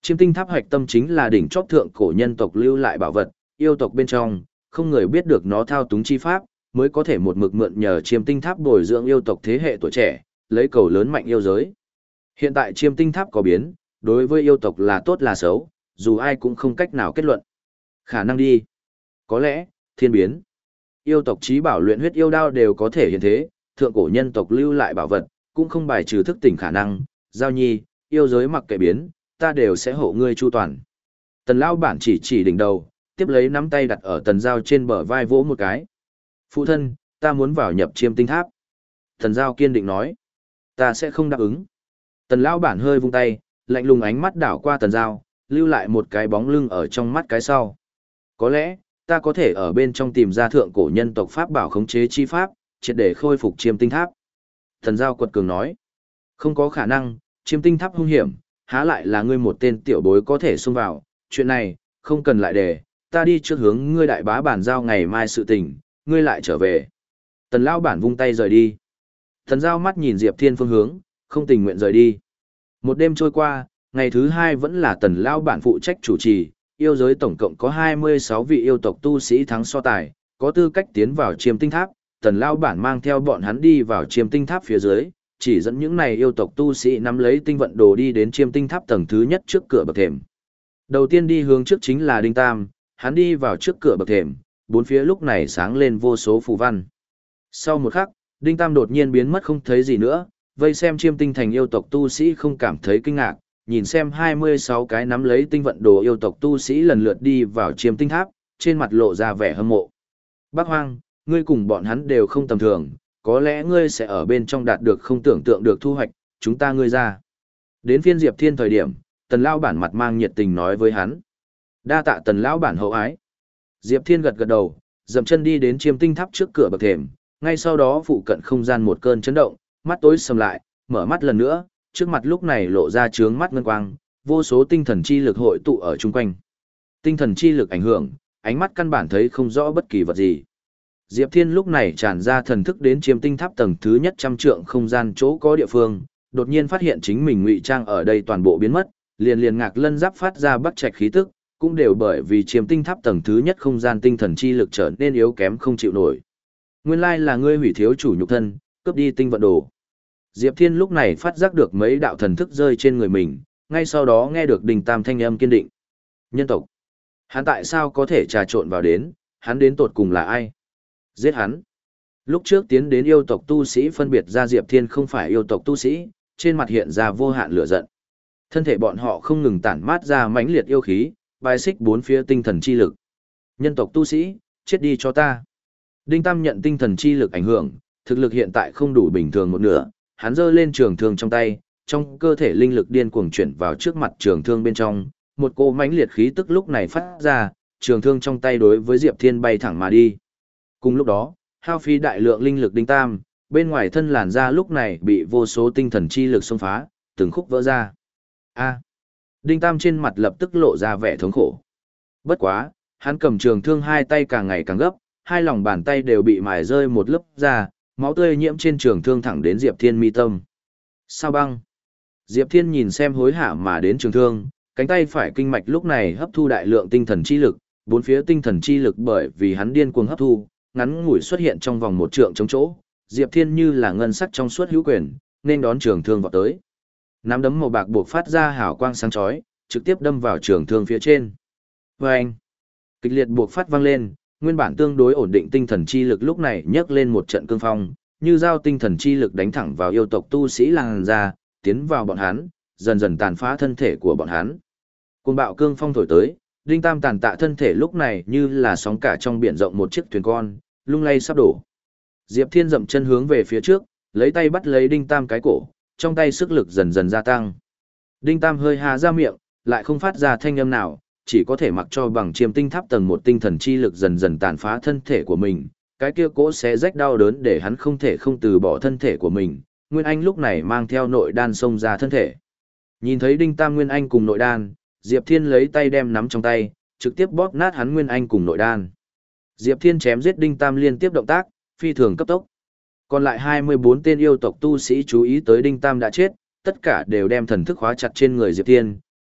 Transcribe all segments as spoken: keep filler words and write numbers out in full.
Chiêm tinh tháp hoạch tâm chính là đỉnh chóp thượng cổ nhân tộc lưu lại bảo vật, yêu tộc bên trong, không người biết được nó thao túng chi pháp, mới có thể một mực mượn nhờ chiêm tinh tháp bồi dưỡng yêu tộc thế hệ tuổi trẻ, lấy cầu lớn mạnh yêu giới. Hiện tại chiêm tinh tháp có biến, đối với yêu tộc là tốt là xấu, dù ai cũng không cách nào kết luận. Khả năng đi. Có lẽ, thiên biến. Yêu tộc trí bảo luyện huyết yêu đao đều có thể hiện thế, thượng cổ nhân tộc lưu lại bảo vật, cũng không bài trừ thức tỉnh khả năng. Giao nhi, yêu giới mặc kệ biến, ta đều sẽ hộ ngươi chu toàn. Tần lão bản chỉ chỉ đỉnh đầu, tiếp lấy nắm tay đặt ở tần giao trên bờ vai vỗ một cái. Phụ thân, ta muốn vào nhập chiêm tinh tháp. Tần giao kiên định nói, ta sẽ không đáp ứng. Tần lão bản hơi vung tay, lạnh lùng ánh mắt đảo qua tần giao, lưu lại một cái bóng lưng ở trong mắt cái sau. Có lẽ, ta có thể ở bên trong tìm ra thượng cổ nhân tộc pháp bảo khống chế chi pháp, triệt để khôi phục chiêm tinh tháp. Tần giao quật cường nói, không có khả năng, chiêm tinh tháp hung hiểm, há lại là ngươi một tên tiểu bối có thể xông vào, chuyện này, không cần lại để, ta đi trước hướng ngươi đại bá bản giao ngày mai sự tình, ngươi lại trở về. Tần lão bản vung tay rời đi. Tần giao mắt nhìn Diệp Thiên phương hướng, không tình nguyện rời đi. Một đêm trôi qua, ngày thứ hai vẫn là tần lão bản phụ trách chủ trì, yêu giới tổng cộng có hai mươi sáu vị yêu tộc tu sĩ thắng so tài, có tư cách tiến vào chiêm tinh tháp, tần lão bản mang theo bọn hắn đi vào chiêm tinh tháp phía dưới, chỉ dẫn những này yêu tộc tu sĩ nắm lấy tinh vận đồ đi đến chiêm tinh tháp tầng thứ nhất trước cửa bậc thềm. Đầu tiên đi hướng trước chính là Đinh Tam, hắn đi vào trước cửa bậc thềm, bốn phía lúc này sáng lên vô số phù văn. Sau một khắc, Đinh Tam đột nhiên biến mất không thấy gì nữa, vây xem chiêm tinh thành yêu tộc tu sĩ không cảm thấy kinh ngạc, nhìn xem hai mươi sáu cái nắm lấy tinh vận đồ yêu tộc tu sĩ lần lượt đi vào chiêm tinh tháp, trên mặt lộ ra vẻ hâm mộ. Bác Hoang, ngươi cùng bọn hắn đều không tầm thường, có lẽ ngươi sẽ ở bên trong đạt được không tưởng tượng được thu hoạch, chúng ta ngươi ra. Đến phiên Diệp Thiên thời điểm, tần lão bản mặt mang nhiệt tình nói với hắn. Đa tạ tần lão bản hậu ái. Diệp Thiên gật gật đầu, dậm chân đi đến chiêm tinh tháp trước cửa bậc thềm, ngay sau đó phụ cận không gian một cơn chấn động, mắt tối sầm lại, mở mắt lần nữa, trước mặt lúc này lộ ra trướng mắt ngân quang, vô số tinh thần chi lực hội tụ ở chung quanh. Tinh thần chi lực ảnh hưởng, ánh mắt căn bản thấy không rõ bất kỳ vật gì. Diệp Thiên lúc này tràn ra thần thức đến chiêm tinh tháp tầng thứ nhất trăm trượng không gian chỗ có địa phương, đột nhiên phát hiện chính mình ngụy trang ở đây toàn bộ biến mất, liền liền ngạc lân giáp phát ra bắc trạch khí tức, cũng đều bởi vì chiêm tinh tháp tầng thứ nhất không gian tinh thần chi lực trở nên yếu kém không chịu nổi. Nguyên lai là ngươi hủy thiếu chủ nhục thân, cướp đi tinh vận đồ. Diệp Thiên lúc này phát giác được mấy đạo thần thức rơi trên người mình, ngay sau đó nghe được Đinh Tam thanh âm kiên định. Nhân tộc. Hắn tại sao có thể trà trộn vào đến, hắn đến tột cùng là ai? Giết hắn. Lúc trước tiến đến yêu tộc tu sĩ phân biệt ra Diệp Thiên không phải yêu tộc tu sĩ, trên mặt hiện ra vô hạn lửa giận. Thân thể bọn họ không ngừng tản mát ra mãnh liệt yêu khí, bài xích bốn phía tinh thần chi lực. Nhân tộc tu sĩ, chết đi cho ta. Đinh Tam nhận tinh thần chi lực ảnh hưởng, thực lực hiện tại không đủ bình thường một nửa, hắn giơ lên trường thương trong tay, trong cơ thể linh lực điên cuồng chuyển vào trước mặt trường thương bên trong, một cỗ mãnh liệt khí tức lúc này phát ra, trường thương trong tay đối với Diệp Thiên bay thẳng mà đi. Cùng lúc đó, hao phí đại lượng linh lực Đinh Tam, bên ngoài thân làn da lúc này bị vô số tinh thần chi lực xông phá, từng khúc vỡ ra. A. Đinh Tam trên mặt lập tức lộ ra vẻ thống khổ. Bất quá, hắn cầm trường thương hai tay càng ngày càng gấp, hai lòng bàn tay đều bị mài rơi một lớp da, máu tươi nhiễm trên trường thương thẳng đến Diệp Thiên mi tâm. Sao băng? Diệp Thiên nhìn xem hối hả mà đến trường thương, cánh tay phải kinh mạch lúc này hấp thu đại lượng tinh thần chi lực, bốn phía tinh thần chi lực bởi vì hắn điên cuồng hấp thu, ngắn ngủi xuất hiện trong vòng một trượng trống chỗ. Diệp Thiên như là ngân sắc trong suốt hữu quyền, nên đón trường thương vào tới. Nắm đấm màu bạc buộc phát ra hào quang sáng chói, trực tiếp đâm vào trường thương phía trên. Vâng! Kịch liệt buộc phát vang lên, nguyên bản tương đối ổn định tinh thần chi lực lúc này nhấc lên một trận cương phong, như dao tinh thần chi lực đánh thẳng vào yêu tộc tu sĩ làng ra, tiến vào bọn hắn, dần dần tàn phá thân thể của bọn hắn. Cuồng bạo cương phong thổi tới, Đinh Tam tàn tạ thân thể lúc này như là sóng cả trong biển rộng một chiếc thuyền con, lung lay sắp đổ. Diệp Thiên dậm chân hướng về phía trước, lấy tay bắt lấy Đinh Tam cái cổ, trong tay sức lực dần dần gia tăng. Đinh Tam hơi há ra miệng, lại không phát ra thanh âm nào, chỉ có thể mặc cho bằng chiêm tinh tháp tầng một tinh thần chi lực dần dần tàn phá thân thể của mình, cái kia cỗ sẽ rách đau đớn để hắn không thể không từ bỏ thân thể của mình. Nguyên Anh lúc này mang theo nội đan xông ra thân thể. Nhìn thấy Đinh Tam Nguyên Anh cùng nội đan, Diệp Thiên lấy tay đem nắm trong tay, trực tiếp bóp nát hắn Nguyên Anh cùng nội đan. Diệp Thiên chém giết Đinh Tam liên tiếp động tác, phi thường cấp tốc. Còn lại hai mươi bốn tên yêu tộc tu sĩ chú ý tới Đinh Tam đã chết, tất cả đều đem thần thức khóa chặt trên người Diệp Thiên,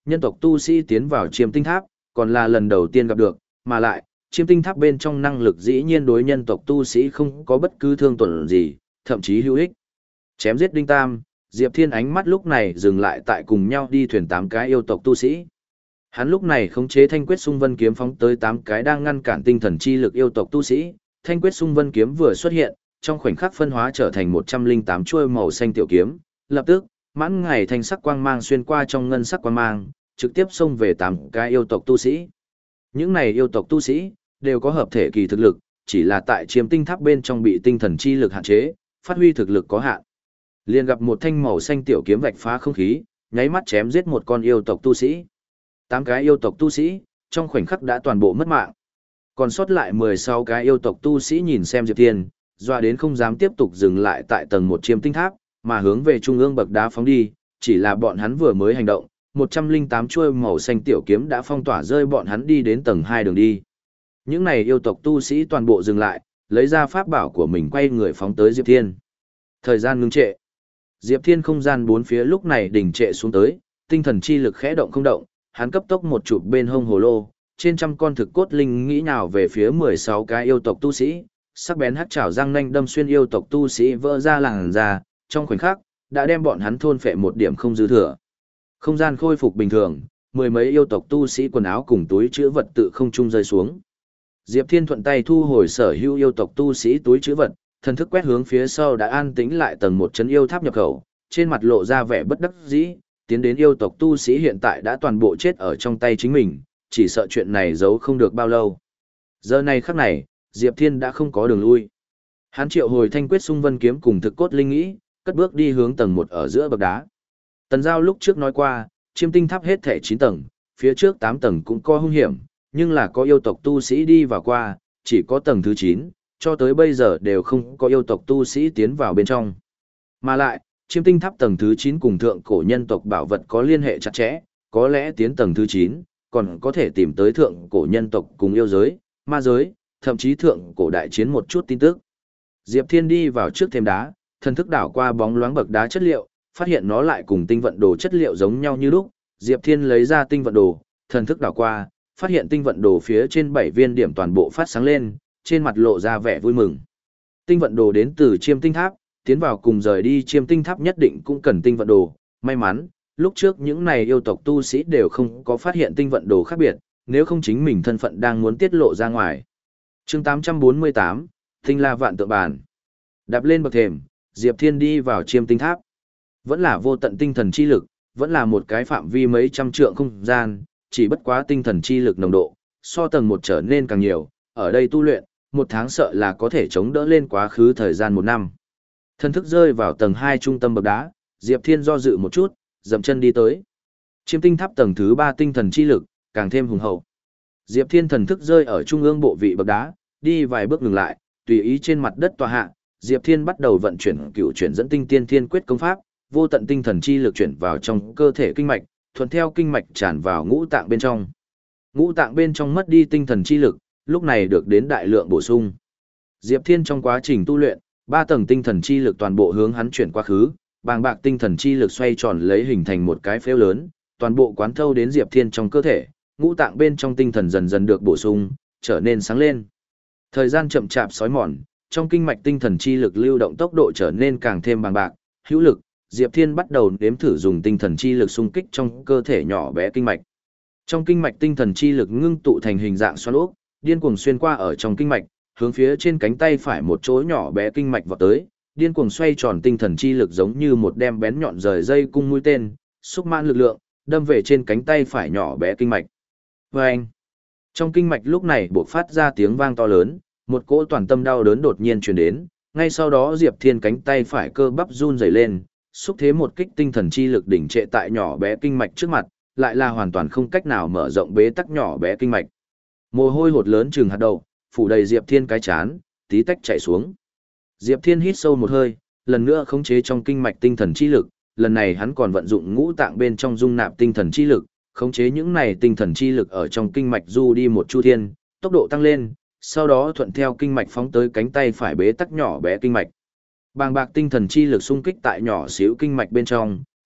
nhân tộc tu sĩ tiến vào chiêm tinh tháp, còn là lần đầu tiên gặp được, mà lại, chiêm tinh tháp bên trong năng lực dĩ nhiên đối nhân tộc tu sĩ không có bất cứ thương tổn gì, thậm chí hữu ích. Chém giết Đinh Tam, Diệp Thiên ánh mắt lúc này dừng lại tại cùng nhau đi thuyền tám cái yêu tộc tu sĩ. Hắn lúc này khống chế Thanh Quyết Xung Vân kiếm phóng tới tám cái đang ngăn cản tinh thần chi lực yêu tộc tu sĩ, Thanh Quyết Xung Vân kiếm vừa xuất hiện, trong khoảnh khắc phân hóa trở thành một trăm lẻ tám chuôi màu xanh tiểu kiếm, lập tức, mãn ngày thanh sắc quang mang xuyên qua trong ngân sắc quang mang, trực tiếp xông về tám cái yêu tộc tu sĩ. Những này yêu tộc tu sĩ đều có hợp thể kỳ thực lực, chỉ là tại chiếm tinh tháp bên trong bị tinh thần chi lực hạn chế, phát huy thực lực có hạn. Liền gặp một thanh màu xanh tiểu kiếm vạch phá không khí, nháy mắt chém giết một con yêu tộc tu sĩ. Tám cái yêu tộc tu sĩ, trong khoảnh khắc đã toàn bộ mất mạng. Còn sót lại mười sáu cái yêu tộc tu sĩ nhìn xem Diệp Thiên, doa đến không dám tiếp tục dừng lại tại tầng một chiêm tinh tháp, mà hướng về trung ương bậc đá phóng đi, chỉ là bọn hắn vừa mới hành động, một trăm lẻ tám chuôi màu xanh tiểu kiếm đã phong tỏa rơi bọn hắn đi đến tầng hai đường đi. Những này yêu tộc tu sĩ toàn bộ dừng lại, lấy ra pháp bảo của mình quay người phóng tới Diệp Thiên. Thời gian ngưng trệ. Diệp Thiên không gian bốn phía lúc này đình trệ xuống tới, tinh thần chi lực khẽ động không động, hắn cấp tốc một chụp bên hông hồ lô, trên trăm con thực cốt linh nghĩ nào về phía mười sáu cái yêu tộc tu sĩ, sắc bén hắc chảo răng nanh đâm xuyên yêu tộc tu sĩ vỡ ra làn ra, trong khoảnh khắc đã đem bọn hắn thôn phệ một điểm không dư thừa. Không gian khôi phục bình thường, mười mấy yêu tộc tu sĩ quần áo cùng túi trữ vật tự không trung rơi xuống. Diệp Thiên thuận tay thu hồi sở hữu yêu tộc tu sĩ túi trữ vật, thần thức quét hướng phía sau đã an tĩnh lại tầng một trấn yêu tháp nhập khẩu, trên mặt lộ ra vẻ bất đắc dĩ, tiến đến yêu tộc tu sĩ hiện tại đã toàn bộ chết ở trong tay chính mình, chỉ sợ chuyện này giấu không được bao lâu. Giờ này khắc này, Diệp Thiên đã không có đường lui. Hắn triệu hồi Thanh Quyết Xung Vân kiếm cùng thực cốt linh nghĩ, cất bước đi hướng tầng một ở giữa bậc đá. Tần Giao lúc trước nói qua, chiêm tinh tháp hết thảy chín tầng, phía trước tám tầng cũng có hung hiểm, nhưng là có yêu tộc tu sĩ đi vào qua, chỉ có tầng thứ chín, cho tới bây giờ đều không có yêu tộc tu sĩ tiến vào bên trong. Mà lại, chiêm tinh tháp tầng thứ chín cùng thượng cổ nhân tộc bảo vật có liên hệ chặt chẽ, có lẽ tiến tầng thứ chín, còn có thể tìm tới thượng cổ nhân tộc cùng yêu giới, ma giới, thậm chí thượng cổ đại chiến một chút tin tức. Diệp Thiên đi vào trước thềm đá, thần thức đảo qua bóng loáng bậc đá chất liệu, phát hiện nó lại cùng tinh vận đồ chất liệu giống nhau như lúc. Diệp Thiên lấy ra tinh vận đồ, thần thức đảo qua, phát hiện tinh vận đồ phía trên bảy viên điểm toàn bộ phát sáng lên, trên mặt lộ ra vẻ vui mừng. Tinh vận đồ đến từ chiêm tinh tháp, tiến vào cùng rời đi chiêm tinh tháp nhất định cũng cần tinh vận đồ. May mắn, lúc trước những này yêu tộc tu sĩ đều không có phát hiện tinh vận đồ khác biệt, nếu không chính mình thân phận đang muốn tiết lộ ra ngoài. Chương tám trăm bốn mươi tám, Tinh La Vạn Tượng Bàn. Đạp lên bậc thềm, Diệp Thiên đi vào chiêm tinh tháp. Vẫn là vô tận tinh thần chi lực, vẫn là một cái phạm vi mấy trăm trượng không gian, chỉ bất quá tinh thần chi lực nồng độ, so tầng một trở nên càng nhiều, ở đây tu luyện, một tháng sợ là có thể chống đỡ lên quá khứ thời gian một năm. Thân thức rơi vào tầng hai trung tâm bậc đá, Diệp Thiên do dự một chút, dậm chân đi tới. Chiêm tinh tháp tầng thứ ba tinh thần chi lực, càng thêm hùng hậu. Diệp Thiên thần thức rơi ở trung ương bộ vị bậc đá, đi vài bước ngừng lại, tùy ý trên mặt đất tòa hạ, Diệp Thiên bắt đầu vận chuyển cựu chuyển dẫn tinh tiên thiên quyết công pháp, vô tận tinh thần chi lực chuyển vào trong cơ thể kinh mạch, thuận theo kinh mạch tràn vào ngũ tạng bên trong. Ngũ tạng bên trong mất đi tinh thần chi lực, lúc này được đến đại lượng bổ sung. Diệp Thiên trong quá trình tu luyện, ba tầng tinh thần chi lực toàn bộ hướng hắn chuyển qua khứ, bàng bạc tinh thần chi lực xoay tròn lấy hình thành một cái phếu lớn, toàn bộ quán thâu đến Diệp Thiên trong cơ thể, ngũ tạng bên trong tinh thần dần dần được bổ sung, trở nên sáng lên. Thời gian chậm chạp sói mòn, trong kinh mạch tinh thần chi lực lưu động tốc độ trở nên càng thêm bàng bạc, hữu lực, Diệp Thiên bắt đầu nếm thử dùng tinh thần chi lực xung kích trong cơ thể nhỏ bé kinh mạch. Trong kinh mạch tinh thần chi lực ngưng tụ thành hình dạng xoắn ốc, điên cuồng xuyên qua ở trong kinh mạch, hướng phía trên cánh tay phải một chỗ nhỏ bé kinh mạch vọt tới, điên cuồng xoay tròn tinh thần chi lực giống như một đem bén nhọn rời dây cung mũi tên, xúc mãn lực lượng, đâm về trên cánh tay phải nhỏ bé kinh mạch. Vâng! Trong kinh mạch lúc này bộc phát ra tiếng vang to lớn, một cỗ toàn tâm đau đớn đột nhiên truyền đến, ngay sau đó Diệp Thiên cánh tay phải cơ bắp run rẩy lên, xúc thế một kích tinh thần chi lực đỉnh trệ tại nhỏ bé kinh mạch trước mặt, lại là hoàn toàn không cách nào mở rộng bế tắc nhỏ bé kinh mạch. Mồ hôi hột lớn chừng hạt đậu, phủ đầy Diệp Thiên cái chán, tí tách chảy xuống. Diệp Thiên hít sâu một hơi, lần nữa khống chế trong kinh mạch tinh thần chi lực, lần này hắn còn vận dụng ngũ tạng bên trong dung nạp tinh thần chi lực, khống chế những này tinh thần chi lực ở trong kinh mạch du đi một chu thiên, tốc độ tăng lên, sau đó thuận theo kinh mạch phóng tới cánh tay phải bế tắc nhỏ bé kinh mạch. Bàng bạc tinh thần chi lực xung kích tại nhỏ xíu kinh mạch bên trong,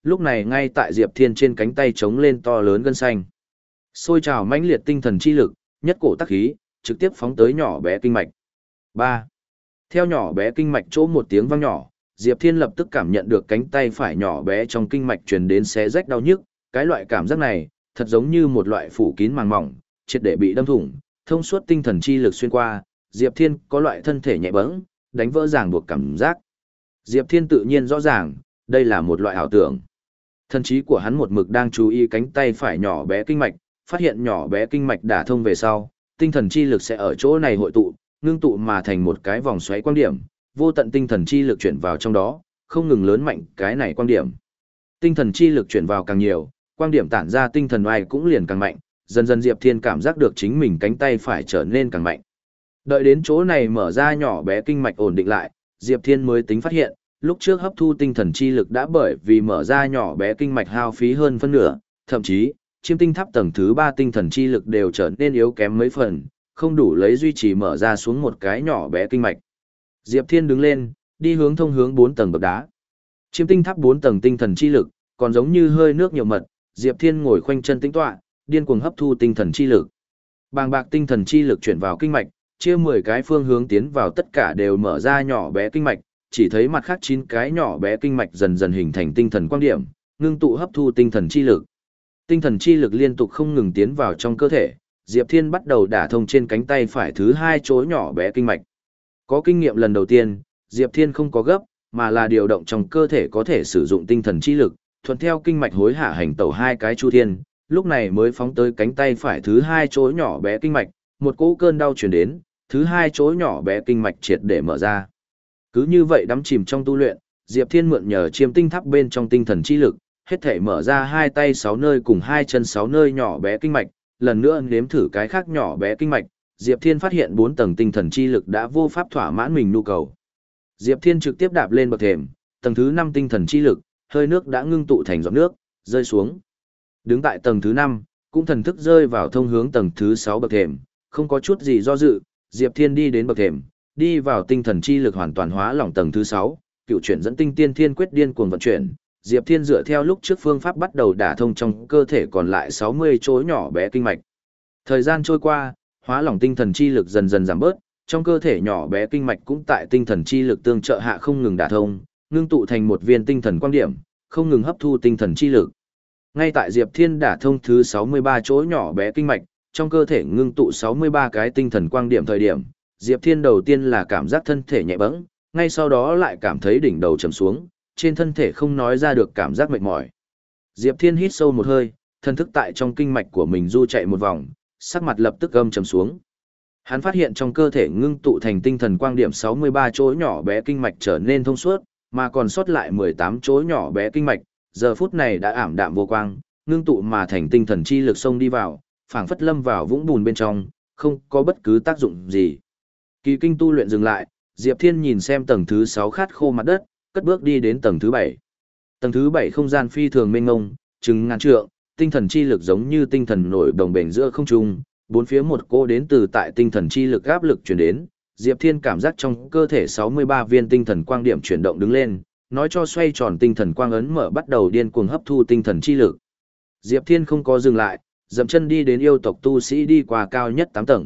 lúc này ngay tại Diệp Thiên trên cánh tay chống lên to lớn gân xanh. Sôi trào mãnh liệt tinh thần chi lực, nhất cổ tắc khí, trực tiếp phóng tới nhỏ bé kinh mạch. ba. Theo nhỏ bé kinh mạch chỗ một tiếng vang nhỏ, Diệp Thiên lập tức cảm nhận được cánh tay phải nhỏ bé trong kinh mạch truyền đến xé rách đau nhức, cái loại cảm giác này, thật giống như một loại phủ kín màng mỏng, triệt để bị đâm thủng, thông suốt tinh thần chi lực xuyên qua, Diệp Thiên có loại thân thể nhẹ bẫng, đánh vỡ ràng buộc cảm giác. Diệp Thiên tự nhiên rõ ràng, đây là một loại ảo tưởng. Thần trí của hắn một mực đang chú ý cánh tay phải nhỏ bé kinh mạch, phát hiện nhỏ bé kinh mạch đả thông về sau, tinh thần chi lực sẽ ở chỗ này hội tụ, ngưng tụ mà thành một cái vòng xoáy quang điểm, vô tận tinh thần chi lực chuyển vào trong đó, không ngừng lớn mạnh cái này quang điểm. Tinh thần chi lực chuyển vào càng nhiều, quang điểm tản ra tinh thần oai cũng liền càng mạnh, dần dần Diệp Thiên cảm giác được chính mình cánh tay phải trở nên càng mạnh. Đợi đến chỗ này mở ra nhỏ bé kinh mạch ổn định lại, Diệp Thiên mới tính phát hiện, lúc trước hấp thu tinh thần chi lực đã bởi vì mở ra nhỏ bé kinh mạch hao phí hơn phân nửa, thậm chí, chiêm tinh tháp tầng thứ ba tinh thần chi lực đều trở nên yếu kém mấy phần, không đủ lấy duy trì mở ra xuống một cái nhỏ bé kinh mạch. Diệp Thiên đứng lên, đi hướng thông hướng bốn tầng bậc đá. Chiêm tinh tháp bốn tầng tinh thần chi lực, còn giống như hơi nước nhiều mật, Diệp Thiên ngồi khoanh chân tĩnh tọa, điên cuồng hấp thu tinh thần chi lực. Bàng bạc tinh thần chi lực chuyển vào kinh mạch, chia mười cái phương hướng tiến vào tất cả đều mở ra nhỏ bé kinh mạch, chỉ thấy mặt khác chín cái nhỏ bé kinh mạch dần dần hình thành tinh thần quang điểm, ngưng tụ hấp thu tinh thần chi lực. Tinh thần chi lực liên tục không ngừng tiến vào trong cơ thể, Diệp Thiên bắt đầu đả thông trên cánh tay phải thứ hai chỗ nhỏ bé kinh mạch. Có kinh nghiệm lần đầu tiên, Diệp Thiên không có gấp, mà là điều động trong cơ thể có thể sử dụng tinh thần chi lực, thuận theo kinh mạch hối hạ hành tẩu hai cái chu thiên, lúc này mới phóng tới cánh tay phải thứ hai chỗ nhỏ bé kinh mạch, một cỗ cơn đau truyền đến, thứ hai chỗ nhỏ bé kinh mạch triệt để mở ra. Cứ như vậy đắm chìm trong tu luyện, Diệp Thiên mượn nhờ chiêm tinh tháp bên trong tinh thần chi lực, hết thể mở ra hai tay sáu nơi cùng hai chân sáu nơi nhỏ bé kinh mạch, lần nữa nếm thử cái khác nhỏ bé kinh mạch, Diệp Thiên phát hiện bốn tầng tinh thần chi lực đã vô pháp thỏa mãn mình nhu cầu. Diệp Thiên trực tiếp đạp lên bậc thềm, tầng thứ năm tinh thần chi lực, hơi nước đã ngưng tụ thành giọt nước, rơi xuống. Đứng tại tầng thứ năm, cũng thần thức rơi vào thông hướng tầng thứ sáu bậc thềm, không có chút gì do dự, Diệp Thiên đi đến bậc thềm, đi vào tinh thần chi lực hoàn toàn hóa lỏng tầng thứ sáu, cựu chuyển dẫn tinh tiên thiên quyết điên cuồng vận chuyển, Diệp Thiên dựa theo lúc trước phương pháp bắt đầu đả thông trong cơ thể còn lại sáu mươi chỗ nhỏ bé kinh mạch. Thời gian trôi qua, hóa lỏng tinh thần chi lực dần dần giảm bớt, trong cơ thể nhỏ bé kinh mạch cũng tại tinh thần chi lực tương trợ hạ không ngừng đả thông, ngưng tụ thành một viên tinh thần quang điểm, không ngừng hấp thu tinh thần chi lực. Ngay tại Diệp Thiên đả thông thứ sáu mươi ba chỗ nhỏ bé kinh mạch, trong cơ thể ngưng tụ sáu mươi ba cái tinh thần quang điểm thời điểm, Diệp Thiên đầu tiên là cảm giác thân thể nhẹ bẫng, ngay sau đó lại cảm thấy đỉnh đầu trầm xuống, trên thân thể không nói ra được cảm giác mệt mỏi. Diệp Thiên hít sâu một hơi, thân thức tại trong kinh mạch của mình du chạy một vòng, sắc mặt lập tức gầm trầm xuống. Hắn phát hiện trong cơ thể ngưng tụ thành tinh thần quang điểm sáu mươi ba chỗ nhỏ bé kinh mạch trở nên thông suốt, mà còn sót lại mười tám chỗ nhỏ bé kinh mạch, giờ phút này đã ảm đạm vô quang, ngưng tụ mà thành tinh thần chi lực xông đi vào, phảng phất lâm vào vũng bùn bên trong, không có bất cứ tác dụng gì. Kỳ kinh tu luyện dừng lại, Diệp Thiên nhìn xem tầng thứ sáu khát khô mặt đất, cất bước đi đến tầng thứ bảy. Tầng thứ bảy không gian phi thường mênh mông, chừng ngàn trượng, tinh thần chi lực giống như tinh thần nổi đồng bền giữa không trung, bốn phía một cô đến từ tại tinh thần chi lực áp lực truyền đến, Diệp Thiên cảm giác trong cơ thể sáu mươi ba viên tinh thần quang điểm chuyển động đứng lên, nói cho xoay tròn tinh thần quang ấn mở bắt đầu điên cuồng hấp thu tinh thần chi lực. Diệp Thiên không có dừng lại, dậm chân đi đến yêu tộc tu sĩ đi qua cao nhất tám tầng.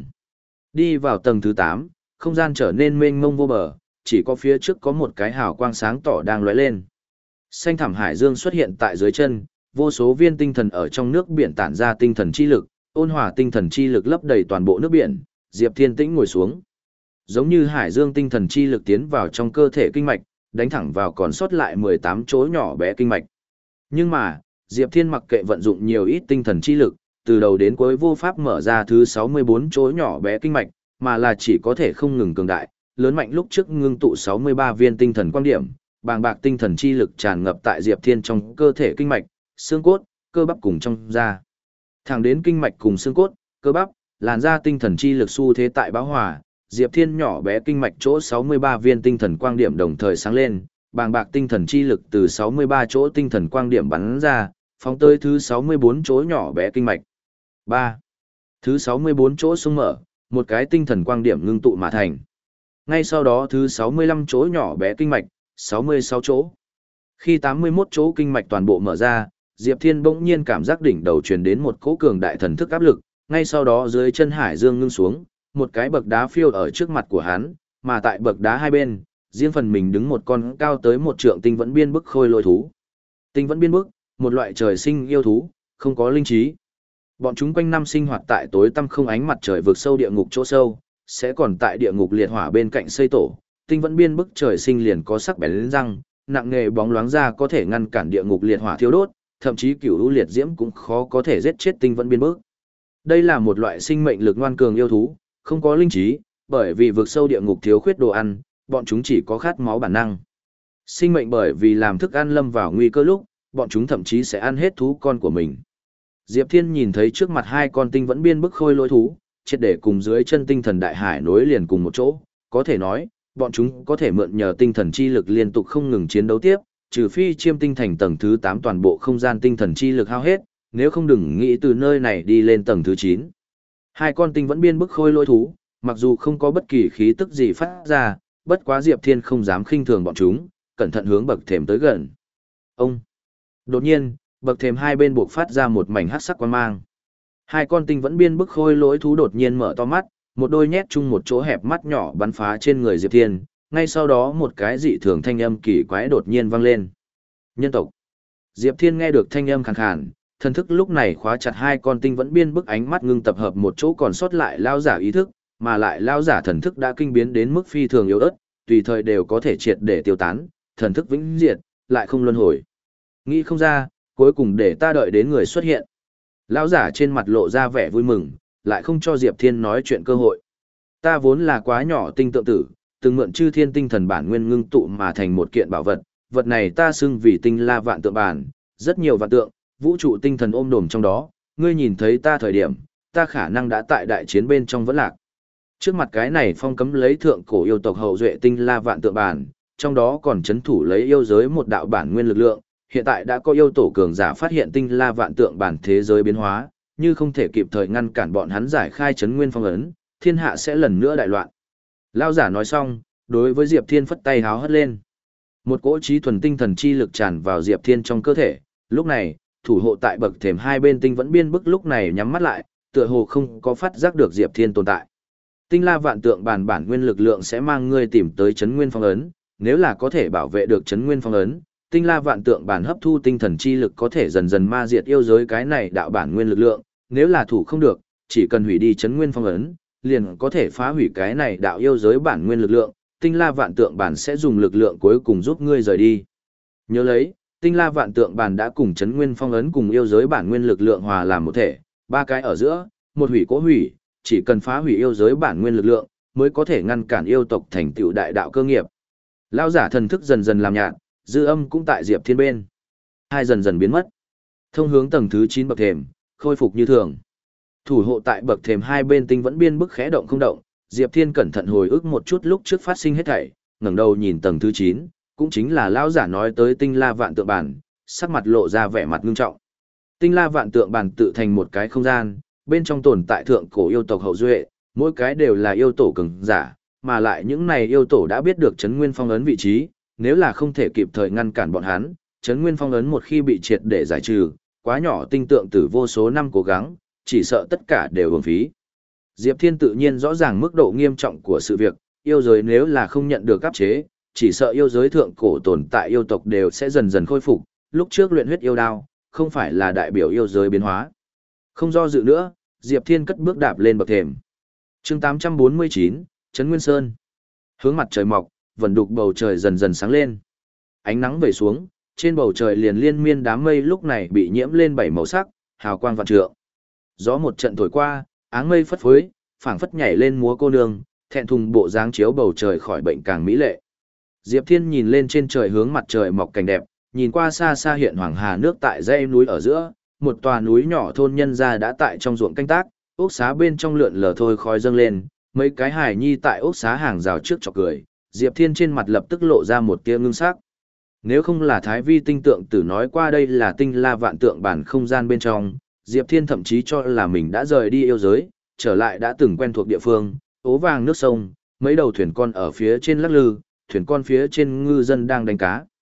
Đi vào tầng thứ tám, không gian trở nên mênh mông vô bờ, chỉ có phía trước có một cái hào quang sáng tỏ đang lóe lên. Xanh thẳm hải dương xuất hiện tại dưới chân, vô số viên tinh thần ở trong nước biển tản ra tinh thần chi lực, ôn hòa tinh thần chi lực lấp đầy toàn bộ nước biển, Diệp Thiên tĩnh ngồi xuống. Giống như hải dương tinh thần chi lực tiến vào trong cơ thể kinh mạch, đánh thẳng vào còn sót lại mười tám chỗ nhỏ bé kinh mạch. Nhưng mà, Diệp Thiên mặc kệ vận dụng nhiều ít tinh thần chi lực, từ đầu đến cuối vô pháp mở ra thứ sáu mươi bốn chỗ nhỏ bé kinh mạch, mà là chỉ có thể không ngừng cường đại, lớn mạnh lúc trước ngưng tụ sáu mươi ba viên tinh thần quang điểm, bàng bạc tinh thần chi lực tràn ngập tại Diệp Thiên trong cơ thể kinh mạch, xương cốt, cơ bắp cùng trong da. Thẳng đến kinh mạch cùng xương cốt, cơ bắp, làn da tinh thần chi lực xu thế tại bão hòa, Diệp Thiên nhỏ bé kinh mạch chỗ sáu mươi ba viên tinh thần quang điểm đồng thời sáng lên, bàng bạc tinh thần chi lực từ sáu mươi ba chỗ tinh thần quang điểm bắn ra, phóng tới thứ sáu mươi bốn chỗ nhỏ bé kinh mạch. ba. Thứ sáu mươi bốn chỗ xung mở, một cái tinh thần quang điểm ngưng tụ mà thành. Ngay sau đó thứ sáu mươi lăm chỗ nhỏ bé kinh mạch, sáu mươi sáu chỗ. Khi tám mươi mốt chỗ kinh mạch toàn bộ mở ra, Diệp Thiên bỗng nhiên cảm giác đỉnh đầu truyền đến một cỗ cường đại thần thức áp lực, ngay sau đó dưới chân hải dương ngưng xuống, một cái bậc đá phiêu ở trước mặt của hắn, mà tại bậc đá hai bên, riêng phần mình đứng một con cao tới một trượng tinh vẫn biên bức khôi lôi thú. Tinh vẫn biên bức, một loại trời sinh yêu thú, không có linh trí. Bọn chúng quanh năm sinh hoạt tại tối tăm không ánh mặt trời vực sâu địa ngục chỗ sâu, sẽ còn tại địa ngục liệt hỏa bên cạnh xây tổ. Tinh vẫn biên bức trời sinh liền có sắc bén lên răng, nặng nghề bóng loáng ra có thể ngăn cản địa ngục liệt hỏa thiêu đốt, thậm chí cửu u liệt diễm cũng khó có thể giết chết tinh vẫn biên bức. Đây là một loại sinh mệnh lực ngoan cường yêu thú, không có linh trí, bởi vì vực sâu địa ngục thiếu khuyết đồ ăn, bọn chúng chỉ có khát máu bản năng. Sinh mệnh bởi vì làm thức ăn lâm vào nguy cơ lúc, bọn chúng thậm chí sẽ ăn hết thú con của mình. Diệp Thiên nhìn thấy trước mặt hai con tinh vẫn biên bức khôi lỗi thú, triệt để cùng dưới chân tinh thần đại hải nối liền cùng một chỗ, có thể nói, bọn chúng có thể mượn nhờ tinh thần chi lực liên tục không ngừng chiến đấu tiếp, trừ phi chiêm tinh thành tầng thứ tám toàn bộ không gian tinh thần chi lực hao hết, nếu không đừng nghĩ từ nơi này đi lên tầng thứ chín. Hai con tinh vẫn biên bức khôi lỗi thú, mặc dù không có bất kỳ khí tức gì phát ra, bất quá Diệp Thiên không dám khinh thường bọn chúng, cẩn thận hướng bậc thềm tới gần. Ông! Đột nhiên, bậc thềm hai bên buộc phát ra một mảnh hắc sắc quang mang. Hai con tinh vẫn biên bức khôi lỗi thú đột nhiên mở to mắt, một đôi nhét chung một chỗ hẹp mắt nhỏ bắn phá trên người Diệp Thiên, ngay sau đó một cái dị thường thanh âm kỳ quái đột nhiên vang lên. Nhân tộc. Diệp Thiên nghe được thanh âm khàn khàn, thần thức lúc này khóa chặt hai con tinh vẫn biên bức ánh mắt ngưng tập hợp một chỗ còn sót lại lao giả ý thức, mà lại lao giả thần thức đã kinh biến đến mức phi thường yếu ớt, tùy thời đều có thể triệt để tiêu tán, thần thức vĩnh diệt, lại không luân hồi. Nghĩ không ra, cuối cùng để ta đợi đến người xuất hiện. Lão giả trên mặt lộ ra vẻ vui mừng, lại không cho Diệp Thiên nói chuyện cơ hội. Ta vốn là quá nhỏ tinh tượng tử, từng mượn chư thiên tinh thần bản nguyên ngưng tụ mà thành một kiện bảo vật, vật này ta xưng vì tinh la vạn tượng bản, rất nhiều vạn tượng, vũ trụ tinh thần ôm đồm trong đó, ngươi nhìn thấy ta thời điểm, ta khả năng đã tại đại chiến bên trong vẫn lạc. Trước mặt cái này phong cấm lấy thượng cổ yêu tộc hậu duệ tinh la vạn tượng bản, trong đó còn chấn thủ lấy yêu giới một đạo bản nguyên lực lượng, hiện tại đã có yêu tổ cường giả phát hiện tinh la vạn tượng bản thế giới biến hóa, như không thể kịp thời ngăn cản bọn hắn giải khai chấn nguyên phong ấn, thiên hạ sẽ lần nữa đại loạn. Lão giả nói xong, đối với Diệp Thiên phất tay háo hất lên. Một cỗ trí thuần tinh thần chi lực tràn vào Diệp Thiên trong cơ thể, lúc này, thủ hộ tại bậc thềm hai bên tinh vẫn biên bức lúc này nhắm mắt lại, tựa hồ không có phát giác được Diệp Thiên tồn tại. Tinh la vạn tượng bản bản nguyên lực lượng sẽ mang ngươi tìm tới chấn nguyên phong ấn, nếu là có thể bảo vệ được chấn nguyên phong ấn, tinh la vạn tượng bản hấp thu tinh thần chi lực có thể dần dần ma diệt yêu giới cái này đạo bản nguyên lực lượng, nếu là thủ không được, chỉ cần hủy đi chấn nguyên phong ấn, liền có thể phá hủy cái này đạo yêu giới bản nguyên lực lượng, tinh la vạn tượng bản sẽ dùng lực lượng cuối cùng giúp ngươi rời đi. Nhớ lấy, tinh la vạn tượng bản đã cùng chấn nguyên phong ấn cùng yêu giới bản nguyên lực lượng hòa làm một thể, ba cái ở giữa, một hủy cố hủy, chỉ cần phá hủy yêu giới bản nguyên lực lượng, mới có thể ngăn cản yêu tộc thành tựu đại đạo cơ nghiệp. Lão giả thần thức dần dần làm nhạt, dư âm cũng tại Diệp Thiên bên. Hai dần dần biến mất. Thông hướng tầng thứ chín bậc thềm, khôi phục như thường. Thủ hộ tại bậc thềm hai bên tinh vẫn biên bức khẽ động không động, Diệp Thiên cẩn thận hồi ức một chút lúc trước phát sinh hết thảy, ngẩng đầu nhìn tầng thứ chín, cũng chính là lão giả nói tới tinh la vạn tượng bản, sắc mặt lộ ra vẻ mặt ngưng trọng. Tinh la vạn tượng bản tự thành một cái không gian, bên trong tồn tại thượng cổ yêu tộc hậu duệ, mỗi cái đều là yêu tổ cường giả, mà lại những này yêu tổ đã biết được chấn nguyên phong ấn vị trí, nếu là không thể kịp thời ngăn cản bọn hắn, chấn nguyên phong ấn một khi bị triệt để giải trừ, quá nhỏ tinh tượng tử vô số năm cố gắng, chỉ sợ tất cả đều uổng phí. Diệp Thiên tự nhiên rõ ràng mức độ nghiêm trọng của sự việc, yêu giới nếu là không nhận được áp chế, chỉ sợ yêu giới thượng cổ tồn tại yêu tộc đều sẽ dần dần khôi phục, lúc trước luyện huyết yêu đao, không phải là đại biểu yêu giới biến hóa. Không do dự nữa, Diệp Thiên cất bước đạp lên bậc thềm. Chương tám trăm bốn mươi chín, Trấn Nguyên Sơn. Hướng mặt trời mọc, vẩn đục bầu trời dần dần sáng lên. Ánh nắng về xuống, trên bầu trời liền liên miên đám mây lúc này bị nhiễm lên bảy màu sắc, hào quang vạn trượng. Gió một trận thổi qua, áng mây phất phới, phảng phất nhảy lên múa cô nương, thẹn thùng bộ dáng chiếu bầu trời khỏi bệnh càng mỹ lệ. Diệp Thiên nhìn lên trên trời hướng mặt trời mọc cảnh đẹp, nhìn qua xa xa hiện hoàng hà nước tại dãy núi ở giữa, một tòa núi nhỏ thôn nhân gia đã tại trong ruộng canh tác, ốc xá bên trong lượn lờ thôi khói dâng lên, mấy cái hài nhi tại ốc xá hàng rào trước chọc cười, Diệp Thiên trên mặt lập tức lộ ra một tia ngưng sắc. Nếu không là Thái Vi tinh tượng tử nói qua đây là tinh la vạn tượng bản không gian bên trong, Diệp Thiên thậm chí cho là mình đã rời đi yêu giới, trở lại đã từng quen thuộc địa phương, ố vàng nước sông, mấy đầu thuyền con ở phía trên lắc lư, thuyền con phía trên ngư dân đang đánh cá.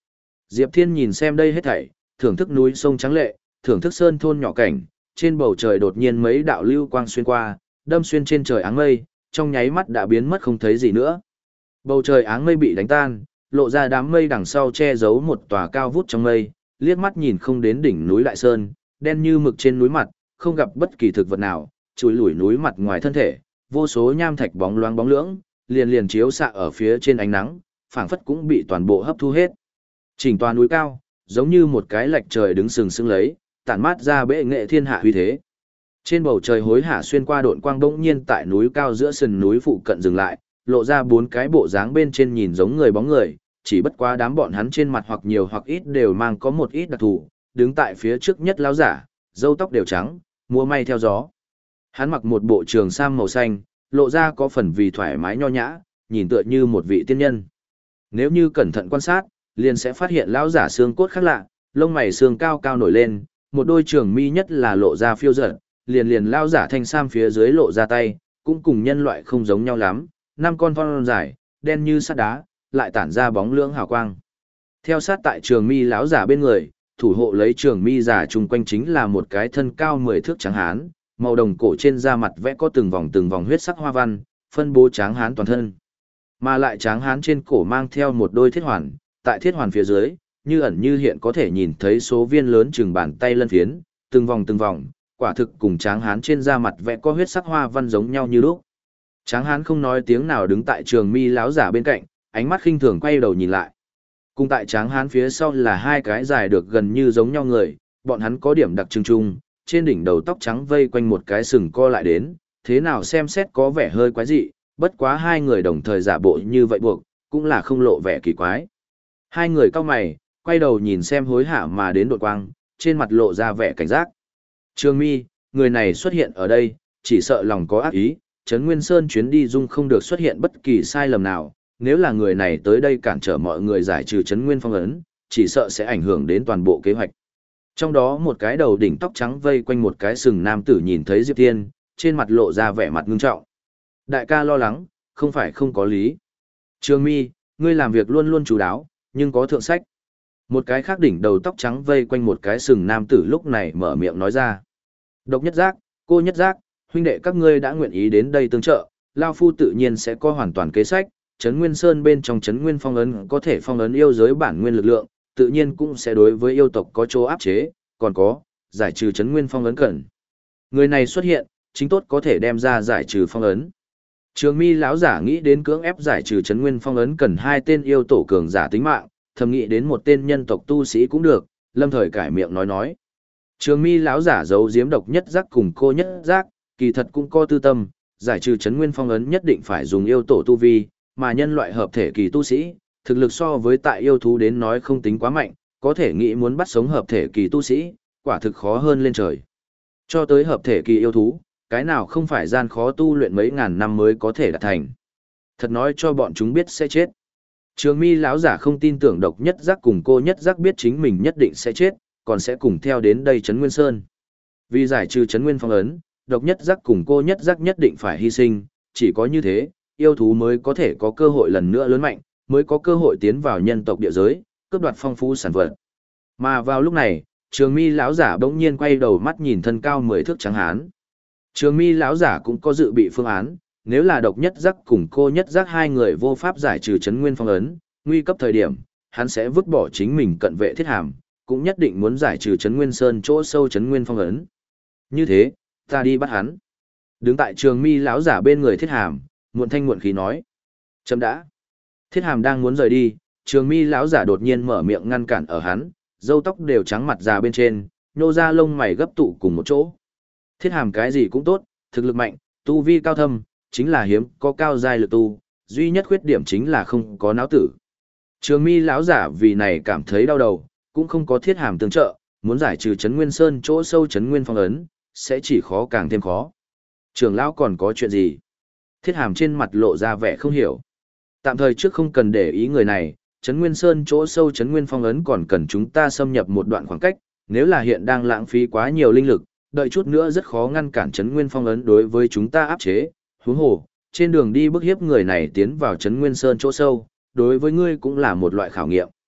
Diệp Thiên nhìn xem đây hết thảy, thưởng thức núi sông trắng lệ, thưởng thức sơn thôn nhỏ cảnh, trên bầu trời đột nhiên mấy đạo lưu quang xuyên qua, đâm xuyên trên trời áng mây, trong nháy mắt đã biến mất không thấy gì nữa. Bầu trời áng mây bị đánh tan, lộ ra đám mây đằng sau che giấu một tòa cao vút trong mây, liếc mắt nhìn không đến đỉnh núi Đại Sơn, đen như mực trên núi mặt, không gặp bất kỳ thực vật nào, chùi lủi núi mặt ngoài thân thể, vô số nham thạch bóng loáng bóng lưỡng, liền liền chiếu xạ ở phía trên ánh nắng, phảng phất cũng bị toàn bộ hấp thu hết. Chỉnh tòa núi cao, giống như một cái lệch trời đứng sừng sững lấy, tản mát ra bệ nghệ thiên hạ uy thế. Trên bầu trời hối hả xuyên qua độn quang bỗng nhiên tại núi cao giữa sườn núi phụ cận dừng lại, lộ ra bốn cái bộ dáng bên trên nhìn giống người bóng người, chỉ bất quá đám bọn hắn trên mặt hoặc nhiều hoặc ít đều mang có một ít đặc thù, đứng tại phía trước nhất lão giả, râu tóc đều trắng, múa may theo gió. Hắn mặc một bộ trường sam màu xanh, lộ ra có phần vì thoải mái nho nhã, nhìn tựa như một vị tiên nhân. Nếu như cẩn thận quan sát, liền sẽ phát hiện lão giả xương cốt khác lạ, lông mày xương cao cao nổi lên, một đôi trường mi nhất là lộ ra phiêu dật, liền liền lão giả thanh sam phía dưới lộ ra tay, cũng cùng nhân loại không giống nhau lắm, năm con thon dài, đen như sắt đá, lại tản ra bóng lưỡng hào quang. Theo sát tại trường mi lão giả bên người, thủ hộ lấy trường mi giả chung quanh chính là một cái thân cao mười thước trắng hán, màu đồng cổ trên da mặt vẽ có từng vòng từng vòng huyết sắc hoa văn, phân bố tráng hán toàn thân. Mà lại tráng hán trên cổ mang theo một đôi thiết hoàn, tại thiết hoàn phía dưới, như ẩn như hiện có thể nhìn thấy số viên lớn chừng bàn tay lân phiến, từng vòng từng vòng, quả thực cùng tráng hán trên da mặt vẽ có huyết sắc hoa văn giống nhau như lúc. Tráng hán không nói tiếng nào đứng tại trường mi lão giả bên cạnh, ánh mắt khinh thường quay đầu nhìn lại. Cùng tại tráng hán phía sau là hai cái dài được gần như giống nhau người, bọn hắn có điểm đặc trưng chung, trên đỉnh đầu tóc trắng vây quanh một cái sừng co lại đến, thế nào xem xét có vẻ hơi quái dị, bất quá hai người đồng thời giả bộ như vậy buộc, cũng là không lộ vẻ kỳ quái. Hai người cau mày, quay đầu nhìn xem hối hả mà đến đột quang, trên mặt lộ ra vẻ cảnh giác. Trường mi, người này xuất hiện ở đây, chỉ sợ lòng có ác ý, Trấn Nguyên Sơn chuyến đi dung không được xuất hiện bất kỳ sai lầm nào, nếu là người này tới đây cản trở mọi người giải trừ Trấn Nguyên phong ấn, chỉ sợ sẽ ảnh hưởng đến toàn bộ kế hoạch. Trong đó một cái đầu đỉnh tóc trắng vây quanh một cái sừng nam tử nhìn thấy Diệp Thiên, trên mặt lộ ra vẻ mặt ngưng trọng. Đại ca lo lắng, không phải không có lý. Trường mi, ngươi làm việc luôn luôn chú đáo, nhưng có thượng sách. Một cái khác đỉnh đầu tóc trắng vây quanh một cái sừng nam tử lúc này mở miệng nói ra. Độc nhất giác, cô nhất giác, huynh đệ các ngươi đã nguyện ý đến đây tương trợ, Lao Phu tự nhiên sẽ có hoàn toàn kế sách. Trấn Nguyên Sơn bên trong Trấn Nguyên phong ấn có thể phong ấn yêu giới bản nguyên lực lượng, tự nhiên cũng sẽ đối với yêu tộc có chỗ áp chế, còn có, giải trừ Trấn Nguyên phong ấn cần. Người này xuất hiện, chính tốt có thể đem ra giải trừ phong ấn. Trường mi lão giả nghĩ đến cưỡng ép giải trừ Trấn Nguyên phong ấn cần hai tên yêu tổ cường giả tính mạng, thầm nghĩ đến một tên nhân tộc tu sĩ cũng được, lâm thời cải miệng nói nói. Trường mi lão giả giấu giếm độc nhất giác cùng cô nhất giác, kỳ thật cũng có tư tâm, giải trừ Trấn Nguyên phong ấn nhất định phải dùng yêu tổ tu vi, mà nhân loại hợp thể kỳ tu sĩ, thực lực so với tại yêu thú đến nói không tính quá mạnh, có thể nghĩ muốn bắt sống hợp thể kỳ tu sĩ, quả thực khó hơn lên trời. Cho tới hợp thể kỳ yêu thú, cái nào không phải gian khó tu luyện mấy ngàn năm mới có thể đạt thành. Thật nói cho bọn chúng biết sẽ chết. Trường mi lão giả không tin tưởng độc nhất giác cùng cô nhất giác biết chính mình nhất định sẽ chết, còn sẽ cùng theo đến đây Trấn Nguyên Sơn. Vì giải trừ Trấn Nguyên phong ấn, độc nhất giác cùng cô nhất giác nhất định phải hy sinh, chỉ có như thế, yêu thú mới có thể có cơ hội lần nữa lớn mạnh, mới có cơ hội tiến vào nhân tộc địa giới, cướp đoạt phong phú sản vật. Mà vào lúc này, Trường mi lão giả bỗng nhiên quay đầu mắt nhìn thân cao mười thước trắng hán. Trường mi lão giả cũng có dự bị phương án, nếu là độc nhất giác cùng cô nhất giác hai người vô pháp giải trừ Trấn Nguyên phong ấn, nguy cấp thời điểm, hắn sẽ vứt bỏ chính mình cận vệ thiết hàm, cũng nhất định muốn giải trừ Trấn Nguyên Sơn chỗ sâu Trấn Nguyên phong ấn. Như thế, ta đi bắt hắn. Đứng tại Trường mi lão giả bên người thiết hàm, muộn thanh muộn khí nói. Chấm đã. Thiết hàm đang muốn rời đi, Trường mi lão giả đột nhiên mở miệng ngăn cản ở hắn, râu tóc đều trắng mặt già bên trên, nhô ra lông mày gấp tụ cùng một chỗ. Thiết hàm cái gì cũng tốt, thực lực mạnh, tu vi cao thâm, chính là hiếm có cao giai lực tu, duy nhất khuyết điểm chính là không có não tử. Trường mi lão giả vì này cảm thấy đau đầu, cũng không có thiết hàm tương trợ, muốn giải trừ Trấn Nguyên Sơn chỗ sâu Trấn Nguyên phong ấn, sẽ chỉ khó càng thêm khó. Trường lão còn có chuyện gì? Thiết hàm trên mặt lộ ra vẻ không hiểu. Tạm thời trước không cần để ý người này, Trấn Nguyên Sơn chỗ sâu Trấn Nguyên phong ấn còn cần chúng ta xâm nhập một đoạn khoảng cách, nếu là hiện đang lãng phí quá nhiều linh lực, đợi chút nữa rất khó ngăn cản Trấn Nguyên phong ấn đối với chúng ta áp chế, huống hồ, trên đường đi bức hiếp người này tiến vào Trấn Nguyên Sơn chỗ sâu, đối với ngươi cũng là một loại khảo nghiệm.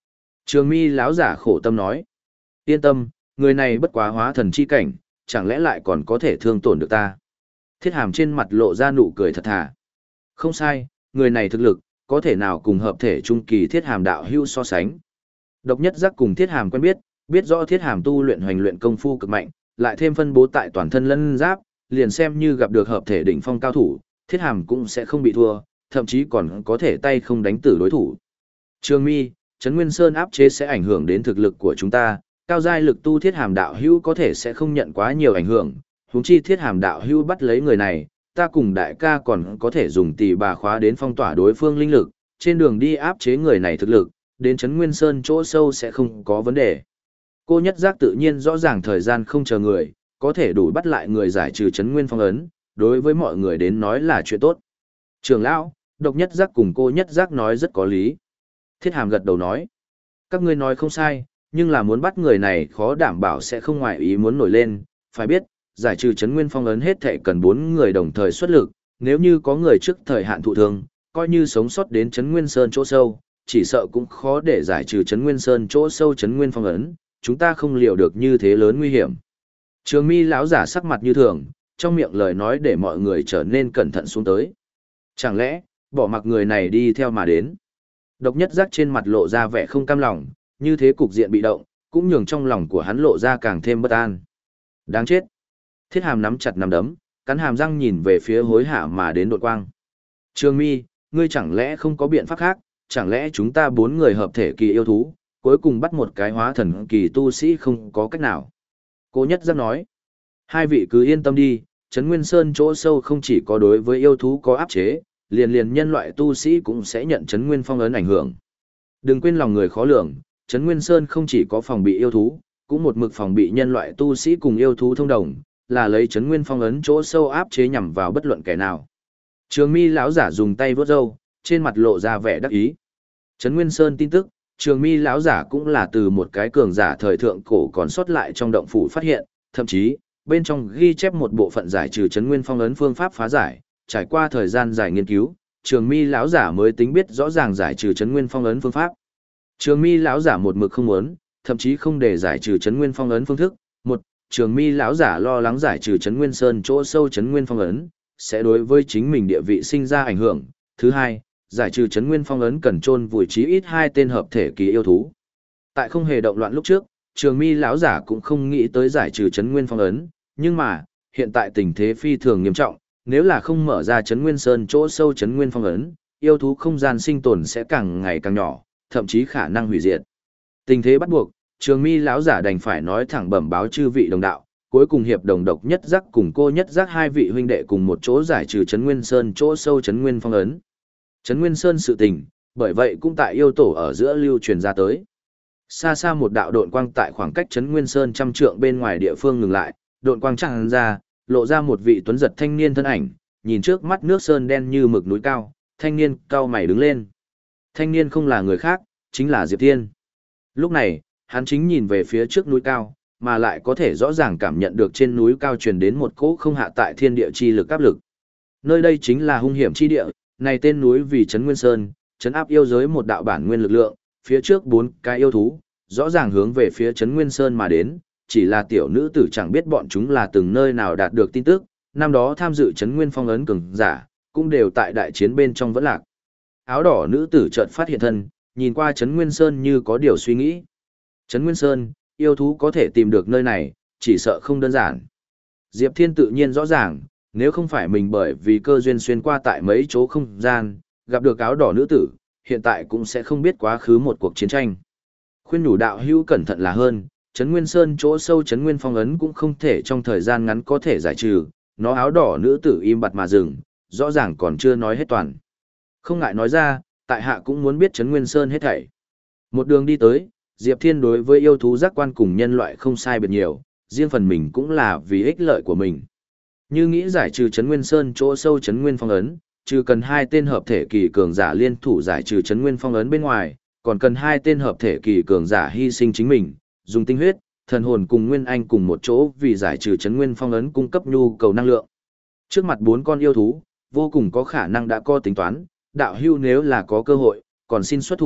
Trường mi lão giả khổ tâm nói. Yên tâm, người này bất quá hóa thần chi cảnh, chẳng lẽ lại còn có thể thương tổn được ta. Thiết hàm trên mặt lộ ra nụ cười thật thà. Không sai, người này thực lực, có thể nào cùng hợp thể trung kỳ thiết hàm đạo hưu so sánh. Độc nhất giác cùng thiết hàm quen biết, biết rõ thiết hàm tu luyện hoành luyện công phu cực mạnh, lại thêm phân bố tại toàn thân lân giáp, liền xem như gặp được hợp thể đỉnh phong cao thủ, thiết hàm cũng sẽ không bị thua, thậm chí còn có thể tay không đánh tử đối thủ. Trường mi, Trấn Nguyên Sơn áp chế sẽ ảnh hưởng đến thực lực của chúng ta, cao giai lực tu thiết hàm đạo hữu có thể sẽ không nhận quá nhiều ảnh hưởng, huống chi thiết hàm đạo hữu bắt lấy người này, ta cùng đại ca còn có thể dùng tỷ bà khóa đến phong tỏa đối phương linh lực, trên đường đi áp chế người này thực lực, đến Trấn Nguyên Sơn chỗ sâu sẽ không có vấn đề. Cô nhất giác tự nhiên rõ ràng thời gian không chờ người, có thể đủ bắt lại người giải trừ Trấn Nguyên phong ấn, đối với mọi người đến nói là chuyện tốt. Trường lão, độc nhất giác cùng cô nhất giác nói rất có lý. Thiết hàm gật đầu nói, các ngươi nói không sai, nhưng là muốn bắt người này khó đảm bảo sẽ không ngoài ý muốn nổi lên, phải biết, giải trừ Trấn Nguyên phong ấn hết thảy cần bốn người đồng thời xuất lực, nếu như có người trước thời hạn thụ thương, coi như sống sót đến Trấn Nguyên Sơn chỗ sâu, chỉ sợ cũng khó để giải trừ Trấn Nguyên Sơn chỗ sâu Trấn Nguyên phong ấn, chúng ta không liệu được như thế lớn nguy hiểm. Trường mi lão giả sắc mặt như thường, trong miệng lời nói để mọi người trở nên cẩn thận xuống tới. Chẳng lẽ, bỏ mặc người này đi theo mà đến. Độc nhất giác trên mặt lộ ra vẻ không cam lòng, như thế cục diện bị động, cũng nhường trong lòng của hắn lộ ra càng thêm bất an. Đáng chết. Thiết hàm nắm chặt nắm đấm, cắn hàm răng nhìn về phía hối hả mà đến đột quang. Trường mi, ngươi chẳng lẽ không có biện pháp khác, chẳng lẽ chúng ta bốn người hợp thể kỳ yêu thú, cuối cùng bắt một cái hóa thần kỳ tu sĩ không có cách nào. Cô nhất giác nói, hai vị cứ yên tâm đi, Trấn Nguyên Sơn chỗ sâu không chỉ có đối với yêu thú có áp chế, liền liền nhân loại tu sĩ cũng sẽ nhận Trấn Nguyên phong ấn ảnh hưởng. Đừng quên lòng người khó lường, Trấn Nguyên Sơn không chỉ có phòng bị yêu thú, cũng một mực phòng bị nhân loại tu sĩ cùng yêu thú thông đồng, là lấy Trấn Nguyên phong ấn chỗ sâu áp chế nhằm vào bất luận kẻ nào. Trường mi lão giả dùng tay vớt râu, trên mặt lộ ra vẻ đắc ý. Trấn Nguyên Sơn tin tức, Trường mi lão giả cũng là từ một cái cường giả thời thượng cổ còn sót lại trong động phủ phát hiện, thậm chí, bên trong ghi chép một bộ phận giải trừ Trấn Nguyên phong ấn phương pháp phá giải, trải qua thời gian dài nghiên cứu, Trường mi lão giả mới tính biết rõ ràng giải trừ Trấn Nguyên phong ấn phương pháp. Trường mi lão giả một mực không muốn, thậm chí không để giải trừ Trấn Nguyên phong ấn phương thức. Một, Trường mi lão giả lo lắng giải trừ Trấn Nguyên Sơn chỗ sâu Trấn Nguyên phong ấn sẽ đối với chính mình địa vị sinh ra ảnh hưởng. Thứ hai, giải trừ Trấn Nguyên phong ấn cần chôn vùi chí ít hai tên hợp thể kỳ yêu thú. Tại không hề động loạn lúc trước, Trường mi lão giả cũng không nghĩ tới giải trừ Trấn Nguyên phong ấn, nhưng mà, hiện tại tình thế phi thường nghiêm trọng, nếu là không mở ra Trấn Nguyên Sơn chỗ sâu Trấn Nguyên phong ấn, yêu thú không gian sinh tồn sẽ càng ngày càng nhỏ, thậm chí khả năng hủy diệt. Tình thế bắt buộc, Trường mi lão giả đành phải nói thẳng bẩm báo chư vị đồng đạo, cuối cùng hiệp đồng độc nhất giác cùng cô nhất giác hai vị huynh đệ cùng một chỗ giải trừ Trấn Nguyên Sơn chỗ sâu Trấn Nguyên phong ấn. Trấn Nguyên Sơn sự tình, bởi vậy cũng tại yêu tổ ở giữa lưu truyền ra tới. Xa xa một đạo độn quang tại khoảng cách Trấn Nguyên Sơn trăm trượng bên ngoài địa phương ngừng lại, độn quang tràn ra, lộ ra một vị tuấn giật thanh niên thân ảnh, nhìn trước mắt nước sơn đen như mực núi cao, thanh niên cao mày đứng lên. Thanh niên không là người khác, chính là Diệp Thiên. Lúc này, hắn chính nhìn về phía trước núi cao, mà lại có thể rõ ràng cảm nhận được trên núi cao truyền đến một cỗ không hạ tại thiên địa chi lực áp lực. Nơi đây chính là hung hiểm chi địa, này tên núi vì Trấn Nguyên Sơn, trấn áp yêu giới một đạo bản nguyên lực lượng, phía trước bốn cái yêu thú, rõ ràng hướng về phía Trấn Nguyên Sơn mà đến, chỉ là tiểu nữ tử chẳng biết bọn chúng là từng nơi nào đạt được tin tức, năm đó tham dự Trấn Nguyên phong ấn cường giả, cũng đều tại đại chiến bên trong vẫn lạc. Áo đỏ nữ tử chợt phát hiện thân, nhìn qua Trấn Nguyên Sơn như có điều suy nghĩ. Trấn Nguyên Sơn, yêu thú có thể tìm được nơi này, chỉ sợ không đơn giản. Diệp Thiên tự nhiên rõ ràng, nếu không phải mình bởi vì cơ duyên xuyên qua tại mấy chỗ không gian, gặp được áo đỏ nữ tử, hiện tại cũng sẽ không biết quá khứ một cuộc chiến tranh. Khuyên nhủ đạo hữu cẩn thận là hơn, Trấn Nguyên Sơn chỗ sâu Trấn Nguyên phong ấn cũng không thể trong thời gian ngắn có thể giải trừ, nó áo đỏ nữ tử im bặt mà dừng, rõ ràng còn chưa nói hết toàn. Không ngại nói ra, tại hạ cũng muốn biết Trấn Nguyên Sơn hết thảy. Một đường đi tới, Diệp Thiên đối với yêu thú giác quan cùng nhân loại không sai biệt nhiều, riêng phần mình cũng là vì ích lợi của mình. Như nghĩ giải trừ Trấn Nguyên Sơn chỗ sâu Trấn Nguyên phong ấn, trừ cần hai tên hợp thể kỳ cường giả liên thủ giải trừ Trấn Nguyên phong ấn bên ngoài, còn cần hai tên hợp thể kỳ cường giả hy sinh chính mình, dùng tinh huyết, thần hồn cùng Nguyên Anh cùng một chỗ vì giải trừ Trấn Nguyên phong ấn cung cấp nhu cầu năng lượng. Trước mặt bốn con yêu thú, vô cùng có khả năng đã có tính toán, đạo hưu nếu là có cơ hội, còn xin xuất thủ,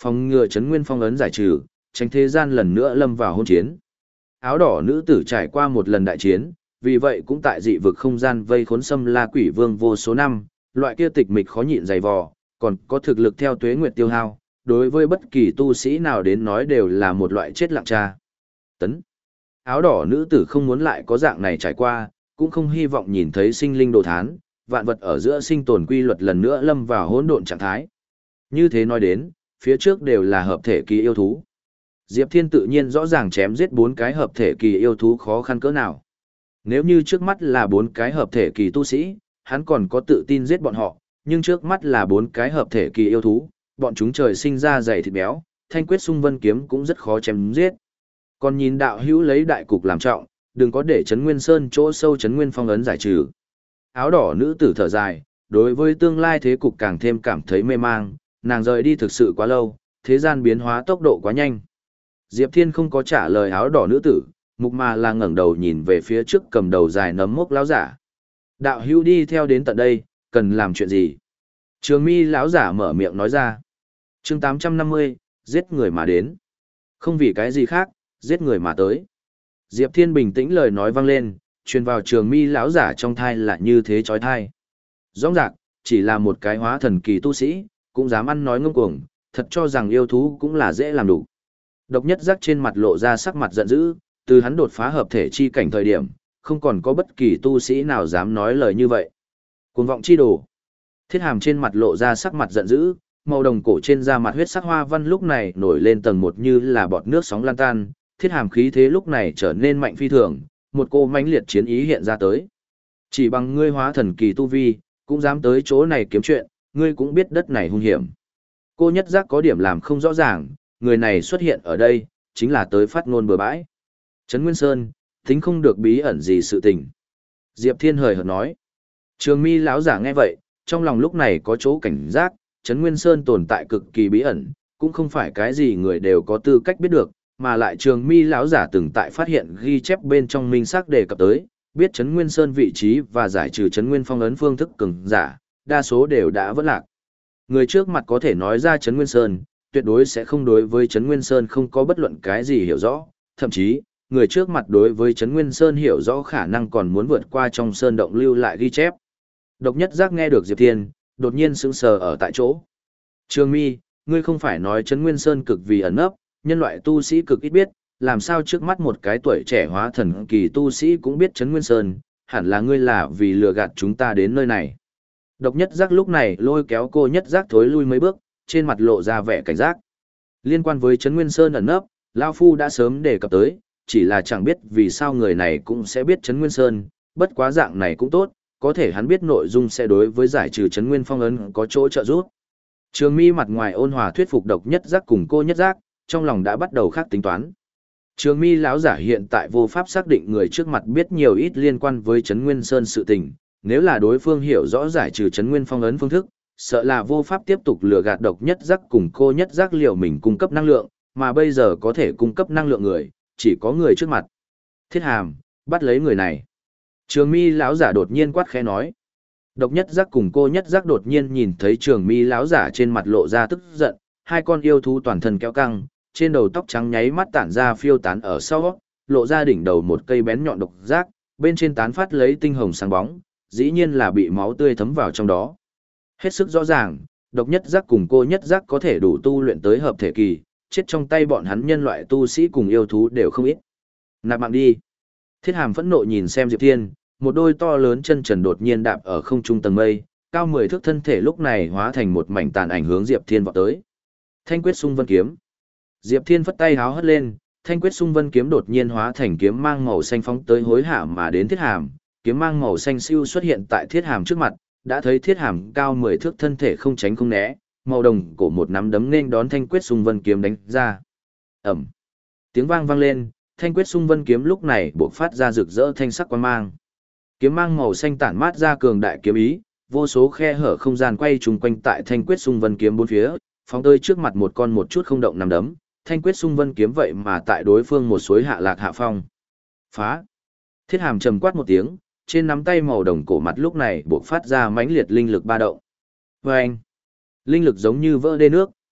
Phòng ngừa Trấn Nguyên phong ấn giải trừ, tránh thế gian lần nữa lâm vào hôn chiến. Áo đỏ nữ tử trải qua một lần đại chiến, vì vậy cũng tại dị vực không gian vây khốn xâm la quỷ vương vô số năm, loại kia tịch mịch khó nhịn dày vò, còn có thực lực theo tuế nguyệt tiêu hao, đối với bất kỳ tu sĩ nào đến nói đều là một loại chết lặng cha. Tấn. Áo đỏ nữ tử không muốn lại có dạng này trải qua, cũng không hy vọng nhìn thấy sinh linh đồ thán, vạn vật ở giữa sinh tồn quy luật lần nữa lâm vào hỗn độn trạng thái. Như thế nói đến, phía trước đều là hợp thể kỳ yêu thú. Diệp Thiên tự nhiên rõ ràng chém giết bốn cái hợp thể kỳ yêu thú khó khăn cỡ nào. Nếu như trước mắt là bốn cái hợp thể kỳ tu sĩ, hắn còn có tự tin giết bọn họ, nhưng trước mắt là bốn cái hợp thể kỳ yêu thú, bọn chúng trời sinh ra dày thịt béo, thanh quyết xung vân kiếm cũng rất khó chém giết. Còn nhìn đạo hữu lấy đại cục làm trọng, đừng có để Trấn Nguyên Sơn chỗ sâu Trấn Nguyên phong ấn giải trừ. Áo đỏ nữ tử thở dài, đối với tương lai thế cục càng thêm cảm thấy mê mang, nàng rời đi thực sự quá lâu, thế gian biến hóa tốc độ quá nhanh. Diệp Thiên không có trả lời áo đỏ nữ tử, mục mà là ngẩng đầu nhìn về phía trước cầm đầu dài nấm mốc lão giả. Đạo hữu đi theo đến tận đây, cần làm chuyện gì? Trường mi lão giả mở miệng nói ra. Chương tám trăm năm mươi, giết người mà đến. Không vì cái gì khác, giết người mà tới. Diệp Thiên bình tĩnh lời nói vang lên, truyền vào trường mi lão giả trong thai là như thế chói thai. Rõ ràng, chỉ là một cái hóa thần kỳ tu sĩ, cũng dám ăn nói ngông cuồng, thật cho rằng yêu thú cũng là dễ làm đủ. Độc nhất giác trên mặt lộ ra sắc mặt giận dữ, từ hắn đột phá hợp thể chi cảnh thời điểm, không còn có bất kỳ tu sĩ nào dám nói lời như vậy. Cuồng vọng chi đồ. Thiết Hàm trên mặt lộ ra sắc mặt giận dữ, màu đồng cổ trên da mặt huyết sắc hoa văn lúc này nổi lên tầng một như là bọt nước sóng lan tan, Thiết Hàm khí thế lúc này trở nên mạnh phi thường, một cô mãnh liệt chiến ý hiện ra tới. Chỉ bằng ngươi hóa thần kỳ tu vi, cũng dám tới chỗ này kiếm chuyện, ngươi cũng biết đất này hung hiểm. Cô nhất giác có điểm làm không rõ ràng, người này xuất hiện ở đây, chính là tới phát ngôn bừa bãi. Trấn Nguyên Sơn, tính không được bí ẩn gì sự tình. Diệp Thiên hời hợt nói. Trường mi lão giả nghe vậy, trong lòng lúc này có chỗ cảnh giác, Trấn Nguyên Sơn tồn tại cực kỳ bí ẩn, cũng không phải cái gì người đều có tư cách biết được, mà lại trường mi lão giả từng tại phát hiện ghi chép bên trong minh xác đề cập tới, biết Trấn Nguyên Sơn vị trí và giải trừ Trấn Nguyên phong ấn phương thức cường giả, đa số đều đã vỡ lạc. Người trước mặt có thể nói ra Trấn Nguyên Sơn, tuyệt đối sẽ không đối với Trấn Nguyên Sơn không có bất luận cái gì hiểu rõ, thậm chí, người trước mặt đối với Trấn Nguyên Sơn hiểu rõ khả năng còn muốn vượt qua trong sơn động lưu lại ghi chép. Độc nhất giác nghe được Diệp Thiên, đột nhiên sững sờ ở tại chỗ. Trường mi, ngươi không phải nói Trấn Nguyên Sơn cực vì ẩn nấp, nhân loại tu sĩ cực ít biết, làm sao trước mắt một cái tuổi trẻ hóa thần kỳ tu sĩ cũng biết Trấn Nguyên Sơn, hẳn là ngươi là vì lừa gạt chúng ta đến nơi này. Độc nhất giác lúc này lôi kéo cô nhất giác thối lui mấy bước, trên mặt lộ ra vẻ cảnh giác. Liên quan với Trấn Nguyên Sơn ẩn nấp, Lao Phu đã sớm đề cập tới, chỉ là chẳng biết vì sao người này cũng sẽ biết Trấn Nguyên Sơn, bất quá dạng này cũng tốt, có thể hắn biết nội dung sẽ đối với giải trừ Trấn Nguyên phong ấn có chỗ trợ giúp. Trường mi mặt ngoài ôn hòa thuyết phục độc nhất giác cùng cô nhất giác, trong lòng đã bắt đầu khác tính toán. Trường mi lão giả hiện tại vô pháp xác định người trước mặt biết nhiều ít liên quan với Trấn Nguyên Sơn sự tình, nếu là đối phương hiểu rõ giải trừ Trấn Nguyên phong ấn phương thức, sợ là vô pháp tiếp tục lừa gạt độc nhất giác cùng cô nhất giác liệu mình cung cấp năng lượng, mà bây giờ có thể cung cấp năng lượng người, chỉ có người trước mặt. Thiết Hàm, bắt lấy người này. Trường mi lão giả đột nhiên quát khẽ nói. Độc nhất giác cùng cô nhất giác đột nhiên nhìn thấy trường mi lão giả trên mặt lộ ra tức giận, hai con yêu thú toàn thân kéo căng, trên đầu tóc trắng nháy mắt tản ra phiêu tán ở sau, lộ ra đỉnh đầu một cây bén nhọn độc giác, bên trên tán phát lấy tinh hồng sáng bóng, dĩ nhiên là bị máu tươi thấm vào trong đó. Hết sức rõ ràng, độc nhất giác cùng cô nhất giác có thể đủ tu luyện tới hợp thể kỳ, chết trong tay bọn hắn nhân loại tu sĩ cùng yêu thú đều không ít. Nạp mạng đi. Thiết Hàm phẫn nộ nhìn xem Diệp Thiên, một đôi to lớn chân trần đột nhiên đạp ở không trung tầng mây, cao mười thước thân thể lúc này hóa thành một mảnh tàn ảnh hướng Diệp Thiên vọt tới. Thanh quyết xung vân kiếm. Diệp Thiên phất tay háo hất lên, thanh quyết xung vân kiếm đột nhiên hóa thành kiếm mang màu xanh phóng tới hối hả mà đến Thiết Hàm, kiếm mang màu xanh siêu xuất hiện tại Thiết Hàm trước mặt, đã thấy Thiết Hàm cao mười thước thân thể không tránh không né, màu đồng cổ một nắm đấm nên đón thanh quyết xung vân kiếm đánh ra. Ầm. Tiếng vang vang lên, thanh quyết xung vân kiếm lúc này bộc phát ra rực rỡ thanh sắc quang mang. Kiếm mang màu xanh tản mát ra cường đại kiếm ý, vô số khe hở không gian quay trùng quanh tại thanh quyết xung vân kiếm bốn phía, phóng tới trước mặt một con một chút không động nằm đấm, thanh quyết xung vân kiếm vậy mà tại đối phương một suối hạ lạc hạ phong. Phá! Thiết Hàm trầm quát một tiếng, trên nắm tay màu đồng cổ mặt lúc này bộc phát ra mãnh liệt linh lực ba động. Vâng! Linh lực giống như vỡ đê nước,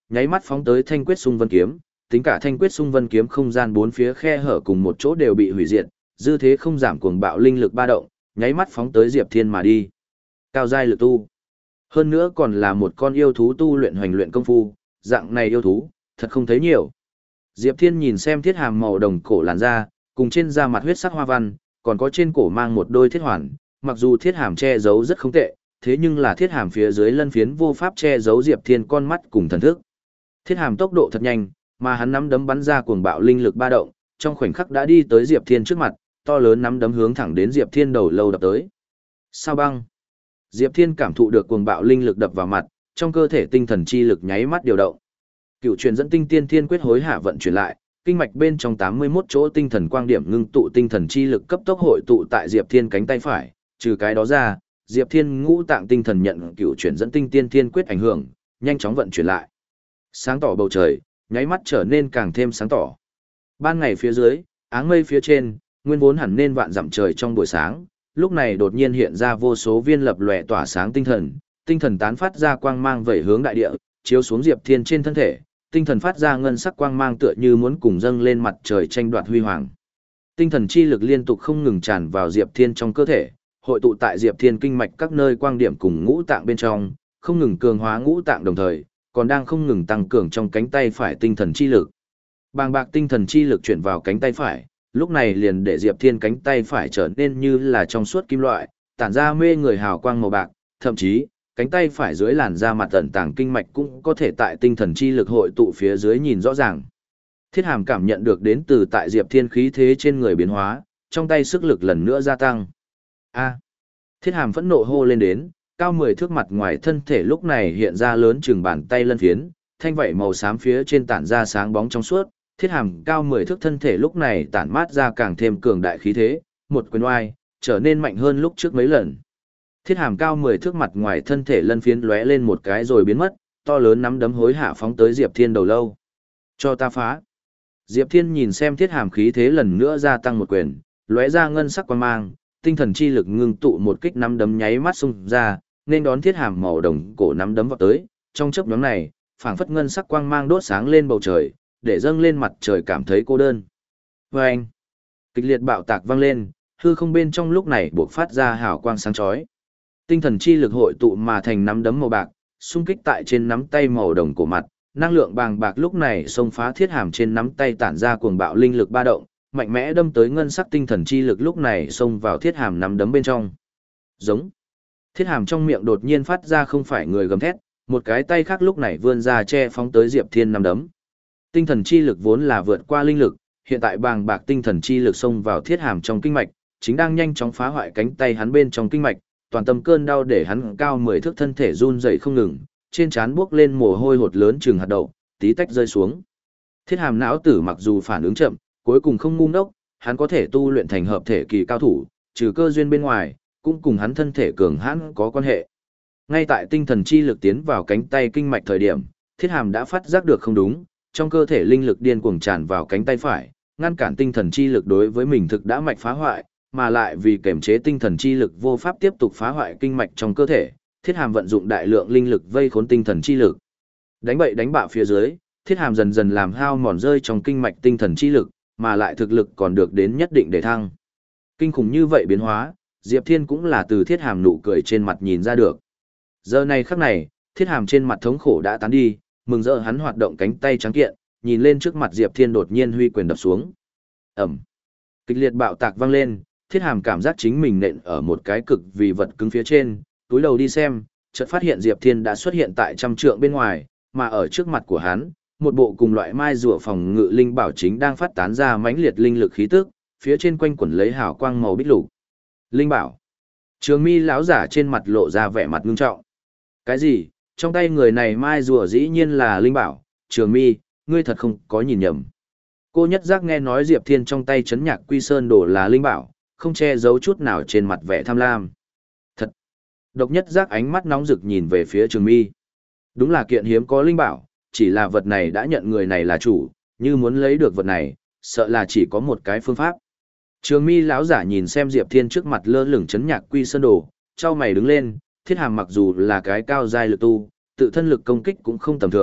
nháy mắt phóng tới Thanh Quyết Xung Vân kiếm, tính cả Thanh Quyết Xung Vân kiếm không gian bốn phía khe hở cùng một chỗ đều bị hủy diệt, dư thế không giảm cuồng bạo linh lực ba động, nháy mắt phóng tới Diệp Thiên mà đi. Cao giai lực tu. Hơn nữa còn là một con yêu thú tu luyện hoành luyện công phu, dạng này yêu thú, thật không thấy nhiều. Diệp Thiên nhìn xem thiết hàm màu đồng cổ làn da, cùng trên da mặt huyết sắc hoa văn, còn có trên cổ mang một đôi thiết hoàn, mặc dù thiết hàm che giấu rất không tệ, thế nhưng là thiết hàm phía dưới lân phiến vô pháp che giấu Diệp Thiên con mắt cùng thần thức. Thiết hàm tốc độ thật nhanh, mà hắn nắm đấm bắn ra cuồng bạo linh lực ba động, trong khoảnh khắc đã đi tới Diệp Thiên trước mặt, to lớn nắm đấm hướng thẳng đến Diệp Thiên đầu lâu đập tới. Sao băng? Diệp Thiên cảm thụ được cuồng bạo linh lực đập vào mặt, trong cơ thể tinh thần chi lực nháy mắt điều động. Cựu truyền dẫn tinh tiên thiên quyết hối hạ vận chuyển lại, kinh mạch bên trong tám mươi mốt chỗ tinh thần quang điểm ngưng tụ tinh thần chi lực cấp tốc hội tụ tại Diệp Thiên cánh tay phải, trừ cái đó ra, Diệp Thiên ngũ tạng tinh thần nhận cựu truyền dẫn tinh tiên thiên quyết ảnh hưởng, nhanh chóng vận chuyển lại. Sáng tỏ bầu trời, nháy mắt trở nên càng thêm sáng tỏ. Ban ngày phía dưới, áng mây phía trên, nguyên vốn hẳn nên vạn dặm trời trong buổi sáng, lúc này đột nhiên hiện ra vô số viên lập lòe tỏa sáng tinh thần, tinh thần tán phát ra quang mang vẩy hướng đại địa, chiếu xuống Diệp Thiên trên thân thể, tinh thần phát ra ngân sắc quang mang tựa như muốn cùng dâng lên mặt trời tranh đoạt huy hoàng. Tinh thần chi lực liên tục không ngừng tràn vào Diệp Thiên trong cơ thể, hội tụ tại Diệp Thiên kinh mạch các nơi quang điểm cùng ngũ tạng bên trong, không ngừng cường hóa ngũ tạng đồng thời, còn đang không ngừng tăng cường trong cánh tay phải tinh thần chi lực. Bàng bạc tinh thần chi lực chuyển vào cánh tay phải, lúc này liền để Diệp Thiên cánh tay phải trở nên như là trong suốt kim loại, tản ra mê người hào quang màu bạc, thậm chí, cánh tay phải dưới làn da mặt tận tàng kinh mạch cũng có thể tại tinh thần chi lực hội tụ phía dưới nhìn rõ ràng. Thiết Hàm cảm nhận được đến từ tại Diệp Thiên khí thế trên người biến hóa, trong tay sức lực lần nữa gia tăng. A! Thiết Hàm phẫn nộ hô lên đến, cao mười thước mặt ngoài thân thể lúc này hiện ra lớn chừng bàn tay lân phiến, thanh vảy màu xám phía trên tản ra sáng bóng trong suốt, Thiết Hàm cao mười thước thân thể lúc này tản mát ra càng thêm cường đại khí thế, một quyền oai, trở nên mạnh hơn lúc trước mấy lần. Thiết Hàm cao mười thước mặt ngoài thân thể lân phiến lóe lên một cái rồi biến mất, to lớn nắm đấm hối hạ phóng tới Diệp Thiên đầu lâu. Cho ta phá. Diệp Thiên nhìn xem Thiết Hàm khí thế lần nữa gia tăng một quyền, lóe ra ngân sắc quang mang, tinh thần chi lực ngưng tụ một kích nắm đấm nháy mắt xung ra, nên đón Thiết Hàm màu đồng cổ nắm đấm vào tới, trong chớp nhoáng này, phảng phất ngân sắc quang mang đốt sáng lên bầu trời, để dâng lên mặt trời cảm thấy cô đơn. Oeng! Kịch liệt bạo tạc vang lên, hư không bên trong lúc này bộc phát ra hào quang sáng chói. Tinh thần chi lực hội tụ mà thành nắm đấm màu bạc, xung kích tại trên nắm tay màu đồng cổ mặt, năng lượng bàng bạc lúc này xông phá Thiết Hàm trên nắm tay tản ra cuồng bạo linh lực ba động, mạnh mẽ đâm tới ngân sắc tinh thần chi lực lúc này xông vào Thiết Hàm nắm đấm bên trong. Giống. Thiết Hàm trong miệng đột nhiên phát ra không phải người gầm thét, một cái tay khác lúc này vươn ra che phóng tới Diệp Thiên nắm đấm. Tinh thần chi lực vốn là vượt qua linh lực, hiện tại bàng bạc tinh thần chi lực xông vào Thiết Hàm trong kinh mạch, chính đang nhanh chóng phá hoại cánh tay hắn bên trong kinh mạch, toàn tâm cơn đau để hắn cao mười thước thân thể run rẩy không ngừng, trên trán buốc lên mồ hôi hột lớn chừng hạt đậu, tí tách rơi xuống. Thiết Hàm não tử mặc dù phản ứng chậm, cuối cùng không ngu ngốc, hắn có thể tu luyện thành hợp thể kỳ cao thủ, trừ cơ duyên bên ngoài, cũng cùng hắn thân thể cường hãn có quan hệ. Ngay tại tinh thần chi lực tiến vào cánh tay kinh mạch thời điểm, Thiết Hàm đã phát giác được không đúng, trong cơ thể linh lực điên cuồng tràn vào cánh tay phải, ngăn cản tinh thần chi lực đối với mình thực đã mạch phá hoại, mà lại vì kềm chế tinh thần chi lực vô pháp tiếp tục phá hoại kinh mạch trong cơ thể, Thiết Hàm vận dụng đại lượng linh lực vây khốn tinh thần chi lực. Đánh bậy đánh bạ phía dưới, Thiết Hàm dần dần làm hao mòn rơi trong kinh mạch tinh thần chi lực, mà lại thực lực còn được đến nhất định để thăng. Kinh khủng như vậy biến hóa, Diệp Thiên cũng là từ Thiết Hàm nụ cười trên mặt nhìn ra được. Giờ này khắc này, Thiết Hàm trên mặt thống khổ đã tán đi, mừng rỡ hắn hoạt động cánh tay trắng kiện, nhìn lên trước mặt Diệp Thiên đột nhiên huy quyền đập xuống. Ầm. Kịch liệt bạo tạc vang lên, Thiết Hàm cảm giác chính mình nện ở một cái cực vì vật cứng phía trên, túi đầu đi xem, chợt phát hiện Diệp Thiên đã xuất hiện tại trăm trượng bên ngoài, mà ở trước mặt của hắn, một bộ cùng loại mai rùa phòng ngự linh bảo chính đang phát tán ra mãnh liệt linh lực khí tức, phía trên quanh quẩn lấy hào quang màu bích lục. Linh bảo. Trường Mi lão giả trên mặt lộ ra vẻ mặt ngưng trọng. Cái gì? Trong tay người này mai rùa dĩ nhiên là linh bảo, Trường Mi, ngươi thật không có nhìn nhầm. Cô Nhất Giác nghe nói Diệp Thiên trong tay chấn nhạc quy sơn đồ là linh bảo, không che giấu chút nào trên mặt vẻ tham lam. Thật. Độc Nhất Giác ánh mắt nóng rực nhìn về phía Trường Mi. Đúng là kiện hiếm có linh bảo, chỉ là vật này đã nhận người này là chủ, như muốn lấy được vật này, sợ là chỉ có một cái phương pháp. Trường Mi lão giả nhìn xem Diệp Thiên trước mặt lơ lửng chấn nhạc quy sơn đồ, chau mày đứng lên, Thiết Hàm mặc dù là cái cao giai lực tu, tự thân lực công kích cũng không tầm thường,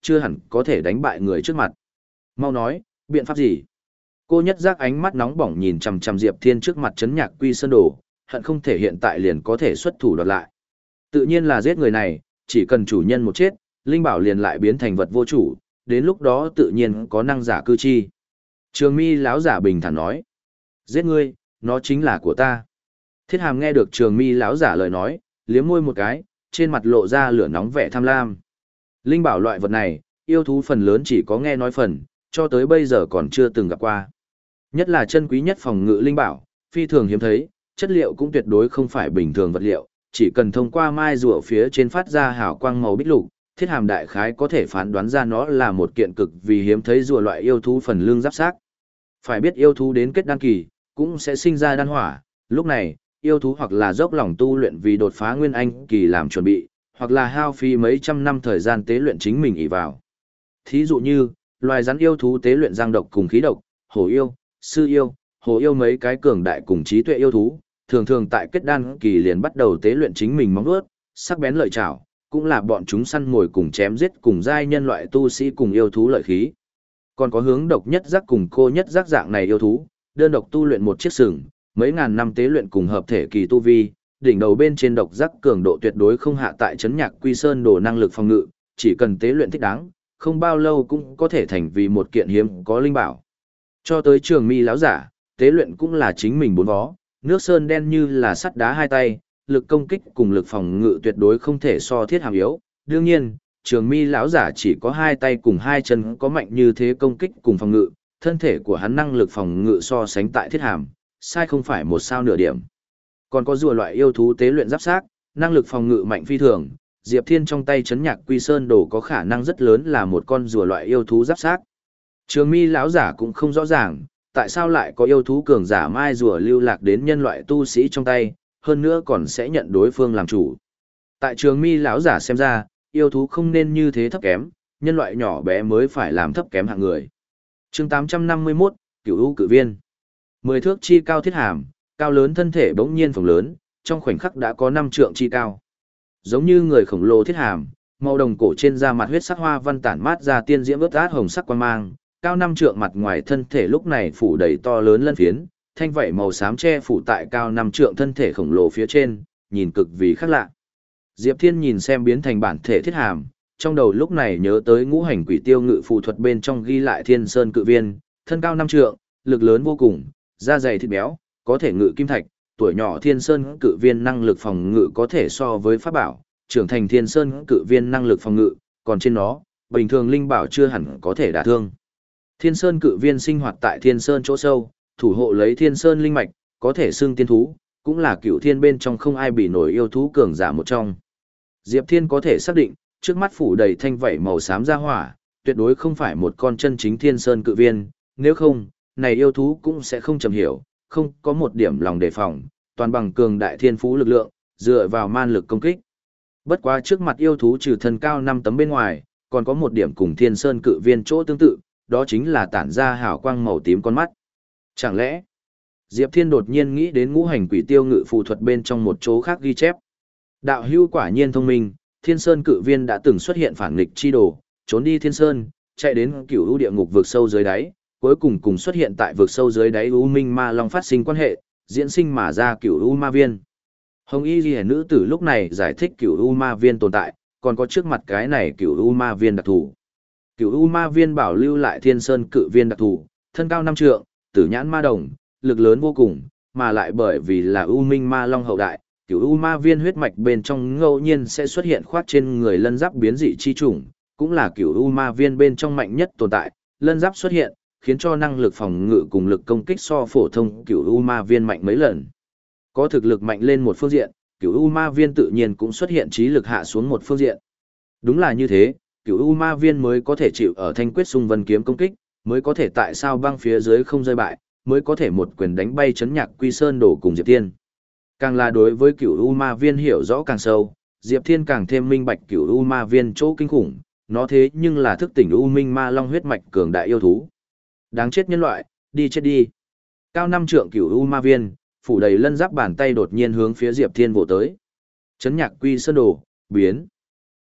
chưa hẳn có thể đánh bại người trước mặt. Mau nói, biện pháp gì? Cô Nhất Giác ánh mắt nóng bỏng nhìn chằm chằm Diệp Thiên trước mặt Trấn Nhạc Quy Sơn Đồ, hận không thể hiện tại liền có thể xuất thủ đoạt lại. Tự nhiên là giết người này, chỉ cần chủ nhân một chết, linh bảo liền lại biến thành vật vô chủ, đến lúc đó tự nhiên có năng giả cư chi. Trường Mi lão giả bình thản nói, giết ngươi, nó chính là của ta. Thiết Hàm nghe được Trường Mi lão giả lời nói, liếm môi một cái, trên mặt lộ ra lửa nóng vẻ tham lam. Linh bảo loại vật này, yêu thú phần lớn chỉ có nghe nói phần, cho tới bây giờ còn chưa từng gặp qua. Nhất là chân quý nhất phòng ngự linh bảo, phi thường hiếm thấy, chất liệu cũng tuyệt đối không phải bình thường vật liệu, chỉ cần thông qua mai rùa phía trên phát ra hào quang màu bích lục, Thiết Hàm đại khái có thể phán đoán ra nó là một kiện cực vì hiếm thấy rùa loại yêu thú phần lưng giáp xác. Phải biết yêu thú đến kết đan kỳ, cũng sẽ sinh ra đan hỏa, lúc này, yêu thú hoặc là dốc lòng tu luyện vì đột phá nguyên anh kỳ làm chuẩn bị, hoặc là hao phí mấy trăm năm thời gian tế luyện chính mình ỷ vào. Thí dụ như, loài rắn yêu thú tế luyện giang độc cùng khí độc, hổ yêu, sư yêu, hồ yêu mấy cái cường đại cùng trí tuệ yêu thú, thường thường tại kết đan kỳ liền bắt đầu tế luyện chính mình móng vuốt, sắc bén lợi chảo, cũng là bọn chúng săn mồi cùng chém giết cùng giai nhân loại tu sĩ cùng yêu thú lợi khí. Còn có hướng độc nhất giác cùng cô nhất giác dạng này yêu thú, đơn độc tu luyện một chiếc sừng, mấy ngàn năm tế luyện cùng hợp thể kỳ tu vi, đỉnh đầu bên trên độc giác cường độ tuyệt đối không hạ tại Trấn Nhạc Quy Sơn Đồ năng lực phòng ngự, chỉ cần tế luyện thích đáng, không bao lâu cũng có thể thành vì một kiện hiếm có linh bảo. Cho tới Trường Mi lão giả, tế luyện cũng là chính mình bốn vó, nước sơn đen như là sắt đá hai tay, lực công kích cùng lực phòng ngự tuyệt đối không thể so Thiết Hàm yếu. Đương nhiên, Trường Mi lão giả chỉ có hai tay cùng hai chân có mạnh như thế công kích cùng phòng ngự, thân thể của hắn năng lực phòng ngự so sánh tại Thiết Hàm, sai không phải một sao nửa điểm. Còn có rùa loại yêu thú tế luyện giáp xác, năng lực phòng ngự mạnh phi thường, Diệp Thiên trong tay Trấn Nhạc Quy Sơn Đồ có khả năng rất lớn là một con rùa loại yêu thú giáp xác. Trường Mi lão giả cũng không rõ ràng, tại sao lại có yêu thú cường giả mai rùa lưu lạc đến nhân loại tu sĩ trong tay, hơn nữa còn sẽ nhận đối phương làm chủ. Tại Trường Mi lão giả xem ra, yêu thú không nên như thế thấp kém, nhân loại nhỏ bé mới phải làm thấp kém hạng người. Chương tám trăm năm mươi mốt, Cửu U cự viên. Mười thước chi cao Thiết Hàm, cao lớn thân thể bỗng nhiên phồng lớn, trong khoảnh khắc đã có năm trượng chi cao. Giống như người khổng lồ Thiết Hàm, màu đồng cổ trên da mặt huyết sắc hoa văn tản mát ra tiên diễm ướt át hồng sắc quang mang, cao năm trượng mặt ngoài thân thể lúc này phủ đầy to lớn lân phiến, thanh vảy màu xám che phủ tại cao năm trượng thân thể khổng lồ phía trên, nhìn cực vì khác lạ. Diệp Thiên nhìn xem biến thành bản thể Thiết Hàm, trong đầu lúc này nhớ tới ngũ hành quỷ tiêu ngự phù thuật bên trong ghi lại Thiên Sơn cự viên, thân cao năm trượng, lực lớn vô cùng, da dày thịt béo, có thể ngự kim thạch, tuổi nhỏ Thiên Sơn cự viên năng lực phòng ngự có thể so với pháp bảo, trưởng thành Thiên Sơn cự viên năng lực phòng ngự, còn trên nó, bình thường linh bảo chưa hẳn có thể đả thương. Thiên Sơn cự viên sinh hoạt tại Thiên Sơn chỗ sâu, thủ hộ lấy Thiên Sơn linh mạch, có thể xưng tiên thú, cũng là cựu thiên bên trong không ai bị nổi yêu thú cường giả một trong. Diệp Thiên có thể xác định, trước mắt phủ đầy thanh vảy màu xám ra hỏa, tuyệt đối không phải một con chân chính Thiên Sơn cự viên, nếu không, này yêu thú cũng sẽ không chầm hiểu, không có một điểm lòng đề phòng, toàn bằng cường đại thiên phú lực lượng, dựa vào man lực công kích. Bất quá trước mặt yêu thú trừ thân cao năm tấm bên ngoài, còn có một điểm cùng Thiên Sơn cự viên chỗ tương tự, đó chính là tản ra hào quang màu tím con mắt. Chẳng lẽ, Diệp Thiên đột nhiên nghĩ đến ngũ hành quỷ tiêu ngự phù thuật bên trong một chỗ khác ghi chép. Đạo hưu quả nhiên thông minh, Thiên Sơn cự viên đã từng xuất hiện phản nghịch chi đồ, trốn đi Thiên Sơn, chạy đến Cửu U địa ngục vực sâu dưới đáy, cuối cùng cùng xuất hiện tại vực sâu dưới đáy U Minh Ma Long phát sinh quan hệ, diễn sinh mà ra Cửu U Ma Viên. Hồng Y Liễu nữ tử lúc này giải thích Cửu U Ma Viên tồn tại, còn có trước mặt cái này Cửu U Ma Viên đặc thù. Cửu U Ma Viên bảo lưu lại Thiên Sơn cự viên đặc thù, thân cao năm trượng, tử nhãn ma đồng, lực lớn vô cùng, mà lại bởi vì là U Minh Ma Long hậu đại, Cửu U Ma Viên huyết mạch bên trong ngẫu nhiên sẽ xuất hiện khoác trên người lân giáp biến dị chi chủng, cũng là Cửu U Ma Viên bên trong mạnh nhất tồn tại, lân giáp xuất hiện, khiến cho năng lực phòng ngự cùng lực công kích so phổ thông Cửu U Ma Viên mạnh mấy lần. Có thực lực mạnh lên một phương diện, Cửu U Ma Viên tự nhiên cũng xuất hiện trí lực hạ xuống một phương diện. Đúng là như thế, Cửu U Ma Viên mới có thể chịu ở Thanh Quyết Xung Vân kiếm công kích, mới có thể tại sao băng phía dưới không rơi bại, mới có thể một quyền đánh bay Trấn Nhạc Quy Sơn Đổ cùng Diệp Thiên. Càng là đối với Cửu U Ma Viên hiểu rõ càng sâu, Diệp Thiên càng thêm minh bạch Cửu U Ma Viên chỗ kinh khủng, nó thế nhưng là thức tỉnh U Minh Ma Long huyết mạch cường đại yêu thú. Đáng chết nhân loại, đi chết đi. Cao năm trượng Cửu U Ma Viên, phủ đầy lân giáp bàn tay đột nhiên hướng phía Diệp Thiên vỗ tới. Trấn Nhạc Quy Sơn Đồ, biến.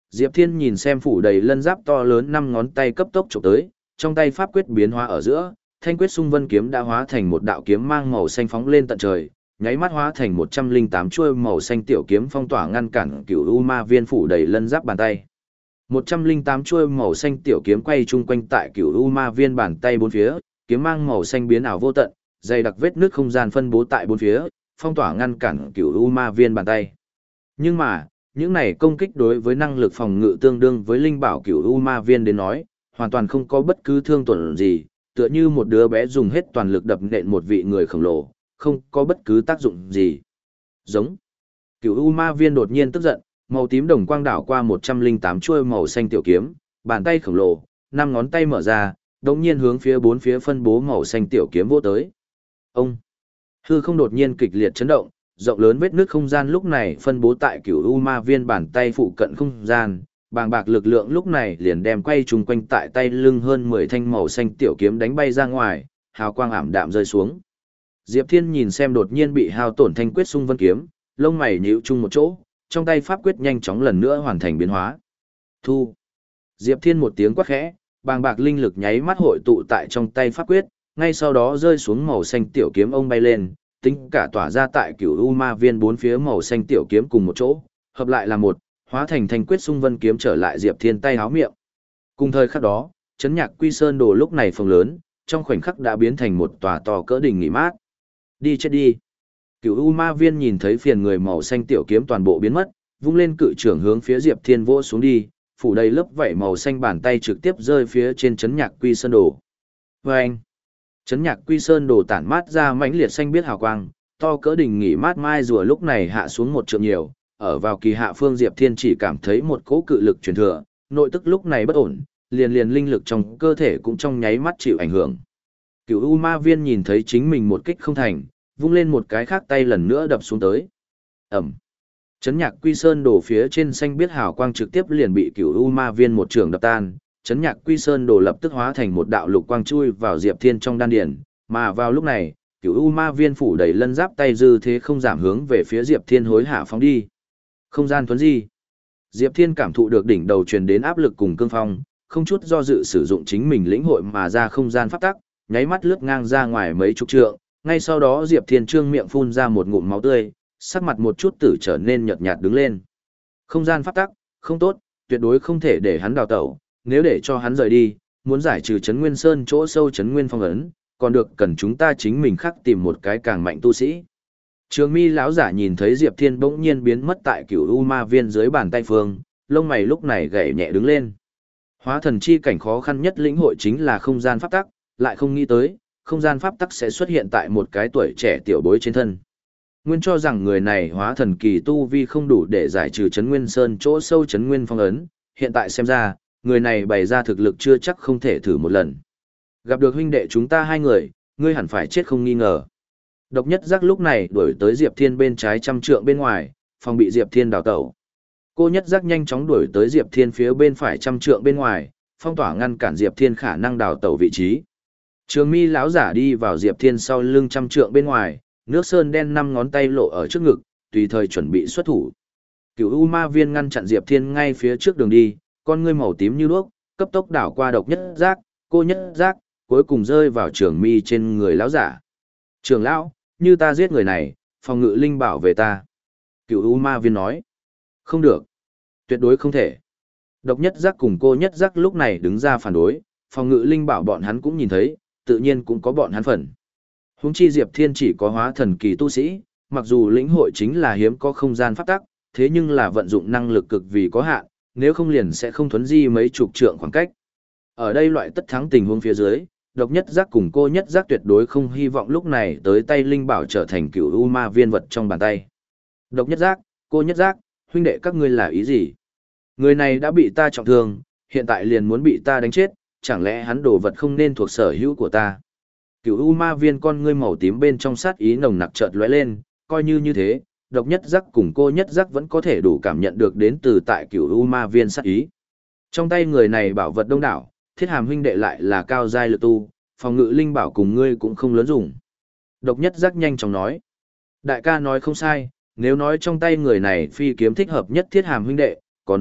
Diệp Thiên nhìn xem phủ đầy lân giáp to lớn năm ngón tay cấp tốc chụp tới, trong tay pháp quyết biến hóa ở giữa, thanh quyết xung vân kiếm đã hóa thành một đạo kiếm mang màu xanh phóng lên tận trời, nháy mắt hóa thành một trăm linh tám chuôi màu xanh tiểu kiếm phong tỏa ngăn cản Cửu U Ma Viên phủ đầy lân giáp bàn tay. một trăm linh tám chuôi màu xanh tiểu kiếm quay chung quanh tại Cửu U Ma Viên bàn tay bốn phía, kiếm mang màu xanh biến ảo vô tận, dày đặc vết nước không gian phân bố tại bốn phía, phong tỏa ngăn cản Cửu U Ma Viên bàn tay. Nhưng mà, những này công kích đối với năng lực phòng ngự tương đương với linh bảo Cửu U Ma Viên đến nói, hoàn toàn không có bất cứ thương tổn gì, tựa như một đứa bé dùng hết toàn lực đập nện một vị người khổng lồ, không có bất cứ tác dụng gì. Giống. Cửu U Ma Viên đột nhiên tức giận, màu tím đồng quang đảo qua một trăm linh tám chuôi màu xanh tiểu kiếm, bàn tay khổng lồ, năm ngón tay mở ra, đột nhiên hướng phía bốn phía phân bố màu xanh tiểu kiếm vỗ tới. Ông. Hư không đột nhiên kịch liệt chấn động, rộng lớn vết nước không gian lúc này phân bố tại Cửu U Ma Viên bàn tay phụ cận không gian, bàng bạc lực lượng lúc này liền đem quay trùng quanh tại tay lưng hơn mười thanh màu xanh tiểu kiếm đánh bay ra ngoài, hào quang ảm đạm rơi xuống. Diệp Thiên nhìn xem đột nhiên bị hao tổn thanh quyết xung vân kiếm, lông mày nhíu chung một chỗ, trong tay pháp quyết nhanh chóng lần nữa hoàn thành biến hóa. Thu. Diệp Thiên một tiếng quát khẽ, bàng bạc linh lực nháy mắt hội tụ tại trong tay pháp quyết, ngay sau đó rơi xuống màu xanh tiểu kiếm ông bay lên, tính cả tỏa ra tại Cửu U Ma Viên bốn phía màu xanh tiểu kiếm cùng một chỗ, hợp lại là một, hóa thành thanh quyết xung vân kiếm trở lại Diệp Thiên tay háo miệng. Cùng thời khắc đó, chấn nhạc Quy Sơn đồ lúc này phồng lớn, trong khoảnh khắc đã biến thành một tòa to cỡ đỉnh nghỉ mát. Đi chết đi. Cửu U Ma Viên nhìn thấy phiền người màu xanh tiểu kiếm toàn bộ biến mất, vung lên cự trưởng hướng phía Diệp Thiên vỗ xuống đi, phủ đầy lớp vảy màu xanh bàn tay trực tiếp rơi phía trên chấn nhạc Quy Sơn đồ. Vâng! Chấn nhạc Quy Sơn đồ tản mát ra mãnh liệt xanh biết hào quang, to cỡ đỉnh nghỉ mát mai rùa lúc này hạ xuống một trượng nhiều, ở vào kỳ hạ phương Diệp Thiên chỉ cảm thấy một cỗ cự lực truyền thừa, nội tức lúc này bất ổn, liền liền linh lực trong cơ thể cũng trong nháy mắt chịu ảnh hưởng. Cửu U Ma Viên nhìn thấy chính mình một kích không thành, vung lên một cái khác tay lần nữa đập xuống tới. Ẩm. Chấn nhạc Quy Sơn đổ phía trên xanh biết hào quang trực tiếp liền bị Cửu U Ma Viên một trường đập tan, chấn nhạc Quy Sơn đổ lập tức hóa thành một đạo lục quang chui vào Diệp Thiên trong đan điền, mà vào lúc này, Cửu U Ma Viên phủ đầy lân giáp tay dư thế không giảm hướng về phía Diệp Thiên hối hạ phóng đi. Không gian thuấn di. Diệp Thiên cảm thụ được đỉnh đầu truyền đến áp lực cùng cương phong, không chút do dự sử dụng chính mình lĩnh hội mà ra không gian pháp tắc, nháy mắt lướt ngang ra ngoài mấy chục trượng, ngay sau đó Diệp Thiên trương miệng phun ra một ngụm máu tươi, sắc mặt một chút tử trở nên nhợt nhạt đứng lên. Không gian pháp tắc, không tốt, tuyệt đối không thể để hắn đào tẩu, nếu để cho hắn rời đi, muốn giải trừ Trấn Nguyên Sơn chỗ sâu Trấn Nguyên phong ấn, còn được cần chúng ta chính mình khắc tìm một cái càng mạnh tu sĩ. Trường Mi lão giả nhìn thấy Diệp Thiên bỗng nhiên biến mất tại Cửu U Ma Viên dưới bàn tay phương, lông mày lúc này gảy nhẹ đứng lên. Hóa thần chi cảnh khó khăn nhất lĩnh hội chính là không gian pháp tắc, lại không nghĩ tới, không gian pháp tắc sẽ xuất hiện tại một cái tuổi trẻ tiểu bối trên thân. Nguyên cho rằng người này hóa thần kỳ tu vi không đủ để giải trừ Trấn Nguyên Sơn chỗ sâu Trấn Nguyên phong ấn, hiện tại xem ra, người này bày ra thực lực chưa chắc không thể thử một lần. Gặp được huynh đệ chúng ta hai người, ngươi hẳn phải chết không nghi ngờ. Độc Nhất Giác lúc này đuổi tới Diệp Thiên bên trái trăm trượng bên ngoài, phòng bị Diệp Thiên đào tẩu. Cô Nhất Giác nhanh chóng đuổi tới Diệp Thiên phía bên phải trăm trượng bên ngoài, phong tỏa ngăn cản Diệp Thiên khả năng đào tẩu vị trí. Trường Mi lão giả đi vào Diệp Thiên sau lưng trăm trượng bên ngoài, nước sơn đen năm ngón tay lộ ở trước ngực, tùy thời chuẩn bị xuất thủ. Cửu U Ma Viên ngăn chặn Diệp Thiên ngay phía trước đường đi, con ngươi màu tím như đuốc, cấp tốc đảo qua Độc Nhất Giác, Cô Nhất Giác, cuối cùng rơi vào Trường Mi trên người lão giả. Trường lão, như ta giết người này, phòng ngự linh bảo về ta. Cửu U Ma Viên nói. Không được. Tuyệt đối không thể. Độc Nhất Giác cùng Cô Nhất Giác lúc này đứng ra phản đối, phòng ngự linh bảo bọn hắn cũng nhìn thấy, tự nhiên cũng có bọn hắn phần. Huống chi Diệp Thiên chỉ có hóa thần kỳ tu sĩ, mặc dù lĩnh hội chính là hiếm có không gian pháp tắc, thế nhưng là vận dụng năng lực cực vì có hạn, nếu không liền sẽ không thuấn di mấy chục trượng khoảng cách. Ở đây loại tất thắng tình huống phía dưới, Độc Nhất Giác cùng Cô Nhất Giác tuyệt đối không hy vọng lúc này tới tay linh bảo trở thành Cửu U Ma Viên vật trong bàn tay. Độc Nhất Giác, Cô Nhất Giác, huynh đệ các ngươi là ý gì? Người này đã bị ta trọng thương, hiện tại liền muốn bị ta đánh chết, chẳng lẽ hắn đồ vật không nên thuộc sở hữu của ta? Cửu U Ma Viên con ngươi màu tím bên trong sát ý nồng nặc chợt lóe lên, coi như như thế, Độc Nhất Giác cùng Cô Nhất Giác vẫn có thể đủ cảm nhận được đến từ tại Cửu U Ma Viên sát ý. Trong tay người này bảo vật đông đảo, Thiết Hàm huynh đệ lại là cao giai lực tu, phòng ngự linh bảo cùng ngươi cũng không lớn dùng. Độc Nhất Giác nhanh chóng nói. Đại ca nói không sai, nếu nói trong tay người này phi kiếm thích hợp nhất Thiết Hàm huynh đệ, có nó,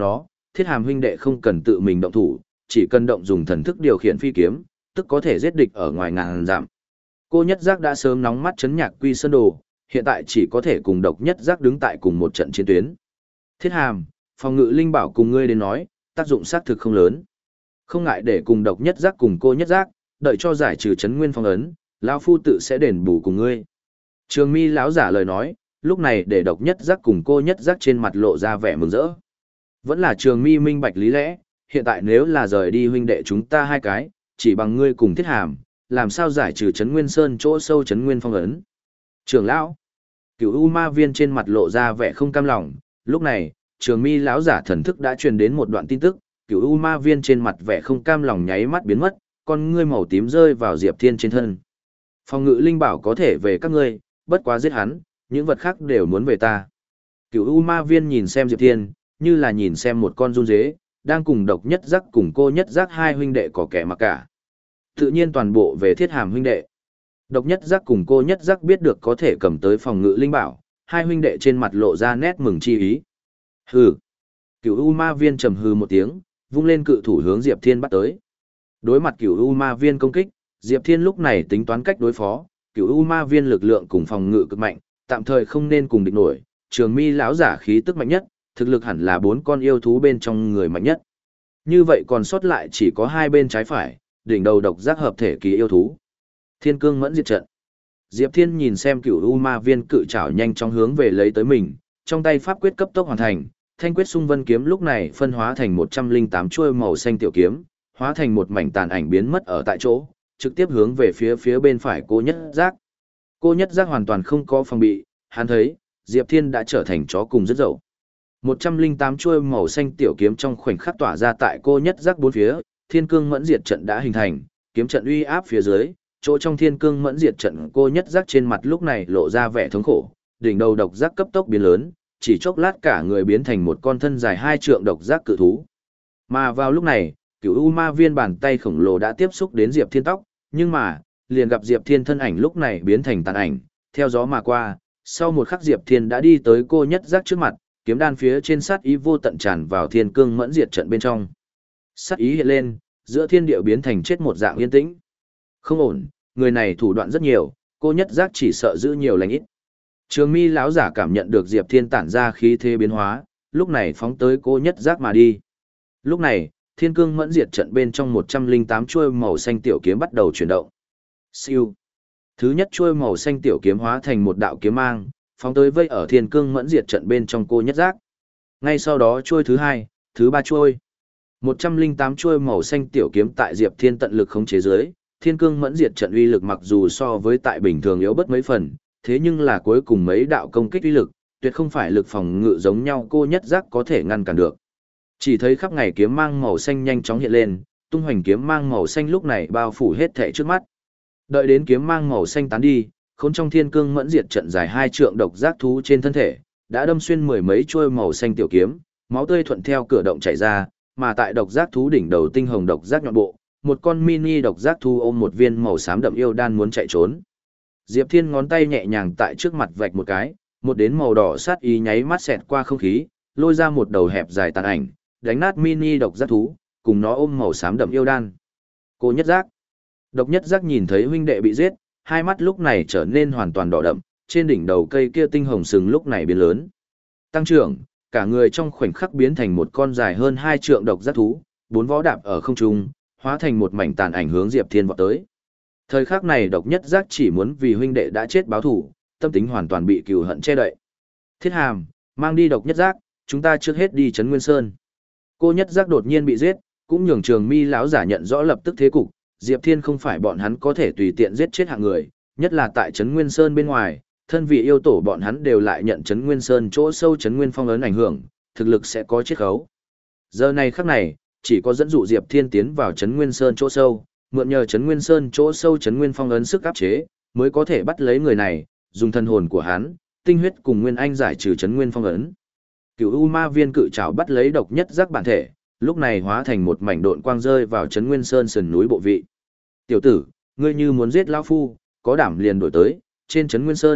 Thiết Hàm huynh đệ không cần tự mình động thủ, chỉ cần động dùng thần thức điều khiển phi kiếm, tức có thể giết địch ở ngoài ngàn dặm. Cô Nhất Giác đã sớm nóng mắt chấn Nhạc Quy Sơn đồ, hiện tại chỉ có thể cùng Độc Nhất Giác đứng tại cùng một trận chiến tuyến. Thiết Hàm, phòng ngự linh bảo cùng ngươi đến nói, tác dụng xác thực không lớn. Không ngại để cùng Độc Nhất Giác cùng Cô Nhất Giác, đợi cho giải trừ chấn nguyên phong ấn, lão phu tự sẽ đền bù cùng ngươi. Trường Mi lão giả lời nói, lúc này để Độc Nhất Giác cùng Cô Nhất Giác trên mặt lộ ra vẻ mừng rỡ. Vẫn là Trường Mi minh bạch lý lẽ, hiện tại nếu là rời đi huynh đệ chúng ta hai cái, chỉ bằng ngươi cùng Thiết Hàm, làm sao giải trừ chấn nguyên sơn chỗ sâu chấn nguyên phong ấn. Trường lão, Cửu U Ma Viên trên mặt lộ ra vẻ không cam lòng, lúc này, Trường Mi lão giả thần thức đã truyền đến một đoạn tin tức, Cửu U Ma Viên trên mặt vẻ không cam lòng nháy mắt biến mất, con ngươi màu tím rơi vào Diệp Thiên trên thân. Phòng ngự linh bảo có thể về các ngươi, bất quá giết hắn, những vật khác đều muốn về ta. Cửu U Ma Viên nhìn xem Diệp Thiên, như là nhìn xem một con run dế, đang cùng Độc Nhất Giác cùng Cô Nhất Giác hai huynh đệ có kẻ mặc cả. Tự nhiên toàn bộ về Thiết Hàm huynh đệ. Độc Nhất Giác cùng Cô Nhất Giác biết được có thể cầm tới phòng ngự linh bảo, hai huynh đệ trên mặt lộ ra nét mừng chi ý. Hừ. Cửu U Ma Viên trầm hừ một tiếng, vung lên cự thủ hướng Diệp Thiên bắt tới. Đối mặt Cửu U Ma Viên công kích, Diệp Thiên lúc này tính toán cách đối phó, Cửu U Ma Viên lực lượng cùng phòng ngự cực mạnh, tạm thời không nên cùng địch nổi, Trường Mi lão giả khí tức mạnh nhất, thực lực hẳn là bốn con yêu thú bên trong người mạnh nhất. Như vậy còn sót lại chỉ có hai bên trái phải, đỉnh đầu độc giác hợp thể kỳ yêu thú. Thiên Cương Mẫn diệt trận. Diệp Thiên nhìn xem Cửu U Ma Viên cự trảo nhanh chóng hướng về lấy tới mình, trong tay pháp quyết cấp tốc hoàn thành, Thanh Quyết Xung Vân kiếm lúc này phân hóa thành một trăm lẻ tám chuôi màu xanh tiểu kiếm, hóa thành một mảnh tàn ảnh biến mất ở tại chỗ, trực tiếp hướng về phía phía bên phải Cô Nhất Giác. Cô Nhất Giác hoàn toàn không có phòng bị, hắn thấy, Diệp Thiên đã trở thành chó cùng rất dậu. một trăm lẻ tám chuôi màu xanh tiểu kiếm trong khoảnh khắc tỏa ra tại Cô Nhất Giác bốn phía, Thiên Cương Mẫn diệt trận đã hình thành, kiếm trận uy áp phía dưới, chỗ trong Thiên Cương Mẫn diệt trận Cô Nhất Giác trên mặt lúc này lộ ra vẻ thống khổ, đỉnh đầu độc giác cấp tốc biến lớn, chỉ chốc lát cả người biến thành một con thân dài hai trượng độc giác cự thú. Mà vào lúc này, Cửu U Ma Viên bàn tay khổng lồ đã tiếp xúc đến Diệp Thiên tóc, nhưng mà, liền gặp Diệp Thiên thân ảnh lúc này biến thành tàn ảnh, theo gió mà qua, sau một khắc Diệp Thiên đã đi tới Cô Nhất Giác trước mặt, kiếm đan phía trên sát ý vô tận tràn vào Thiên Cương Mẫn diệt trận bên trong. Sát ý hiện lên, giữa thiên địa biến thành chết một dạng yên tĩnh. Không ổn, người này thủ đoạn rất nhiều, Cô Nhất Giác chỉ sợ giữ nhiều lành ít. Trường Mi lão giả cảm nhận được Diệp Thiên tản ra khí thế biến hóa, lúc này phóng tới Cô Nhất Giác mà đi. Lúc này, Thiên Cương Mẫn diệt trận bên trong một trăm lẻ tám chuôi màu xanh tiểu kiếm bắt đầu chuyển động. Siêu. Thứ nhất chuôi màu xanh tiểu kiếm hóa thành một đạo kiếm mang, phóng tới vây ở Thiên Cương Mẫn diệt trận bên trong Cô Nhất Giác. Ngay sau đó chuôi thứ hai, thứ ba chuôi. một trăm lẻ tám chuôi màu xanh tiểu kiếm tại Diệp Thiên tận lực khống chế dưới, Thiên Cương Mẫn diệt trận uy lực mặc dù so với tại bình thường yếu bất mấy phần, thế nhưng là cuối cùng mấy đạo công kích uy lực, tuyệt không phải lực phòng ngự giống nhau Cô Nhất Giác có thể ngăn cản được. Chỉ thấy khắp ngày kiếm mang màu xanh nhanh chóng hiện lên, tung hoành kiếm mang màu xanh lúc này bao phủ hết thảy trước mắt. Đợi đến kiếm mang màu xanh tán đi, khốn trong Thiên Cương Mẫn diệt trận dài hai trượng độc giác thú trên thân thể, đã đâm xuyên mười mấy chuôi màu xanh tiểu kiếm, máu tươi thuận theo cửa động chảy ra, mà tại độc giác thú đỉnh đầu tinh hồng độc giác nhọn bộ, một con mini độc giác thú ôm một viên màu xám đậm yêu đan muốn chạy trốn. Diệp Thiên ngón tay nhẹ nhàng tại trước mặt vạch một cái, một đến màu đỏ sát ý nháy mắt xẹt qua không khí, lôi ra một đầu hẹp dài tàn ảnh, đánh nát mini độc giác thú, cùng nó ôm màu xám đậm yêu đan. Cô Nhất Giác. Độc Nhất Giác nhìn thấy huynh đệ bị giết, hai mắt lúc này trở nên hoàn toàn đỏ đậm, trên đỉnh đầu cây kia tinh hồng sừng lúc này biến lớn. Tăng trưởng, cả người trong khoảnh khắc biến thành một con dài hơn hai trượng độc giác thú, bốn vó đạp ở không trung, hóa thành một mảnh tàn ảnh hướng Diệp Thiên vọt tới. Thời khắc này Độc Nhất Giác chỉ muốn vì huynh đệ đã chết báo thù, tâm tính hoàn toàn bị cừu hận che đậy. Thiết Hàm, mang đi Độc Nhất Giác, chúng ta trước hết đi Trấn Nguyên Sơn. Cô Nhất Giác đột nhiên bị giết, cũng nhường Trường Mi lão giả nhận rõ lập tức thế cục, Diệp Thiên không phải bọn hắn có thể tùy tiện giết chết hạng người, nhất là tại Trấn Nguyên Sơn bên ngoài, thân vị yêu tổ bọn hắn đều lại nhận Trấn Nguyên Sơn chỗ sâu Trấn Nguyên phong ấn ảnh hưởng, thực lực sẽ có chiết khấu. Giờ này khắc này, chỉ có dẫn dụ Diệp Thiên tiến vào Trấn Nguyên Sơn chỗ sâu, mượn nhờ Trấn Nguyên Sơn chỗ sâu Trấn Nguyên phong ấn sức áp chế, mới có thể bắt lấy người này, dùng thần hồn của hắn, tinh huyết cùng Nguyên Anh giải trừ Trấn Nguyên phong ấn. Cửu U Ma Viên cự trảo bắt lấy Độc Nhất Giác bản thể, lúc này hóa thành một mảnh độn quang rơi vào Trấn Nguyên Sơn sườn núi bộ vị. "Tiểu tử, ngươi như muốn giết lão phu, có đảm liền đổi tới, trên Trấn Nguyên Sơn,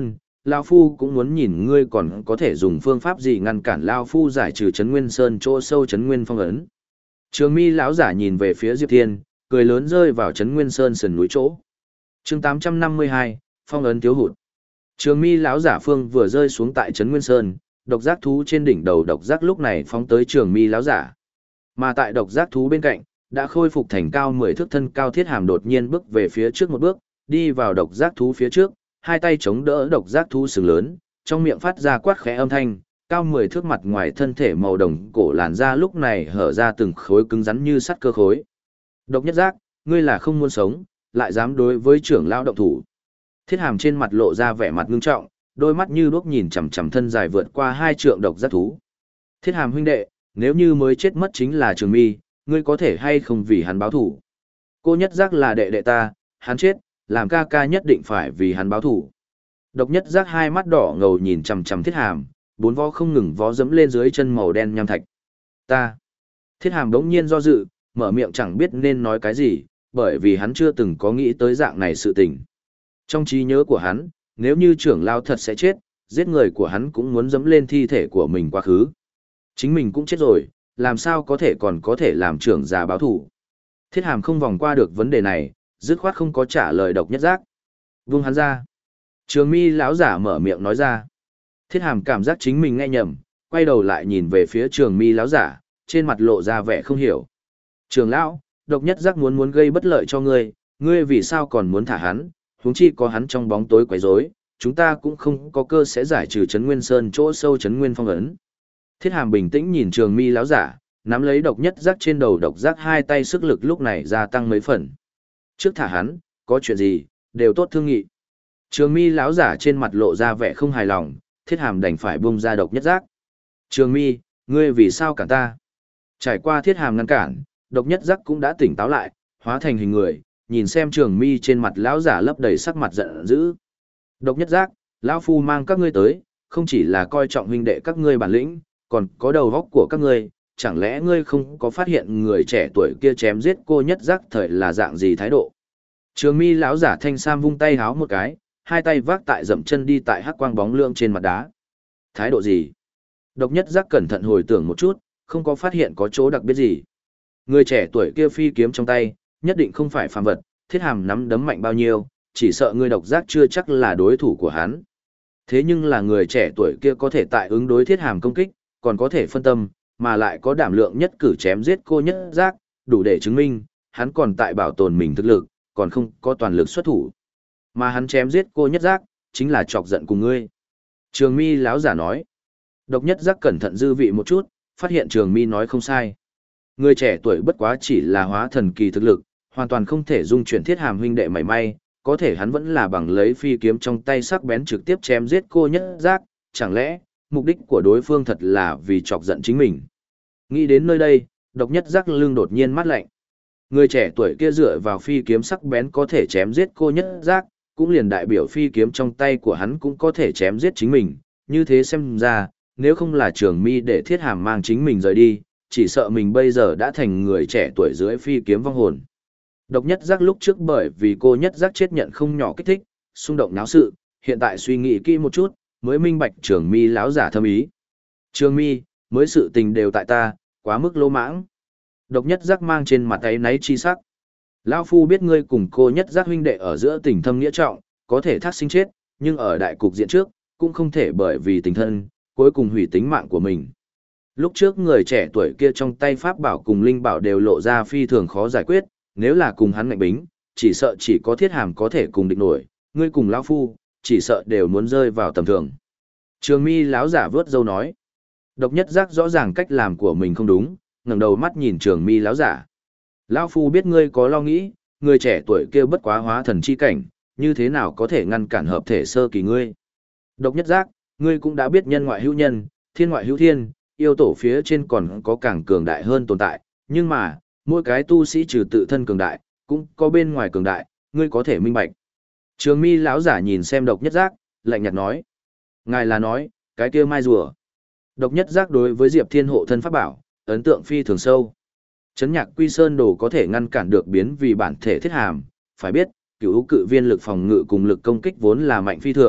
Lao Phu cũng muốn nhìn ngươi còn có thể dùng phương pháp gì ngăn cản Lao Phu giải trừ Trấn Nguyên Sơn chỗ sâu Trấn Nguyên phong ấn. Trường mi lão giả nhìn về phía Diệp Thiên, cười lớn rơi vào Trấn Nguyên Sơn sườn núi chỗ. chương tám trăm năm mươi hai, phong ấn thiếu hụt. Trường mi lão giả phương vừa rơi xuống tại Trấn Nguyên Sơn, độc giác thú trên đỉnh đầu độc giác lúc này phóng tới trường mi lão giả. Mà tại độc giác thú bên cạnh, đã khôi phục thành cao mười thước thân cao Thiết Hàm đột nhiên bước về phía trước một bước, đi vào độc giác thú phía trước, hai tay chống đỡ độc giác thú sừng lớn, trong miệng phát ra quát khẽ âm thanh, cao mười thước mặt ngoài thân thể màu đồng cổ làn da lúc này hở ra từng khối cứng rắn như sắt cơ khối. Độc nhất giác, ngươi là không muốn sống, lại dám đối với trưởng lão động thủ. Thiết Hàm trên mặt lộ ra vẻ mặt ngưng trọng, đôi mắt như đuốc nhìn chằm chằm thân dài vượt qua hai trượng độc giác thú. Thiết Hàm huynh đệ, nếu như mới chết mất chính là Trường Mi, ngươi có thể hay không vì hắn báo thủ? Cô nhất giác là đệ đệ ta, hắn chết, làm ca ca nhất định phải vì hắn báo thủ. Độc nhất giác hai mắt đỏ ngầu nhìn chằm chằm Thiết Hàm, bốn vó không ngừng vó dẫm lên dưới chân màu đen nham thạch. Ta. Thiết Hàm đống nhiên do dự, mở miệng chẳng biết nên nói cái gì, bởi vì hắn chưa từng có nghĩ tới dạng này sự tình. Trong trí nhớ của hắn, nếu như trưởng lao thật sẽ chết, giết người của hắn cũng muốn dẫm lên thi thể của mình quá khứ. Chính mình cũng chết rồi, làm sao có thể còn có thể làm trưởng già báo thủ. Thiết Hàm không vòng qua được vấn đề này, dứt khoát không có trả lời độc nhất giác. Vung hắn ra. Trường mi lão giả mở miệng nói ra. Thiết Hàm cảm giác chính mình nghe nhầm, quay đầu lại nhìn về phía trường mi lão giả, trên mặt lộ ra vẻ không hiểu. Trường lão, độc nhất giác muốn muốn gây bất lợi cho ngươi, ngươi vì sao còn muốn thả hắn, huống chi có hắn trong bóng tối quấy rối, chúng ta cũng không có cơ sẽ giải trừ Trấn Nguyên Sơn chỗ sâu Trấn Nguyên phong ấn. Thiết Hàm bình tĩnh nhìn trường mi lão giả, nắm lấy độc nhất giác trên đầu độc giác hai tay sức lực lúc này gia tăng mấy phần. Trước thả hắn, có chuyện gì, đều tốt thương nghị. Trường mi lão giả trên mặt lộ ra vẻ không hài lòng, Thiết Hàm đành phải buông ra độc nhất giác. Trường mi, ngươi vì sao cản ta? Trải qua Thiết Hàm ngăn cản, độc nhất giác cũng đã tỉnh táo lại, hóa thành hình người, nhìn xem trường mi trên mặt lão giả lấp đầy sắc mặt giận dữ. Độc nhất giác, lão phu mang các ngươi tới, không chỉ là coi trọng huynh đệ các ngươi bản lĩnh, còn có đầu óc của các ngươi, chẳng lẽ ngươi không có phát hiện người trẻ tuổi kia chém giết cô nhất giác thời là dạng gì thái độ? Trường mi lão giả thanh sam vung tay háo một cái, hai tay vác tại dậm chân đi tại hắc quang bóng lưỡng trên mặt đá. Thái độ gì? Độc nhất giác cẩn thận hồi tưởng một chút, không có phát hiện có chỗ đặc biệt gì. Người trẻ tuổi kia phi kiếm trong tay, nhất định không phải phàm vật, Thiết Hàm nắm đấm mạnh bao nhiêu, chỉ sợ người độc giác chưa chắc là đối thủ của hắn. Thế nhưng là người trẻ tuổi kia có thể tại ứng đối Thiết Hàm công kích, còn có thể phân tâm, mà lại có đảm lượng nhất cử chém giết cô nhất giác, đủ để chứng minh, hắn còn tại bảo tồn mình thực lực, còn không có toàn lực xuất thủ. Mà hắn chém giết cô nhất giác, chính là chọc giận cùng ngươi. Trường mi lão giả nói. Độc nhất giác cẩn thận dư vị một chút, phát hiện trường mi nói không sai. Người trẻ tuổi bất quá chỉ là hóa thần kỳ thực lực, hoàn toàn không thể dung chuyển Thiết Hàm huynh đệ mảy may, có thể hắn vẫn là bằng lấy phi kiếm trong tay sắc bén trực tiếp chém giết cô nhất giác, chẳng lẽ mục đích của đối phương thật là vì chọc giận chính mình. Nghĩ đến nơi đây, độc nhất giác lưng đột nhiên mát lạnh. Người trẻ tuổi kia dựa vào phi kiếm sắc bén có thể chém giết cô nhất giác, cũng liền đại biểu phi kiếm trong tay của hắn cũng có thể chém giết chính mình, như thế xem ra, nếu không là Trường mi để Thiết Hàm mang chính mình rời đi, chỉ sợ mình bây giờ đã thành người trẻ tuổi dưới phi kiếm vong hồn. Độc nhất giác lúc trước bởi vì cô nhất giác chết nhận không nhỏ kích thích, xung động náo sự, hiện tại suy nghĩ kỹ một chút, mới minh bạch Trường mi lão giả thâm ý. Trường mi, mới sự tình đều tại ta, quá mức lỗ mãng. Độc nhất giác mang trên mặt ấy náy chi sắc. Lão phu biết ngươi cùng cô nhất giác huynh đệ ở giữa tình thâm nghĩa trọng, có thể thác sinh chết, nhưng ở đại cục diện trước, cũng không thể bởi vì tình thân, cuối cùng hủy tính mạng của mình. Lúc trước người trẻ tuổi kia trong tay pháp bảo cùng linh bảo đều lộ ra phi thường khó giải quyết, nếu là cùng hắn ngạnh bính, chỉ sợ chỉ có Thiết Hàm có thể cùng địch nổi, ngươi cùng lão phu, chỉ sợ đều muốn rơi vào tầm thường. Trường mi lão giả vớt dâu nói. Độc nhất giác rõ ràng cách làm của mình không đúng, ngẩng đầu mắt nhìn trường mi lão giả. Lão phu biết ngươi có lo nghĩ, người trẻ tuổi kia bất quá hóa thần chi cảnh, như thế nào có thể ngăn cản hợp thể sơ kỳ ngươi. Độc nhất giác, ngươi cũng đã biết nhân ngoại hữu nhân, thiên ngoại hữu thiên, yêu tổ phía trên còn có càng cường đại hơn tồn tại, nhưng mà, mỗi cái tu sĩ trừ tự thân cường đại, cũng có bên ngoài cường đại, ngươi có thể minh bạch. Trường mi lão giả nhìn xem độc nhất giác, lạnh nhạt nói. Ngài là nói, cái kia mai rùa. Độc nhất giác đối với Diệp Thiên hộ thân pháp bảo, ấn tượng phi thường sâu. Chấn nhạc quy sơn đồ có thể ngăn cản được biến vì bản thể Thiết Hàm, phải biết, cửu cự viên lực phòng ngự cùng lực công kích vốn là mạnh phi thường,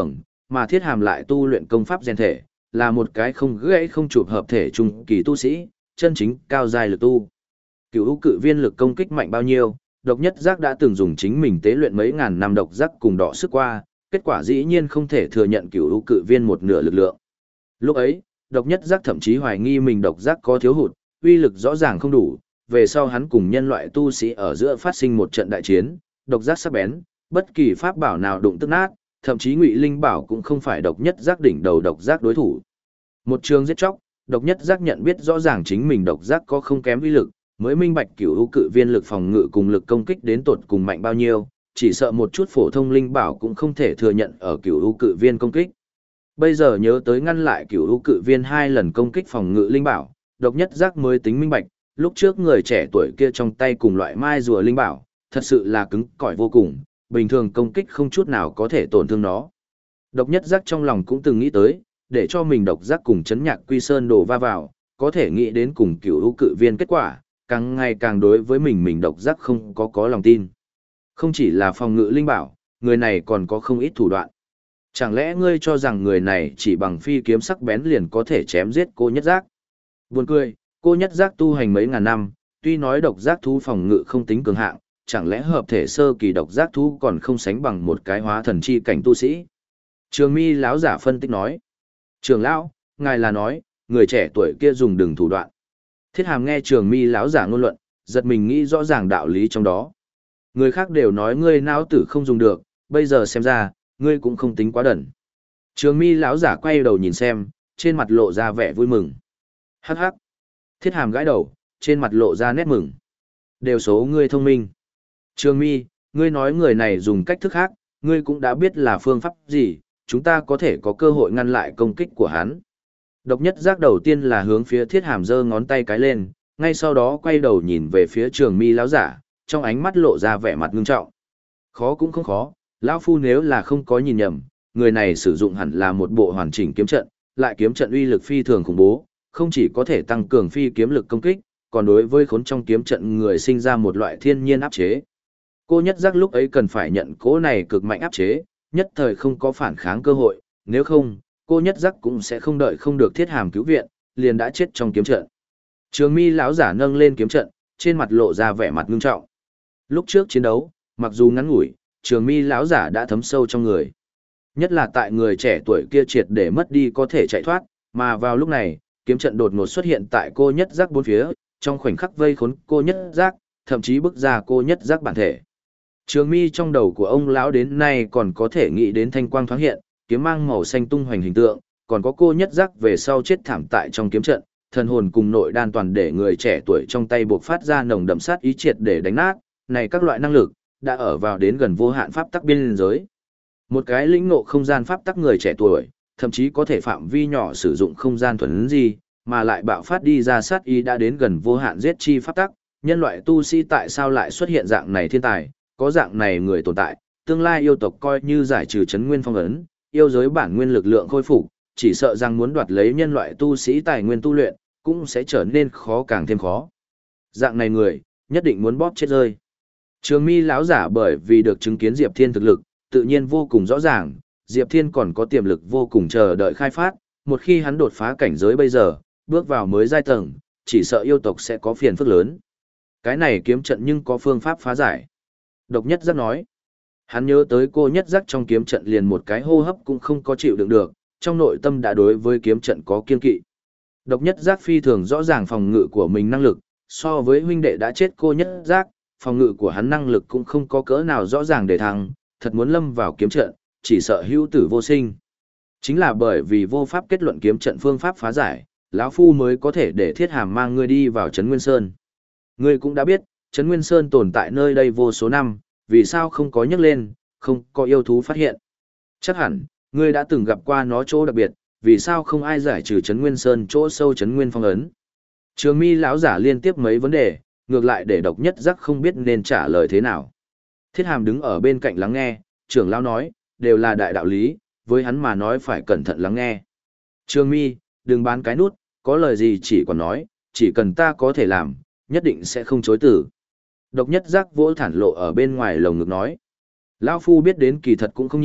mà Thiết Hàm lại tu luyện công pháp rèn thể, là một cái không gãy không chụp hợp thể trung kỳ tu sĩ, chân chính cao giai lực tu. Cửu u cự viên lực công kích mạnh bao nhiêu, độc nhất giác đã từng dùng chính mình tế luyện mấy ngàn năm độc giác cùng đọ sức qua, kết quả dĩ nhiên không thể thừa nhận cửu u cự viên một nửa lực lượng. Lúc ấy, độc nhất giác thậm chí hoài nghi mình độc giác có thiếu hụt, uy lực rõ ràng không đủ, về sau hắn cùng nhân loại tu sĩ ở giữa phát sinh một trận đại chiến, độc giác sắc bén, bất kỳ pháp bảo nào đụng tức nát, thậm chí Ngụy Linh bảo cũng không phải độc nhất giác đỉnh đầu độc giác đối thủ. Một trường giết chóc, độc nhất giác nhận biết rõ ràng chính mình độc giác có không kém uy lực, mới minh bạch cửu u cự viên lực phòng ngự cùng lực công kích đến tột cùng mạnh bao nhiêu, chỉ sợ một chút phổ thông linh bảo cũng không thể thừa nhận ở cửu u cự viên công kích. Bây giờ nhớ tới ngăn lại cửu u cự viên hai lần công kích phòng ngự linh bảo, độc nhất giác mới tính minh bạch, lúc trước người trẻ tuổi kia trong tay cùng loại mai rùa linh bảo, thật sự là cứng cỏi vô cùng, bình thường công kích không chút nào có thể tổn thương nó. Độc nhất giác trong lòng cũng từng nghĩ tới, để cho mình độc giác cùng chấn nhạc quy sơn đổ va vào, có thể nghĩ đến cùng cửu u cự viên kết quả, càng ngày càng đối với mình mình độc giác không có có lòng tin. Không chỉ là phòng ngự linh bảo, người này còn có không ít thủ đoạn. Chẳng lẽ ngươi cho rằng người này chỉ bằng phi kiếm sắc bén liền có thể chém giết cô nhất giác? Buồn cười, cô nhất giác tu hành mấy ngàn năm, tuy nói độc giác thú phòng ngự không tính cường hạng, chẳng lẽ hợp thể sơ kỳ độc giác thú còn không sánh bằng một cái hóa thần chi cảnh tu sĩ? Trường Mi lão giả phân tích nói. Trường lão, ngài là nói, người trẻ tuổi kia dùng đừng thủ đoạn. Thiết Hàm nghe Trường Mi lão giả ngôn luận, giật mình nghĩ rõ ràng đạo lý trong đó. Người khác đều nói ngươi não tử không dùng được, bây giờ xem ra, ngươi cũng không tính quá đần. Trường Mi lão giả quay đầu nhìn xem, trên mặt lộ ra vẻ vui mừng. Hắc hắc. Thiết Hàm gãi đầu, trên mặt lộ ra nét mừng. Đều số ngươi thông minh. Trường Mi, ngươi nói người này dùng cách thức khác, ngươi cũng đã biết là phương pháp gì, chúng ta có thể có cơ hội ngăn lại công kích của hắn. Độc nhất giác đầu tiên là hướng phía Thiết Hàm giơ ngón tay cái lên, ngay sau đó quay đầu nhìn về phía Trường Mi lão giả, trong ánh mắt lộ ra vẻ mặt ngưng trọng. Khó cũng không khó, lão phu nếu là không có nhìn nhầm, người này sử dụng hẳn là một bộ hoàn chỉnh kiếm trận, lại kiếm trận uy lực phi thường khủng bố, không chỉ có thể tăng cường phi kiếm lực công kích, còn đối với khốn trong kiếm trận người sinh ra một loại thiên nhiên áp chế. Cô nhất giác lúc ấy cần phải nhận cố này cực mạnh áp chế, nhất thời không có phản kháng cơ hội, nếu không, cô nhất giác cũng sẽ không đợi không được Thiết Hàm cứu viện, liền đã chết trong kiếm trận. Trường Mi lão giả nâng lên kiếm trận, trên mặt lộ ra vẻ mặt ngưng trọng. Lúc trước chiến đấu, mặc dù ngắn ngủi, Trường Mi lão giả đã thấm sâu trong người. Nhất là tại người trẻ tuổi kia triệt để mất đi có thể chạy thoát, mà vào lúc này, kiếm trận đột ngột xuất hiện tại cô nhất giác bốn phía, trong khoảnh khắc vây khốn cô nhất giác, thậm chí bức ra cô nhất giác bản thể. Trường Mi trong đầu của ông lão đến nay còn có thể nghĩ đến thanh quang thoáng hiện, kiếm mang màu xanh tung hoành hình tượng, còn có cô nhất giác về sau chết thảm tại trong kiếm trận, thần hồn cùng nội đan toàn để người trẻ tuổi trong tay buộc phát ra nồng đậm sát ý triệt để đánh nát, này các loại năng lực đã ở vào đến gần vô hạn pháp tắc biên giới. Một cái lĩnh ngộ không gian pháp tắc người trẻ tuổi, thậm chí có thể phạm vi nhỏ sử dụng không gian thuần gì, mà lại bạo phát đi ra sát ý đã đến gần vô hạn giết chi pháp tắc, nhân loại tu sĩ tại sao lại xuất hiện dạng này thiên tài, có dạng này người tồn tại, tương lai yêu tộc coi như giải trừ chấn nguyên phong ấn, yêu giới bản nguyên lực lượng khôi phục, chỉ sợ rằng muốn đoạt lấy nhân loại tu sĩ tài nguyên tu luyện, cũng sẽ trở nên khó càng thêm khó. Dạng này người, nhất định muốn bóp chết rơi. Trường Mi lão giả bởi vì được chứng kiến Diệp Thiên thực lực, tự nhiên vô cùng rõ ràng, Diệp Thiên còn có tiềm lực vô cùng chờ đợi khai phát, một khi hắn đột phá cảnh giới bây giờ, bước vào mới giai tầng, chỉ sợ yêu tộc sẽ có phiền phức lớn. Cái này kiếm trận nhưng có phương pháp phá giải. Độc nhất giác nói. Hắn nhớ tới cô nhất giác trong kiếm trận liền một cái hô hấp cũng không có chịu đựng được, trong nội tâm đã đối với kiếm trận có kiên kỵ. Độc nhất giác phi thường rõ ràng phòng ngự của mình năng lực, so với huynh đệ đã chết cô nhất giác, phòng ngự của hắn năng lực cũng không có cỡ nào rõ ràng để thắng, thật muốn lâm vào kiếm trận, chỉ sợ hữu tử vô sinh. Chính là bởi vì vô pháp kết luận kiếm trận phương pháp phá giải, lão phu mới có thể để Thiết Hàm mang ngươi đi vào Trấn Nguyên Sơn. Ngươi cũng đã biết, Trấn Nguyên Sơn tồn tại nơi đây vô số năm, vì sao không có nhắc lên, không có yêu thú phát hiện. Chắc hẳn, ngươi đã từng gặp qua nó chỗ đặc biệt, vì sao không ai giải trừ Trấn Nguyên Sơn chỗ sâu Trấn Nguyên phong ấn. Trường Mi lão giả liên tiếp mấy vấn đề, ngược lại để độc nhất giác không biết nên trả lời thế nào. Thiết Hàm đứng ở bên cạnh lắng nghe, trưởng lão nói, đều là đại đạo lý, với hắn mà nói phải cẩn thận lắng nghe. Trường Mi, đừng bán cái nút, có lời gì chỉ còn nói, chỉ cần ta có thể làm, nhất định sẽ không chối từ. Độc nhất giác vỗ thản lộ ở bên ngoài lồng ngực nói. Lão phu biết đến kỳ thật cũng không nhiều,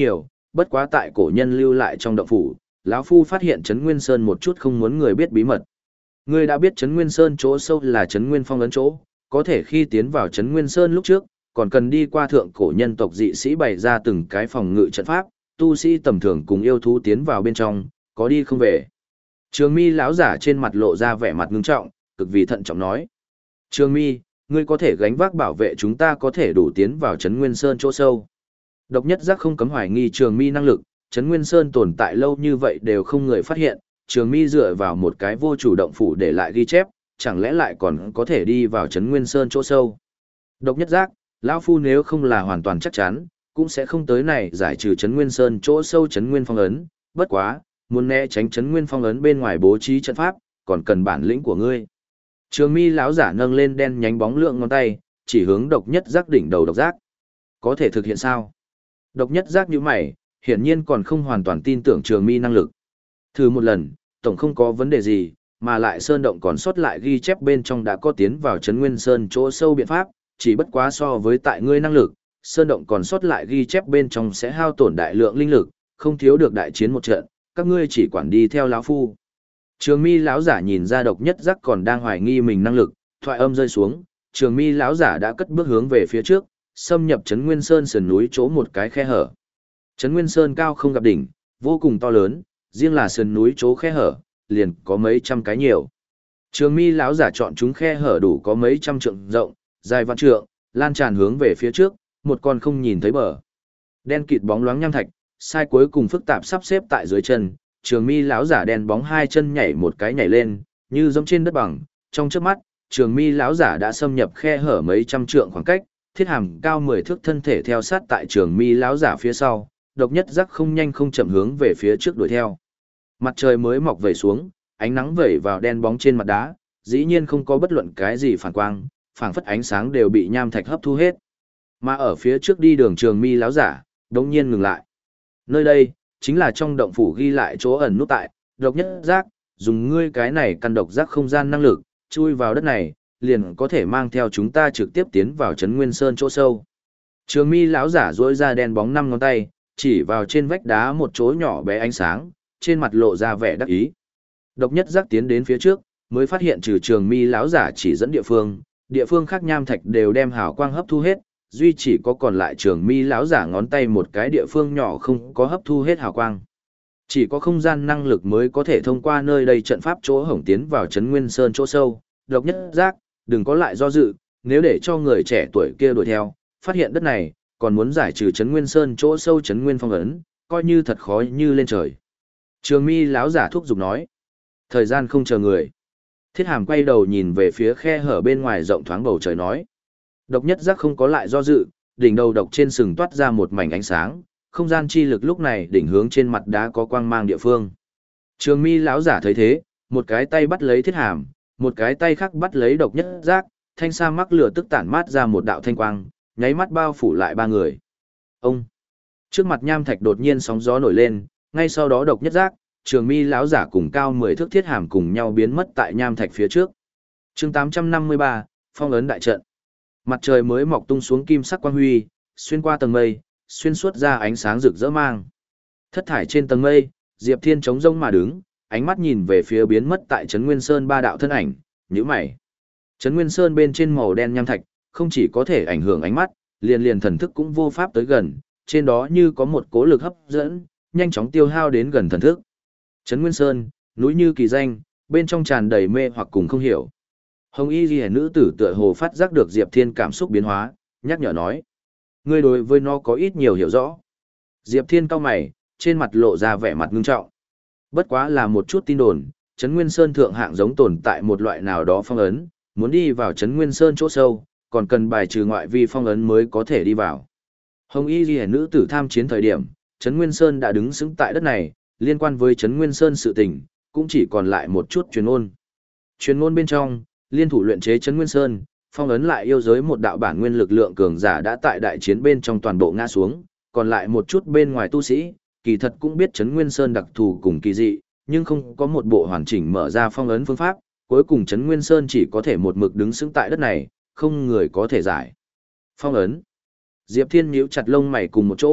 bất quá tại cổ nhân lưu lại trong động phủ, lão phu phát hiện Trấn Nguyên Sơn một chút không muốn người biết bí mật. Ngươi đã biết Trấn Nguyên Sơn chỗ sâu là Trấn Nguyên Phong ấn chỗ, có thể khi tiến vào Trấn Nguyên Sơn lúc trước, còn cần đi qua thượng cổ nhân tộc dị sĩ bày ra từng cái phòng ngự trận pháp, tu sĩ tầm thường cùng yêu thú tiến vào bên trong, có đi không về. Trường Mi lão giả trên mặt lộ ra vẻ mặt ngưng trọng, cực vì thận trọng nói: "Trường Mi, ngươi có thể gánh vác bảo vệ chúng ta có thể đủ tiến vào Trấn Nguyên Sơn chỗ sâu." Độc Nhất Giác không cấm hoài nghi Trường Mi năng lực, Trấn Nguyên Sơn tồn tại lâu như vậy đều không người phát hiện, Trường Mi dựa vào một cái vô chủ động phủ để lại ghi chép, chẳng lẽ lại còn có thể đi vào Trấn Nguyên Sơn chỗ sâu. Độc Nhất Giác, lão phu nếu không là hoàn toàn chắc chắn, cũng sẽ không tới này giải trừ Trấn Nguyên Sơn chỗ sâu Trấn Nguyên Phong ấn, bất quá, muốn né tránh Trấn Nguyên Phong ấn bên ngoài bố trí trận pháp, còn cần bản lĩnh của ngươi. Trường Mi lão giả nâng lên đen nhánh bóng lượng ngón tay, chỉ hướng Độc Nhất Giác đỉnh đầu Độc Giác. Có thể thực hiện sao? Độc Nhất Giác nhíu mày, hiển nhiên còn không hoàn toàn tin tưởng Trường Mi năng lực. Thử một lần, tổng không có vấn đề gì, mà lại sơn động còn sót lại ghi chép bên trong đã có tiến vào Trấn Nguyên Sơn chỗ sâu biện pháp, chỉ bất quá so với tại ngươi năng lực, sơn động còn sót lại ghi chép bên trong sẽ hao tổn đại lượng linh lực, không thiếu được đại chiến một trận, các ngươi chỉ quản đi theo lão phu. Trường Mi lão giả nhìn ra Độc Nhất Giác còn đang hoài nghi mình năng lực, thoại âm rơi xuống, Trường Mi lão giả đã cất bước hướng về phía trước, xâm nhập Trấn Nguyên Sơn sườn núi chỗ một cái khe hở. Trấn Nguyên Sơn cao không gặp đỉnh, vô cùng to lớn, riêng là sườn núi chỗ khe hở, liền có mấy trăm cái nhiều. Trường Mi lão giả chọn chúng khe hở đủ có mấy trăm trượng rộng, dài vạn trượng, lan tràn hướng về phía trước, một con không nhìn thấy bờ. Đen kịt bóng loáng nham thạch, sai cuối cùng phức tạp sắp xếp tại dưới chân, Trường Mi lão giả đen bóng hai chân nhảy một cái nhảy lên, như giống trên đất bằng, trong chớp mắt, Trường Mi lão giả đã xâm nhập khe hở mấy trăm trượng khoảng cách, Thiết Hàm cao mười thước thân thể theo sát tại Trường Mi lão giả phía sau, Độc Nhất Giác không nhanh không chậm hướng về phía trước đuổi theo. Mặt trời mới mọc về xuống, ánh nắng vẩy vào đen bóng trên mặt đá, dĩ nhiên không có bất luận cái gì phản quang, phảng phất ánh sáng đều bị nham thạch hấp thu hết. Mà ở phía trước đi đường Trường Mi lão giả, đống nhiên ngừng lại. Nơi đây, chính là trong động phủ ghi lại chỗ ẩn nút tại, Độc Nhất Giác, dùng ngươi cái này căn độc giác không gian năng lực, chui vào đất này, liền có thể mang theo chúng ta trực tiếp tiến vào Trấn Nguyên Sơn chỗ sâu. Trường Mi lão giả duỗi ra đen bóng năm ngón tay, chỉ vào trên vách đá một chỗ nhỏ bé ánh sáng, trên mặt lộ ra vẻ đắc ý. Độc Nhất Giác tiến đến phía trước, mới phát hiện trừ Trường Mi lão giả chỉ dẫn địa phương, địa phương khác nham thạch đều đem hào quang hấp thu hết, duy chỉ có còn lại Trường Mi lão giả ngón tay một cái địa phương nhỏ không có hấp thu hết hào quang. Chỉ có không gian năng lực mới có thể thông qua nơi đây trận pháp chỗ hổng tiến vào Trấn Nguyên Sơn chỗ sâu. Độc Nhất Giác, đừng có lại do dự, nếu để cho người trẻ tuổi kia đuổi theo, phát hiện đất này, còn muốn giải trừ Trấn Nguyên Sơn chỗ sâu Trấn Nguyên Phong ấn, coi như thật khó như lên trời. Trường Mi lão giả thúc giục nói. Thời gian không chờ người. Thiết Hàm quay đầu nhìn về phía khe hở bên ngoài rộng thoáng bầu trời nói. Độc Nhất Giác không có lại do dự, đỉnh đầu độc trên sừng toát ra một mảnh ánh sáng, không gian chi lực lúc này đỉnh hướng trên mặt đá có quang mang địa phương. Trường Mi lão giả thấy thế, một cái tay bắt lấy Thiết Hàm, một cái tay khác bắt lấy Độc Nhất Giác, thanh sa mắc lửa tức tản mát ra một đạo thanh quang, nháy mắt bao phủ lại ba người. Ông! Trước mặt nham thạch đột nhiên sóng gió nổi lên, ngay sau đó Độc Nhất Giác, Trường Mi lão giả cùng cao mười thước Thiết Hàm cùng nhau biến mất tại nham thạch phía trước. Chương tám trăm năm mươi ba, Phong ấn đại trận. Mặt trời mới mọc tung xuống kim sắc quang huy, xuyên qua tầng mây, xuyên suốt ra ánh sáng rực rỡ mang. Thất thải trên tầng mây, Diệp Thiên trống rông mà đứng, ánh mắt nhìn về phía biến mất tại Trấn Nguyên Sơn ba đạo thân ảnh, nhíu mày. Trấn Nguyên Sơn bên trên màu đen nham thạch, không chỉ có thể ảnh hưởng ánh mắt, liền liền thần thức cũng vô pháp tới gần, trên đó như có một cố lực hấp dẫn, nhanh chóng tiêu hao đến gần thần thức. Trấn Nguyên Sơn, núi như kỳ danh, bên trong tràn đầy mê hoặc cùng không hiểu. Hồng Y Liễu nữ tử tựa hồ phát giác được Diệp Thiên cảm xúc biến hóa, nhắc nhở nói: "Ngươi đối với nó có ít nhiều hiểu rõ." Diệp Thiên cau mày, trên mặt lộ ra vẻ mặt ngưng trọng. Bất quá là một chút tin đồn, Trấn Nguyên Sơn thượng hạng giống tồn tại một loại nào đó phong ấn, muốn đi vào Trấn Nguyên Sơn chỗ sâu, còn cần bài trừ ngoại vi phong ấn mới có thể đi vào. Hồng Y Liễu nữ tử tham chiến thời điểm, Trấn Nguyên Sơn đã đứng sững tại đất này, liên quan với Trấn Nguyên Sơn sự tình, cũng chỉ còn lại một chút truyền ngôn. Truyền ngôn bên trong, liên thủ luyện chế Trấn Nguyên Sơn, phong ấn lại yêu giới một đạo bản nguyên lực lượng cường giả đã tại đại chiến bên trong toàn bộ ngã xuống, còn lại một chút bên ngoài tu sĩ, kỳ thật cũng biết Trấn Nguyên Sơn đặc thù cùng kỳ dị, nhưng không có một bộ hoàn chỉnh mở ra phong ấn phương pháp, cuối cùng Trấn Nguyên Sơn chỉ có thể một mực đứng sững tại đất này, không người có thể giải. Phong ấn. Diệp Thiên nhíu chặt lông mày cùng một chỗ,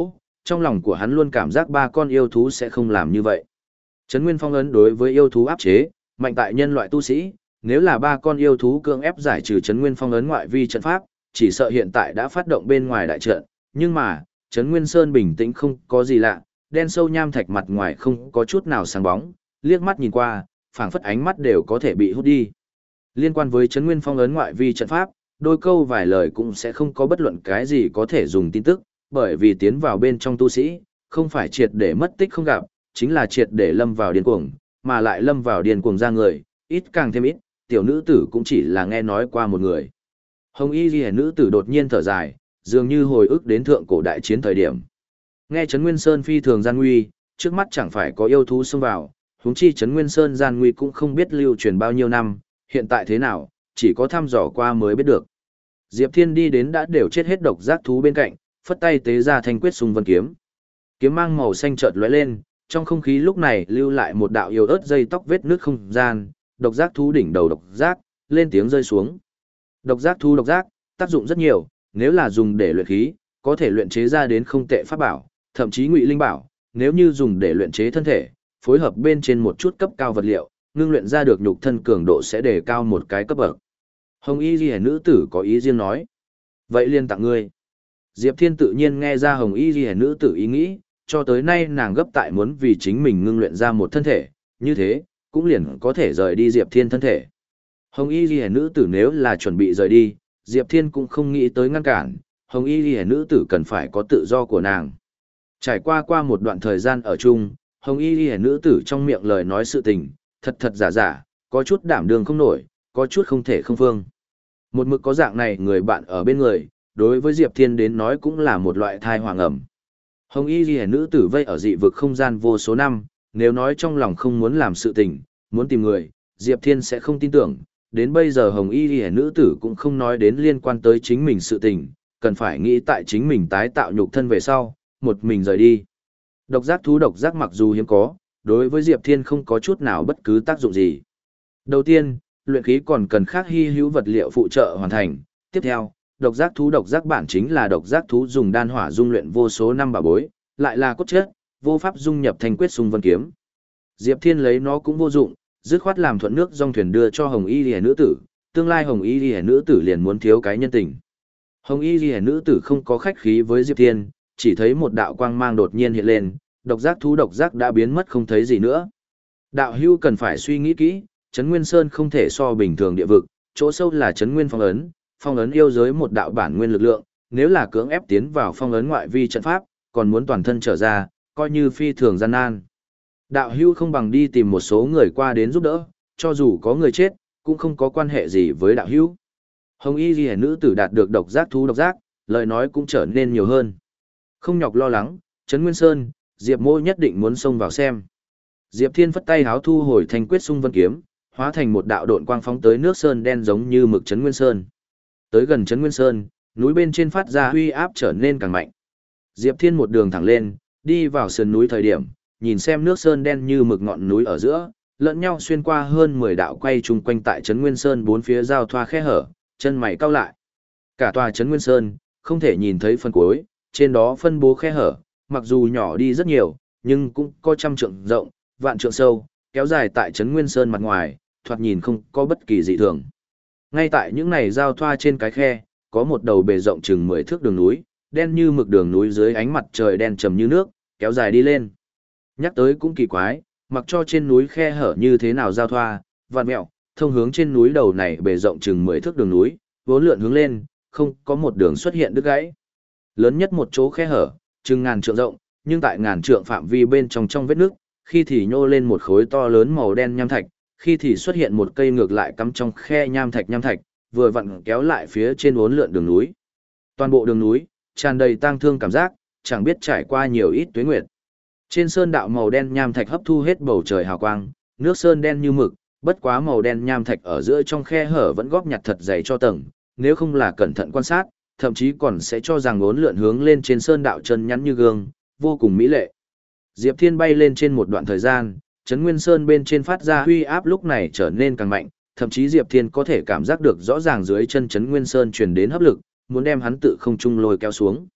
Trong lòng của hắn luôn cảm giác ba con yêu thú sẽ không làm như vậy. Trấn Nguyên Phong ấn đối với yêu thú áp chế, mạnh tại nhân loại tu sĩ, nếu là ba con yêu thú cưỡng ép giải trừ Trấn Nguyên Phong ấn ngoại vi trận pháp, chỉ sợ hiện tại đã phát động bên ngoài đại trận, nhưng mà, Trấn Nguyên Sơn bình tĩnh không có gì lạ, đen sâu nham thạch mặt ngoài không có chút nào sáng bóng, liếc mắt nhìn qua, phảng phất ánh mắt đều có thể bị hút đi. Liên quan với Trấn Nguyên Phong ấn ngoại vi trận pháp, đôi câu vài lời cũng sẽ không có bất luận cái gì có thể dùng tin tức, bởi vì tiến vào bên trong tu sĩ, không phải triệt để mất tích không gặp, chính là triệt để lâm vào điên cuồng, mà lại lâm vào điên cuồng ra người, ít càng thêm ít, tiểu nữ tử cũng chỉ là nghe nói qua một người. Hồng y ghi nữ tử đột nhiên thở dài, dường như hồi ức đến thượng cổ đại chiến thời điểm. Nghe Trấn Nguyên Sơn phi thường gian nguy, trước mắt chẳng phải có yêu thú xông vào, huống chi Trấn Nguyên Sơn gian nguy cũng không biết lưu truyền bao nhiêu năm, hiện tại thế nào, chỉ có thăm dò qua mới biết được. Diệp Thiên đi đến đã đều chết hết độc giác thú bên cạnh, phất tay tế ra thanh quyết xung vân kiếm. Kiếm mang màu xanh chợt lóe lên, trong không khí lúc này lưu lại một đạo yếu ớt dây tóc vết nước không gian, độc giác thú đỉnh đầu độc giác, lên tiếng rơi xuống. Độc giác thú độc giác, tác dụng rất nhiều, nếu là dùng để luyện khí, có thể luyện chế ra đến không tệ pháp bảo, thậm chí ngụy linh bảo, nếu như dùng để luyện chế thân thể, phối hợp bên trên một chút cấp cao vật liệu, ngưng luyện ra được nhục thân cường độ sẽ đề cao một cái cấp bậc. Hồng y ghi nữ tử có ý riêng nói. Vậy liên tặng ngươi. Diệp Thiên tự nhiên nghe ra hồng y ghi nữ tử ý nghĩ, cho tới nay nàng gấp tại muốn vì chính mình ngưng luyện ra một thân thể, như thế, cũng liền có thể rời đi Diệp Thiên thân thể. Hồng y ghi nữ tử nếu là chuẩn bị rời đi, Diệp Thiên cũng không nghĩ tới ngăn cản, hồng y ghi nữ tử cần phải có tự do của nàng. Trải qua qua một đoạn thời gian ở chung, hồng y ghi nữ tử trong miệng lời nói sự tình, thật thật giả giả, có chút đảm đường không nổi, có chút không thể không phương. Một mực có dạng này người bạn ở bên người, đối với Diệp Thiên đến nói cũng là một loại thai hoàng ẩm. Hồng y ghi nữ tử vây ở dị vực không gian vô số năm, nếu nói trong lòng không muốn làm sự tình, muốn tìm người, Diệp Thiên sẽ không tin tưởng. Đến bây giờ hồng y ghi nữ tử cũng không nói đến liên quan tới chính mình sự tình, cần phải nghĩ tại chính mình tái tạo nhục thân về sau, một mình rời đi. Độc giác thú độc giác mặc dù hiếm có, đối với Diệp Thiên không có chút nào bất cứ tác dụng gì. Đầu tiên, luyện khí còn cần khác hy hữu vật liệu phụ trợ hoàn thành. Tiếp theo, độc giác thú độc giác bản chính là độc giác thú dùng đan hỏa dung luyện vô số năm bảo bối, lại là cốt chất, vô pháp dung nhập thành quyết xung vân kiếm. Diệp Thiên lấy nó cũng vô dụng, dứt khoát làm thuận nước dòng thuyền đưa cho Hồng Y Liễu nữ tử, tương lai Hồng Y Liễu nữ tử liền muốn thiếu cái nhân tình. Hồng Y Liễu nữ tử không có khách khí với Diệp Thiên, chỉ thấy một đạo quang mang đột nhiên hiện lên, độc giác thú độc giác đã biến mất không thấy gì nữa. Đạo hữu cần phải suy nghĩ kỹ, Trấn Nguyên Sơn không thể so bình thường địa vực, chỗ sâu là Trấn Nguyên phong ấn, phong ấn yêu giới một đạo bản nguyên lực lượng, nếu là cưỡng ép tiến vào phong ấn ngoại vi trận pháp, còn muốn toàn thân trở ra, coi như phi thường gian nan. Đạo hữu không bằng đi tìm một số người qua đến giúp đỡ, cho dù có người chết, cũng không có quan hệ gì với đạo hữu. Hồng Y Liễu nữ tử đạt được độc giác thú độc giác, lời nói cũng trở nên nhiều hơn. Không nhọc lo lắng, Trấn Nguyên Sơn, Diệp Mô nhất định muốn xông vào xem. Diệp Thiên phất tay háo thu hồi thanh quyết xung vân kiếm, hóa thành một đạo độn quang phóng tới nước sơn đen giống như mực Trấn Nguyên Sơn. Tới gần Trấn Nguyên Sơn, núi bên trên phát ra uy áp trở nên càng mạnh. Diệp Thiên một đường thẳng lên, đi vào sườn núi thời điểm, nhìn xem nước sơn đen như mực ngọn núi ở giữa, lẫn nhau xuyên qua hơn mười đạo quay chung quanh tại Trấn Nguyên Sơn bốn phía giao thoa khe hở, chân mày cau lại. Cả tòa Trấn Nguyên Sơn, không thể nhìn thấy phần cuối, trên đó phân bố khe hở, mặc dù nhỏ đi rất nhiều, nhưng cũng có trăm trượng rộng, vạn trượng sâu, kéo dài tại Trấn Nguyên Sơn mặt ngoài, thoạt nhìn không có bất kỳ dị thường. Ngay tại những này giao thoa trên cái khe, có một đầu bề rộng chừng mười thước đường núi, đen như mực đường núi dưới ánh mặt trời đen trầm như nước, kéo dài đi lên. Nhắc tới cũng kỳ quái, mặc cho trên núi khe hở như thế nào giao thoa, vạn mẹo, thông hướng trên núi đầu này bề rộng chừng mười thước đường núi, vốn lượn hướng lên, không có một đường xuất hiện đứt gãy. Lớn nhất một chỗ khe hở, chừng ngàn trượng rộng, nhưng tại ngàn trượng phạm vi bên trong trong vết nước, khi thì nhô lên một khối to lớn màu đen nham thạch, khi thì xuất hiện một cây ngược lại cắm trong khe nham thạch nham thạch, vừa vặn kéo lại phía trên uốn lượn đường núi. Toàn bộ đường núi tràn đầy tang thương cảm giác, chẳng biết trải qua nhiều ít tuế nguyệt. Trên sơn đạo màu đen nham thạch hấp thu hết bầu trời hào quang, nước sơn đen như mực, bất quá màu đen nham thạch ở giữa trong khe hở vẫn góp nhặt thật dày cho tầng, nếu không là cẩn thận quan sát, thậm chí còn sẽ cho rằng uốn lượn hướng lên trên sơn đạo chân nhắn như gương, vô cùng mỹ lệ. Diệp Thiên bay lên trên một đoạn thời gian, Trấn Nguyên Sơn bên trên phát ra uy áp lúc này trở nên càng mạnh, thậm chí Diệp Thiên có thể cảm giác được rõ ràng dưới chân Trấn Nguyên Sơn truyền đến hấp lực, muốn đem hắn tự không trung lôi kéo xuống.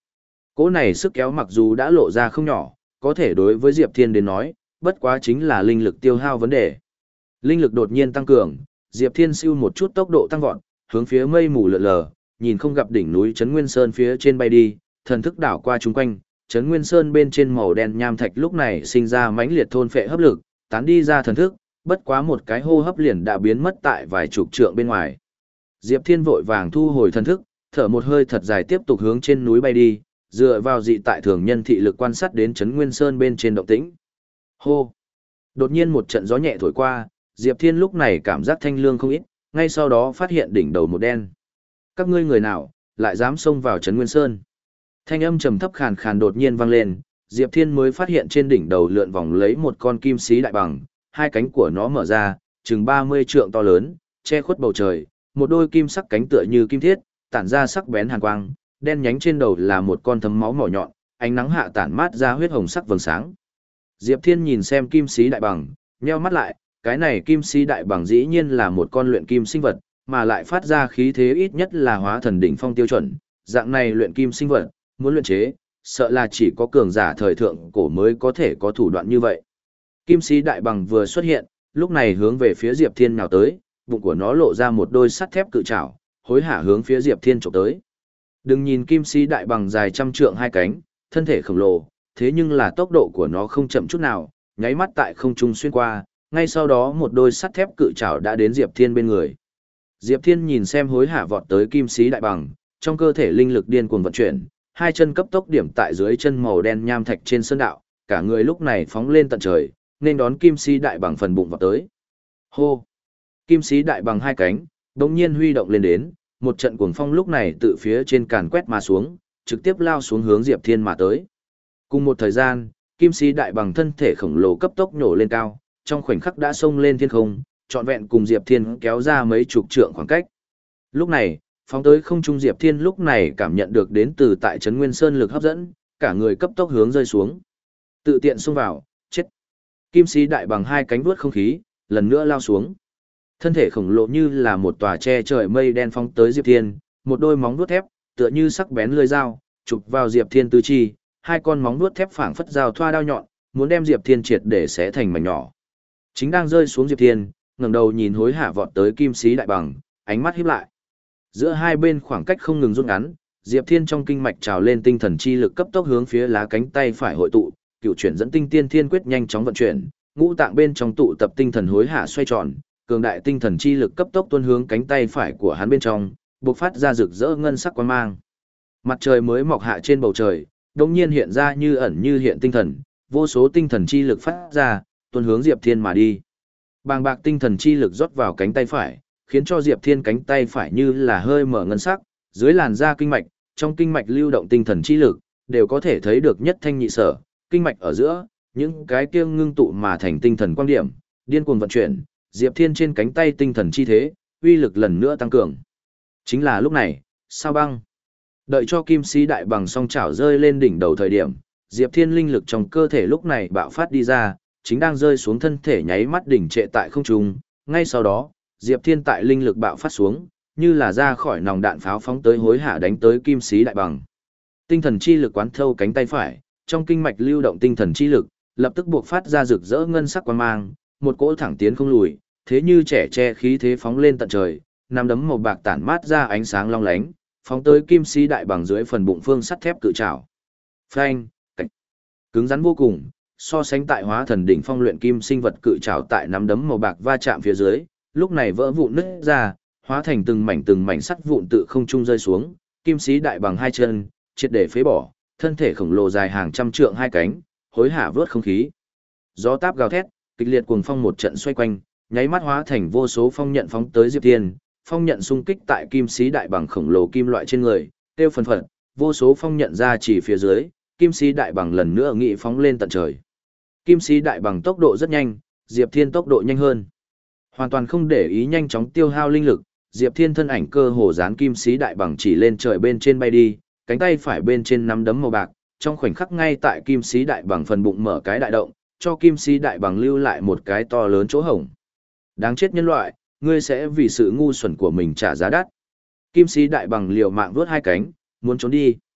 Cỗ này sức kéo mặc dù đã lộ ra không nhỏ, có thể đối với Diệp Thiên đến nói, bất quá chính là linh lực tiêu hao vấn đề. Linh lực đột nhiên tăng cường, Diệp Thiên siêu một chút tốc độ tăng vọt, hướng phía mây mù lượn lờ, nhìn không gặp đỉnh núi Trấn Nguyên Sơn phía trên bay đi, thần thức đảo qua chung quanh, Trấn Nguyên Sơn bên trên màu đen nham thạch lúc này sinh ra mãnh liệt thôn phệ hấp lực, tán đi ra thần thức, bất quá một cái hô hấp liền đã biến mất tại vài chục trượng bên ngoài. Diệp Thiên vội vàng thu hồi thần thức, thở một hơi thật dài tiếp tục hướng trên núi bay đi, dựa vào dị tại thường nhân thị lực quan sát đến Trấn Nguyên Sơn bên trên động tĩnh. Hô! Đột nhiên một trận gió nhẹ thổi qua, Diệp Thiên lúc này cảm giác thanh lương không ít, ngay sau đó phát hiện đỉnh đầu một đen. Các ngươi người nào, lại dám xông vào Trấn Nguyên Sơn? Thanh âm trầm thấp khàn khàn đột nhiên vang lên, Diệp Thiên mới phát hiện trên đỉnh đầu lượn vòng lấy một con kim sĩ đại bằng, hai cánh của nó mở ra, chừng ba mươi trượng to lớn, che khuất bầu trời, một đôi kim sắc cánh tựa như kim thiết, tản ra sắc bén hàn quang, đen nhánh trên đầu là một con thấm máu mỏ nhọn, ánh nắng hạ tản mát ra huyết hồng sắc vầng sáng. Diệp Thiên nhìn xem kim sĩ đại bằng, nheo mắt lại, cái này kim sĩ đại bằng dĩ nhiên là một con luyện kim sinh vật, mà lại phát ra khí thế ít nhất là hóa thần đỉnh phong tiêu chuẩn, dạng này luyện kim sinh vật, muốn luyện chế, sợ là chỉ có cường giả thời thượng cổ mới có thể có thủ đoạn như vậy. Kim sĩ đại bằng vừa xuất hiện, lúc này hướng về phía Diệp Thiên nào tới, bụng của nó lộ ra một đôi sắt thép cự trảo, hối hả hướng phía Diệp Thiên chụp tới. Đừng nhìn kim sĩ đại bằng dài trăm trượng hai cánh, thân thể khổng lồ, thế nhưng là tốc độ của nó không chậm chút nào, nháy mắt tại không trung xuyên qua, ngay sau đó một đôi sắt thép cự trảo đã đến Diệp Thiên bên người. Diệp Thiên nhìn xem hối hả vọt tới kim sĩ đại bằng, trong cơ thể linh lực điên cuồng vận chuyển, hai chân cấp tốc điểm tại dưới chân màu đen nham thạch trên sơn đạo, cả người lúc này phóng lên tận trời, nên đón kim sĩ đại bằng phần bụng vọt tới. Hô! Kim sĩ đại bằng hai cánh, đột nhiên huy động lên đến, một trận cuồng phong lúc này tự phía trên càn quét mà xuống, trực tiếp lao xuống hướng Diệp Thiên mà tới. Cùng một thời gian, kim sĩ đại bằng thân thể khổng lồ cấp tốc nhổ lên cao, trong khoảnh khắc đã xông lên thiên không, trọn vẹn cùng Diệp Thiên kéo ra mấy chục trượng khoảng cách. Lúc này, phóng tới không trung Diệp Thiên lúc này cảm nhận được đến từ tại Trấn Nguyên Sơn lực hấp dẫn, cả người cấp tốc hướng rơi xuống. Tự tiện xông vào, chết. Kim sĩ đại bằng hai cánh vuốt không khí, lần nữa lao xuống. Thân thể khổng lồ như là một tòa che trời mây đen phóng tới Diệp Thiên, một đôi móng vuốt thép, tựa như sắc bén lưỡi dao, chụp vào Diệp Thiên tứ chi, hai con móng vuốt thép phảng phất dao thoa đao nhọn, muốn đem Diệp Thiên triệt để xé thành mảnh nhỏ. Chính đang rơi xuống Diệp Thiên, ngẩng đầu nhìn hối hả vọt tới kim sĩ đại bằng, ánh mắt híp lại. Giữa hai bên khoảng cách không ngừng rút ngắn, Diệp Thiên trong kinh mạch trào lên tinh thần chi lực cấp tốc hướng phía lá cánh tay phải hội tụ, cựu chuyển dẫn tinh tiên thiên quyết nhanh chóng vận chuyển, ngũ tạng bên trong tụ tập tinh thần hối hả xoay tròn, cường đại tinh thần chi lực cấp tốc tuôn hướng cánh tay phải của hắn bên trong, bộc phát ra rực rỡ ngân sắc quang mang. Mặt trời mới mọc hạ trên bầu trời, đột nhiên hiện ra như ẩn như hiện tinh thần, vô số tinh thần chi lực phát ra, tuôn hướng Diệp Thiên mà đi. Bàng bạc tinh thần chi lực rót vào cánh tay phải, khiến cho Diệp Thiên cánh tay phải như là hơi mở ngân sắc, dưới làn da kinh mạch, trong kinh mạch lưu động tinh thần chi lực, đều có thể thấy được nhất thanh nhị sở, kinh mạch ở giữa, những cái kia ngưng tụ mà thành tinh thần quang điểm, điên cuồng vận chuyển, Diệp Thiên trên cánh tay tinh thần chi thế, uy lực lần nữa tăng cường. Chính là lúc này, sao băng. Đợi cho kim sĩ đại bằng song chảo rơi lên đỉnh đầu thời điểm, Diệp Thiên linh lực trong cơ thể lúc này bạo phát đi ra, chính đang rơi xuống thân thể nháy mắt đỉnh trệ tại không trung, ngay sau đó, Diệp Thiên tại linh lực bạo phát xuống, như là ra khỏi nòng đạn pháo phóng tới hối hả đánh tới kim sĩ đại bằng. Tinh thần chi lực quán thâu cánh tay phải, trong kinh mạch lưu động tinh thần chi lực, lập tức buộc phát ra rực rỡ ngân sắc quang mang, một cỗ thẳng tiến không lùi, thế như trẻ tre khí thế phóng lên tận trời, nắm đấm màu bạc tản mát ra ánh sáng long lánh, phóng tới kim sĩ đại bằng dưới phần bụng phương sắt thép cự trảo. Phanh, cạnh, cứng rắn vô cùng, so sánh tại hóa thần đỉnh phong luyện kim sinh vật cự trảo tại nắm đấm màu bạc va chạm phía dưới, lúc này vỡ vụn nứt ra, hóa thành từng mảnh từng mảnh sắt vụn tự không trung rơi xuống, kim sĩ đại bằng hai chân, triệt để phế bỏ, thân thể khổng lồ dài hàng trăm trượng hai cánh, hối hả vớt không khí. Gió táp gào thét, kịch liệt cuồng phong một trận xoay quanh, nháy mắt hóa thành vô số phong nhận phóng tới Diệp Thiên, phong nhận xung kích tại kim sĩ đại bằng khổng lồ kim loại trên người, tiêu phần phật, vô số phong nhận ra chỉ phía dưới, kim sĩ đại bằng lần nữa nghị phóng lên tận trời. Kim sĩ đại bằng tốc độ rất nhanh, Diệp Thiên tốc độ nhanh hơn. Hoàn toàn không để ý nhanh chóng tiêu hao linh lực, Diệp Thiên thân ảnh cơ hồ dán kim sĩ đại bằng chỉ lên trời bên trên bay đi, cánh tay phải bên trên nắm đấm màu bạc, trong khoảnh khắc ngay tại kim sĩ đại bằng phần bụng mở cái đại động, cho kim sĩ đại bằng lưu lại một cái to lớn chỗ hổng. Đáng chết nhân loại, ngươi sẽ vì sự ngu xuẩn của mình trả giá đắt. Kim sĩ đại bằng liều mạng vuốt hai cánh, muốn trốn đi.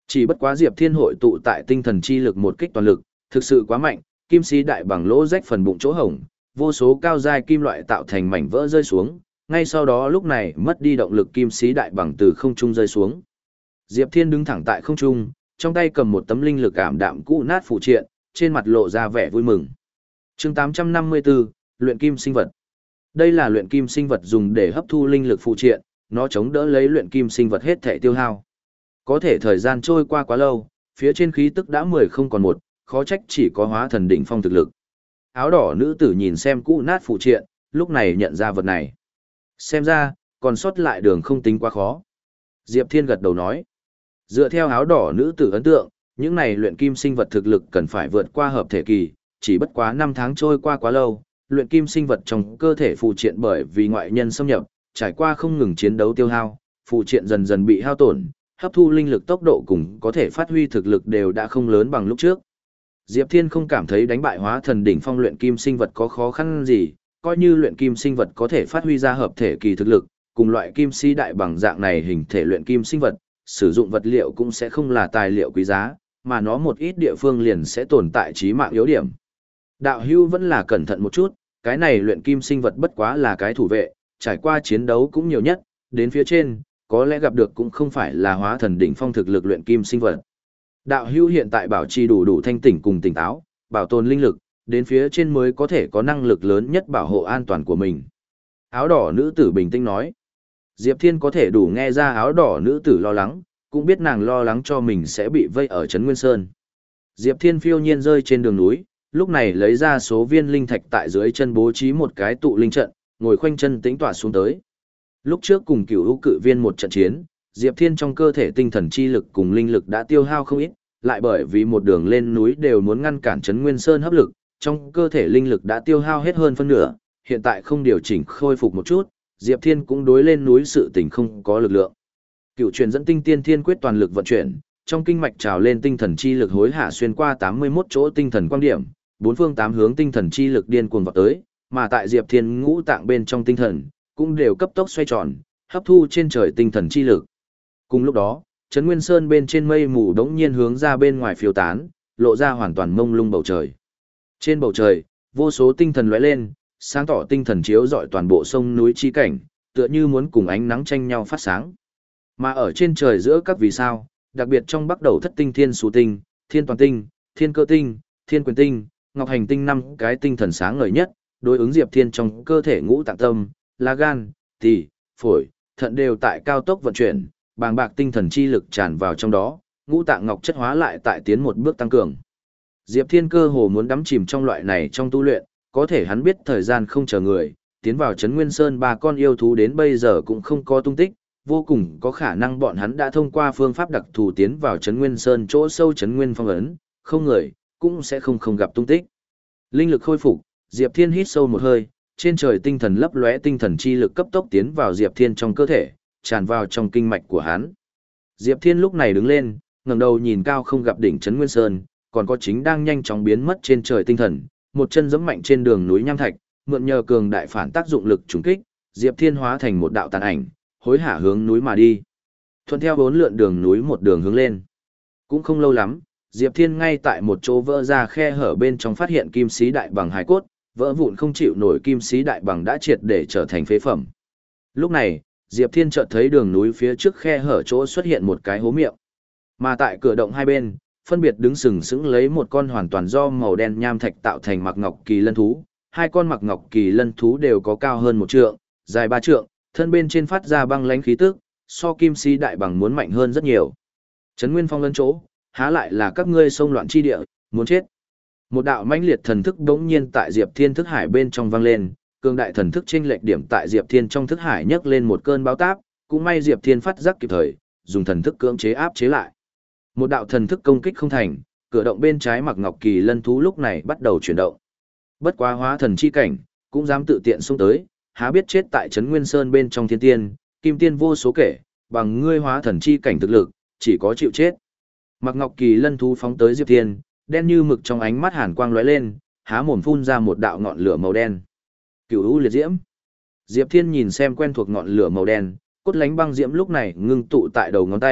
Chỉ bất quá Diệp Thiên hội tụ tại tinh thần chi lực một kích toàn lực, thực sự quá mạnh, kim sĩ đại bằng lỗ rách phần bụng chỗ hổng, vô số cao giai kim loại tạo thành mảnh vỡ rơi xuống, ngay sau đó lúc này mất đi động lực kim sĩ đại bằng từ không trung rơi xuống. Diệp Thiên đứng thẳng tại không trung, trong tay cầm một tấm linh lực ảm đạm cũ nát phụ triện, trên mặt lộ ra vẻ vui mừng. Chương tám trăm năm mươi bốn, luyện kim sinh vật. Đây là luyện kim sinh vật dùng để hấp thu linh lực phụ triện, nó chống đỡ lấy luyện kim sinh vật hết thể tiêu hao. Có thể thời gian trôi qua quá lâu, phía trên khí tức đã mười không còn một, khó trách chỉ có hóa thần đỉnh phong thực lực. Áo đỏ nữ tử nhìn xem cũ nát phụ triện, lúc này nhận ra vật này. Xem ra, còn sót lại đường không tính quá khó. Diệp Thiên gật đầu nói. Dựa theo áo đỏ nữ tử ấn tượng, những này luyện kim sinh vật thực lực cần phải vượt qua hợp thể kỳ, chỉ bất quá năm tháng trôi qua quá lâu, luyện kim sinh vật trong cơ thể phụ triện bởi vì ngoại nhân xâm nhập, trải qua không ngừng chiến đấu tiêu hao, phụ triện dần dần bị hao tổn, hấp thu linh lực tốc độ cùng có thể phát huy thực lực đều đã không lớn bằng lúc trước. Diệp Thiên không cảm thấy đánh bại hóa thần đỉnh phong luyện kim sinh vật có khó khăn gì, coi như luyện kim sinh vật có thể phát huy ra hợp thể kỳ thực lực, cùng loại kim si đại bằng dạng này hình thể luyện kim sinh vật, sử dụng vật liệu cũng sẽ không là tài liệu quý giá, mà nó một ít địa phương liền sẽ tồn tại chí mạng yếu điểm. Đạo hưu vẫn là cẩn thận một chút, cái này luyện kim sinh vật bất quá là cái thủ vệ, trải qua chiến đấu cũng nhiều nhất, đến phía trên, có lẽ gặp được cũng không phải là hóa thần đỉnh phong thực lực luyện kim sinh vật. Đạo hưu hiện tại bảo trì đủ đủ thanh tỉnh cùng tỉnh táo, bảo tồn linh lực, đến phía trên mới có thể có năng lực lớn nhất bảo hộ an toàn của mình. Áo đỏ nữ tử bình tĩnh nói. Diệp Thiên có thể đủ nghe ra áo đỏ nữ tử lo lắng, cũng biết nàng lo lắng cho mình sẽ bị vây ở Trấn Nguyên Sơn. Diệp Thiên phiêu nhiên rơi trên đường núi, lúc này lấy ra số viên linh thạch tại dưới chân bố trí một cái tụ linh trận, ngồi khoanh chân tĩnh tọa xuống tới. Lúc trước cùng cửu hữu cự viên một trận chiến, Diệp Thiên trong cơ thể tinh thần chi lực cùng linh lực đã tiêu hao không ít, lại bởi vì một đường lên núi đều muốn ngăn cản Trấn Nguyên Sơn hấp lực, trong cơ thể linh lực đã tiêu hao hết hơn phân nửa, hiện tại không điều chỉnh khôi phục một chút, Diệp Thiên cũng đối lên núi sự tình không có lực lượng. Cựu truyền dẫn tinh tiên thiên quyết toàn lực vận chuyển, trong kinh mạch trào lên tinh thần chi lực hối hạ xuyên qua tám mươi mốt chỗ tinh thần quang điểm, bốn phương tám hướng tinh thần chi lực điên cuồng vọt tới, mà tại Diệp Thiên ngũ tạng bên trong tinh thần cũng đều cấp tốc xoay tròn, hấp thu trên trời tinh thần chi lực. Cùng lúc đó, Trấn Nguyên Sơn bên trên mây mù đống nhiên hướng ra bên ngoài phiêu tán, lộ ra hoàn toàn mông lung bầu trời. Trên bầu trời, vô số tinh thần lóe lên, sáng tỏ tinh thần chiếu rọi toàn bộ sông núi chi cảnh, tựa như muốn cùng ánh nắng tranh nhau phát sáng. Mà ở trên trời giữa các vì sao, đặc biệt trong bắt đầu thất tinh thiên số tinh, thiên toàn tinh, thiên cơ tinh, thiên quyền tinh, ngọc hành tinh năm cái tinh thần sáng ngời nhất, đối ứng Diệp Thiên trong cơ thể ngũ tạng tâm, lá gan, tỳ, phổi, thận đều tại cao tốc vận chuyển, bàng bạc tinh thần chi lực tràn vào trong đó, ngũ tạng ngọc chất hóa lại tại tiến một bước tăng cường. Diệp Thiên cơ hồ muốn đắm chìm trong loại này trong tu luyện, có thể hắn biết thời gian không chờ người, tiến vào Trấn Nguyên Sơn ba con yêu thú đến bây giờ cũng không có tung tích, vô cùng có khả năng bọn hắn đã thông qua phương pháp đặc thù tiến vào Trấn Nguyên Sơn chỗ sâu Trấn Nguyên phong ấn, không người, cũng sẽ không không gặp tung tích. Linh lực khôi phục, Diệp Thiên hít sâu một hơi, trên trời tinh thần lấp lóe tinh thần chi lực cấp tốc tiến vào Diệp Thiên trong cơ thể, tràn vào trong kinh mạch của hắn. Diệp Thiên lúc này đứng lên, ngẩng đầu nhìn cao không gặp đỉnh Trấn Nguyên Sơn, còn có chính đang nhanh chóng biến mất trên trời tinh thần, một chân giẫm mạnh trên đường núi nham thạch, mượn nhờ cường đại phản tác dụng lực trùng kích, Diệp Thiên hóa thành một đạo tàn ảnh, hối hả hướng núi mà đi. Thuận theo bốn lượn đường núi một đường hướng lên. Cũng không lâu lắm, Diệp Thiên ngay tại một chỗ vỡ ra khe hở bên trong phát hiện kim sĩ đại bằng hài cốt, vỡ vụn không chịu nổi kim sĩ đại bằng đã triệt để trở thành phế phẩm. Lúc này, Diệp Thiên chợt thấy đường núi phía trước khe hở chỗ xuất hiện một cái hố miệng. Mà tại cửa động hai bên, phân biệt đứng sừng sững lấy một con hoàn toàn do màu đen nham thạch tạo thành mặc ngọc kỳ lân thú, hai con mặc ngọc kỳ lân thú đều có cao hơn một trượng, dài ba trượng, thân bên trên phát ra băng lãnh khí tức, so kim si đại bằng muốn mạnh hơn rất nhiều. Trấn Nguyên phong lân chỗ, há lại là các ngươi xông loạn chi địa, muốn chết. Một đạo mãnh liệt thần thức đống nhiên tại Diệp Thiên thức hải bên trong vang lên, cường đại thần thức chênh lệch điểm tại Diệp Thiên trong thức hải nhấc lên một cơn báo táp, cũng may Diệp Thiên phát giác kịp thời, dùng thần thức cưỡng chế áp chế lại. Một đạo thần thức công kích không thành, cửa động bên trái mặc ngọc kỳ lân thú lúc này bắt đầu chuyển động. Bất quá hóa thần chi cảnh, cũng dám tự tiện xông tới, há biết chết tại Trấn Nguyên Sơn bên trong thiên tiên, kim tiên vô số kể, bằng ngươi hóa thần chi cảnh thực lực, chỉ có chịu chết. Mặc ngọc kỳ lân thú phóng tới Diệp Thiên, đen như mực trong ánh mắt hàn quang lóe lên, há mồm phun ra một đạo ngọn lửa màu đen. Cửu u liệt diễm. Diệp Thiên nhìn xem quen thuộc ngọn lửa màu đen, cốt lánh băng diễm lúc này ngưng tụ tại đầu ngón tay,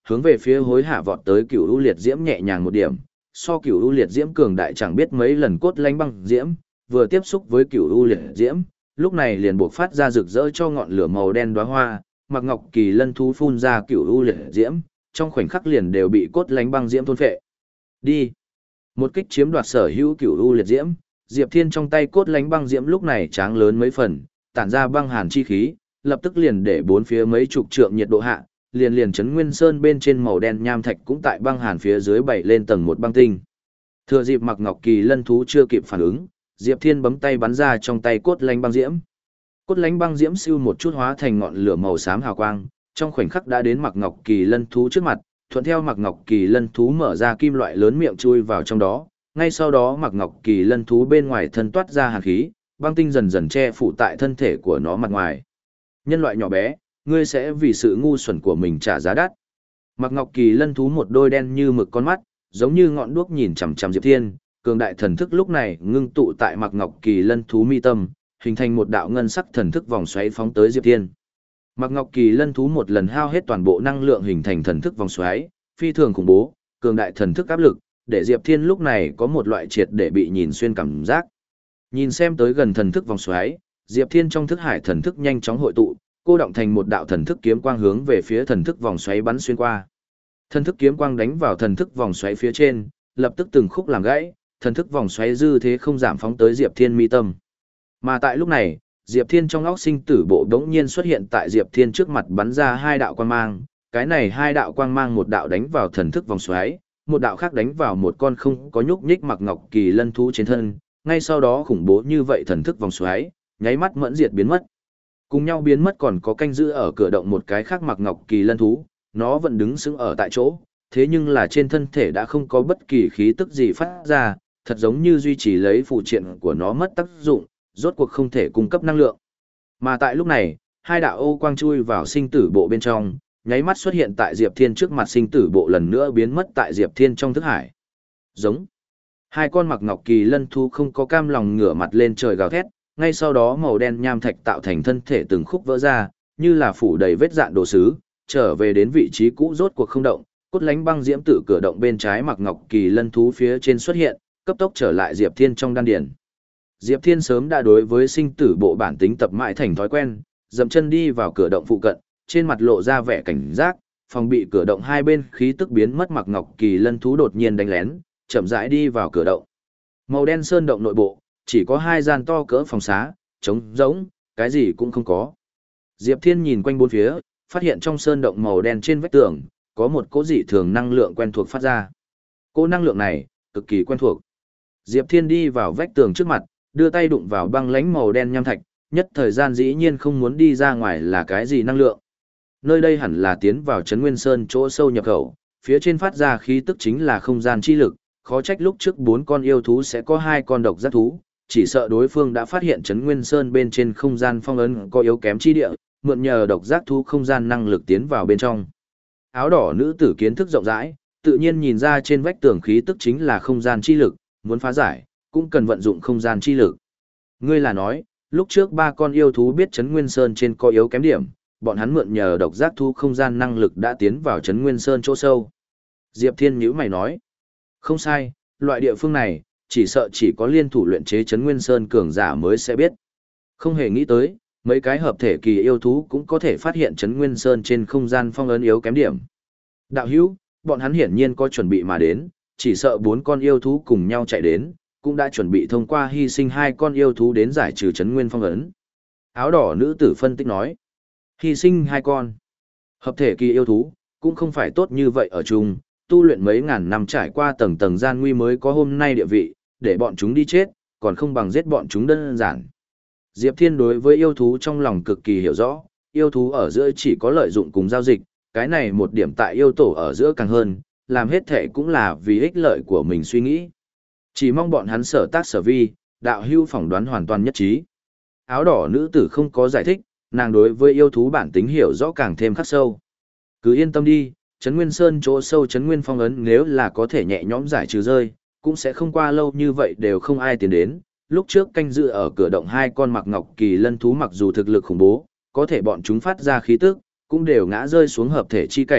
hướng về phía hối hả vọt tới Cửu U Liệt Diễm nhẹ nhàng một điểm, so Cửu U Liệt Diễm cường đại chẳng biết mấy lần cốt lánh băng diễm, vừa tiếp xúc với Cửu U Liệt Diễm, lúc này liền buộc phát ra rực rỡ cho ngọn lửa màu đen đóa hoa, Mạc Ngọc Kỳ Lân thú phun ra Cửu U Liệt Diễm, trong khoảnh khắc liền đều bị cốt lánh băng diễm thôn phệ. Đi. Một kích chiếm đoạt sở hữu Cửu U Liệt Diễm, Diệp Thiên trong tay cốt lánh băng diễm lúc này tráng lớn mấy phần, tản ra băng hàn chi khí, lập tức liền để bốn phía mấy chục trượng nhiệt độ hạ, liền liền chấn nguyên sơn bên trên màu đen nham thạch cũng tại băng hàn phía dưới bảy lên tầng một băng tinh. Thừa dịp Mạc Ngọc Kỳ Lân thú chưa kịp phản ứng, Diệp Thiên bấm tay bắn ra trong tay cốt lánh băng diễm. Cốt lánh băng diễm siêu một chút hóa thành ngọn lửa màu xám hào quang, trong khoảnh khắc đã đến Mạc Ngọc Kỳ Lân thú trước mặt, thuận theo Mạc Ngọc Kỳ Lân thú mở ra kim loại lớn miệng chui vào trong đó, ngay sau đó Mạc Ngọc Kỳ Lân thú bên ngoài thân toát ra hàn khí, băng tinh dần dần che phủ tại thân thể của nó mặt ngoài. Nhân loại nhỏ bé, ngươi sẽ vì sự ngu xuẩn của mình trả giá đắt. Mạc Ngọc Kỳ Lân thú một đôi đen như mực con mắt, giống như ngọn đuốc nhìn chằm chằm Diệp Thiên, cường đại thần thức lúc này ngưng tụ tại Mạc Ngọc Kỳ Lân thú mi tâm, hình thành một đạo ngân sắc thần thức vòng xoáy phóng tới Diệp Thiên. Mạc Ngọc Kỳ Lân thú một lần hao hết toàn bộ năng lượng hình thành thần thức vòng xoáy, phi thường khủng bố, cường đại thần thức áp lực, để Diệp Thiên lúc này có một loại triệt để bị nhìn xuyên cảm giác. Nhìn xem tới gần thần thức vòng xoáy, Diệp Thiên trong thức hải thần thức nhanh chóng hội tụ, cô động thành một đạo thần thức kiếm quang hướng về phía thần thức vòng xoáy bắn xuyên qua. Thần thức kiếm quang đánh vào thần thức vòng xoáy phía trên, lập tức từng khúc làm gãy, thần thức vòng xoáy dư thế không giảm phóng tới Diệp Thiên mi tâm. Mà tại lúc này, Diệp Thiên trong óc sinh tử bộ đống nhiên xuất hiện tại Diệp Thiên trước mặt bắn ra hai đạo quang mang, cái này hai đạo quang mang một đạo đánh vào thần thức vòng xoáy, một đạo khác đánh vào một con không có nhúc nhích Mạc Ngọc Kỳ Lân thú trên thân, ngay sau đó khủng bố như vậy thần thức vòng xoáy, nháy mắt mẫn diệt biến mất. Cùng nhau biến mất còn có canh giữ ở cửa động một cái khác Mạc Ngọc Kỳ Lân thú, nó vẫn đứng sững ở tại chỗ, thế nhưng là trên thân thể đã không có bất kỳ khí tức gì phát ra, thật giống như duy trì lấy phụ triện của nó mất tác dụng, rốt cuộc không thể cung cấp năng lượng. Mà tại lúc này, hai đạo ô quang chui vào sinh tử bộ bên trong, nháy mắt xuất hiện tại Diệp Thiên trước mặt sinh tử bộ lần nữa biến mất tại Diệp Thiên trong thức hải. Giống. Hai con Mạc Ngọc Kỳ Lân thú không có cam lòng ngửa mặt lên trời gào thét, ngay sau đó màu đen nham thạch tạo thành thân thể từng khúc vỡ ra, như là phủ đầy vết dạn đồ sứ, trở về đến vị trí cũ rốt cuộc không động, cốt lánh băng diễm tự cửa động bên trái Mạc Ngọc Kỳ Lân thú phía trên xuất hiện, cấp tốc trở lại Diệp Thiên trong đan điền. Diệp Thiên sớm đã đối với sinh tử bộ bản tính tập mãi thành thói quen, dậm chân đi vào cửa động phụ cận, trên mặt lộ ra vẻ cảnh giác, phòng bị cửa động hai bên khí tức biến mất Mạc Ngọc Kỳ Lân thú đột nhiên đánh lén, chậm rãi đi vào cửa động. Màu đen sơn động nội bộ, chỉ có hai gian to cỡ phòng xá, trống rỗng, cái gì cũng không có. Diệp Thiên nhìn quanh bốn phía, phát hiện trong sơn động màu đen trên vách tường, có một cỗ dị thường năng lượng quen thuộc phát ra. Cỗ năng lượng này, cực kỳ quen thuộc. Diệp Thiên đi vào vách tường trước mặt, đưa tay đụng vào băng lánh màu đen nham thạch, nhất thời gian dĩ nhiên không muốn đi ra ngoài là cái gì năng lượng. Nơi đây hẳn là tiến vào Trấn Nguyên Sơn chỗ sâu nhập khẩu, phía trên phát ra khí tức chính là không gian chi lực, khó trách lúc trước bốn con yêu thú sẽ có hai con độc giác thú, chỉ sợ đối phương đã phát hiện Trấn Nguyên Sơn bên trên không gian phong ấn có yếu kém chi địa, mượn nhờ độc giác thú không gian năng lực tiến vào bên trong. Áo đỏ nữ tử kiến thức rộng rãi, tự nhiên nhìn ra trên vách tường khí tức chính là không gian chi lực, muốn phá giải, cũng cần vận dụng không gian chi lực. Ngươi là nói, lúc trước ba con yêu thú biết Trấn Nguyên Sơn trên có yếu kém điểm, bọn hắn mượn nhờ độc giác thú không gian năng lực đã tiến vào Trấn Nguyên Sơn chỗ sâu. Diệp Thiên nhíu mày nói, không sai, loại địa phương này, chỉ sợ chỉ có liên thủ luyện chế Trấn Nguyên Sơn cường giả mới sẽ biết. Không hề nghĩ tới, mấy cái hợp thể kỳ yêu thú cũng có thể phát hiện Trấn Nguyên Sơn trên không gian phong ấn yếu kém điểm. Đạo hữu, bọn hắn hiển nhiên có chuẩn bị mà đến, chỉ sợ bốn con yêu thú cùng nhau chạy đến, cũng đã chuẩn bị thông qua hy sinh hai con yêu thú đến giải trừ Trấn Nguyên phong ấn. Áo đỏ nữ tử phân tích nói, hy sinh hai con. Hợp thể kỳ yêu thú, cũng không phải tốt như vậy ở chung, tu luyện mấy ngàn năm trải qua tầng tầng gian nguy mới có hôm nay địa vị, để bọn chúng đi chết, còn không bằng giết bọn chúng đơn giản. Diệp Thiên đối với yêu thú trong lòng cực kỳ hiểu rõ, yêu thú ở giữa chỉ có lợi dụng cùng giao dịch, cái này một điểm tại yêu tổ ở giữa càng hơn, làm hết thể cũng là vì ích lợi của mình suy nghĩ. Chỉ mong bọn hắn sở tác sở vi, đạo hưu phỏng đoán hoàn toàn nhất trí. Áo đỏ nữ tử không có giải thích, nàng đối với yêu thú bản tính hiểu rõ càng thêm khắc sâu. Cứ yên tâm đi, Trấn Nguyên Sơn chỗ sâu Trấn Nguyên phong ấn nếu là có thể nhẹ nhõm giải trừ rơi, cũng sẽ không qua lâu như vậy đều không ai tiến đến. Lúc trước canh dự ở cửa động hai con Mạc Ngọc Kỳ Lân thú mặc dù thực lực khủng bố, có thể bọn chúng phát ra khí tức, cũng đều ngã rơi xuống hợp thể chi cảnh,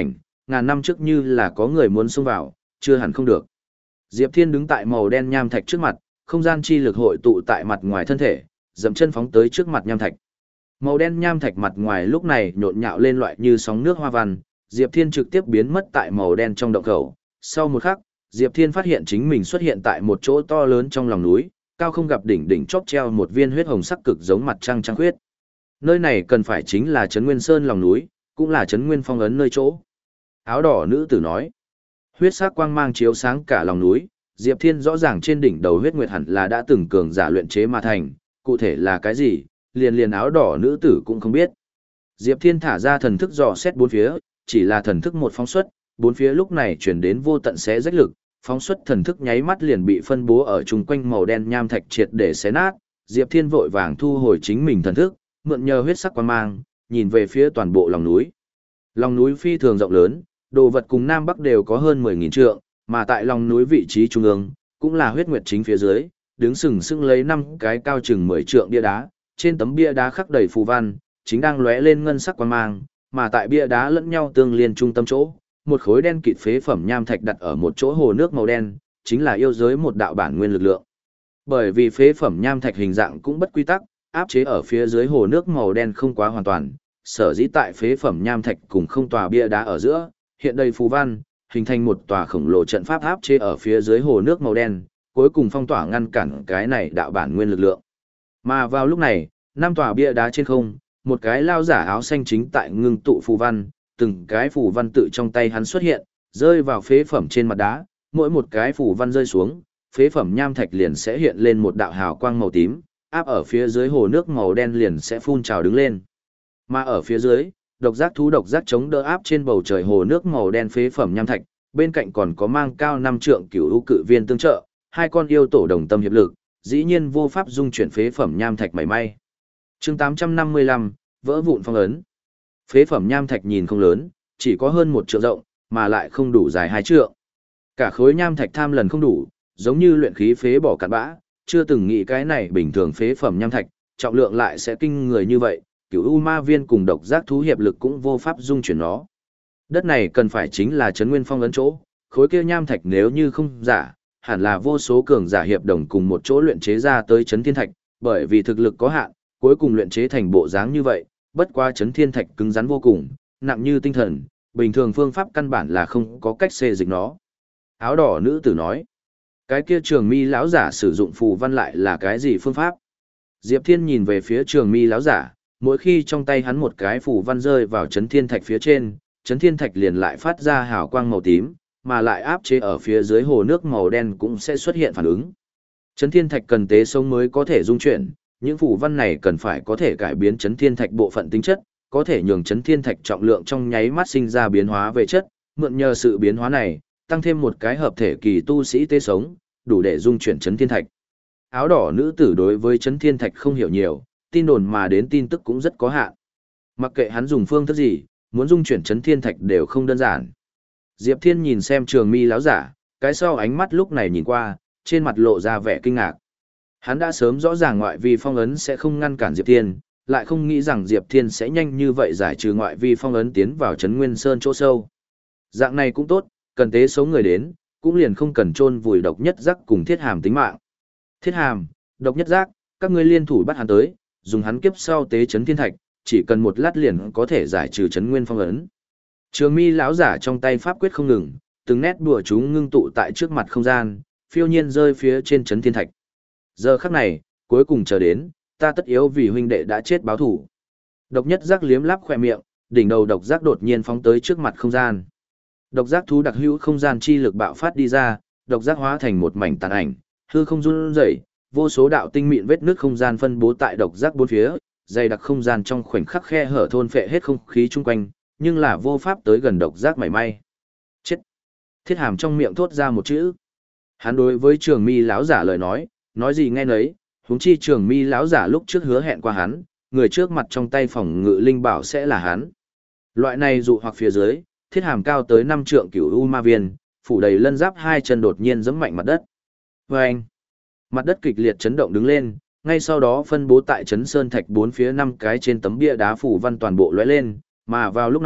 ngàn năm trước như là có người muốn xông vào, chưa hẳn không được. Diệp Thiên đứng tại màu đen nham thạch trước mặt, không gian chi lực hội tụ tại mặt ngoài thân thể, dậm chân phóng tới trước mặt nham thạch. Màu đen nham thạch mặt ngoài lúc này nhộn nhạo lên loại như sóng nước hoa văn, Diệp Thiên trực tiếp biến mất tại màu đen trong động khẩu. Sau một khắc, Diệp Thiên phát hiện chính mình xuất hiện tại một chỗ to lớn trong lòng núi, cao không gặp đỉnh đỉnh chóp treo một viên huyết hồng sắc cực giống mặt trăng trăng khuyết. Nơi này cần phải chính là Trấn Nguyên Sơn lòng núi, cũng là Trấn Nguyên Phong ấn nơi chỗ. Áo đỏ nữ tử nói. Huyết sắc quang mang chiếu sáng cả lòng núi, Diệp Thiên rõ ràng trên đỉnh đầu huyết nguyệt hẳn là đã từng cường giả luyện chế mà thành, cụ thể là cái gì, liền liền áo đỏ nữ tử cũng không biết. Diệp Thiên thả ra thần thức dò xét bốn phía, chỉ là thần thức một phóng xuất, bốn phía lúc này chuyển đến vô tận xé rách lực, phóng xuất thần thức nháy mắt liền bị phân bố ở chung quanh màu đen nham thạch triệt để xé nát. Diệp Thiên vội vàng thu hồi chính mình thần thức, mượn nhờ huyết sắc quang mang, nhìn về phía toàn bộ lòng núi. Lòng núi phi thường rộng lớn, đồ vật cùng Nam Bắc đều có hơn mười nghìn trượng, mà tại lòng núi vị trí trung ương, cũng là huyết nguyệt chính phía dưới, đứng sừng sững lấy năm cái cao chừng mười trượng bia đá, trên tấm bia đá khắc đầy phù văn, chính đang lóe lên ngân sắc quang mang, mà tại bia đá lẫn nhau tương liên trung tâm chỗ, một khối đen kịt phế phẩm nham thạch đặt ở một chỗ hồ nước màu đen, chính là yêu giới một đạo bản nguyên lực lượng. Bởi vì phế phẩm nham thạch hình dạng cũng bất quy tắc, áp chế ở phía dưới hồ nước màu đen không quá hoàn toàn, sở dĩ tại phế phẩm nham thạch cùng không tòa bia đá ở giữa, hiện đầy phù văn, hình thành một tòa khổng lồ trận pháp áp chế ở phía dưới hồ nước màu đen, cuối cùng phong tỏa ngăn cản cái này đạo bản nguyên lực lượng. Mà vào lúc này, năm tòa bia đá trên không, một cái lao giả áo xanh chính tại ngưng tụ phù văn, từng cái phù văn tự trong tay hắn xuất hiện, rơi vào phế phẩm trên mặt đá, mỗi một cái phù văn rơi xuống, phế phẩm nham thạch liền sẽ hiện lên một đạo hào quang màu tím, áp ở phía dưới hồ nước màu đen liền sẽ phun trào đứng lên. Mà ở phía dưới, độc giác thú độc giác chống đỡ áp trên bầu trời hồ nước màu đen phế phẩm nham thạch, bên cạnh còn có mang cao năm trượng cửu u cự viên tương trợ, hai con yêu tổ đồng tâm hiệp lực, dĩ nhiên vô pháp dung chuyển phế phẩm nham thạch mảy may. Chương tám trăm năm mươi lăm, vỡ vụn phong ấn. Phế phẩm nham thạch nhìn không lớn, chỉ có hơn một trượng rộng, mà lại không đủ dài hai trượng. Cả khối nham thạch tham lần không đủ, giống như luyện khí phế bỏ cặn bã, chưa từng nghĩ cái này bình thường phế phẩm nham thạch, trọng lượng lại sẽ kinh người như vậy, cửu u ma viên cùng độc giác thú hiệp lực cũng vô pháp dung chuyển nó. Đất này cần phải chính là Trấn Nguyên Phong ấn chỗ, khối kia nham thạch nếu như không giả, hẳn là vô số cường giả hiệp đồng cùng một chỗ luyện chế ra tới Trấn Thiên Thạch, bởi vì thực lực có hạn, cuối cùng luyện chế thành bộ dáng như vậy, bất qua Trấn Thiên Thạch cứng rắn vô cùng, nặng như tinh thần, bình thường phương pháp căn bản là không có cách xê dịch nó. Áo đỏ nữ tử nói, cái kia Trường Mi lão giả sử dụng phù văn lại là cái gì phương pháp? Diệp Thiên nhìn về phía Trường Mi lão giả, mỗi khi trong tay hắn một cái phù văn rơi vào Trấn Thiên Thạch phía trên, Trấn Thiên Thạch liền lại phát ra hào quang màu tím, mà lại áp chế ở phía dưới hồ nước màu đen cũng sẽ xuất hiện phản ứng. Trấn Thiên Thạch cần tế sống mới có thể dung chuyển, những phù văn này cần phải có thể cải biến Trấn Thiên Thạch bộ phận tính chất, có thể nhường Trấn Thiên Thạch trọng lượng trong nháy mắt sinh ra biến hóa về chất, mượn nhờ sự biến hóa này, tăng thêm một cái hợp thể kỳ tu sĩ tế sống, đủ để dung chuyển Trấn Thiên Thạch. Áo đỏ nữ tử đối với Trấn Thiên Thạch không hiểu nhiều, tin đồn mà đến tin tức cũng rất có hạn. Mặc kệ hắn dùng phương thức gì, muốn dung chuyển Trấn Thiên Thạch đều không đơn giản. Diệp Thiên nhìn xem Trường Mi lão giả, cái sau ánh mắt lúc này nhìn qua, trên mặt lộ ra vẻ kinh ngạc. Hắn đã sớm rõ ràng ngoại vi phong ấn sẽ không ngăn cản Diệp Thiên, lại không nghĩ rằng Diệp Thiên sẽ nhanh như vậy giải trừ ngoại vi phong ấn tiến vào Trấn Nguyên Sơn chỗ sâu. Dạng này cũng tốt, cần tế số người đến, cũng liền không cần chôn vùi độc nhất giác cùng Thiết Hàm tính mạng. Thiết Hàm, độc nhất giác, các ngươi liên thủ bắt hắn tới, dùng hắn kiếp sau tế Trấn Thiên Thạch, chỉ cần một lát liền có thể giải trừ Trấn Nguyên phong ấn. Trường Mi lão giả trong tay pháp quyết không ngừng, từng nét đùa chú ngưng tụ tại trước mặt không gian, phiêu nhiên rơi phía trên Trấn Thiên Thạch. Giờ khắc này, cuối cùng chờ đến, ta tất yếu vì huynh đệ đã chết báo thủ. Độc nhất giác liếm láp khỏe miệng, đỉnh đầu độc giác đột nhiên phóng tới trước mặt không gian. Độc giác thú đặc hữu không gian chi lực bạo phát đi ra, độc giác hóa thành một mảnh tàn ảnh, hư không run rẩy, vô số đạo tinh mịn vết nước không gian phân bố tại độc giác bốn phía, dày đặc không gian trong khoảnh khắc khe hở thôn phệ hết không khí chung quanh, nhưng là vô pháp tới gần độc giác mảy may. Chết! Thiết Hàm trong miệng thốt ra một chữ. Hắn đối với Trường Mi lão giả lời nói, nói gì nghe nấy, huống chi Trường Mi lão giả lúc trước hứa hẹn qua hắn, người trước mặt trong tay phòng ngự linh bảo sẽ là hắn. Loại này dụ hoặc phía dưới, Thiết Hàm cao tới năm trượng cửu u ma viên, phủ đầy lân giáp hai chân đột nhiên giẫm mạnh mặt đất. Vâng! Mặt đất kịch liệt chấn động đứng lên, ngay sau đó phân bố tại Trấn Sơn Thạch bốn phía năm cái trên tấm bia đá phủ văn toàn bộ lóe lên, mà vào lúc này,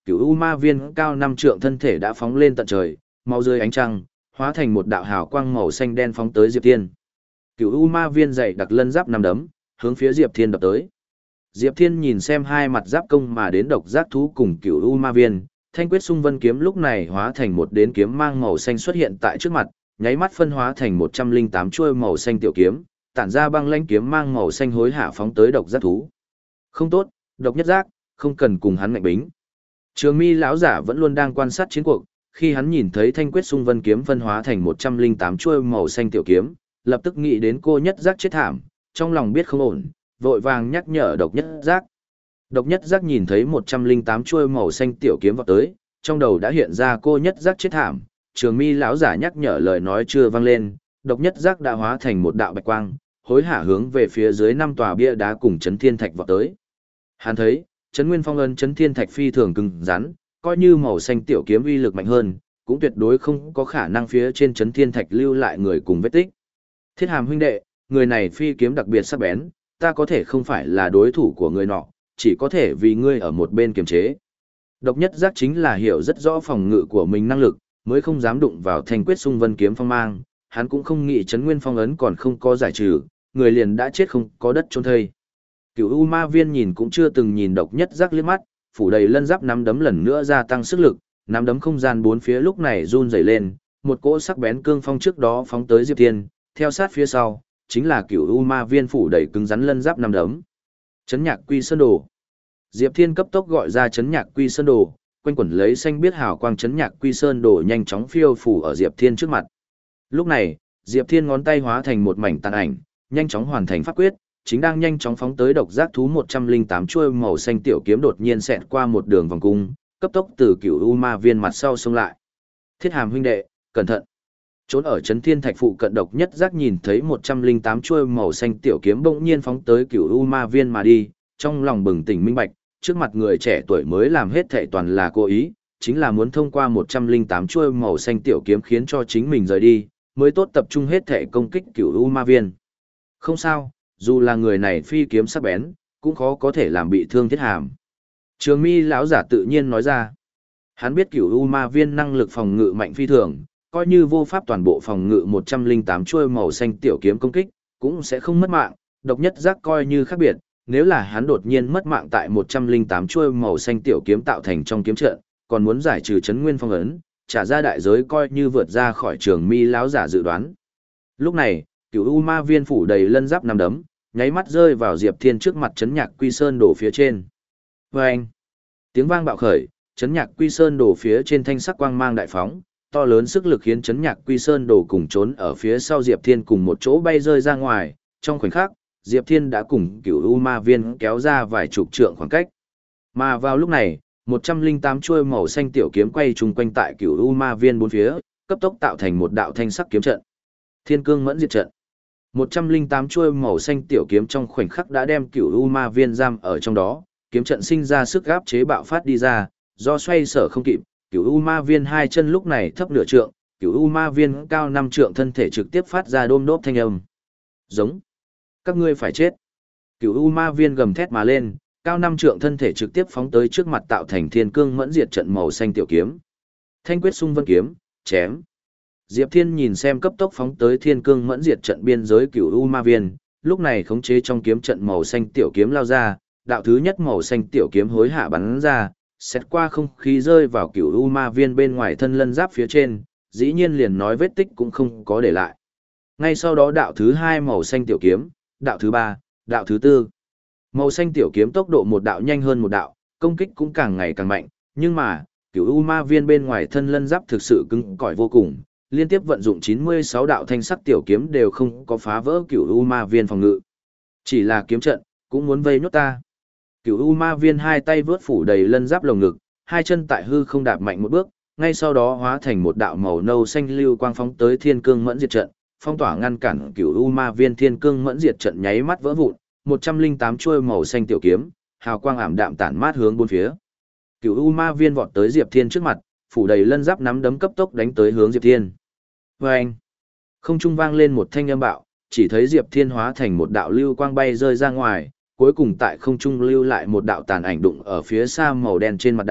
Cửu U Ma Viên cao năm trượng thân thể đã phóng lên tận trời, mau dưới ánh trăng, hóa thành một đạo hào quang màu xanh đen phóng tới Diệp Thiên. Cửu U Ma Viên dày đặc lân giáp năm đấm, hướng phía Diệp Thiên đập tới. Diệp Thiên nhìn xem hai mặt giáp công mà đến độc giác thú cùng Cửu U Ma Viên, Thanh Quyết Xung Vân kiếm lúc này hóa thành một đến kiếm mang màu xanh xuất hiện tại trước mặt, nháy mắt phân hóa thành một trăm linh tám chuôi màu xanh tiểu kiếm, tản ra băng lãnh kiếm mang màu xanh hối hả phóng tới độc giác thú. Không tốt, độc nhất giác, không cần cùng hắn ngạnh bính. Trường Mi lão giả vẫn luôn đang quan sát chiến cuộc, khi hắn nhìn thấy Thanh Quyết Xung Vân kiếm phân hóa thành một trăm linh tám chuôi màu xanh tiểu kiếm, lập tức nghĩ đến cô nhất giác chết thảm, trong lòng biết không ổn, vội vàng nhắc nhở độc nhất giác. Độc nhất giác nhìn thấy một trăm linh tám chuôi màu xanh tiểu kiếm vọt tới, trong đầu đã hiện ra cô nhất giác chết thảm, Trường Mi lão giả nhắc nhở lời nói chưa vang lên, độc nhất giác đã hóa thành một đạo bạch quang, hối hả hướng về phía dưới năm tòa bia đá cùng chấn thiên thạch vọt tới. Hắn thấy, chấn nguyên phong ấn chấn thiên thạch phi thường cứng rắn, coi như màu xanh tiểu kiếm uy lực mạnh hơn, cũng tuyệt đối không có khả năng phía trên chấn thiên thạch lưu lại người cùng vết tích. Thiết Hàm huynh đệ, người này phi kiếm đặc biệt sắc bén, ta có thể không phải là đối thủ của người nọ, chỉ có thể vì ngươi ở một bên kiềm chế. Độc nhất giác chính là hiểu rất rõ phòng ngự của mình năng lực, mới không dám đụng vào Thanh Quyết Xung Vân kiếm phong mang, hắn cũng không nghĩ chấn nguyên phong ấn còn không có giải trừ, người liền đã chết không có đất chôn thây. Cửu U Ma Viên nhìn cũng chưa từng nhìn độc nhất giác liếc mắt, phủ đầy lân giáp nắm đấm lần nữa gia tăng sức lực, nắm đấm không gian bốn phía lúc này run rẩy lên, một cỗ sắc bén cương phong trước đó phóng tới Diệp Thiên, theo sát phía sau, chính là Cửu U Ma Viên phủ đầy cứng rắn lân giáp nắm đấm. Chấn Nhạc Quy Sơn Đồ. Diệp Thiên cấp tốc gọi ra Chấn Nhạc Quy Sơn Đồ, quanh quẩn lấy xanh biết hào quang Chấn Nhạc Quy Sơn Đồ nhanh chóng phiêu phủ ở Diệp Thiên trước mặt. Lúc này, Diệp Thiên ngón tay hóa thành một mảnh tàn ảnh, nhanh chóng hoàn thành pháp quyết, chính đang nhanh chóng phóng tới độc giác thú một trăm linh tám chuôi màu xanh tiểu kiếm đột nhiên xẹt qua một đường vòng cung, cấp tốc từ Cửu U Ma Viên mặt sau xông lại. Thiết Hàm huynh đệ, cẩn thận. Trốn ở Chấn Thiên Thạch phụ cận độc nhất giác nhìn thấy một trăm linh tám chuôi màu xanh tiểu kiếm bỗng nhiên phóng tới Cửu U Ma Viên mà đi, trong lòng bừng tỉnh minh bạch, trước mặt người trẻ tuổi mới làm hết thảy toàn là cố ý, chính là muốn thông qua một trăm linh tám chuôi màu xanh tiểu kiếm khiến cho chính mình rời đi, mới tốt tập trung hết thảy công kích Cửu U Ma Viên. Không sao, dù là người này phi kiếm sắc bén, cũng khó có thể làm bị thương Thiết Hàm. Trường Mi lão giả tự nhiên nói ra. Hắn biết Cửu U Ma Viên năng lực phòng ngự mạnh phi thường, coi như vô pháp toàn bộ phòng ngự một trăm linh tám chuôi màu xanh tiểu kiếm công kích, cũng sẽ không mất mạng, độc nhất giác coi như khác biệt, nếu là hắn đột nhiên mất mạng tại một trăm linh tám chuôi màu xanh tiểu kiếm tạo thành trong kiếm trận, còn muốn giải trừ chấn nguyên phong ấn, trả ra đại giới coi như vượt ra khỏi Trường Mi lão giả dự đoán. Lúc này, Cửu U Ma Viên phủ đầy lân giáp nằm đấm, nháy mắt rơi vào Diệp Thiên trước mặt Chấn Nhạc Quy Sơn Đồ phía trên. Vâng! Tiếng vang bạo khởi, Chấn Nhạc Quy Sơn Đồ phía trên thanh sắc quang mang đại phóng, to lớn sức lực khiến Chấn Nhạc Quy Sơn Đồ cùng trốn ở phía sau Diệp Thiên cùng một chỗ bay rơi ra ngoài, trong khoảnh khắc, Diệp Thiên đã cùng Cửu U Ma Viên kéo ra vài chục trượng khoảng cách. Mà vào lúc này, một trăm linh tám chuôi màu xanh tiểu kiếm quay chung quanh tại Cửu U Ma Viên bốn phía, cấp tốc tạo thành một đạo thanh sắc kiếm trận. Thiên Cương Mẫn Diệt Trận. một trăm linh tám chuôi màu xanh tiểu kiếm trong khoảnh khắc đã đem Cửu U Ma Viên giam ở trong đó, kiếm trận sinh ra sức áp chế bạo phát đi ra, do xoay sở không kịp, Cửu U Ma Viên hai chân lúc này thấp nửa trượng, Cửu U Ma Viên cao năm trượng thân thể trực tiếp phát ra đôm đốp thanh âm. Giống. Các ngươi phải chết. Cửu U Ma Viên gầm thét mà lên, cao năm trượng thân thể trực tiếp phóng tới trước mặt tạo thành Thiên Cương Mẫn Diệt Trận màu xanh tiểu kiếm. Thanh Quyết Xung Vân kiếm, chém. Diệp Thiên nhìn xem cấp tốc phóng tới Thiên Cương Mẫn Diệt Trận biên giới Cửu U Ma Viên, lúc này khống chế trong kiếm trận màu xanh tiểu kiếm lao ra, đạo thứ nhất màu xanh tiểu kiếm hối hạ bắn ra, xét qua không khí rơi vào Cửu U Ma Viên bên ngoài thân lân giáp phía trên, dĩ nhiên liền nói vết tích cũng không có để lại. Ngay sau đó đạo thứ hai màu xanh tiểu kiếm, đạo thứ ba, đạo thứ tư. Màu xanh tiểu kiếm tốc độ một đạo nhanh hơn một đạo, công kích cũng càng ngày càng mạnh, nhưng mà, Cửu U Ma Viên bên ngoài thân lân giáp thực sự cứng cỏi vô cùng, liên tiếp vận dụng chín mươi sáu đạo thanh sắc tiểu kiếm đều không có phá vỡ Cửu U Ma Viên phòng ngự. Chỉ là kiếm trận, cũng muốn vây nhốt ta. Cửu U Ma Viên hai tay vướt phủ đầy lân giáp lồng ngực, hai chân tại hư không đạp mạnh một bước, ngay sau đó hóa thành một đạo màu nâu xanh lưu quang phóng tới Thiên Cương Mẫn Diệt Trận, phong tỏa ngăn cản Cửu U Ma Viên Thiên Cương Mẫn Diệt Trận nháy mắt vỡ vụn, một trăm linh tám chuôi màu xanh tiểu kiếm, hào quang ảm đạm tản mát hướng bốn phía. Cửu U Ma Viên vọt tới Diệp Thiên trước mặt, phủ đầy lân giáp nắm đấm cấp tốc đánh tới hướng Diệp Thiên. Vâng! Không trung vang lên một thanh âm bạo, chỉ thấy Diệp Thiên hóa thành một đạo lưu quang bay rơi ra ngoài, cuối cùng tại không trung lưu lại một đạo tàn ảnh đụng ở phía xa màu đen trên mặt đá,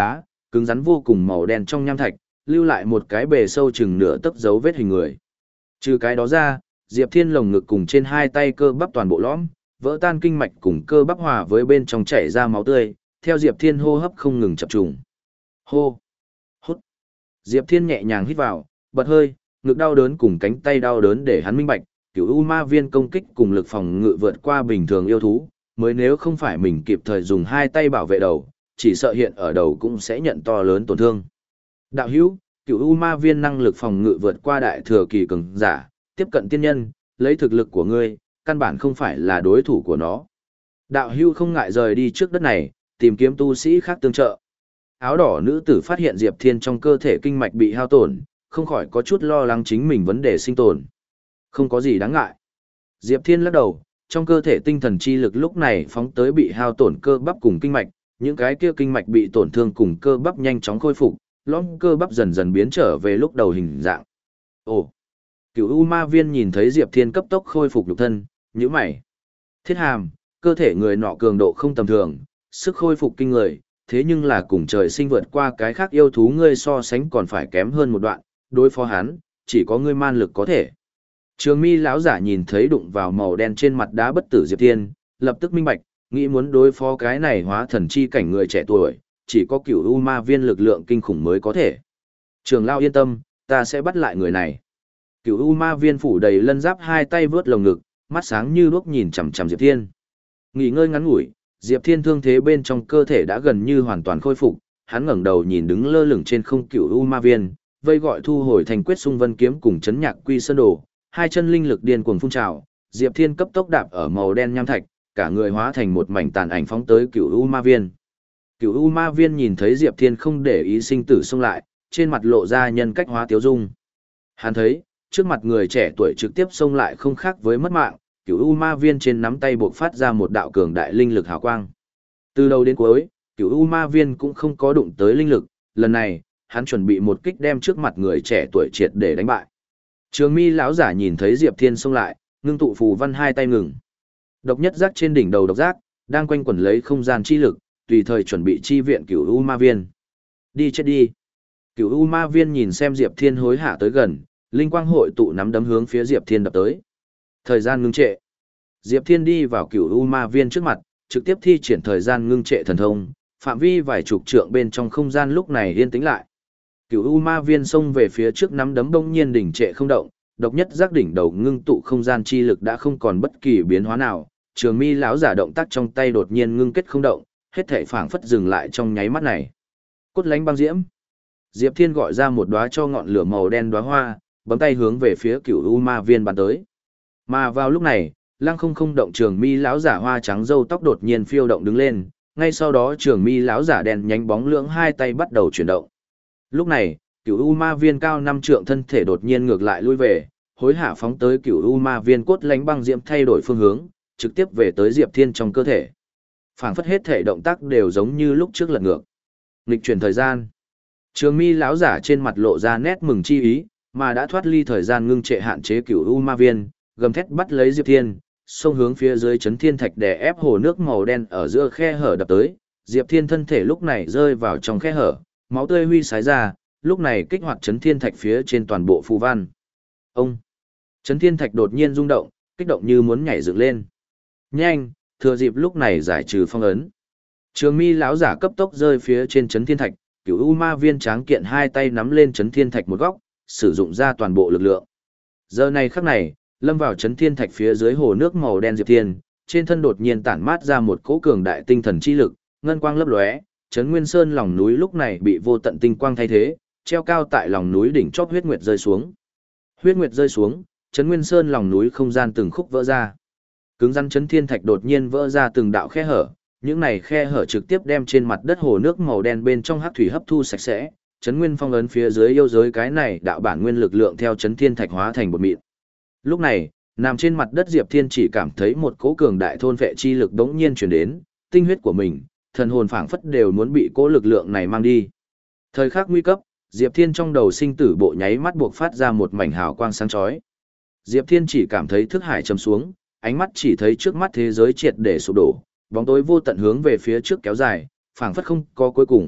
cứng rắn vô cùng màu đen trong nham thạch, lưu lại một cái bề sâu chừng nửa tấc dấu vết hình người. Trừ cái đó ra, Diệp Thiên lồng ngực cùng trên hai tay cơ bắp toàn bộ lõm, vỡ tan kinh mạch cùng cơ bắp hòa với bên trong chảy ra máu tươi, theo Diệp Thiên hô hấp không ngừng chập trùng. Hô, hút. Diệp Thiên nhẹ nhàng hít vào, bật hơi, ngực đau đớn cùng cánh tay đau đớn để hắn minh bạch, cửu u ma viên công kích cùng lực phòng ngự vượt qua bình thường yêu thú, mới nếu không phải mình kịp thời dùng hai tay bảo vệ đầu, chỉ sợ hiện ở đầu cũng sẽ nhận to lớn tổn thương. Đạo hữu, cửu u ma viên năng lực phòng ngự vượt qua đại thừa kỳ cường giả, tiếp cận tiên nhân, lấy thực lực của ngươi, căn bản không phải là đối thủ của nó. Đạo hữu không ngại rời đi trước đất này, tìm kiếm tu sĩ khác tương trợ. Áo đỏ nữ tử phát hiện Diệp Thiên trong cơ thể kinh mạch bị hao tổn, không khỏi có chút lo lắng chính mình vấn đề sinh tồn. Không có gì đáng ngại. Diệp Thiên lắc đầu, trong cơ thể tinh thần chi lực lúc này phóng tới bị hao tổn cơ bắp cùng kinh mạch, những cái kia kinh mạch bị tổn thương cùng cơ bắp nhanh chóng khôi phục, lõm cơ bắp dần dần biến trở về lúc đầu hình dạng. Ồ! Cửu U Ma Viên nhìn thấy Diệp Thiên cấp tốc khôi phục nhục thân, nhíu mày. Thiết Hàm, cơ thể người nọ cường độ không tầm thường, sức khôi phục kinh người, thế nhưng là cùng trời sinh vượt qua cái khác yêu thú ngươi so sánh còn phải kém hơn một đoạn, đối phó hắn, chỉ có ngươi man lực có thể. Trường Mi lão giả nhìn thấy đụng vào màu đen trên mặt đá bất tử Diệp Thiên, lập tức minh bạch, nghĩ muốn đối phó cái này hóa thần chi cảnh người trẻ tuổi, chỉ có Cửu U Ma Viên lực lượng kinh khủng mới có thể. Trường lão yên tâm, ta sẽ bắt lại người này. Cửu U Ma Viên phủ đầy lân giáp, hai tay vướt lồng ngực, mắt sáng như đuốc nhìn chằm chằm Diệp Thiên. Nghỉ ngơi ngắn ngủi, Diệp Thiên thương thế bên trong cơ thể đã gần như hoàn toàn khôi phục, hắn ngẩng đầu nhìn đứng lơ lửng trên không Cửu U Ma Viên, vây gọi thu hồi thành quyết xung vân kiếm cùng chấn nhạc quy sơn đồ, hai chân linh lực điên cuồng phun trào, Diệp Thiên cấp tốc đạp ở màu đen nham thạch, cả người hóa thành một mảnh tàn ảnh phóng tới Cửu U Ma Viên. Cửu U Ma Viên nhìn thấy Diệp Thiên không để ý sinh tử xông lại, trên mặt lộ ra nhân cách hóa tiếu dung. Hắn thấy, trước mặt người trẻ tuổi trực tiếp xông lại không khác với mất mạng, Cửu U Ma Viên trên nắm tay bộc phát ra một đạo cường đại linh lực hào quang. Từ đầu đến cuối, Cửu U Ma Viên cũng không có đụng tới linh lực, lần này, hắn chuẩn bị một kích đem trước mặt người trẻ tuổi triệt để đánh bại. Trường Mi lão giả nhìn thấy Diệp Thiên xông lại, ngưng tụ phù văn hai tay ngừng. Độc nhất giác trên đỉnh đầu độc giác, đang quanh quẩn lấy không gian chi lực, tùy thời chuẩn bị chi viện Cửu U Ma Viên. Đi chết đi. Cửu U Ma Viên nhìn xem Diệp Thiên hối hạ tới gần, linh quang hội tụ nắm đấm hướng phía Diệp Thiên đập tới. Thời gian ngưng trệ. Diệp Thiên đi vào Cửu U Ma Viên trước mặt, trực tiếp thi triển thời gian ngưng trệ thần thông, phạm vi vài chục trượng bên trong không gian lúc này yên tĩnh lại. Cửu U Ma Viên xông về phía trước nắm đấm bỗng nhiên đỉnh trệ không động, độc nhất giác đỉnh đầu ngưng tụ không gian chi lực đã không còn bất kỳ biến hóa nào, Trường Mi lão giả động tác trong tay đột nhiên ngưng kết không động, hết thảy phảng phất dừng lại trong nháy mắt này. Cốt lánh băng diễm. Diệp Thiên gọi ra một đóa cho ngọn lửa màu đen đóa hoa, bấm tay hướng về phía Cửu U Ma Viên bắn tới. Mà vào lúc này, lăng không không động Trường Mi lão giả hoa trắng râu tóc đột nhiên phiêu động đứng lên, ngay sau đó Trường Mi lão giả đen nhánh bóng lưỡng hai tay bắt đầu chuyển động. Lúc này, Cửu U Ma Viên cao năm trượng thân thể đột nhiên ngược lại lui về, hối hả phóng tới Cửu U Ma Viên cốt lánh băng diễm thay đổi phương hướng, trực tiếp về tới Diệp Thiên trong cơ thể. Phảng phất hết thể động tác đều giống như lúc trước lật ngược. Nghịch chuyển thời gian. Trường Mi lão giả trên mặt lộ ra nét mừng chi ý, mà đã thoát ly thời gian ngưng trệ hạn chế Cửu U Ma Viên, gầm thét bắt lấy Diệp Thiên, xông hướng phía dưới chấn thiên thạch đè ép hồ nước màu đen ở giữa khe hở đập tới. Diệp Thiên thân thể lúc này rơi vào trong khe hở, máu tươi huy sái ra, lúc này kích hoạt chấn thiên thạch phía trên toàn bộ phù văn. Ông! Chấn thiên thạch đột nhiên rung động, kích động như muốn nhảy dựng lên. Nhanh, thừa dịp lúc này giải trừ phong ấn. Trường Mi lão giả cấp tốc rơi phía trên chấn thiên thạch, Cửu U Ma Viên tráng kiện hai tay nắm lên chấn thiên thạch một góc, sử dụng ra toàn bộ lực lượng. Giờ này khắc này, lâm vào chấn thiên thạch phía dưới hồ nước màu đen Diệp Thiên, trên thân đột nhiên tản mát ra một cỗ cường đại tinh thần chi lực, ngân quang lấp lóe, Trấn Nguyên Sơn lòng núi lúc này bị vô tận tinh quang thay thế, treo cao tại lòng núi đỉnh chóp huyết nguyệt rơi xuống. Huyết nguyệt rơi xuống, Trấn Nguyên Sơn lòng núi không gian từng khúc vỡ ra. Cứng rắn chấn thiên thạch đột nhiên vỡ ra từng đạo khe hở, những này khe hở trực tiếp đem trên mặt đất hồ nước màu đen bên trong hắc thủy hấp thu sạch sẽ, Trấn Nguyên phong ấn phía dưới yêu giới cái này đạo bản nguyên lực lượng theo chấn thiên thạch hóa thành bột mịn. Lúc này, nằm trên mặt đất Diệp Thiên chỉ cảm thấy một cỗ cường đại thôn vệ chi lực đống nhiên truyền đến, tinh huyết của mình, thần hồn phảng phất đều muốn bị cỗ lực lượng này mang đi. Thời khắc nguy cấp, Diệp Thiên trong đầu sinh tử bộ nháy mắt buộc phát ra một mảnh hào quang sáng chói. Diệp Thiên chỉ cảm thấy thức hải trầm xuống, ánh mắt chỉ thấy trước mắt thế giới triệt để sụp đổ, bóng tối vô tận hướng về phía trước kéo dài, phảng phất không có cuối cùng,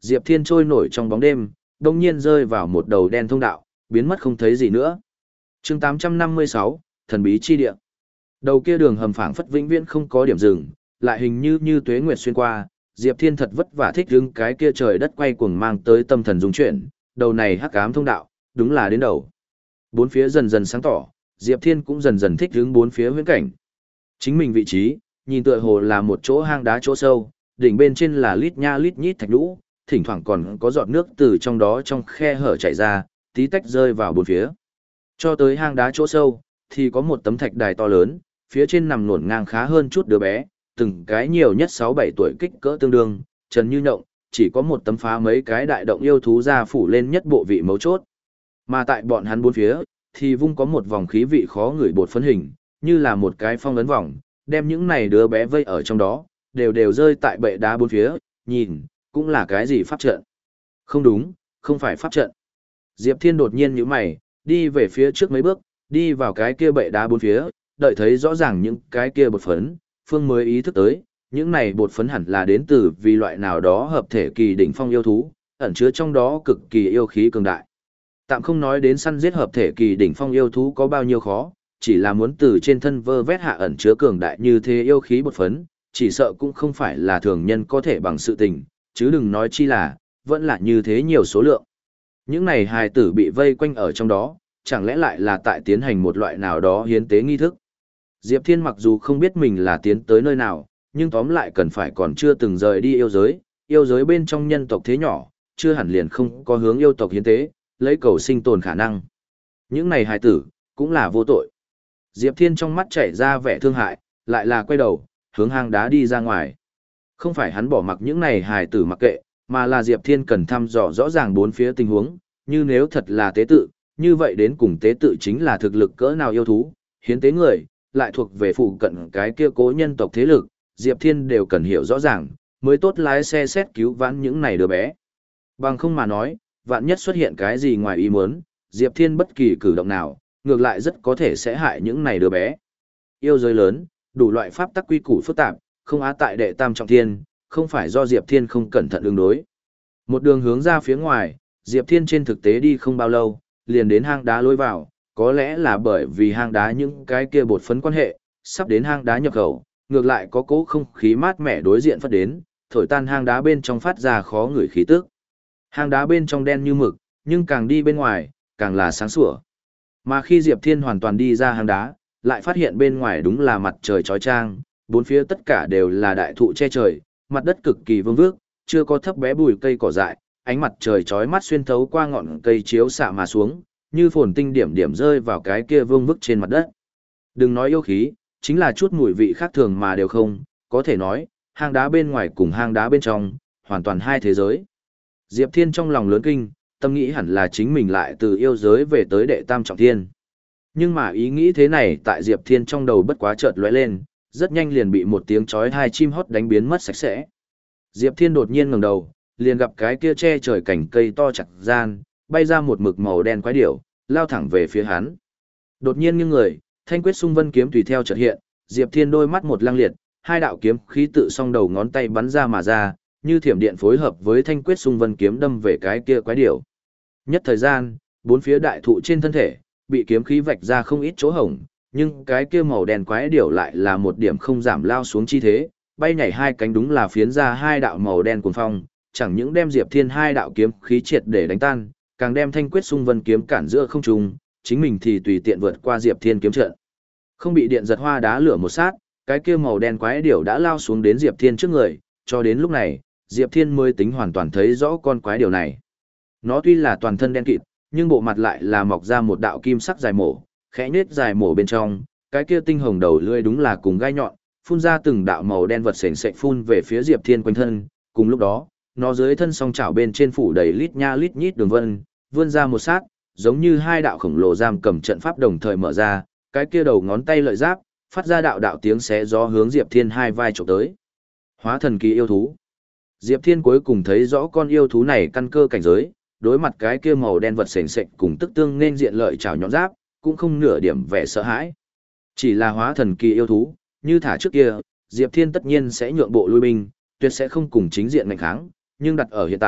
Diệp Thiên trôi nổi trong bóng đêm, đông nhiên rơi vào một đầu đen thông đạo, biến mất không thấy gì nữa. chương tám trăm năm mươi sáu, Thần bí chi địa. Đầu kia đường hầm phảng phất vĩnh viễn không có điểm dừng, lại hình như như tuế nguyệt xuyên qua, Diệp Thiên thật vất vả thích hứng cái kia trời đất quay cuồng mang tới tâm thần dung chuyển, đầu này hắc ám thông đạo, đúng là đến đầu. Bốn phía dần dần sáng tỏ, Diệp Thiên cũng dần dần thích hứng bốn phía huyễn cảnh. Chính mình vị trí, nhìn tựa hồ là một chỗ hang đá chỗ sâu, đỉnh bên trên là lít nha lít nhít thạch lũ, thỉnh thoảng còn có giọt nước từ trong đó trong khe hở chảy ra, tí tách rơi vào bốn phía. Cho tới hang đá chỗ sâu, thì có một tấm thạch đài to lớn, phía trên nằm nổn ngang khá hơn chút đứa bé, từng cái nhiều nhất sáu bảy tuổi kích cỡ tương đương, trần như nhộng, chỉ có một tấm phá mấy cái đại động yêu thú ra phủ lên nhất bộ vị mấu chốt. Mà tại bọn hắn bốn phía, thì vung có một vòng khí vị khó ngửi bột phấn hình, như là một cái phong ấn vòng, đem những này đứa bé vây ở trong đó, đều đều rơi tại bệ đá bốn phía, nhìn, cũng là cái gì pháp trận. Không đúng, không phải pháp trận. Diệp Thiên đột nhiên nhíu mày, đi về phía trước mấy bước, đi vào cái kia bệ đá bốn phía, đợi thấy rõ ràng những cái kia bột phấn, Phương mới ý thức tới, những này bột phấn hẳn là đến từ vì loại nào đó hợp thể kỳ đỉnh phong yêu thú, ẩn chứa trong đó cực kỳ yêu khí cường đại. Tạm không nói đến săn giết hợp thể kỳ đỉnh phong yêu thú có bao nhiêu khó, chỉ là muốn từ trên thân vơ vét hạ ẩn chứa cường đại như thế yêu khí bột phấn, chỉ sợ cũng không phải là thường nhân có thể bằng sự tình, chứ đừng nói chi là, vẫn là như thế nhiều số lượng. Những này hài tử bị vây quanh ở trong đó, chẳng lẽ lại là tại tiến hành một loại nào đó hiến tế nghi thức. Diệp Thiên mặc dù không biết mình là tiến tới nơi nào, nhưng tóm lại cần phải còn chưa từng rời đi yêu giới, yêu giới bên trong nhân tộc thế nhỏ, chưa hẳn liền không có hướng yêu tộc hiến tế, lấy cầu sinh tồn khả năng. Những này hài tử, cũng là vô tội. Diệp Thiên trong mắt chảy ra vẻ thương hại, lại là quay đầu, hướng hang đá đi ra ngoài. Không phải hắn bỏ mặc những này hài tử mặc kệ, mà là Diệp Thiên cần thăm dò rõ ràng bốn phía tình huống, như nếu thật là tế tự, như vậy đến cùng tế tự chính là thực lực cỡ nào yêu thú, hiến tế người, lại thuộc về phụ cận cái kia cố nhân tộc thế lực, Diệp Thiên đều cần hiểu rõ ràng, mới tốt lái xe xét cứu vãn những này đứa bé. Bằng không mà nói, vạn nhất xuất hiện cái gì ngoài ý muốn, Diệp Thiên bất kỳ cử động nào, ngược lại rất có thể sẽ hại những này đứa bé. Yêu giới lớn, đủ loại pháp tắc quy củ phức tạp, không á tại đệ tam trọng thiên, không phải do Diệp Thiên không cẩn thận ứng đối. Một đường hướng ra phía ngoài, Diệp Thiên trên thực tế đi không bao lâu, liền đến hang đá lối vào, có lẽ là bởi vì hang đá những cái kia bột phấn quan hệ, sắp đến hang đá nhập khẩu, ngược lại có cố không khí mát mẻ đối diện phát đến, thổi tan hang đá bên trong phát ra khó ngửi khí tức. Hang đá bên trong đen như mực, nhưng càng đi bên ngoài, càng là sáng sủa. Mà khi Diệp Thiên hoàn toàn đi ra hang đá, lại phát hiện bên ngoài đúng là mặt trời chói chang, bốn phía tất cả đều là đại thụ che trời, mặt đất cực kỳ vương vước, chưa có thấp bé bùi cây cỏ dại, ánh mặt trời chói mắt xuyên thấu qua ngọn cây chiếu xạ mà xuống, như phồn tinh điểm điểm rơi vào cái kia vương vức trên mặt đất. Đừng nói yêu khí, chính là chút mùi vị khác thường mà đều không, có thể nói, hang đá bên ngoài cùng hang đá bên trong, hoàn toàn hai thế giới. Diệp Thiên trong lòng lớn kinh, tâm nghĩ hẳn là chính mình lại từ yêu giới về tới đệ tam trọng thiên. Nhưng mà ý nghĩ thế này tại Diệp Thiên trong đầu bất quá chợt lóe lên, rất nhanh liền bị một tiếng chói tai chim hót đánh biến mất sạch sẽ. Diệp Thiên đột nhiên ngẩng đầu, liền gặp cái kia che trời cành cây to chặt gian, bay ra một mực màu đen quái điểu, lao thẳng về phía hắn. Đột nhiên nghiêng người, thanh quyết xung vân kiếm tùy theo chợt hiện, Diệp Thiên đôi mắt một lăng liệt, hai đạo kiếm khí tự song đầu ngón tay bắn ra mà ra, như thiểm điện phối hợp với thanh quyết xung vân kiếm đâm về cái kia quái điểu. Nhất thời gian, bốn phía đại thụ trên thân thể bị kiếm khí vạch ra không ít chỗ hổng, nhưng cái kia màu đen quái điểu lại là một điểm không giảm lao xuống chi thế, bay nhảy hai cánh đúng là phiến ra hai đạo màu đen cuồng phong, chẳng những đem Diệp Thiên hai đạo kiếm khí triệt để đánh tan, càng đem thanh quyết xung vân kiếm cản giữa không trung, chính mình thì tùy tiện vượt qua Diệp Thiên kiếm trận. Không bị điện giật hoa đá lửa một sát, cái kia màu đen quái điểu đã lao xuống đến Diệp Thiên trước người, cho đến lúc này, Diệp Thiên mới tính hoàn toàn thấy rõ con quái điểu này. Nó tuy là toàn thân đen kịt, nhưng bộ mặt lại là mọc ra một đạo kim sắc dài mổ, khẽ nết dài mổ bên trong, cái kia tinh hồng đầu lưỡi đúng là cùng gai nhọn, phun ra từng đạo màu đen vật sền sệt phun về phía Diệp Thiên quanh thân, cùng lúc đó, nó dưới thân song chảo bên trên phủ đầy lít nha lít nhít đường vân, vươn ra một sát, giống như hai đạo khổng lồ giam cầm trận pháp đồng thời mở ra, cái kia đầu ngón tay lợi giáp, phát ra đạo đạo tiếng xé gió hướng Diệp Thiên hai vai chụp tới. Hóa thần kỳ yêu thú. Diệp Thiên cuối cùng thấy rõ con yêu thú này căn cơ cảnh giới, đối mặt cái kia màu đen vật sền sệt cùng tức tương nên diện lợi chảo nhọn giáp, cũng không nửa điểm vẻ sợ hãi. Chỉ là hóa thần kỳ yêu thú, như thả trước kia, Diệp Thiên tất nhiên sẽ nhượng bộ lui binh, tuyệt sẽ không cùng chính diện ngành kháng, nhưng đặt ở hiện tại,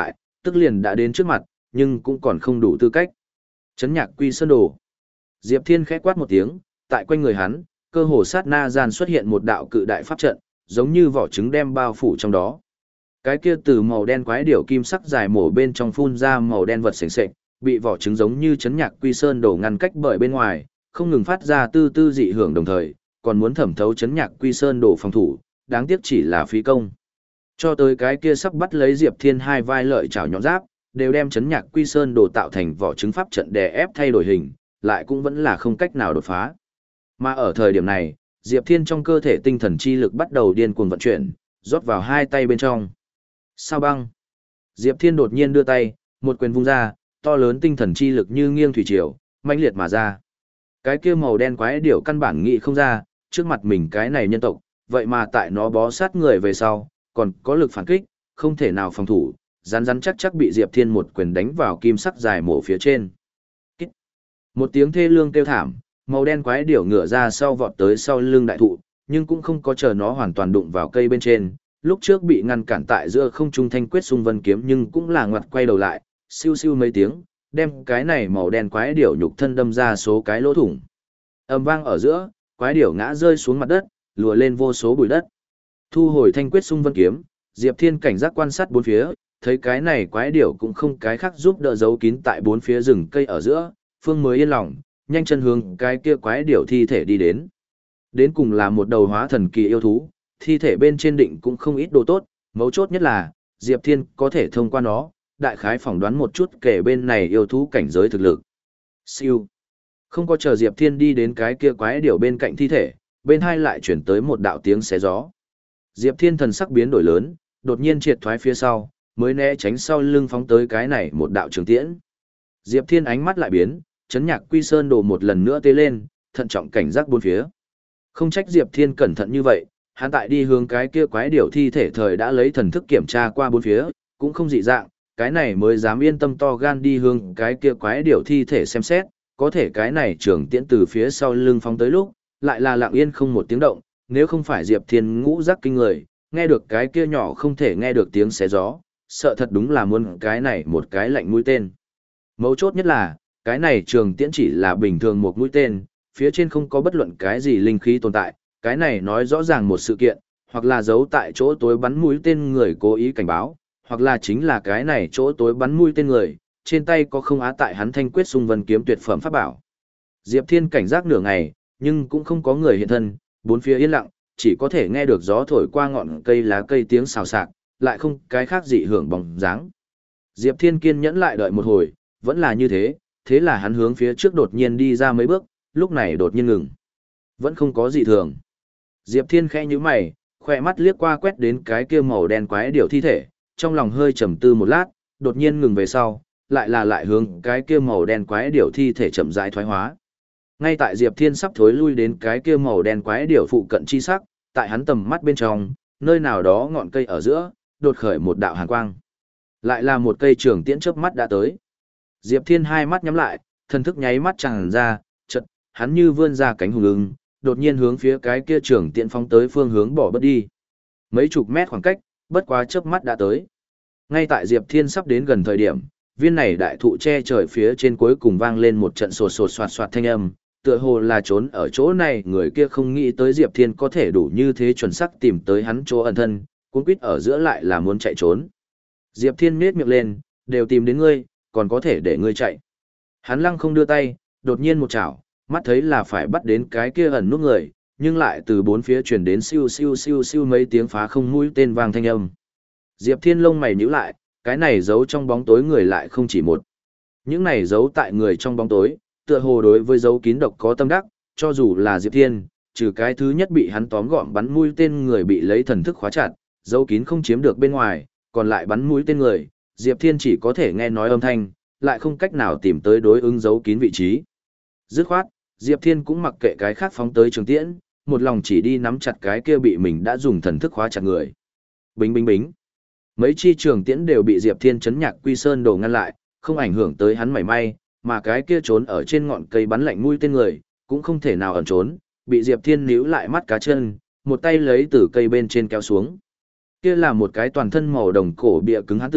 tức liền đã đến trước mặt, nhưng cũng còn không đủ tư cách. Chấn nhạc quy sơn đồ. Diệp Thiên khẽ quát một tiếng, tại quanh người hắn, cơ hồ sát na gian xuất hiện một đạo cự đại pháp trận, giống như vỏ trứng đem bao phủ trong đó. Cái kia từ màu đen quái điểu kim sắc dài mổ bên trong phun ra màu đen vật sền sệt, bị vỏ trứng giống như chấn nhạc quy sơn đồ ngăn cách bởi bên ngoài, không ngừng phát ra tư tư dị hưởng đồng thời, còn muốn thẩm thấu chấn nhạc quy sơn đồ phòng thủ, đáng tiếc chỉ là phí công. Cho tới cái kia sắp bắt lấy Diệp Thiên hai vai lợi chảo nhọn giáp, đều đem chấn nhạc quy sơn đồ tạo thành vỏ trứng pháp trận đè ép thay đổi hình, lại cũng vẫn là không cách nào đột phá. Mà ở thời điểm này, Diệp Thiên trong cơ thể tinh thần chi lực bắt đầu điên cuồng vận chuyển, rót vào hai tay bên trong. Sao băng? Diệp Thiên đột nhiên đưa tay, một quyền vung ra, to lớn tinh thần chi lực như nghiêng thủy triều, mãnh liệt mà ra. Cái kia màu đen quái điểu căn bản nghĩ không ra, trước mặt mình cái này nhân tộc, vậy mà tại nó bó sát người về sau, còn có lực phản kích, không thể nào phòng thủ, rắn rắn chắc chắc bị Diệp Thiên một quyền đánh vào kim sắc dài mổ phía trên. Kích. Một tiếng thê lương kêu thảm, màu đen quái điểu ngửa ra sau vọt tới sau lưng đại thụ, nhưng cũng không có chờ nó hoàn toàn đụng vào cây bên trên, lúc trước bị ngăn cản tại giữa không trung thanh quyết xung vân kiếm nhưng cũng là ngoặt quay đầu lại, siêu siêu mấy tiếng, đem cái này màu đen quái điểu nhục thân đâm ra số cái lỗ thủng. Ầm vang ở giữa, quái điểu ngã rơi xuống mặt đất, lùa lên vô số bụi đất. Thu hồi thanh quyết xung vân kiếm, Diệp Thiên cảnh giác quan sát bốn phía, thấy cái này quái điểu cũng không cái khác giúp đỡ giấu kín tại bốn phía rừng cây ở giữa, phương mới yên lòng, nhanh chân hướng cái kia quái điểu thi thể đi đến. Đến cùng là một đầu hóa thần kỳ yêu thú, thi thể bên trên định cũng không ít đồ tốt, mấu chốt nhất là, Diệp Thiên có thể thông qua nó, đại khái phỏng đoán một chút kể bên này yêu thú cảnh giới thực lực. Siêu. Không có chờ Diệp Thiên đi đến cái kia quái điểu bên cạnh thi thể, bên hai lại chuyển tới một đạo tiếng xé gió. Diệp Thiên thần sắc biến đổi lớn, đột nhiên triệt thoái phía sau, mới né tránh sau lưng phóng tới cái này một đạo trường tiễn. Diệp Thiên ánh mắt lại biến, chấn nhạc quy sơn đồ một lần nữa tê lên, thận trọng cảnh giác bốn phía. Không trách Diệp Thiên cẩn thận như vậy, hắn tại đi hướng cái kia quái điểu thi thể thời đã lấy thần thức kiểm tra qua bốn phía, cũng không dị dạng, cái này mới dám yên tâm to gan đi hướng cái kia quái điểu thi thể xem xét, có thể cái này trường tiễn từ phía sau lưng phóng tới lúc, lại là lặng yên không một tiếng động, nếu không phải Diệp Thiên ngũ giác kinh người, nghe được cái kia nhỏ không thể nghe được tiếng xé gió, sợ thật đúng là muốn cái này một cái lạnh mũi tên. Mấu chốt nhất là, cái này trường tiễn chỉ là bình thường một mũi tên, phía trên không có bất luận cái gì linh khí tồn tại, cái này nói rõ ràng một sự kiện, hoặc là giấu tại chỗ tối bắn mũi tên người cố ý cảnh báo, hoặc là chính là cái này chỗ tối bắn mũi tên người, trên tay có không á tại hắn thanh quyết xung vân kiếm tuyệt phẩm pháp bảo. Diệp Thiên cảnh giác nửa ngày, nhưng cũng không có người hiện thân, bốn phía yên lặng, chỉ có thể nghe được gió thổi qua ngọn cây lá cây tiếng xào xạc, lại không cái khác dị hưởng bóng dáng. Diệp Thiên kiên nhẫn lại đợi một hồi, vẫn là như thế, thế là hắn hướng phía trước đột nhiên đi ra mấy bước, lúc này đột nhiên ngừng. Vẫn không có gì thường. Diệp Thiên khẽ nhíu mày, khỏe mắt liếc qua quét đến cái kia màu đen quái điểu thi thể, trong lòng hơi trầm tư một lát, đột nhiên ngừng về sau, lại là lại hướng cái kia màu đen quái điểu thi thể chậm rãi thoái hóa. Ngay tại Diệp Thiên sắp thối lui đến cái kia màu đen quái điểu phụ cận chi sắc, tại hắn tầm mắt bên trong, nơi nào đó ngọn cây ở giữa, đột khởi một đạo hàn quang. Lại là một cây trường tiễn chớp mắt đã tới. Diệp Thiên hai mắt nhắm lại, thần thức nháy mắt tràn ra, chợt, hắn như vươn ra cánh hùng ưng, đột nhiên hướng phía cái kia trường tiễn phóng tới phương hướng bỏ bất đi. Mấy chục mét khoảng cách, bất quá chớp mắt đã tới. Ngay tại Diệp Thiên sắp đến gần thời điểm, viên này đại thụ che trời phía trên cuối cùng vang lên một trận sột sột soạt soạt thanh âm, tựa hồ là trốn ở chỗ này, người kia không nghĩ tới Diệp Thiên có thể đủ như thế chuẩn xác tìm tới hắn chỗ ẩn thân, cuốn quýt ở giữa lại là muốn chạy trốn. Diệp Thiên nhếch miệng lên, đều tìm đến ngươi, còn có thể để ngươi chạy. Hắn lăng không đưa tay, đột nhiên một chảo, mắt thấy là phải bắt đến cái kia ẩn núp người, nhưng lại từ bốn phía truyền đến siêu siêu siêu siêu mấy tiếng phá không mũi tên vang thanh âm. Diệp Thiên lông mày nhíu lại, cái này giấu trong bóng tối người lại không chỉ một. Những này giấu tại người trong bóng tối, tựa hồ đối với giấu kín độc có tâm đắc, cho dù là Diệp Thiên, trừ cái thứ nhất bị hắn tóm gọn bắn mũi tên người bị lấy thần thức khóa chặt, giấu kín không chiếm được bên ngoài, còn lại bắn mũi tên người, Diệp Thiên chỉ có thể nghe nói âm thanh, lại không cách nào tìm tới đối ứng giấu kín vị trí. Dứt khoát, Diệp Thiên cũng mặc kệ cái khác phóng tới trường tiễn, một lòng chỉ đi nắm chặt cái kia bị mình đã dùng thần thức khóa chặt người. Bính bính bính. Mấy chi trường tiễn đều bị Diệp Thiên chấn nhạc quy sơn đồ ngăn lại, không ảnh hưởng tới hắn mảy may, mà cái kia trốn ở trên ngọn cây bắn lạnh mũi tên người, cũng không thể nào ẩn trốn, bị Diệp Thiên níu lại mắt cá chân, một tay lấy từ cây bên trên kéo xuống. Kia là một cái toàn thân màu đồng cổ bịa cứng hán tử,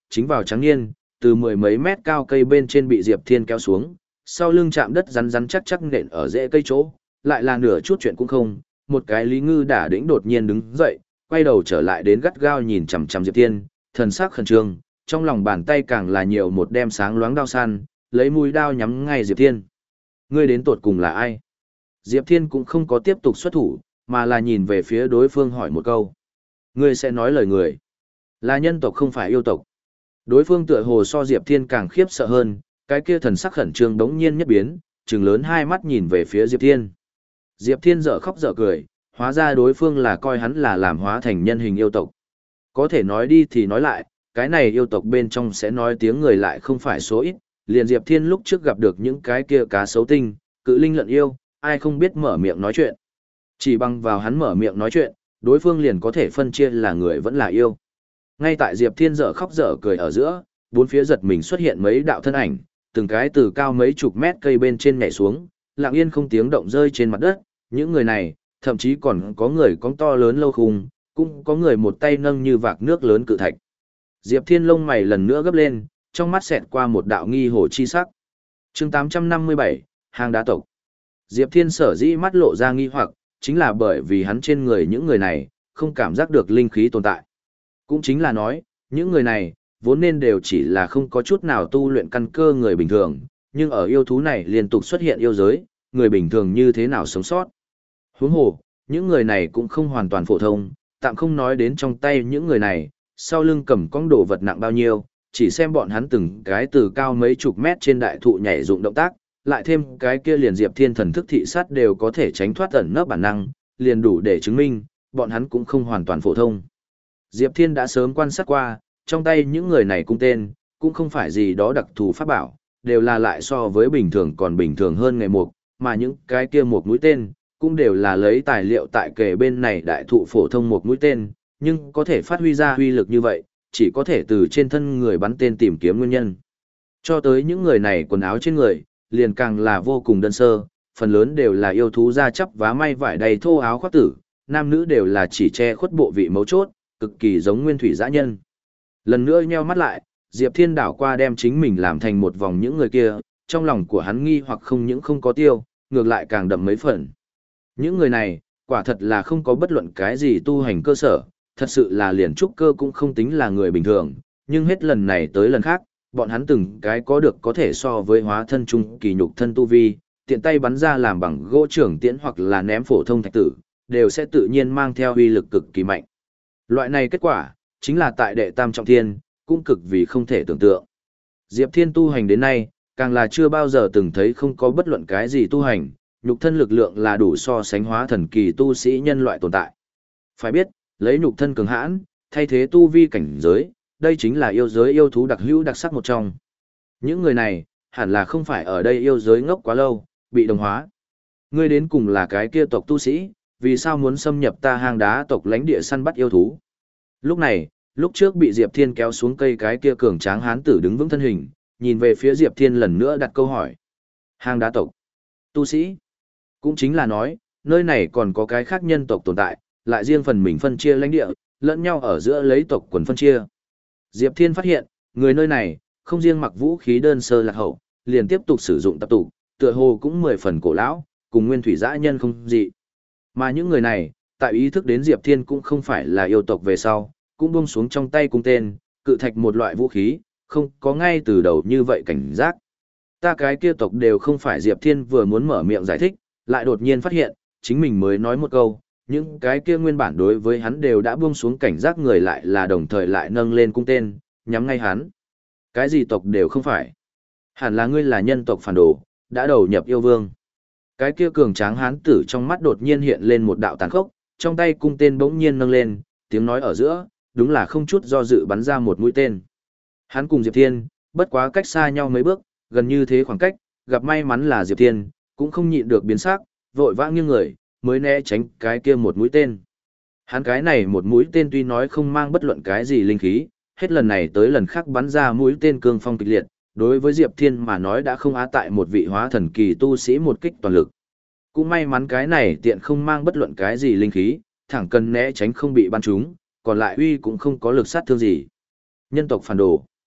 chính vào trắng niên, từ mười mấy mét cao cây bên trên bị Diệp Thiên kéo xuống, sau lưng chạm đất rắn rắn chắc chắc nện ở rễ cây chỗ, lại là nửa chút chuyện cũng không, một cái Lý Ngư đả đĩnh đột nhiên đứng dậy, quay đầu trở lại đến gắt gao nhìn chằm chằm Diệp Thiên, thần sắc khẩn trương, trong lòng bàn tay càng là nhiều một đem sáng loáng đao săn, lấy mũi đao nhắm ngay Diệp Thiên. Ngươi đến tột cùng là ai? Diệp Thiên cũng không có tiếp tục xuất thủ, mà là nhìn về phía đối phương hỏi một câu. Ngươi sẽ nói lời người. Là nhân tộc không phải yêu tộc. Đối phương tựa hồ so Diệp Thiên càng khiếp sợ hơn, cái kia thần sắc khẩn trương đống nhiên nhất biến, trừng lớn hai mắt nhìn về phía Diệp Thiên. Diệp Thiên dở khóc dở cười, hóa ra đối phương là coi hắn là làm hóa thành nhân hình yêu tộc. Có thể nói đi thì nói lại, cái này yêu tộc bên trong sẽ nói tiếng người lại không phải số ít, liền Diệp Thiên lúc trước gặp được những cái kia cá sấu tinh, cự linh lợn yêu, ai không biết mở miệng nói chuyện. Chỉ bằng vào hắn mở miệng nói chuyện, đối phương liền có thể phân chia là người vẫn là yêu. Ngay tại Diệp Thiên dở khóc dở cười ở giữa, bốn phía giật mình xuất hiện mấy đạo thân ảnh, từng cái từ cao mấy chục mét cây bên trên nhảy xuống, lặng yên không tiếng động rơi trên mặt đất. Những người này, thậm chí còn có người cong to lớn lâu khung, cũng có người một tay nâng như vạc nước lớn cự thạch. Diệp Thiên lông mày lần nữa gấp lên, trong mắt xẹt qua một đạo nghi hồ chi sắc. Chương tám trăm năm mươi bảy, hang đá tộc. Diệp Thiên sở dĩ mắt lộ ra nghi hoặc, chính là bởi vì hắn trên người những người này, không cảm giác được linh khí tồn tại. Cũng chính là nói, những người này, vốn nên đều chỉ là không có chút nào tu luyện căn cơ người bình thường, nhưng ở yêu thú này liên tục xuất hiện yêu giới, người bình thường như thế nào sống sót. Huống hồ, những người này cũng không hoàn toàn phổ thông, tạm không nói đến trong tay những người này, sau lưng cầm cong đồ vật nặng bao nhiêu, chỉ xem bọn hắn từng cái từ cao mấy chục mét trên đại thụ nhảy dụng động tác, lại thêm cái kia liền Diệp Thiên thần thức thị sát đều có thể tránh thoát ẩn nấp bản năng, liền đủ để chứng minh, bọn hắn cũng không hoàn toàn phổ thông. Diệp Thiên đã sớm quan sát qua, trong tay những người này cung tên, cũng không phải gì đó đặc thù pháp bảo, đều là lại so với bình thường còn bình thường hơn ngày mục, mà những cái kia một mũi tên, cũng đều là lấy tài liệu tại kề bên này đại thụ phổ thông một mũi tên, nhưng có thể phát huy ra huy lực như vậy, chỉ có thể từ trên thân người bắn tên tìm kiếm nguyên nhân. Cho tới những người này quần áo trên người, liền càng là vô cùng đơn sơ, phần lớn đều là yêu thú da chắp vá may vải đầy thô áo khoác tử, nam nữ đều là chỉ che khuất bộ vị mấu chốt, cực kỳ giống nguyên thủy dã nhân. Lần nữa nheo mắt lại, Diệp Thiên đảo qua đem chính mình làm thành một vòng những người kia, trong lòng của hắn nghi hoặc không những không có tiêu, ngược lại càng đậm mấy phần. Những người này, quả thật là không có bất luận cái gì tu hành cơ sở, thật sự là liền trúc cơ cũng không tính là người bình thường, nhưng hết lần này tới lần khác, bọn hắn từng cái có được có thể so với hóa thân trung kỳ nhục thân tu vi, tiện tay bắn ra làm bằng gỗ trưởng tiễn hoặc là ném phổ thông thạch tử, đều sẽ tự nhiên mang theo uy lực cực kỳ mạnh. Loại này kết quả, chính là tại đệ tam trọng thiên, cũng cực vì không thể tưởng tượng. Diệp Thiên tu hành đến nay, càng là chưa bao giờ từng thấy không có bất luận cái gì tu hành, nhục thân lực lượng là đủ so sánh hóa thần kỳ tu sĩ nhân loại tồn tại. Phải biết, lấy nhục thân cường hãn, thay thế tu vi cảnh giới, đây chính là yêu giới yêu thú đặc hữu đặc sắc một trong. Những người này, hẳn là không phải ở đây yêu giới ngốc quá lâu, bị đồng hóa. Ngươi đến cùng là cái kia tộc tu sĩ, vì sao muốn xâm nhập ta hang đá tộc lãnh địa săn bắt yêu thú? Lúc này, lúc trước bị Diệp Thiên kéo xuống cây cái kia cường tráng hán tử đứng vững thân hình, nhìn về phía Diệp Thiên lần nữa đặt câu hỏi. Hang đá tộc, tu sĩ, cũng chính là nói, nơi này còn có cái khác nhân tộc tồn tại, lại riêng phần mình phân chia lãnh địa, lẫn nhau ở giữa lấy tộc quần phân chia. Diệp Thiên phát hiện, người nơi này, không riêng mặc vũ khí đơn sơ lạc hậu, liền tiếp tục sử dụng tập tụ, tựa hồ cũng mười phần cổ lão, cùng nguyên thủy dã nhân không dị. Mà những người này, tại ý thức đến Diệp Thiên cũng không phải là yêu tộc về sau, cũng buông xuống trong tay cung tên, cự thạch một loại vũ khí, không có ngay từ đầu như vậy cảnh giác. Ta cái kia tộc đều không phải Diệp Thiên vừa muốn mở miệng giải thích, lại đột nhiên phát hiện, chính mình mới nói một câu, những cái kia nguyên bản đối với hắn đều đã buông xuống cảnh giác người lại là đồng thời lại nâng lên cung tên, nhắm ngay hắn. Cái gì tộc đều không phải. Hẳn là ngươi là nhân tộc phản đồ, đã đầu nhập yêu vương. Cái kia cường tráng hán tử trong mắt đột nhiên hiện lên một đạo tàn khốc, trong tay cung tên bỗng nhiên nâng lên, tiếng nói ở giữa, đúng là không chút do dự bắn ra một mũi tên. Hắn cùng Diệp Thiên, bất quá cách xa nhau mấy bước, gần như thế khoảng cách, gặp may mắn là Diệp Thiên, cũng không nhịn được biến sắc, vội vã nghiêng người, mới né tránh cái kia một mũi tên. Hắn cái này một mũi tên tuy nói không mang bất luận cái gì linh khí, hết lần này tới lần khác bắn ra mũi tên cương phong kịch liệt, đối với Diệp Thiên mà nói đã không á tại một vị hóa thần kỳ tu sĩ một kích toàn lực. Cũng may mắn cái này tiện không mang bất luận cái gì linh khí, thẳng cần né tránh không bị bắn trúng, còn lại uy cũng không có lực sát thương gì. Nhân tộc phản đồ,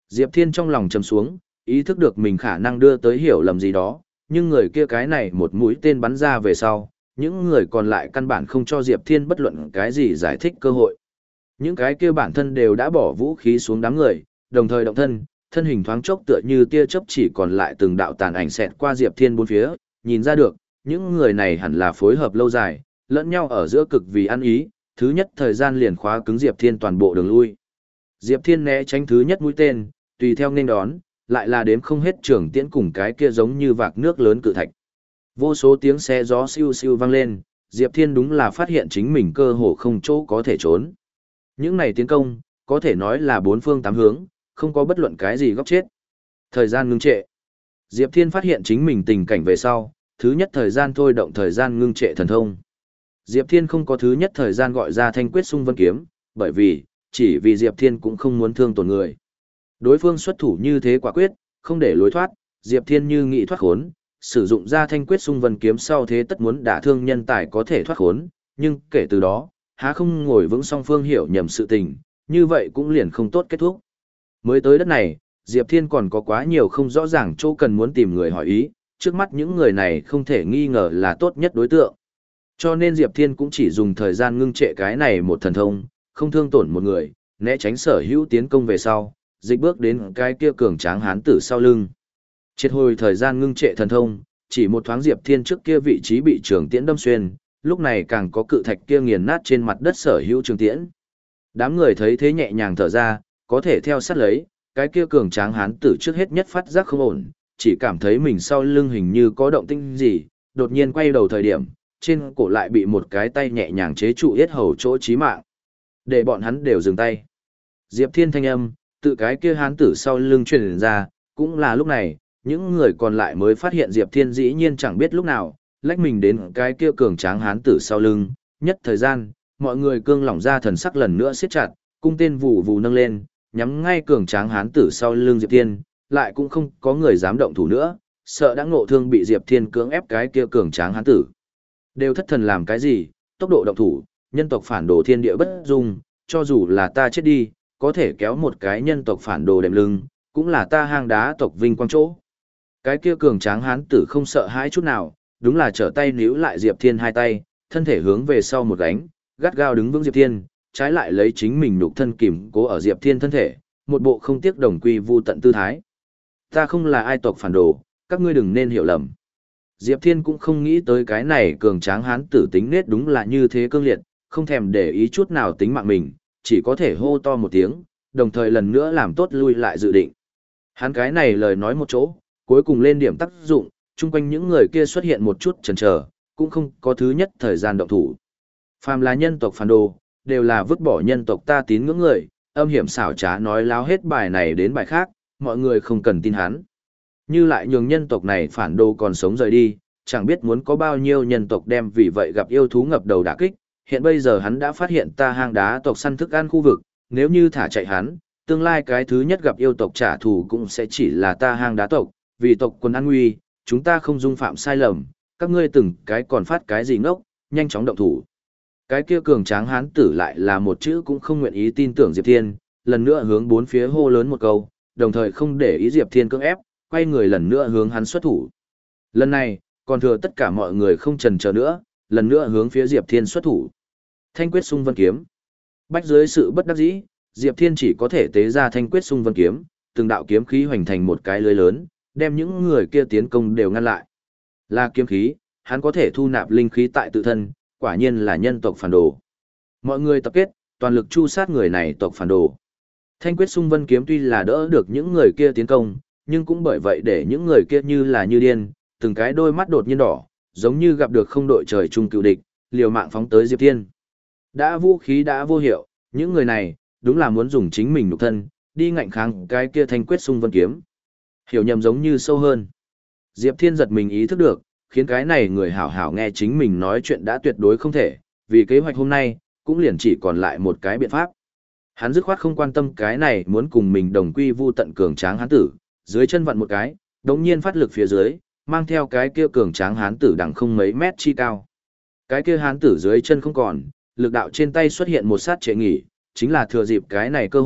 Diệp Thiên trong lòng trầm xuống, ý thức được mình khả năng đưa tới hiểu lầm gì đó, nhưng người kia cái này một mũi tên bắn ra về sau, những người còn lại căn bản không cho Diệp Thiên bất luận cái gì giải thích cơ hội. Những cái kia bản thân đều đã bỏ vũ khí xuống đám người, đồng thời động thân, thân hình thoáng chốc tựa như tia chớp chỉ còn lại từng đạo tàn ảnh xẹt qua Diệp Thiên bốn phía, nhìn ra được, những người này hẳn là phối hợp lâu dài, lẫn nhau ở giữa cực vì ăn ý, thứ nhất thời gian liền khóa cứng Diệp Thiên toàn bộ đường lui. Diệp Thiên né tránh thứ nhất mũi tên, tùy theo nên đón, lại là đếm không hết trường tiễn cùng cái kia giống như vạc nước lớn cự thạch. Vô số tiếng xe gió siêu siêu vang lên, Diệp Thiên đúng là phát hiện chính mình cơ hồ không chỗ có thể trốn. Những này tiến công, có thể nói là bốn phương tám hướng, không có bất luận cái gì góc chết. Thời gian ngưng trệ. Diệp Thiên phát hiện chính mình tình cảnh về sau, thứ nhất thời gian thôi động thời gian ngưng trệ thần thông. Diệp Thiên không có thứ nhất thời gian gọi ra thanh quyết xung vân kiếm, bởi vì, chỉ vì Diệp Thiên cũng không muốn thương tổn người. Đối phương xuất thủ như thế quả quyết, không để lối thoát, Diệp Thiên như nghị thoát khốn, sử dụng ra thanh quyết xung vân kiếm sau thế tất muốn đả thương nhân tài có thể thoát khốn, nhưng kể từ đó, há không ngồi vững song phương hiểu nhầm sự tình, như vậy cũng liền không tốt kết thúc. Mới tới đất này, Diệp Thiên còn có quá nhiều không rõ ràng chỗ cần muốn tìm người hỏi ý, trước mắt những người này không thể nghi ngờ là tốt nhất đối tượng. Cho nên Diệp Thiên cũng chỉ dùng thời gian ngưng trệ cái này một thần thông, không thương tổn một người, né tránh sở hữu tiến công về sau, dịch bước đến cái kia cường tráng hán tử sau lưng. Triệt hồi thời gian ngưng trệ thần thông, chỉ một thoáng Diệp Thiên trước kia vị trí bị trường tiễn đâm xuyên, lúc này càng có cự thạch kia nghiền nát trên mặt đất sở hữu trường tiễn. Đám người thấy thế nhẹ nhàng thở ra, có thể theo sát lấy, cái kia cường tráng hán tử trước hết nhất phát giác không ổn, chỉ cảm thấy mình sau lưng hình như có động tĩnh gì, đột nhiên quay đầu thời điểm, trên cổ lại bị một cái tay nhẹ nhàng chế trụ yết hầu chỗ chí mạng. Để bọn hắn đều dừng tay. Diệp Thiên thanh âm, tự cái kia hán tử sau lưng truyền ra, cũng là lúc này, những người còn lại mới phát hiện Diệp Thiên dĩ nhiên chẳng biết lúc nào, lách mình đến cái kia cường tráng hán tử sau lưng, nhất thời gian, mọi người cương lỏng ra thần sắc lần nữa siết chặt, cung tên vụ vụ nâng lên, nhắm ngay cường tráng hán tử sau lưng Diệp Thiên, lại cũng không có người dám động thủ nữa, sợ đã ngộ thương bị Diệp Thiên cưỡng ép cái kia cường tráng hán tử. Đều thất thần làm cái gì, tốc độ động thủ, nhân tộc phản đồ thiên địa bất dung, cho dù là ta chết đi, có thể kéo một cái nhân tộc phản đồ đệm lưng, cũng là ta hang đá tộc vinh quang chỗ. Cái kia cường tráng hán tử không sợ hãi chút nào, đúng là trở tay níu lại Diệp Thiên hai tay, thân thể hướng về sau một gánh, gắt gao đứng vững Diệp Thiên, trái lại lấy chính mình nhục thân kìm cố ở Diệp Thiên thân thể, một bộ không tiếc đồng quy vu tận tư thái. Ta không là ai tộc phản đồ, các ngươi đừng nên hiểu lầm. Diệp Thiên cũng không nghĩ tới cái này cường tráng hán tử tính nết đúng là như thế cương liệt, không thèm để ý chút nào tính mạng mình, chỉ có thể hô to một tiếng, đồng thời lần nữa làm tốt lui lại dự định. Hắn cái này lời nói một chỗ, cuối cùng lên điểm tác dụng, chung quanh những người kia xuất hiện một chút chần chờ, cũng không có thứ nhất thời gian động thủ. Phàm là nhân tộc phản đồ, đều là vứt bỏ nhân tộc ta tín ngưỡng người, âm hiểm xảo trá nói láo hết bài này đến bài khác, mọi người không cần tin hắn. Như lại nhường nhân tộc này phản đồ còn sống rời đi, chẳng biết muốn có bao nhiêu nhân tộc đem vì vậy gặp yêu thú ngập đầu đả kích. Hiện bây giờ hắn đã phát hiện ta hang đá tộc săn thức ăn khu vực, nếu như thả chạy hắn, tương lai cái thứ nhất gặp yêu tộc trả thù cũng sẽ chỉ là ta hang đá tộc, vì tộc quân an nguy, chúng ta không dung phạm sai lầm, các ngươi từng cái còn phát cái gì ngốc, nhanh chóng động thủ. Cái kia cường tráng hán tử lại là một chữ cũng không nguyện ý tin tưởng Diệp Thiên, lần nữa hướng bốn phía hô lớn một câu, đồng thời không để ý Diệp Thiên cưỡng ép, quay người lần nữa hướng hắn xuất thủ. Lần này, còn thừa tất cả mọi người không chần chờ nữa, lần nữa hướng phía Diệp Thiên xuất thủ. Thanh quyết xung vân kiếm. Bách dưới sự bất đắc dĩ, Diệp Thiên chỉ có thể tế ra thanh quyết xung vân kiếm, từng đạo kiếm khí hoành thành một cái lưới lớn, đem những người kia tiến công đều ngăn lại. Là kiếm khí, hắn có thể thu nạp linh khí tại tự thân, quả nhiên là nhân tộc phản đồ. Mọi người tập kết, toàn lực chu sát người này tộc phản đồ. Thanh quyết xung vân kiếm tuy là đỡ được những người kia tiến công, nhưng cũng bởi vậy để những người kia như là như điên, từng cái đôi mắt đột nhiên đỏ, giống như gặp được không đội trời chung cựu địch, liều mạng phóng tới Diệp Thiên. Đã vũ khí đã vô hiệu, những người này, đúng là muốn dùng chính mình nhục thân, đi ngạnh kháng cái kia thanh quyết xung vân kiếm. Hiểu nhầm giống như sâu hơn. Diệp Thiên giật mình ý thức được, khiến cái này người hảo hảo nghe chính mình nói chuyện đã tuyệt đối không thể, vì kế hoạch hôm nay, cũng liền chỉ còn lại một cái biện pháp. Hắn dứt khoát không quan tâm cái này muốn cùng mình đồng quy vu tận cường tráng hán tử, dưới chân vặn một cái, đống nhiên phát lực phía dưới, mang theo cái kia cường tráng hán tử đằng không mấy mét chi cao. Cái kia hán tử dưới chân không còn, lực đạo trên tay xuất hiện một sát trệ nghỉ, chính là thừa dịp cái này cơ hội,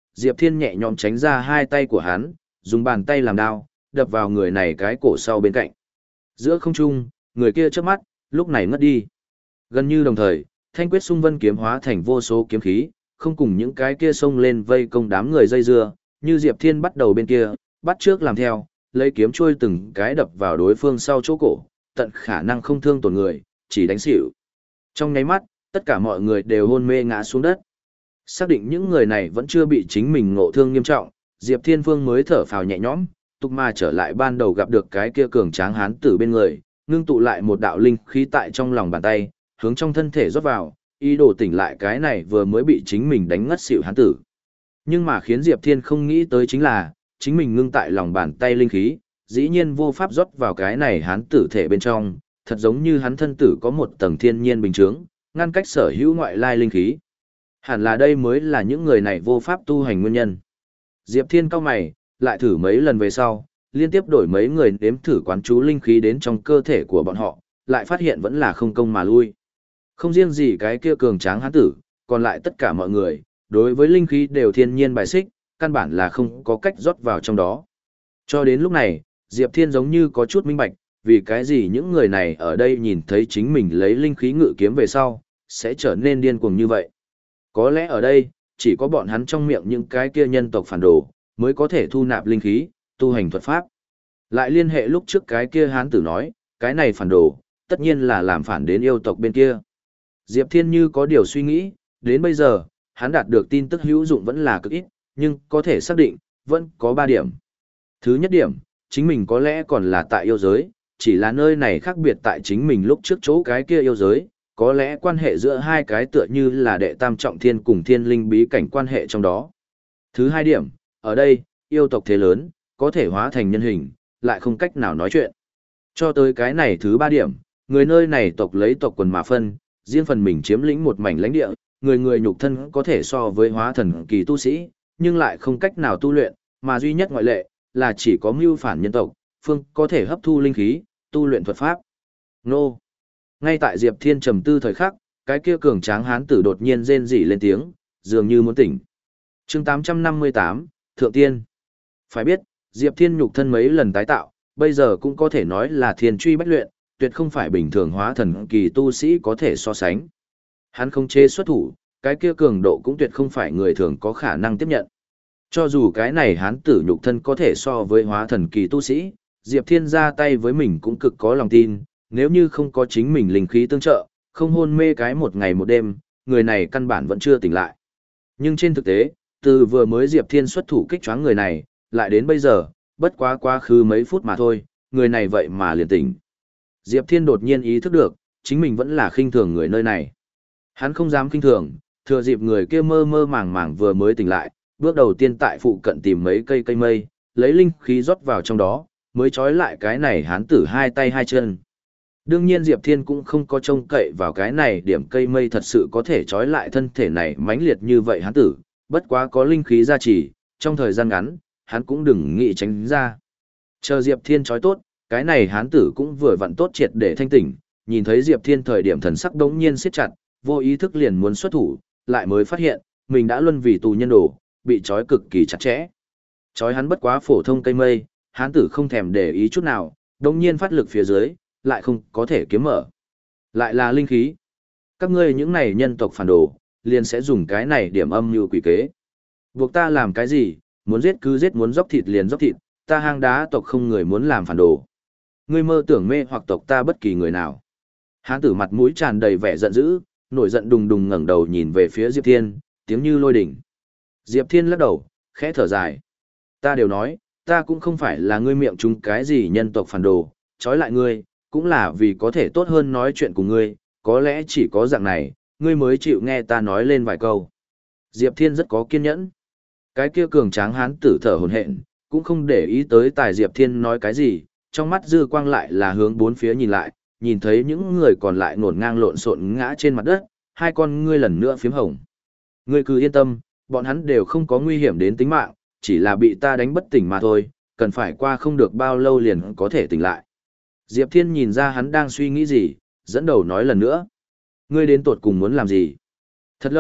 Diệp Thiên nhẹ nhõm tránh ra hai tay của hắn, dùng bàn tay làm đao, đập vào người này cái cổ sau bên cạnh. Giữa không trung, người kia chớp mắt, lúc này ngất đi. Gần như đồng thời, Thanh Quyết Xung Vân kiếm hóa thành vô số kiếm khí, không cùng những cái kia xông lên vây công đám người dây dưa, như Diệp Thiên bắt đầu bên kia, bắt trước làm theo, lấy kiếm chuôi từng cái đập vào đối phương sau chỗ cổ, tận khả năng không thương tổn người, chỉ đánh xỉu. Trong nháy mắt, tất cả mọi người đều hôn mê ngã xuống đất. Xác định những người này vẫn chưa bị chính mình ngộ thương nghiêm trọng, Diệp Thiên Vương mới thở phào nhẹ nhõm, tục mà trở lại ban đầu gặp được cái kia cường tráng hán tử bên người, ngưng tụ lại một đạo linh khí tại trong lòng bàn tay, hướng trong thân thể rót vào, ý đồ tỉnh lại cái này vừa mới bị chính mình đánh ngất xỉu hán tử. Nhưng mà khiến Diệp Thiên không nghĩ tới chính là, chính mình ngưng tại lòng bàn tay linh khí, dĩ nhiên vô pháp rót vào cái này hán tử thể bên trong, thật giống như hắn thân tử có một tầng thiên nhiên bình chướng, ngăn cách sở hữu ngoại lai linh khí. Hẳn là đây mới là những người này vô pháp tu hành nguyên nhân. Diệp Thiên cau mày, lại thử mấy lần về sau, liên tiếp đổi mấy người nếm thử quán chú linh khí đến trong cơ thể của bọn họ, lại phát hiện vẫn là không công mà lui. Không riêng gì cái kia cường tráng hán tử, còn lại tất cả mọi người, đối với linh khí đều thiên nhiên bài xích, căn bản là không có cách rót vào trong đó. Cho đến lúc này, Diệp Thiên giống như có chút minh bạch, vì cái gì những người này ở đây nhìn thấy chính mình lấy linh khí ngự kiếm về sau, sẽ trở nên điên cuồng như vậy. Có lẽ ở đây, chỉ có bọn hắn trong miệng những cái kia nhân tộc phản đồ, mới có thể thu nạp linh khí, tu hành thuật pháp. Lại liên hệ lúc trước cái kia hán tử nói, cái này phản đồ, tất nhiên là làm phản đến yêu tộc bên kia. Diệp Thiên như có điều suy nghĩ, đến bây giờ, hắn đạt được tin tức hữu dụng vẫn là cực ít, nhưng có thể xác định, vẫn có ba điểm. Thứ nhất điểm, chính mình có lẽ còn là tại yêu giới, chỉ là nơi này khác biệt tại chính mình lúc trước chỗ cái kia yêu giới, có lẽ quan hệ giữa hai cái tựa như là đệ tam trọng thiên cùng thiên linh bí cảnh quan hệ trong đó. Thứ hai điểm, ở đây, yêu tộc thế lớn, có thể hóa thành nhân hình, lại không cách nào nói chuyện. Cho tới cái này thứ ba điểm, người nơi này tộc lấy tộc quần mà phân, riêng phần mình chiếm lĩnh một mảnh lãnh địa, người người nhục thân có thể so với hóa thần kỳ tu sĩ, nhưng lại không cách nào tu luyện, mà duy nhất ngoại lệ, là chỉ có mưu phản nhân tộc, phương có thể hấp thu linh khí, tu luyện thuật pháp. Nô! Ngay tại Diệp Thiên trầm tư thời khắc, cái kia cường tráng hán tử đột nhiên rên rỉ lên tiếng, dường như muốn tỉnh. Chương tám trăm năm mươi tám, Thượng Tiên. Phải biết, Diệp Thiên nhục thân mấy lần tái tạo, bây giờ cũng có thể nói là thiên truy bách luyện, tuyệt không phải bình thường hóa thần kỳ tu sĩ có thể so sánh. Hắn không chế xuất thủ, cái kia cường độ cũng tuyệt không phải người thường có khả năng tiếp nhận. Cho dù cái này hán tử nhục thân có thể so với hóa thần kỳ tu sĩ, Diệp Thiên ra tay với mình cũng cực có lòng tin, nếu như không có chính mình linh khí tương trợ, không hôn mê cái một ngày một đêm, người này căn bản vẫn chưa tỉnh lại. Nhưng trên thực tế, từ vừa mới Diệp Thiên xuất thủ kích choáng người này, lại đến bây giờ, bất quá quá khứ mấy phút mà thôi, người này vậy mà liền tỉnh. Diệp Thiên đột nhiên ý thức được, chính mình vẫn là khinh thường người nơi này. Hắn không dám khinh thường, thừa dịp người kia mơ mơ màng màng vừa mới tỉnh lại, bước đầu tiên tại phụ cận tìm mấy cây cây mây, lấy linh khí rót vào trong đó, mới trói lại cái này hán tử hai tay hai chân. Đương nhiên Diệp Thiên cũng không có trông cậy vào cái này điểm cây mây thật sự có thể trói lại thân thể này mãnh liệt như vậy hán tử, bất quá có linh khí gia trì, trong thời gian ngắn, hắn cũng đừng nghĩ tránh ra. Chờ Diệp Thiên trói tốt, cái này hán tử cũng vừa vặn tốt triệt để thanh tỉnh, nhìn thấy Diệp Thiên thời điểm thần sắc đống nhiên siết chặt, vô ý thức liền muốn xuất thủ, lại mới phát hiện, mình đã luân vì tù nhân đồ, bị trói cực kỳ chặt chẽ. Trói hắn bất quá phổ thông cây mây, hán tử không thèm để ý chút nào, đống nhiên phát lực phía dưới, lại không có thể kiếm mở. Lại là linh khí. Các ngươi những này nhân tộc phản đồ, liền sẽ dùng cái này điểm âm như quỷ kế. Buộc ta làm cái gì, muốn giết cứ giết, muốn dốc thịt liền dốc thịt, ta hang đá tộc không người muốn làm phản đồ. Ngươi mơ tưởng mê hoặc tộc ta bất kỳ người nào. Hán tử mặt mũi tràn đầy vẻ giận dữ, nổi giận đùng đùng ngẩng đầu nhìn về phía Diệp Thiên, tiếng như lôi đỉnh. Diệp Thiên lắc đầu, khẽ thở dài. Ta đều nói, ta cũng không phải là ngươi miệng chúng cái gì nhân tộc phản đồ, trói lại ngươi, cũng là vì có thể tốt hơn nói chuyện cùng ngươi, có lẽ chỉ có dạng này, ngươi mới chịu nghe ta nói lên vài câu. Diệp Thiên rất có kiên nhẫn. Cái kia cường tráng hán tử thở hổn hển, cũng không để ý tới tài Diệp Thiên nói cái gì, trong mắt dư quang lại là hướng bốn phía nhìn lại, nhìn thấy những người còn lại ngổn ngang lộn xộn ngã trên mặt đất, hai con ngươi lần nữa phím hồng. Ngươi cứ yên tâm, bọn hắn đều không có nguy hiểm đến tính mạng, chỉ là bị ta đánh bất tỉnh mà thôi, cần phải qua không được bao lâu liền có thể tỉnh lại. Diệp Thiên nhìn ra hắn đang suy nghĩ gì, dẫn đầu nói lần nữa. Ngươi đến tột cùng muốn làm gì? Thật lâu,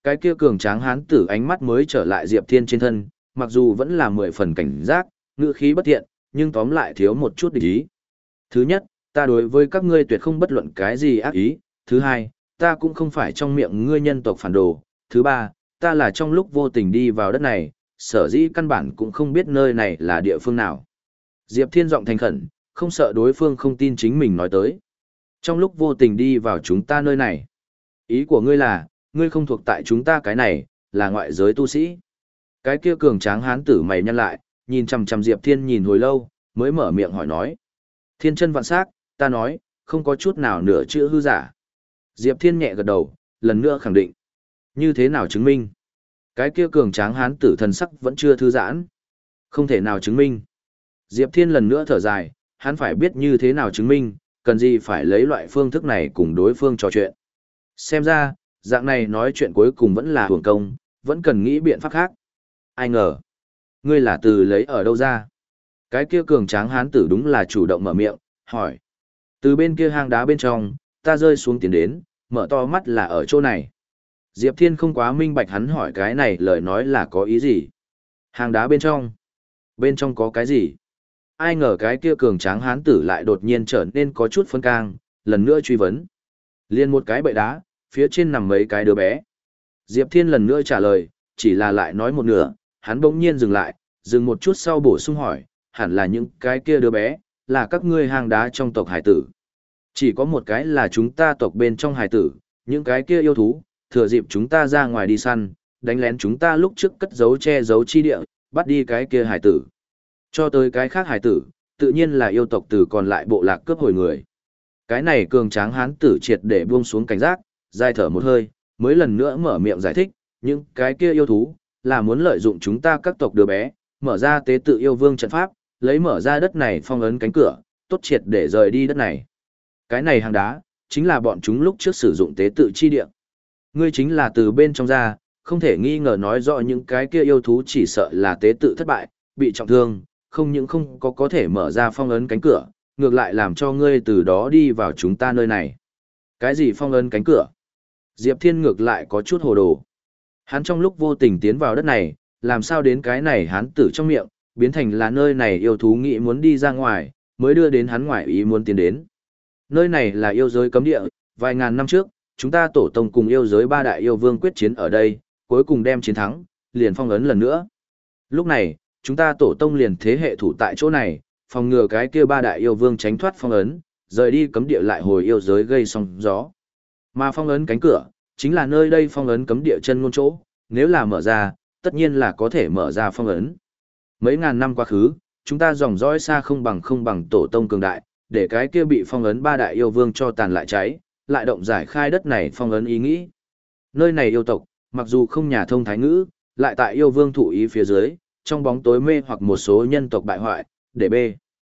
Cái kia cường tráng hán tử ánh mắt mới trở lại Diệp Thiên trên thân, mặc dù vẫn là mười phần cảnh giác, ngữ khí bất thiện, nhưng tóm lại thiếu một chút địch ý. Thứ nhất, ta đối với các ngươi tuyệt không bất luận cái gì ác ý. Thứ hai, ta cũng không phải trong miệng ngươi nhân tộc phản đồ. Thứ ba, ta là trong lúc vô tình đi vào đất này, sở dĩ căn bản cũng không biết nơi này là địa phương nào. Diệp Thiên giọng thành khẩn, không sợ đối phương không tin chính mình nói tới. Trong lúc vô tình đi vào chúng ta nơi này. Ý của ngươi là, ngươi không thuộc tại chúng ta cái này, là ngoại giới tu sĩ. Cái kia cường tráng hán tử mày nhăn lại, nhìn chằm chằm Diệp Thiên nhìn hồi lâu, mới mở miệng hỏi nói. Thiên chân vạn sắc, ta nói, không có chút nào nửa chữ hư giả. Diệp Thiên nhẹ gật đầu, lần nữa khẳng định. Như thế nào chứng minh? Cái kia cường tráng hán tử thần sắc vẫn chưa thư giãn. Không thể nào chứng minh. Diệp Thiên lần nữa thở dài, hắn phải biết như thế nào chứng minh, cần gì phải lấy loại phương thức này cùng đối phương trò chuyện. Xem ra, dạng này nói chuyện cuối cùng vẫn là hưởng công, vẫn cần nghĩ biện pháp khác. Ai ngờ, ngươi là từ lấy ở đâu ra? Cái kia cường tráng hán tử đúng là chủ động mở miệng, hỏi. Từ bên kia hang đá bên trong, ta rơi xuống tiến đến, mở to mắt là ở chỗ này. Diệp Thiên không quá minh bạch hắn hỏi cái này lời nói là có ý gì. Hang đá bên trong? Bên trong có cái gì? Ai ngờ cái kia cường tráng hán tử lại đột nhiên trở nên có chút phân cang, lần nữa truy vấn. Liên một cái bệ đá, phía trên nằm mấy cái đứa bé. Diệp Thiên lần nữa trả lời, chỉ là lại nói một nửa, hắn bỗng nhiên dừng lại, dừng một chút sau bổ sung hỏi, hẳn là những cái kia đứa bé, là các ngươi hang đá trong tộc hải tử. Chỉ có một cái là chúng ta tộc bên trong hải tử, những cái kia yêu thú, thừa dịp chúng ta ra ngoài đi săn, đánh lén chúng ta lúc trước cất giấu che giấu chi địa, bắt đi cái kia hải tử. Cho tới cái khác hải tử, tự nhiên là yêu tộc từ còn lại bộ lạc cướp hồi người. Cái này cường tráng hán tử triệt để buông xuống cảnh giác, dài thở một hơi, mới lần nữa mở miệng giải thích, những cái kia yêu thú, là muốn lợi dụng chúng ta các tộc đứa bé, mở ra tế tự yêu vương trận pháp, lấy mở ra đất này phong ấn cánh cửa, tốt triệt để rời đi đất này. Cái này hang đá, chính là bọn chúng lúc trước sử dụng tế tự chi địa. Ngươi chính là từ bên trong ra, không thể nghi ngờ nói rõ những cái kia yêu thú chỉ sợ là tế tự thất bại, bị trọng thương, không những không có có thể mở ra phong ấn cánh cửa, ngược lại làm cho ngươi từ đó đi vào chúng ta nơi này. Cái gì phong ấn cánh cửa? Diệp Thiên ngược lại có chút hồ đồ. Hắn trong lúc vô tình tiến vào đất này, làm sao đến cái này hắn tử trong miệng, biến thành là nơi này yêu thú nghĩ muốn đi ra ngoài, mới đưa đến hắn ngoại ý muốn tiến đến. Nơi này là yêu giới cấm địa, vài ngàn năm trước, chúng ta tổ tông cùng yêu giới ba đại yêu vương quyết chiến ở đây, cuối cùng đem chiến thắng, liền phong ấn lần nữa. Lúc này, chúng ta tổ tông liền thế hệ thủ tại chỗ này, phòng ngừa cái kia ba đại yêu vương tránh thoát phong ấn, rời đi cấm địa lại hồi yêu giới gây sóng gió. Mà phong ấn cánh cửa, chính là nơi đây phong ấn cấm địa chân ngôn chỗ, nếu là mở ra, tất nhiên là có thể mở ra phong ấn. Mấy ngàn năm quá khứ, chúng ta dòng dõi xa không bằng không bằng tổ tông cường đại, để cái kia bị phong ấn ba đại yêu vương cho tàn lại cháy, lại động giải khai đất này phong ấn ý nghĩ. Nơi này yêu tộc, mặc dù không nhà thông thái ngữ, lại tại yêu vương thủ ý phía dưới, trong bóng tối mê hoặc một số nhân tộc bại hoại, để b.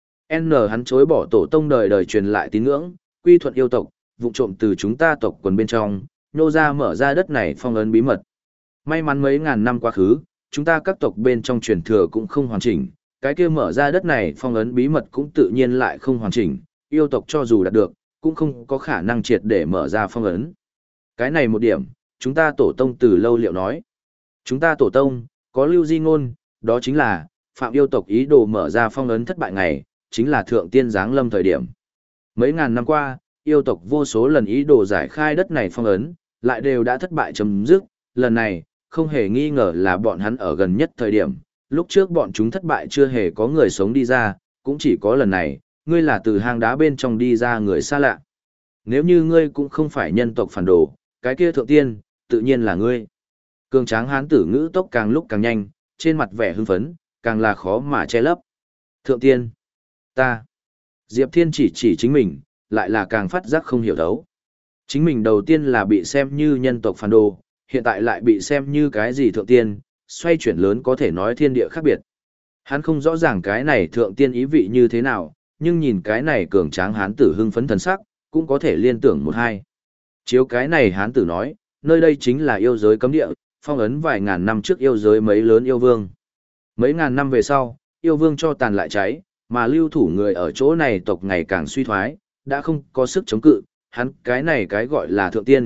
N hắn chối bỏ tổ tông đời đời truyền lại tín ngưỡng, quy thuận yêu tộc, vụ trộm từ chúng ta tộc quần bên trong, nô ra mở ra đất này phong ấn bí mật. May mắn mấy ngàn năm quá khứ, chúng ta các tộc bên trong truyền thừa cũng không hoàn chỉnh, cái kia mở ra đất này phong ấn bí mật cũng tự nhiên lại không hoàn chỉnh, yêu tộc cho dù đạt được, cũng không có khả năng triệt để mở ra phong ấn. Cái này một điểm, chúng ta tổ tông từ lâu liệu nói. Chúng ta tổ tông, có lưu di ngôn, đó chính là, phạm yêu tộc ý đồ mở ra phong ấn thất bại ngày, chính là thượng tiên giáng lâm thời điểm. Mấy ngàn năm qua, yêu tộc vô số lần ý đồ giải khai đất này phong ấn, lại đều đã thất bại chấm dứt, lần này, không hề nghi ngờ là bọn hắn ở gần nhất thời điểm, lúc trước bọn chúng thất bại chưa hề có người sống đi ra, cũng chỉ có lần này, ngươi là từ hang đá bên trong đi ra người xa lạ. Nếu như ngươi cũng không phải nhân tộc phản đồ, cái kia thượng tiên, tự nhiên là ngươi. Cường tráng hán tử ngữ tốc càng lúc càng nhanh, trên mặt vẻ hưng phấn, càng là khó mà che lấp. Thượng tiên, ta. Diệp Thiên chỉ chỉ chính mình, lại là càng phát giác không hiểu thấu. Chính mình đầu tiên là bị xem như nhân tộc phản đồ, hiện tại lại bị xem như cái gì thượng tiên, xoay chuyển lớn có thể nói thiên địa khác biệt. Hắn không rõ ràng cái này thượng tiên ý vị như thế nào, nhưng nhìn cái này cường tráng hán tử hưng phấn thần sắc, cũng có thể liên tưởng một hai. Chiếu cái này hán tử nói, nơi đây chính là yêu giới cấm địa, phong ấn vài ngàn năm trước yêu giới mấy lớn yêu vương. Mấy ngàn năm về sau, yêu vương cho tàn lại cháy, mà lưu thủ người ở chỗ này tộc ngày càng suy thoái, đã không có sức chống cự, hắn cái này cái gọi là thượng tiên,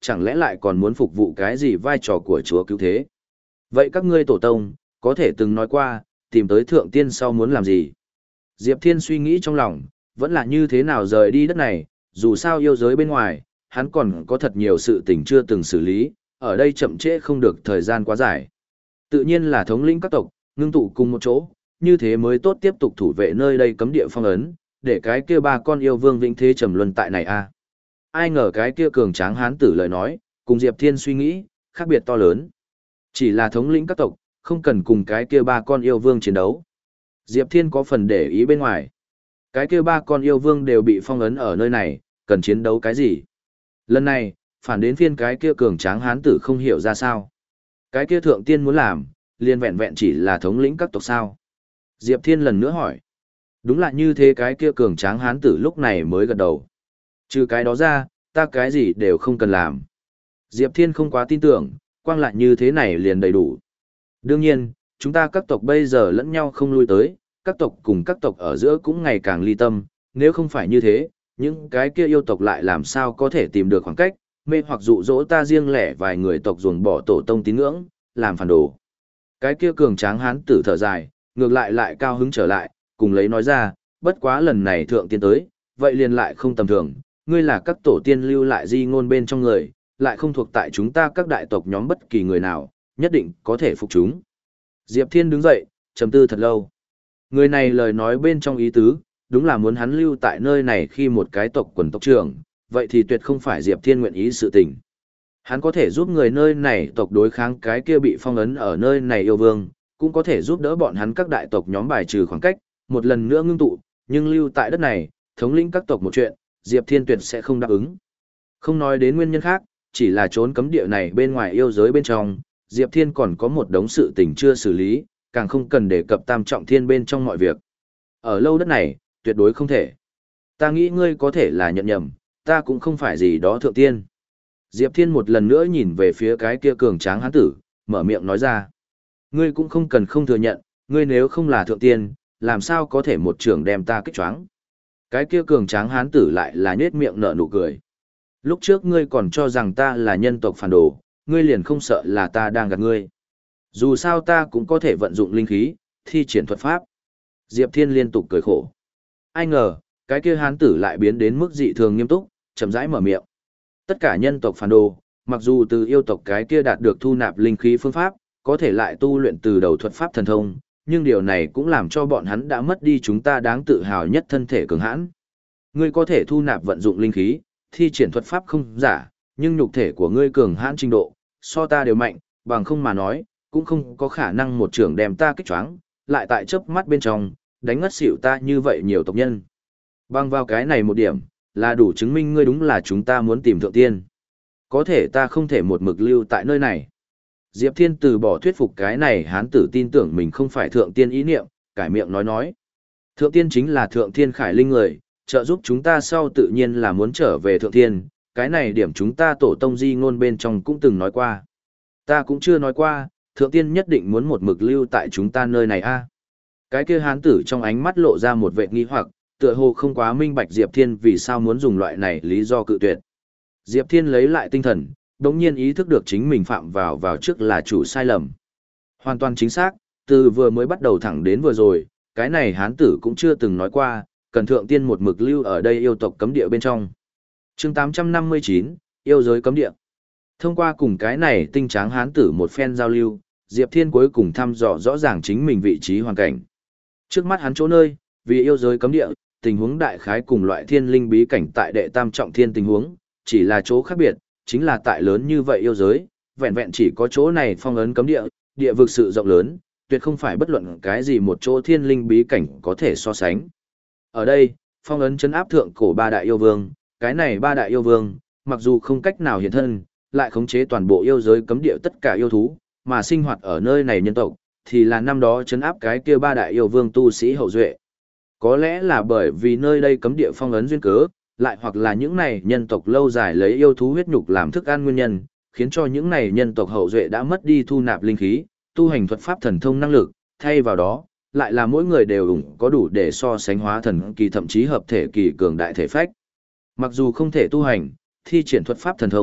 chẳng lẽ lại còn muốn phục vụ cái gì vai trò của chúa cứu thế? Vậy các ngươi tổ tông, có thể từng nói qua, tìm tới thượng tiên sau muốn làm gì? Diệp Thiên suy nghĩ trong lòng, vẫn là như thế nào rời đi đất này, dù sao yêu giới bên ngoài, hắn còn có thật nhiều sự tình chưa từng xử lý, ở đây chậm trễ không được thời gian quá dài. Tự nhiên là thống lĩnh các tộc, ngưng tụ cùng một chỗ, như thế mới tốt tiếp tục thủ vệ nơi đây cấm địa phong ấn, để cái kia ba con yêu vương vĩnh thế trầm luân tại này a. Ai ngờ cái kia cường tráng hán tử lời nói, cùng Diệp Thiên suy nghĩ, khác biệt to lớn. Chỉ là thống lĩnh các tộc, không cần cùng cái kia ba con yêu vương chiến đấu. Diệp Thiên có phần để ý bên ngoài. Cái kia ba con yêu vương đều bị phong ấn ở nơi này, cần chiến đấu cái gì? Lần này, phản đến phiên cái kia cường tráng hán tử không hiểu ra sao. Cái kia thượng tiên muốn làm, liền vẹn vẹn chỉ là thống lĩnh các tộc sao? Diệp Thiên lần nữa hỏi. Đúng là như thế, cái kia cường tráng hán tử lúc này mới gật đầu. Trừ cái đó ra, ta cái gì đều không cần làm. Diệp Thiên không quá tin tưởng, quang lại như thế này liền đầy đủ. Đương nhiên, chúng ta các tộc bây giờ lẫn nhau không lui tới, các tộc cùng các tộc ở giữa cũng ngày càng ly tâm, nếu không phải như thế, những cái kia yêu tộc lại làm sao có thể tìm được khoảng cách, mê hoặc dụ dỗ ta riêng lẻ vài người tộc ruồng bỏ tổ tông tín ngưỡng, làm phản đồ. Cái kia cường tráng hán tử thở dài, ngược lại lại cao hứng trở lại, cùng lấy nói ra, bất quá lần này thượng tiên tới, vậy liền lại không tầm thường, ngươi là các tổ tiên lưu lại di ngôn bên trong người, lại không thuộc tại chúng ta các đại tộc nhóm bất kỳ người nào, nhất định có thể phục chúng. Diệp Thiên đứng dậy, trầm tư thật lâu. Người này lời nói bên trong ý tứ, đúng là muốn hắn lưu tại nơi này khi một cái tộc quần tộc trưởng, vậy thì tuyệt không phải Diệp Thiên nguyện ý sự tình. Hắn có thể giúp người nơi này tộc đối kháng cái kia bị phong ấn ở nơi này yêu vương, cũng có thể giúp đỡ bọn hắn các đại tộc nhóm bài trừ khoảng cách, một lần nữa ngưng tụ, nhưng lưu tại đất này, thống lĩnh các tộc một chuyện, Diệp Thiên tuyệt sẽ không đáp ứng. Không nói đến nguyên nhân khác, chỉ là trốn cấm địa này bên ngoài yêu giới bên trong, Diệp Thiên còn có một đống sự tình chưa xử lý, càng không cần đề cập tam trọng thiên bên trong mọi việc. Ở lâu đất này, tuyệt đối không thể. Ta nghĩ ngươi có thể là nhận nhầm, ta cũng không phải gì đó thượng tiên. Diệp Thiên một lần nữa nhìn về phía cái kia cường tráng hán tử, mở miệng nói ra. Ngươi cũng không cần không thừa nhận, ngươi nếu không là thượng tiên, làm sao có thể một trưởng đem ta kích choáng. Cái kia cường tráng hán tử lại là nhết miệng nở nụ cười. Lúc trước ngươi còn cho rằng ta là nhân tộc phản đồ, ngươi liền không sợ là ta đang gạt ngươi. Dù sao ta cũng có thể vận dụng linh khí, thi triển thuật pháp. Diệp Thiên liên tục cười khổ. Ai ngờ, cái kia hán tử lại biến đến mức dị thường nghiêm túc, chậm rãi mở miệng. Tất cả nhân tộc phản đồ, mặc dù từ yêu tộc cái kia đạt được thu nạp linh khí phương pháp, có thể lại tu luyện từ đầu thuật pháp thần thông, nhưng điều này cũng làm cho bọn hắn đã mất đi chúng ta đáng tự hào nhất thân thể cường hãn. Ngươi có thể thu nạp vận dụng linh khí, thi triển thuật pháp không giả, nhưng nhục thể của ngươi cường hãn trình độ, so ta đều mạnh, bằng không mà nói, cũng không có khả năng một trưởng đem ta kích choáng, lại tại chớp mắt bên trong, đánh ngất xỉu ta như vậy nhiều tộc nhân. Bằng vào cái này một điểm, là đủ chứng minh ngươi đúng là chúng ta muốn tìm thượng tiên. Có thể ta không thể một mực lưu tại nơi này. Diệp Thiên từ bỏ thuyết phục cái này hán tử tin tưởng mình không phải thượng tiên ý niệm, cải miệng nói nói. Thượng tiên chính là thượng thiên khải linh người, trợ giúp chúng ta sau tự nhiên là muốn trở về thượng thiên, cái này điểm chúng ta tổ tông di ngôn bên trong cũng từng nói qua. Ta cũng chưa nói qua, thượng tiên nhất định muốn một mực lưu tại chúng ta nơi này a. Cái kia hán tử trong ánh mắt lộ ra một vẻ nghi hoặc, tựa hồ không quá minh bạch Diệp Thiên vì sao muốn dùng loại này lý do cự tuyệt. Diệp Thiên lấy lại tinh thần, đống nhiên ý thức được chính mình phạm vào vào trước là chủ sai lầm. Hoàn toàn chính xác, từ vừa mới bắt đầu thẳng đến vừa rồi, cái này hán tử cũng chưa từng nói qua, cần thượng tiên một mực lưu ở đây yêu tộc cấm địa bên trong. Chương tám trăm năm mươi chín, yêu giới cấm địa. Thông qua cùng cái này tinh tráng hán tử một phen giao lưu, Diệp Thiên cuối cùng thăm dò rõ ràng chính mình vị trí hoàn cảnh. Trước mắt hắn chỗ nơi, vì yêu giới cấm địa, tình huống đại khái cùng loại thiên linh bí cảnh tại đệ tam trọng thiên tình huống, chỉ là chỗ khác biệt, chính là tại lớn như vậy yêu giới, vẹn vẹn chỉ có chỗ này phong ấn cấm địa, địa vực sự rộng lớn, tuyệt không phải bất luận cái gì một chỗ thiên linh bí cảnh có thể so sánh. Ở đây, phong ấn chấn áp thượng cổ ba đại yêu vương, cái này ba đại yêu vương, mặc dù không cách nào hiện thân, lại khống chế toàn bộ yêu giới cấm địa tất cả yêu thú, mà sinh hoạt ở nơi này nhân tộc, thì là năm đó chấn áp cái kia ba đại yêu vương tu sĩ hậu duệ. Có lẽ là bởi vì nơi đây cấm địa phong ấn duyên cớ, lại hoặc là những này nhân tộc lâu dài lấy yêu thú huyết nhục làm thức ăn nguyên nhân, khiến cho những này nhân tộc hậu duệ đã mất đi thu nạp linh khí, tu hành thuật pháp thần thông năng lực, thay vào đó, lại là mỗi người đều ủng có đủ để so sánh hóa thần kỳ thậm chí hợp thể kỳ cường đại thể phách. Mặc dù không thể tu hành, thi triển thuật pháp thần thông,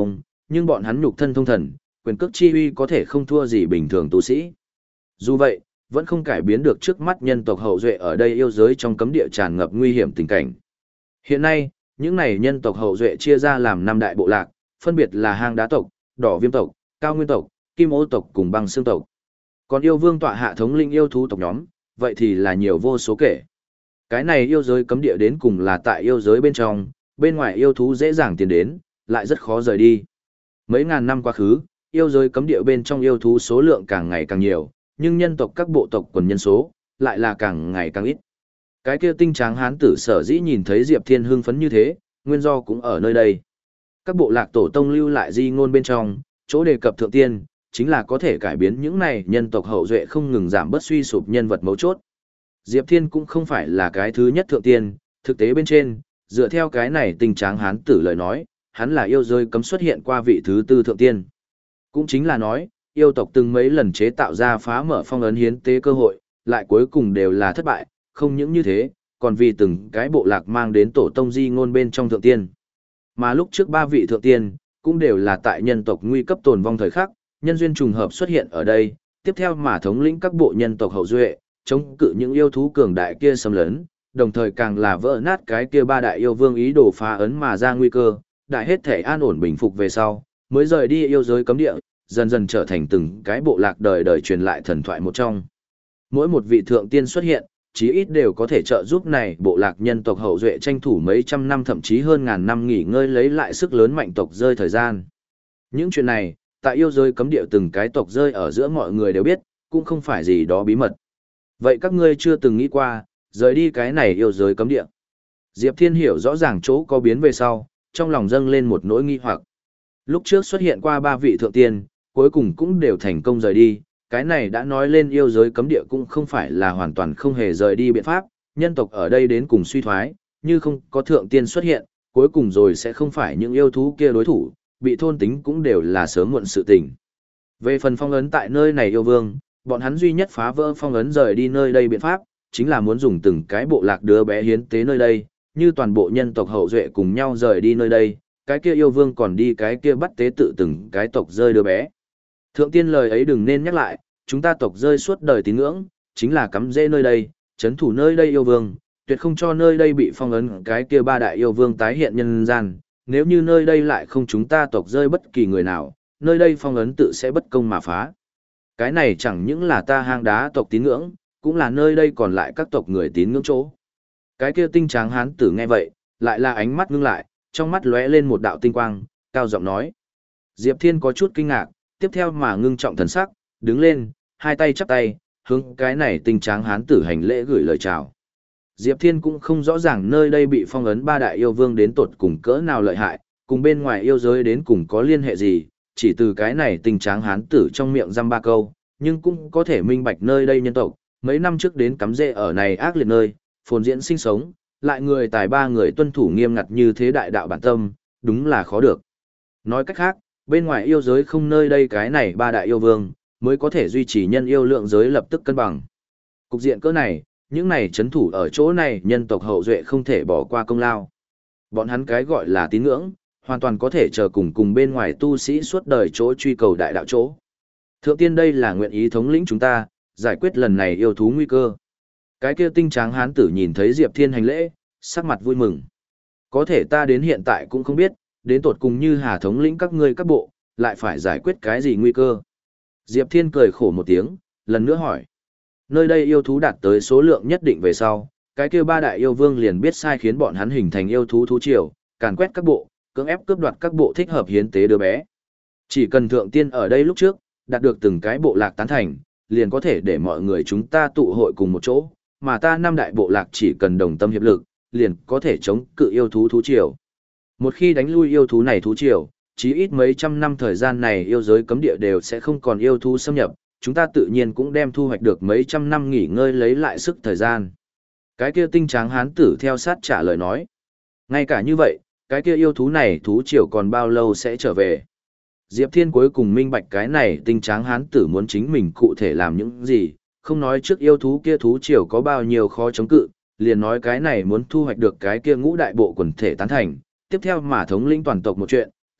nhưng bọn hắn nhục thân thông thần, quyền cước chi uy có thể không thua gì bình thường tu sĩ. Dù vậy, vẫn không cải biến được trước mắt nhân tộc hậu duệ ở đây yêu giới trong cấm địa tràn ngập nguy hiểm tình cảnh. Hiện nay, những này nhân tộc hậu duệ chia ra làm năm đại bộ lạc, phân biệt là Hang Đá tộc, Đỏ Viêm tộc, Cao Nguyên tộc, Kim Ô tộc cùng Băng Xương tộc. Còn yêu vương tọa hạ thống linh yêu thú tộc nhóm, vậy thì là nhiều vô số kể. Cái này yêu giới cấm địa đến cùng là tại yêu giới bên trong, bên ngoài yêu thú dễ dàng tiến đến, lại rất khó rời đi. Mấy ngàn năm quá khứ, yêu giới cấm địa bên trong yêu thú số lượng càng ngày càng nhiều, nhưng nhân tộc các bộ tộc quần nhân số, lại là càng ngày càng ít. Cái kia tinh tráng hán tử sở dĩ nhìn thấy Diệp Thiên hưng phấn như thế, nguyên do cũng ở nơi đây. Các bộ lạc tổ tông lưu lại di ngôn bên trong, chỗ đề cập thượng tiên, chính là có thể cải biến những này nhân tộc hậu duệ không ngừng giảm bớt suy sụp nhân vật mấu chốt. Diệp Thiên cũng không phải là cái thứ nhất thượng tiên, thực tế bên trên, dựa theo cái này tinh tráng hán tử lời nói, hắn là yêu giới cấm xuất hiện qua vị thứ tư thượng tiên. Cũng chính là nói, yêu tộc từng mấy lần chế tạo ra phá mở phong ấn hiến tế cơ hội, lại cuối cùng đều là thất bại, không những như thế, còn vì từng cái bộ lạc mang đến tổ tông di ngôn bên trong thượng tiên. Mà lúc trước ba vị thượng tiên, cũng đều là tại nhân tộc nguy cấp tồn vong thời khắc, nhân duyên trùng hợp xuất hiện ở đây, tiếp theo mà thống lĩnh các bộ nhân tộc hậu duệ, chống cự những yêu thú cường đại kia xâm lấn, đồng thời càng là vỡ nát cái kia ba đại yêu vương ý đồ phá ấn mà ra nguy cơ, đại hết thể an ổn bình phục về sau, mới rời đi yêu giới cấm địa, dần dần trở thành từng cái bộ lạc đời đời truyền lại thần thoại một trong. Mỗi một vị thượng tiên xuất hiện, chí ít đều có thể trợ giúp này bộ lạc nhân tộc hậu duệ tranh thủ mấy trăm năm thậm chí hơn ngàn năm nghỉ ngơi lấy lại sức lớn mạnh tộc rơi thời gian. Những chuyện này, tại yêu giới cấm địa từng cái tộc rơi ở giữa mọi người đều biết, cũng không phải gì đó bí mật. Vậy các ngươi chưa từng nghĩ qua, rời đi cái này yêu giới cấm địa. Diệp Thiên hiểu rõ ràng chỗ có biến về sau, trong lòng dâng lên một nỗi nghi hoặc. Lúc trước xuất hiện qua ba vị thượng tiên, cuối cùng cũng đều thành công rời đi, cái này đã nói lên yêu giới cấm địa cũng không phải là hoàn toàn không hề rời đi biện pháp, nhân tộc ở đây đến cùng suy thoái, như không có thượng tiên xuất hiện, cuối cùng rồi sẽ không phải những yêu thú kia đối thủ, bị thôn tính cũng đều là sớm muộn sự tình. Về phần phong ấn tại nơi này yêu vương, bọn hắn duy nhất phá vỡ phong ấn rời đi nơi đây biện pháp, chính là muốn dùng từng cái bộ lạc đứa bé hiến tế nơi đây, như toàn bộ nhân tộc hậu duệ cùng nhau rời đi nơi đây, cái kia yêu vương còn đi cái kia bắt tế tự từng cái tộc rơi đứa bé. Thượng tiên lời ấy đừng nên nhắc lại, chúng ta tộc rơi suốt đời tín ngưỡng, chính là cắm rễ nơi đây, chấn thủ nơi đây yêu vương, tuyệt không cho nơi đây bị phong ấn cái kia ba đại yêu vương tái hiện nhân gian, nếu như nơi đây lại không chúng ta tộc rơi bất kỳ người nào, nơi đây phong ấn tự sẽ bất công mà phá. Cái này chẳng những là ta Hang Đá tộc tín ngưỡng, cũng là nơi đây còn lại các tộc người tín ngưỡng chỗ. Cái kia tinh tráng hán tử nghe vậy, lại là ánh mắt ngưng lại, trong mắt lóe lên một đạo tinh quang, cao giọng nói. Diệp Thiên có chút kinh ngạc, tiếp theo mà ngưng trọng thần sắc, đứng lên, hai tay chắp tay, hướng cái này tinh tráng hán tử hành lễ gửi lời chào. Diệp Thiên cũng không rõ ràng nơi đây bị phong ấn ba đại yêu vương đến tột cùng cỡ nào lợi hại, cùng bên ngoài yêu giới đến cùng có liên hệ gì, chỉ từ cái này tinh tráng hán tử trong miệng dăm ba câu, nhưng cũng có thể minh bạch nơi đây nhân tộc, mấy năm trước đến cắm rễ ở này ác liệt nơi, phồn diễn sinh sống, lại người tài ba người tuân thủ nghiêm ngặt như thế đại đạo bản tâm, đúng là khó được. Nói cách khác, bên ngoài yêu giới không nơi đây cái này ba đại yêu vương, mới có thể duy trì nhân yêu lượng giới lập tức cân bằng. Cục diện cỡ này, những này chấn thủ ở chỗ này nhân tộc hậu duệ không thể bỏ qua công lao. Bọn hắn cái gọi là tín ngưỡng, hoàn toàn có thể chờ cùng cùng bên ngoài tu sĩ suốt đời chỗ truy cầu đại đạo chỗ. Thượng tiên đây là nguyện ý thống lĩnh chúng ta, giải quyết lần này yêu thú nguy cơ. Cái kia tinh tráng hán tử nhìn thấy Diệp Thiên hành lễ, sắc mặt vui mừng. Có thể ta đến hiện tại cũng không biết, đến tột cùng như Hà thống lĩnh các ngươi các bộ, lại phải giải quyết cái gì nguy cơ. Diệp Thiên cười khổ một tiếng, lần nữa hỏi. Nơi đây yêu thú đạt tới số lượng nhất định về sau, cái kia ba đại yêu vương liền biết sai khiến bọn hắn hình thành yêu thú thú triều, càn quét các bộ, cưỡng ép cướp đoạt các bộ thích hợp hiến tế đứa bé. Chỉ cần thượng tiên ở đây lúc trước, đạt được từng cái bộ lạc tán thành, liền có thể để mọi người chúng ta tụ hội cùng một chỗ, mà ta năm đại bộ lạc chỉ cần đồng tâm hiệp lực, liền có thể chống cự yêu thú thú triều. Một khi đánh lui yêu thú này thú triều, chí ít mấy trăm năm thời gian này yêu giới cấm địa đều sẽ không còn yêu thú xâm nhập, chúng ta tự nhiên cũng đem thu hoạch được mấy trăm năm nghỉ ngơi lấy lại sức thời gian. Cái kia tinh tráng hán tử theo sát trả lời nói. Ngay cả như vậy, cái kia yêu thú này thú triều còn bao lâu sẽ trở về? Diệp Thiên cuối cùng minh bạch cái này tinh tráng hán tử muốn chính mình cụ thể làm những gì, không nói trước yêu thú kia thú triều có bao nhiêu khó chống cự, liền nói cái này muốn thu hoạch được cái kia ngũ đại bộ quần thể tán thành, tiếp theo mà thống lĩnh toàn tộc một chuyện,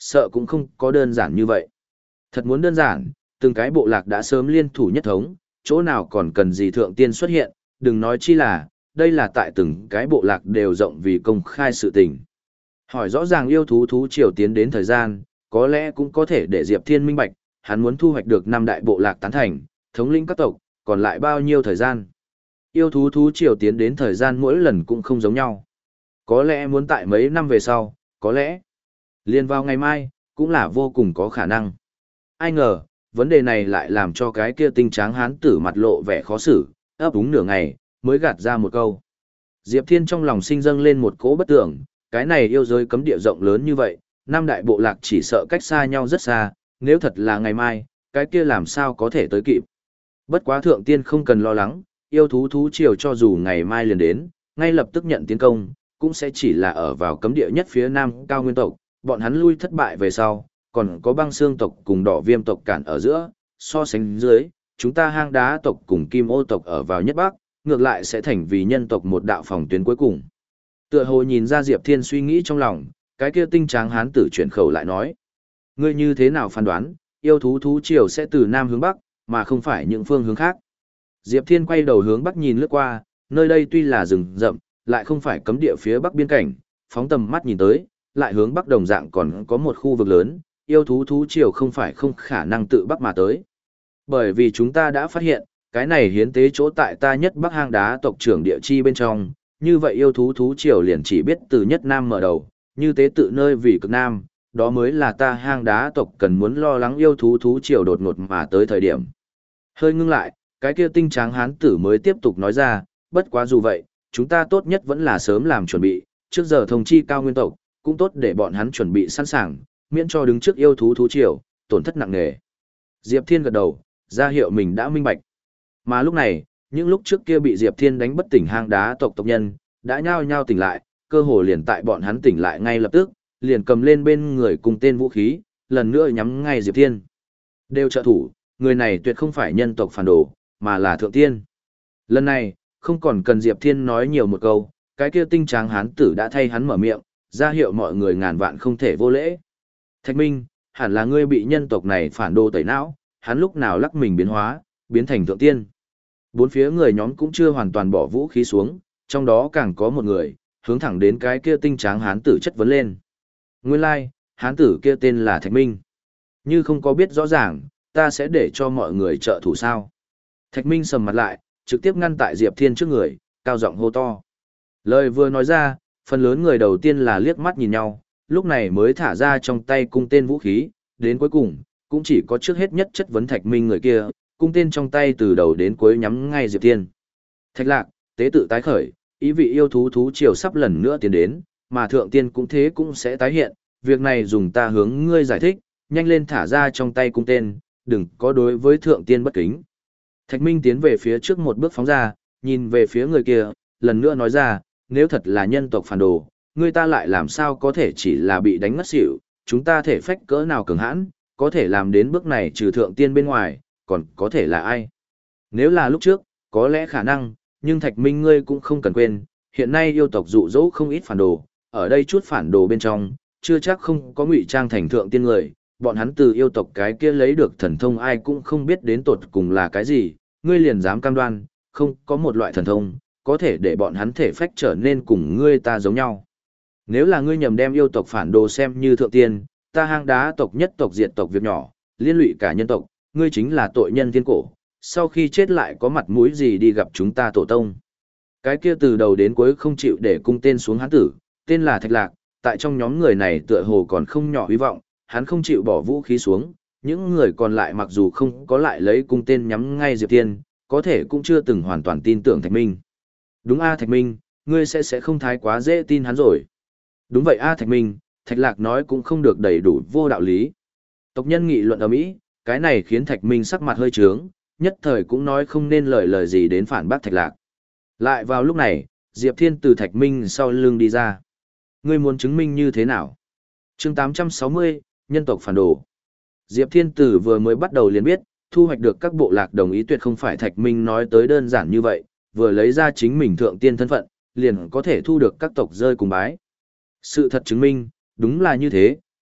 sợ cũng không có đơn giản như vậy. Thật muốn đơn giản, từng cái bộ lạc đã sớm liên thủ nhất thống, chỗ nào còn cần gì thượng tiên xuất hiện, đừng nói chi là, đây là tại từng cái bộ lạc đều rộng vì công khai sự tình. Hỏi rõ ràng yêu thú thú triều tiến đến thời gian, có lẽ cũng có thể để Diệp Thiên minh bạch, hắn muốn thu hoạch được năm đại bộ lạc tán thành, thống lĩnh các tộc, còn lại bao nhiêu thời gian. Yêu thú thú triều tiến đến thời gian mỗi lần cũng không giống nhau. Có lẽ muốn tại mấy năm về sau, có lẽ liền vào ngày mai, cũng là vô cùng có khả năng. Ai ngờ, vấn đề này lại làm cho cái kia tinh tráng hán tử mặt lộ vẻ khó xử, ấp úng nửa ngày, mới gạt ra một câu. Diệp Thiên trong lòng sinh dâng lên một cỗ bất tưởng, cái này yêu giới cấm địa rộng lớn như vậy, năm đại bộ lạc chỉ sợ cách xa nhau rất xa, nếu thật là ngày mai, cái kia làm sao có thể tới kịp. Bất quá thượng tiên không cần lo lắng, yêu thú thú triều cho dù ngày mai liền đến, ngay lập tức nhận tiến công, cũng sẽ chỉ là ở vào cấm địa nhất phía nam cao nguyên tộc, bọn hắn lui thất bại về sau, còn có băng xương tộc cùng đỏ viêm tộc cản ở giữa, so sánh dưới, chúng ta hang đá tộc cùng kim ô tộc ở vào nhất bắc, ngược lại sẽ thành vì nhân tộc một đạo phòng tuyến cuối cùng. Tựa hồ nhìn ra Diệp Thiên suy nghĩ trong lòng, cái kia tinh tráng hán tử chuyển khẩu lại nói. Ngươi như thế nào phán đoán, yêu thú thú triều sẽ từ nam hướng bắc, mà không phải những phương hướng khác. Diệp Thiên quay đầu hướng bắc nhìn lướt qua, nơi đây tuy là rừng rậm, lại không phải cấm địa phía bắc biên cảnh, phóng tầm mắt nhìn tới, lại hướng bắc đồng dạng còn có một khu vực lớn, yêu thú thú triều không phải không khả năng tự bắc mà tới. Bởi vì chúng ta đã phát hiện, cái này hiến tế chỗ tại ta nhất bắc hang đá tộc trưởng địa chi bên trong, như vậy yêu thú thú triều liền chỉ biết từ nhất nam mở đầu, như tế tự nơi vì cực nam, đó mới là ta hang đá tộc cần muốn lo lắng yêu thú thú triều đột ngột mà tới thời điểm. Hơi ngưng lại, cái kia tinh tráng hán tử mới tiếp tục nói ra, bất quá dù vậy, chúng ta tốt nhất vẫn là sớm làm chuẩn bị, trước giờ thông chi cao nguyên tộc, cũng tốt để bọn hắn chuẩn bị sẵn sàng, miễn cho đứng trước yêu thú thú triều, tổn thất nặng nề. Diệp Thiên gật đầu, ra hiệu mình đã minh bạch. Mà lúc này, những lúc trước kia bị Diệp Thiên đánh bất tỉnh hang đá tộc tộc nhân, đã nhao nhao tỉnh lại, cơ hồ liền tại bọn hắn tỉnh lại ngay lập tức, liền cầm lên bên người cùng tên vũ khí, lần nữa nhắm ngay Diệp Thiên. Đều trợ thủ, người này tuyệt không phải nhân tộc phản đồ, mà là thượng tiên. Lần này, không còn cần Diệp Thiên nói nhiều một câu, cái kia tinh tráng hán tử đã thay hắn mở miệng, ra hiệu mọi người ngàn vạn không thể vô lễ. Thạch Minh, hẳn là ngươi bị nhân tộc này phản đồ tẩy não, hắn lúc nào lắc mình biến hóa, biến thành thượng tiên. Bốn phía người nhóm cũng chưa hoàn toàn bỏ vũ khí xuống, trong đó càng có một người, hướng thẳng đến cái kia tinh tráng hán tử chất vấn lên. Nguyên lai, like, hán tử kia tên là Thạch Minh. Như không có biết rõ ràng, ta sẽ để cho mọi người trợ thủ sao. Thạch Minh sầm mặt lại, trực tiếp ngăn tại Diệp Thiên trước người, cao giọng hô to. Lời vừa nói ra, phần lớn người đầu tiên là liếc mắt nhìn nhau, lúc này mới thả ra trong tay cung tên vũ khí, đến cuối cùng, cũng chỉ có trước hết nhất chất vấn Thạch Minh người kia, cung tên trong tay từ đầu đến cuối nhắm ngay Diệp Thiên. Thạch Lạc, tế tự tái khởi, ý vị yêu thú thú triều sắp lần nữa tiến đến, mà thượng tiên cũng thế cũng sẽ tái hiện, việc này dùng ta hướng ngươi giải thích, nhanh lên thả ra trong tay cung tên, đừng có đối với thượng tiên bất kính. Thạch Minh tiến về phía trước một bước phóng ra, nhìn về phía người kia, lần nữa nói ra, nếu thật là nhân tộc phản đồ, người ta lại làm sao có thể chỉ là bị đánh ngất xỉu, chúng ta thể phách cỡ nào cường hãn, có thể làm đến bước này trừ thượng tiên bên ngoài, còn có thể là ai? Nếu là lúc trước, có lẽ khả năng, nhưng Thạch Minh ngươi cũng không cần quên, hiện nay yêu tộc dụ dỗ không ít phản đồ, ở đây chút phản đồ bên trong, chưa chắc không có ngụy trang thành thượng tiên người, bọn hắn từ yêu tộc cái kia lấy được thần thông ai cũng không biết đến tột cùng là cái gì, ngươi liền dám cam đoan, không có một loại thần thông, có thể để bọn hắn thể phách trở nên cùng ngươi ta giống nhau. Nếu là ngươi nhầm đem yêu tộc phản đồ xem như thượng tiên, ta hang đá tộc nhất tộc diệt tộc việc nhỏ, liên lụy cả nhân tộc, ngươi chính là tội nhân thiên cổ, sau khi chết lại có mặt mũi gì đi gặp chúng ta tổ tông. Cái kia từ đầu đến cuối không chịu để cung tên xuống hán tử, tên là Thạch Lạc, tại trong nhóm người này tựa hồ còn không nhỏ hy vọng, hắn không chịu bỏ vũ khí xuống, những người còn lại mặc dù không có lại lấy cung tên nhắm ngay Diệp Thiên, có thể cũng chưa từng hoàn toàn tin tưởng Thạch Minh. Đúng a Thạch Minh, ngươi sẽ sẽ không thái quá dễ tin hắn rồi. Đúng vậy a Thạch Minh, Thạch Lạc nói cũng không được đầy đủ vô đạo lý. Tộc nhân nghị luận ở mỹ, cái này khiến Thạch Minh sắc mặt hơi trướng, nhất thời cũng nói không nên lời lời gì đến phản bác Thạch Lạc. Lại vào lúc này, Diệp Thiên từ Thạch Minh sau lưng đi ra. Ngươi muốn chứng minh như thế nào? Chương tám trăm sáu mươi, nhân tộc phản đồ. Diệp Thiên Tử vừa mới bắt đầu liền biết, thu hoạch được các bộ lạc đồng ý tuyệt không phải Thạch Minh nói tới đơn giản như vậy, vừa lấy ra chính mình thượng tiên thân phận, liền có thể thu được các tộc rơi cùng bái. Sự thật chứng minh, đúng là như thế,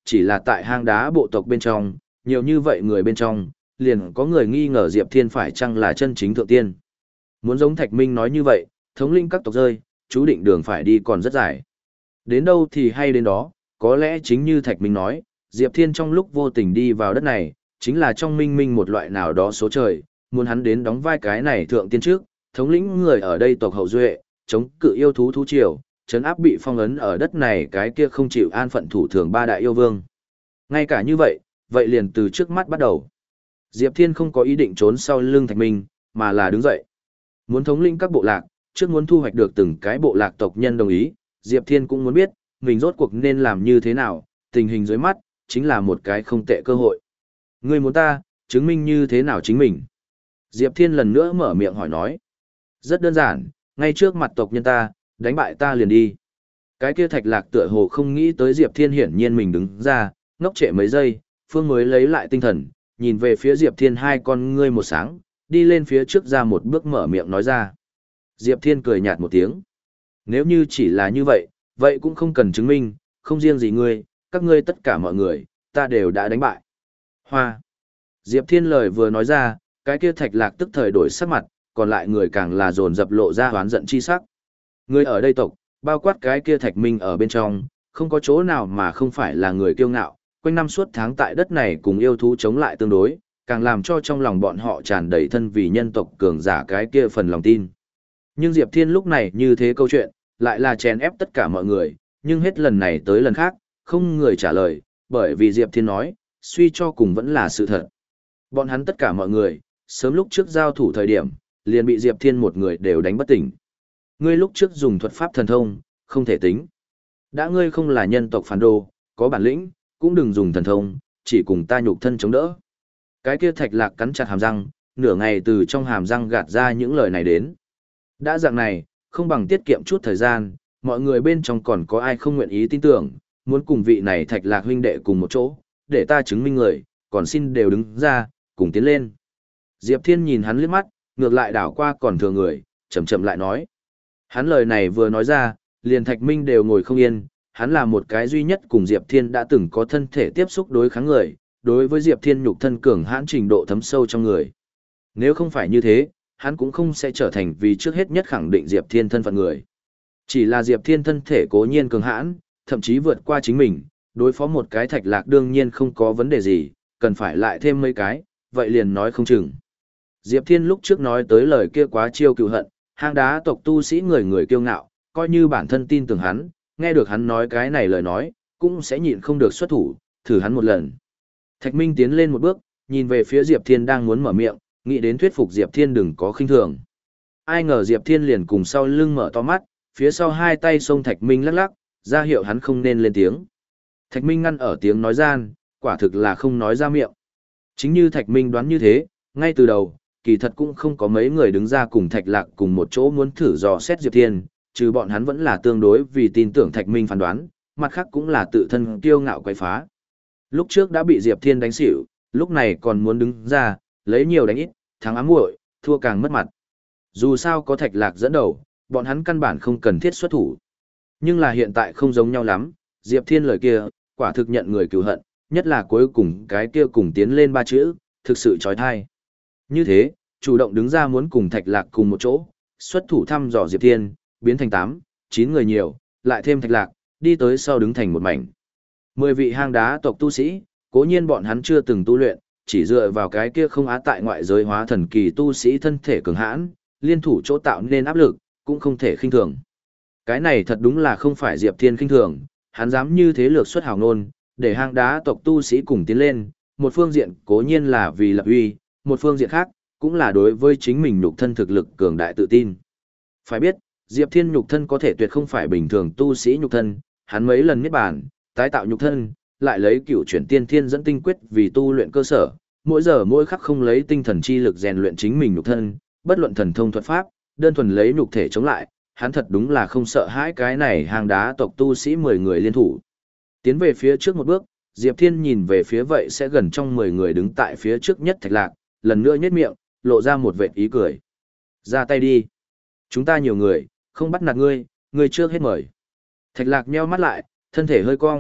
chỉ là tại hang đá bộ tộc bên trong, nhiều như vậy người bên trong, liền có người nghi ngờ Diệp Thiên phải chăng là chân chính thượng tiên. Muốn giống Thạch Minh nói như vậy, thống linh các tộc rơi, chú định đường phải đi còn rất dài. Đến đâu thì hay đến đó, có lẽ chính như Thạch Minh nói, Diệp Thiên trong lúc vô tình đi vào đất này, chính là trong minh minh một loại nào đó số trời, muốn hắn đến đóng vai cái này thượng tiên trước, thống lĩnh người ở đây tộc hậu duệ, chống cự yêu thú thú triều, trấn áp bị phong ấn ở đất này cái kia không chịu an phận thủ thường ba đại yêu vương. Ngay cả như vậy, vậy liền từ trước mắt bắt đầu. Diệp Thiên không có ý định trốn sau lưng Thạch Minh, mà là đứng dậy. Muốn thống lĩnh các bộ lạc, trước muốn thu hoạch được từng cái bộ lạc tộc nhân đồng ý, Diệp Thiên cũng muốn biết, mình rốt cuộc nên làm như thế nào, tình hình dưới mắt, chính là một cái không tệ cơ hội. Ngươi muốn ta, chứng minh như thế nào chính mình? Diệp Thiên lần nữa mở miệng hỏi nói. Rất đơn giản, ngay trước mặt tộc nhân ta, đánh bại ta liền đi. Cái kia Thạch Lạc tựa hồ không nghĩ tới Diệp Thiên hiển nhiên mình đứng ra, ngốc trệ mấy giây, Phương mới lấy lại tinh thần, nhìn về phía Diệp Thiên hai con ngươi một sáng, đi lên phía trước ra một bước mở miệng nói ra. Diệp Thiên cười nhạt một tiếng. Nếu như chỉ là như vậy, vậy cũng không cần chứng minh, không riêng gì ngươi, các ngươi tất cả mọi người, ta đều đã đánh bại. Hoa. Diệp Thiên lời vừa nói ra, cái kia Thạch Lạc tức thời đổi sắc mặt, còn lại người càng là dồn dập lộ ra hoán giận chi sắc. Người ở đây tộc, bao quát cái kia Thạch Minh ở bên trong, không có chỗ nào mà không phải là người kiêu ngạo, quanh năm suốt tháng tại đất này cùng yêu thú chống lại tương đối, càng làm cho trong lòng bọn họ tràn đầy thân vì nhân tộc cường giả cái kia phần lòng tin. Nhưng Diệp Thiên lúc này như thế câu chuyện, lại là chèn ép tất cả mọi người, nhưng hết lần này tới lần khác, không người trả lời, bởi vì Diệp Thiên nói, suy cho cùng vẫn là sự thật. Bọn hắn tất cả mọi người, sớm lúc trước giao thủ thời điểm, liền bị Diệp Thiên một người đều đánh bất tỉnh. Ngươi lúc trước dùng thuật pháp thần thông, không thể tính. Đã ngươi không là nhân tộc phản đồ, có bản lĩnh, cũng đừng dùng thần thông, chỉ cùng ta nhục thân chống đỡ. Cái kia Thạch Lạc cắn chặt hàm răng, nửa ngày từ trong hàm răng gạt ra những lời này đến. Đã dạng này, không bằng tiết kiệm chút thời gian, mọi người bên trong còn có ai không nguyện ý tin tưởng, muốn cùng vị này Thạch Lạc huynh đệ cùng một chỗ, để ta chứng minh người, còn xin đều đứng ra, cùng tiến lên. Diệp Thiên nhìn hắn liếc mắt, ngược lại đảo qua còn thừa người, chậm chậm lại nói. Hắn lời này vừa nói ra, liền Thạch Minh đều ngồi không yên, hắn là một cái duy nhất cùng Diệp Thiên đã từng có thân thể tiếp xúc đối kháng người, đối với Diệp Thiên nhục thân cường hãn trình độ thấm sâu trong người. Nếu không phải như thế, hắn cũng không sẽ trở thành vì trước hết nhất khẳng định Diệp Thiên thân phận người. Chỉ là Diệp Thiên thân thể cố nhiên cường hãn, thậm chí vượt qua chính mình, đối phó một cái Thạch Lạc đương nhiên không có vấn đề gì, cần phải lại thêm mấy cái, vậy liền nói không chừng. Diệp Thiên lúc trước nói tới lời kia quá chiêu cựu hận, hang đá tộc tu sĩ người người kiêu ngạo, coi như bản thân tin tưởng hắn, nghe được hắn nói cái này lời nói, cũng sẽ nhịn không được xuất thủ, thử hắn một lần. Thạch Minh tiến lên một bước, nhìn về phía Diệp Thiên đang muốn mở miệng, nghĩ đến thuyết phục Diệp Thiên đừng có khinh thường. Ai ngờ Diệp Thiên liền cùng sau lưng mở to mắt, phía sau hai tay xông Thạch Minh lắc lắc, ra hiệu hắn không nên lên tiếng. Thạch Minh ngăn ở tiếng nói gian, quả thực là không nói ra miệng. Chính như Thạch Minh đoán như thế, ngay từ đầu, kỳ thật cũng không có mấy người đứng ra cùng Thạch Lạc cùng một chỗ muốn thử dò xét Diệp Thiên, trừ bọn hắn vẫn là tương đối vì tin tưởng Thạch Minh phán đoán, mặt khác cũng là tự thân kiêu ngạo quấy phá. Lúc trước đã bị Diệp Thiên đánh xỉu, lúc này còn muốn đứng ra, lấy nhiều đánh ít, thắng ám muội, thua càng mất mặt. Dù sao có Thạch Lạc dẫn đầu, bọn hắn căn bản không cần thiết xuất thủ. Nhưng là hiện tại không giống nhau lắm, Diệp Thiên lời kia, quả thực nhận người cứu hận, nhất là cuối cùng cái kia cùng tiến lên ba chữ, thực sự chói tai. Như thế, chủ động đứng ra muốn cùng Thạch Lạc cùng một chỗ, xuất thủ thăm dò Diệp Thiên, biến thành tám, chín người nhiều, lại thêm Thạch Lạc, đi tới sau đứng thành một mảnh. Mười vị hang đá tộc tu sĩ, cố nhiên bọn hắn chưa từng tu luyện, chỉ dựa vào cái kia không á tại ngoại giới hóa thần kỳ tu sĩ thân thể cường hãn, liên thủ chỗ tạo nên áp lực, cũng không thể khinh thường. Cái này thật đúng là không phải Diệp Thiên khinh thường, hắn dám như thế lược xuất hào nôn, để hang đá tộc tu sĩ cùng tiến lên, một phương diện cố nhiên là vì lập uy, một phương diện khác, cũng là đối với chính mình nhục thân thực lực cường đại tự tin. Phải biết, Diệp Thiên nhục thân có thể tuyệt không phải bình thường tu sĩ nhục thân, hắn mấy lần niết bàn, tái tạo nhục thân, lại lấy cựu chuyển tiên thiên dẫn tinh quyết vì tu luyện cơ sở, mỗi giờ mỗi khắc không lấy tinh thần chi lực rèn luyện chính mình nhục thân, bất luận thần thông thuật pháp, đơn thuần lấy nhục thể chống lại, hắn thật đúng là không sợ hãi cái này hàng đá tộc tu sĩ mười người liên thủ. Tiến về phía trước một bước, Diệp Thiên nhìn về phía vậy sẽ gần trong mười người đứng tại phía trước nhất Thạch Lạc, lần nữa nhếch miệng, lộ ra một vệt ý cười. Ra tay đi. Chúng ta nhiều người, không bắt nạt ngươi, ngươi trước hết mời. Thạch Lạc nheo mắt lại, thân thể hơi cong,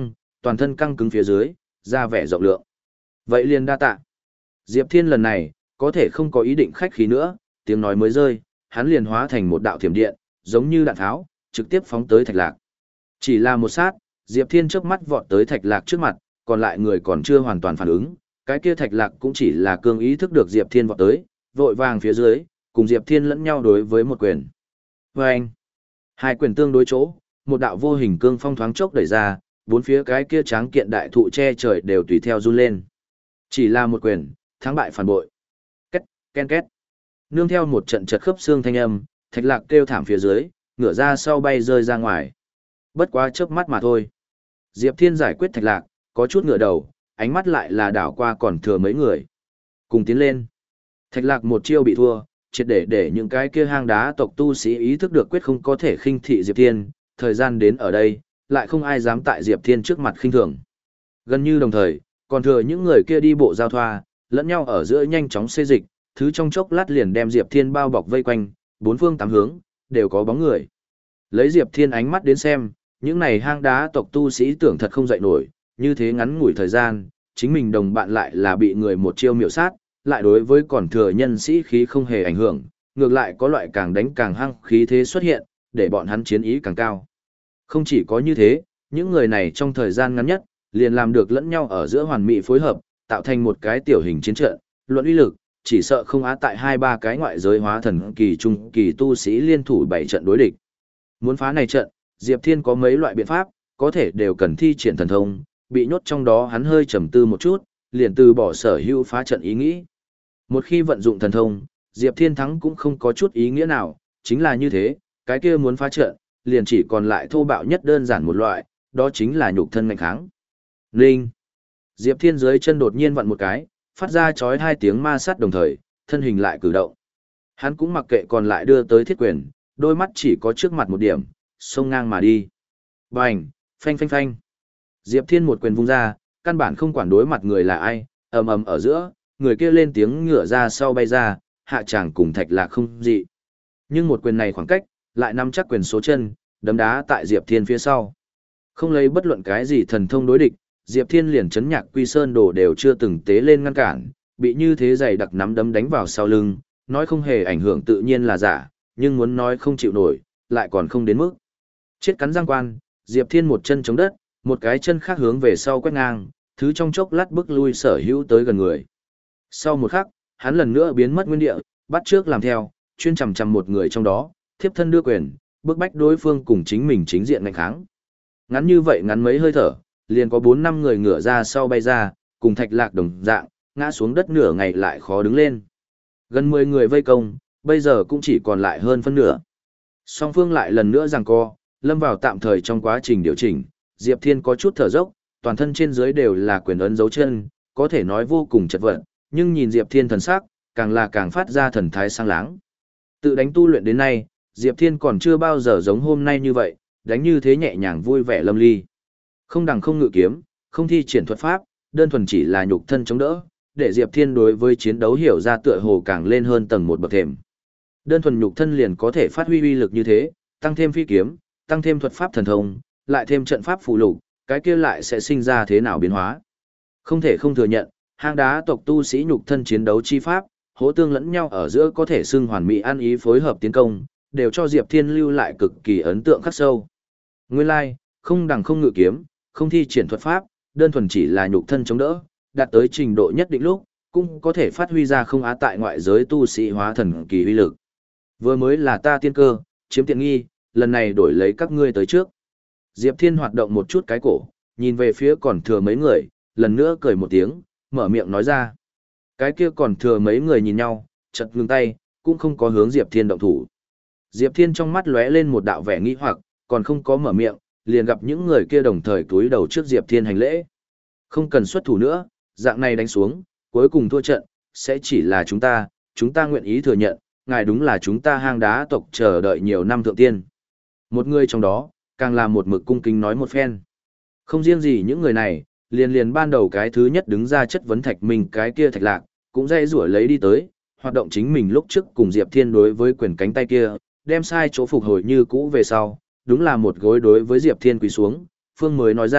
toàn thân căng cứng phía dưới, ra vẻ rộng lượng. Vậy liền đa tạ. Diệp Thiên lần này, có thể không có ý định khách khí nữa, tiếng nói mới rơi, hắn liền hóa thành một đạo thiểm điện, giống như đạn tháo, trực tiếp phóng tới Thạch Lạc. Chỉ là một sát, Diệp Thiên chớp mắt vọt tới Thạch Lạc trước mặt, còn lại người còn chưa hoàn toàn phản ứng, cái kia Thạch Lạc cũng chỉ là cương ý thức được Diệp Thiên vọt tới, vội vàng phía dưới, cùng Diệp Thiên lẫn nhau đối với một quyền. Và anh, hai quyền tương đối chỗ, một đạo vô hình cương phong thoáng chốc đẩy ra, bốn phía cái kia tráng kiện đại thụ che trời đều tùy theo run lên. Chỉ là một quyền, thắng bại phản bội. Két, ken két. Nương theo một trận chật khớp xương thanh âm, Thạch Lạc kêu thảm phía dưới, ngửa ra sau bay rơi ra ngoài. Bất quá chớp mắt mà thôi. Diệp Thiên giải quyết Thạch Lạc, có chút ngửa đầu, ánh mắt lại là đảo qua còn thừa mấy người. Cùng tiến lên. Thạch Lạc một chiêu bị thua, triệt để để những cái kia hang đá tộc tu sĩ ý thức được quyết không có thể khinh thị Diệp Thiên, thời gian đến ở đây, lại không ai dám tại Diệp Thiên trước mặt khinh thường. Gần như đồng thời, còn thừa những người kia đi bộ giao thoa, lẫn nhau ở giữa nhanh chóng xê dịch, thứ trong chốc lát liền đem Diệp Thiên bao bọc vây quanh, bốn phương tám hướng, đều có bóng người. Lấy Diệp Thiên ánh mắt đến xem, những này hang đá tộc tu sĩ tưởng thật không dậy nổi, như thế ngắn ngủi thời gian, chính mình đồng bạn lại là bị người một chiêu miểu sát, lại đối với còn thừa nhân sĩ khí không hề ảnh hưởng, ngược lại có loại càng đánh càng hăng khí thế xuất hiện, để bọn hắn chiến ý càng cao. Không chỉ có như thế, những người này trong thời gian ngắn nhất, liền làm được lẫn nhau ở giữa hoàn mỹ phối hợp, tạo thành một cái tiểu hình chiến trận, luận uy lực, chỉ sợ không á tại hai ba cái ngoại giới hóa thần kỳ trung kỳ tu sĩ liên thủ bảy trận đối địch. Muốn phá này trận, Diệp Thiên có mấy loại biện pháp, có thể đều cần thi triển thần thông, bị nhốt trong đó hắn hơi trầm tư một chút, liền từ bỏ sở hữu phá trận ý nghĩ. Một khi vận dụng thần thông, Diệp Thiên thắng cũng không có chút ý nghĩa nào, chính là như thế, cái kia muốn phá trận, liền chỉ còn lại thô bạo nhất đơn giản một loại, đó chính là nhục thân ngạnh kháng. Linh! Diệp Thiên dưới chân đột nhiên vặn một cái, phát ra chói hai tiếng ma sát đồng thời, thân hình lại cử động. Hắn cũng mặc kệ còn lại đưa tới thiết quyền, đôi mắt chỉ có trước mặt một điểm, xông ngang mà đi. Bành! Phanh phanh phanh! Diệp Thiên một quyền vung ra, căn bản không quản đối mặt người là ai, ầm ầm ở giữa, người kia lên tiếng ngửa ra sau bay ra, hạ tràng cùng Thạch Lạc không dị. Nhưng một quyền này khoảng cách, lại nắm chắc quyền số chân, đấm đá tại Diệp Thiên phía sau. Không lấy bất luận cái gì thần thông đối địch, Diệp Thiên liền chấn nhạc quy sơn đồ đều chưa từng tế lên ngăn cản, bị như thế dày đặc nắm đấm đánh vào sau lưng, nói không hề ảnh hưởng tự nhiên là giả, nhưng muốn nói không chịu nổi, lại còn không đến mức. Chết cắn răng quan, Diệp Thiên một chân chống đất, một cái chân khác hướng về sau quét ngang, thứ trong chốc lát bước lui sở hữu tới gần người. Sau một khắc, hắn lần nữa biến mất nguyên địa, bắt trước làm theo, chuyên chằm chằm một người trong đó, thiếp thân đưa quyền, bức bách đối phương cùng chính mình chính diện ngạnh kháng. Ngắn như vậy ngắn mấy hơi thở, liền có bốn năm người ngửa ra sau bay ra, cùng Thạch Lạc đồng dạng, ngã xuống đất nửa ngày lại khó đứng lên. Gần mười người vây công, bây giờ cũng chỉ còn lại hơn phân nửa. Song phương lại lần nữa giằng co, lâm vào tạm thời trong quá trình điều chỉnh, Diệp Thiên có chút thở dốc, toàn thân trên dưới đều là quyền ấn dấu chân, có thể nói vô cùng chật vật, nhưng nhìn Diệp Thiên thần sắc, càng là càng phát ra thần thái sang láng. Tự đánh tu luyện đến nay, Diệp Thiên còn chưa bao giờ giống hôm nay như vậy, đánh như thế nhẹ nhàng vui vẻ lâm ly. Không đằng không ngự kiếm, không thi triển thuật pháp, đơn thuần chỉ là nhục thân chống đỡ, để Diệp Thiên đối với chiến đấu hiểu ra tựa hồ càng lên hơn tầng một bậc thềm. Đơn thuần nhục thân liền có thể phát huy uy lực như thế, tăng thêm phi kiếm, tăng thêm thuật pháp thần thông, lại thêm trận pháp phù lục, cái kia lại sẽ sinh ra thế nào biến hóa. Không thể không thừa nhận, hang đá tộc tu sĩ nhục thân chiến đấu chi pháp, hỗ tương lẫn nhau ở giữa có thể xưng hoàn mỹ ăn ý phối hợp tiến công, đều cho Diệp Thiên lưu lại cực kỳ ấn tượng khắc sâu. Nguyên lai, like, không đằng không ngự kiếm, không thi triển thuật pháp, đơn thuần chỉ là nhục thân chống đỡ, đạt tới trình độ nhất định lúc, cũng có thể phát huy ra không á tại ngoại giới tu sĩ hóa thần kỳ uy lực. Vừa mới là ta tiên cơ, chiếm tiện nghi, lần này đổi lấy các ngươi tới trước. Diệp Thiên hoạt động một chút cái cổ, nhìn về phía còn thừa mấy người, lần nữa cười một tiếng, mở miệng nói ra. Cái kia còn thừa mấy người nhìn nhau, chợt ngừng tay, cũng không có hướng Diệp Thiên động thủ. Diệp Thiên trong mắt lóe lên một đạo vẻ nghi hoặc, còn không có mở miệng, liền gặp những người kia đồng thời cúi đầu trước Diệp Thiên hành lễ. Không cần xuất thủ nữa, dạng này đánh xuống, cuối cùng thua trận, sẽ chỉ là chúng ta, chúng ta nguyện ý thừa nhận, ngài đúng là chúng ta hang đá tộc chờ đợi nhiều năm thượng tiên. Một người trong đó, càng là một mực cung kính nói một phen. Không riêng gì những người này, liền liền ban đầu cái thứ nhất đứng ra chất vấn Thạch Minh cái kia Thạch Lạc, cũng dây rủa lấy đi tới, hoạt động chính mình lúc trước cùng Diệp Thiên đối với quyền cánh tay kia, đem sai chỗ phục hồi như cũ về sau, đúng là một gối đối với Diệp Thiên quỳ xuống, Phương mới nói ra,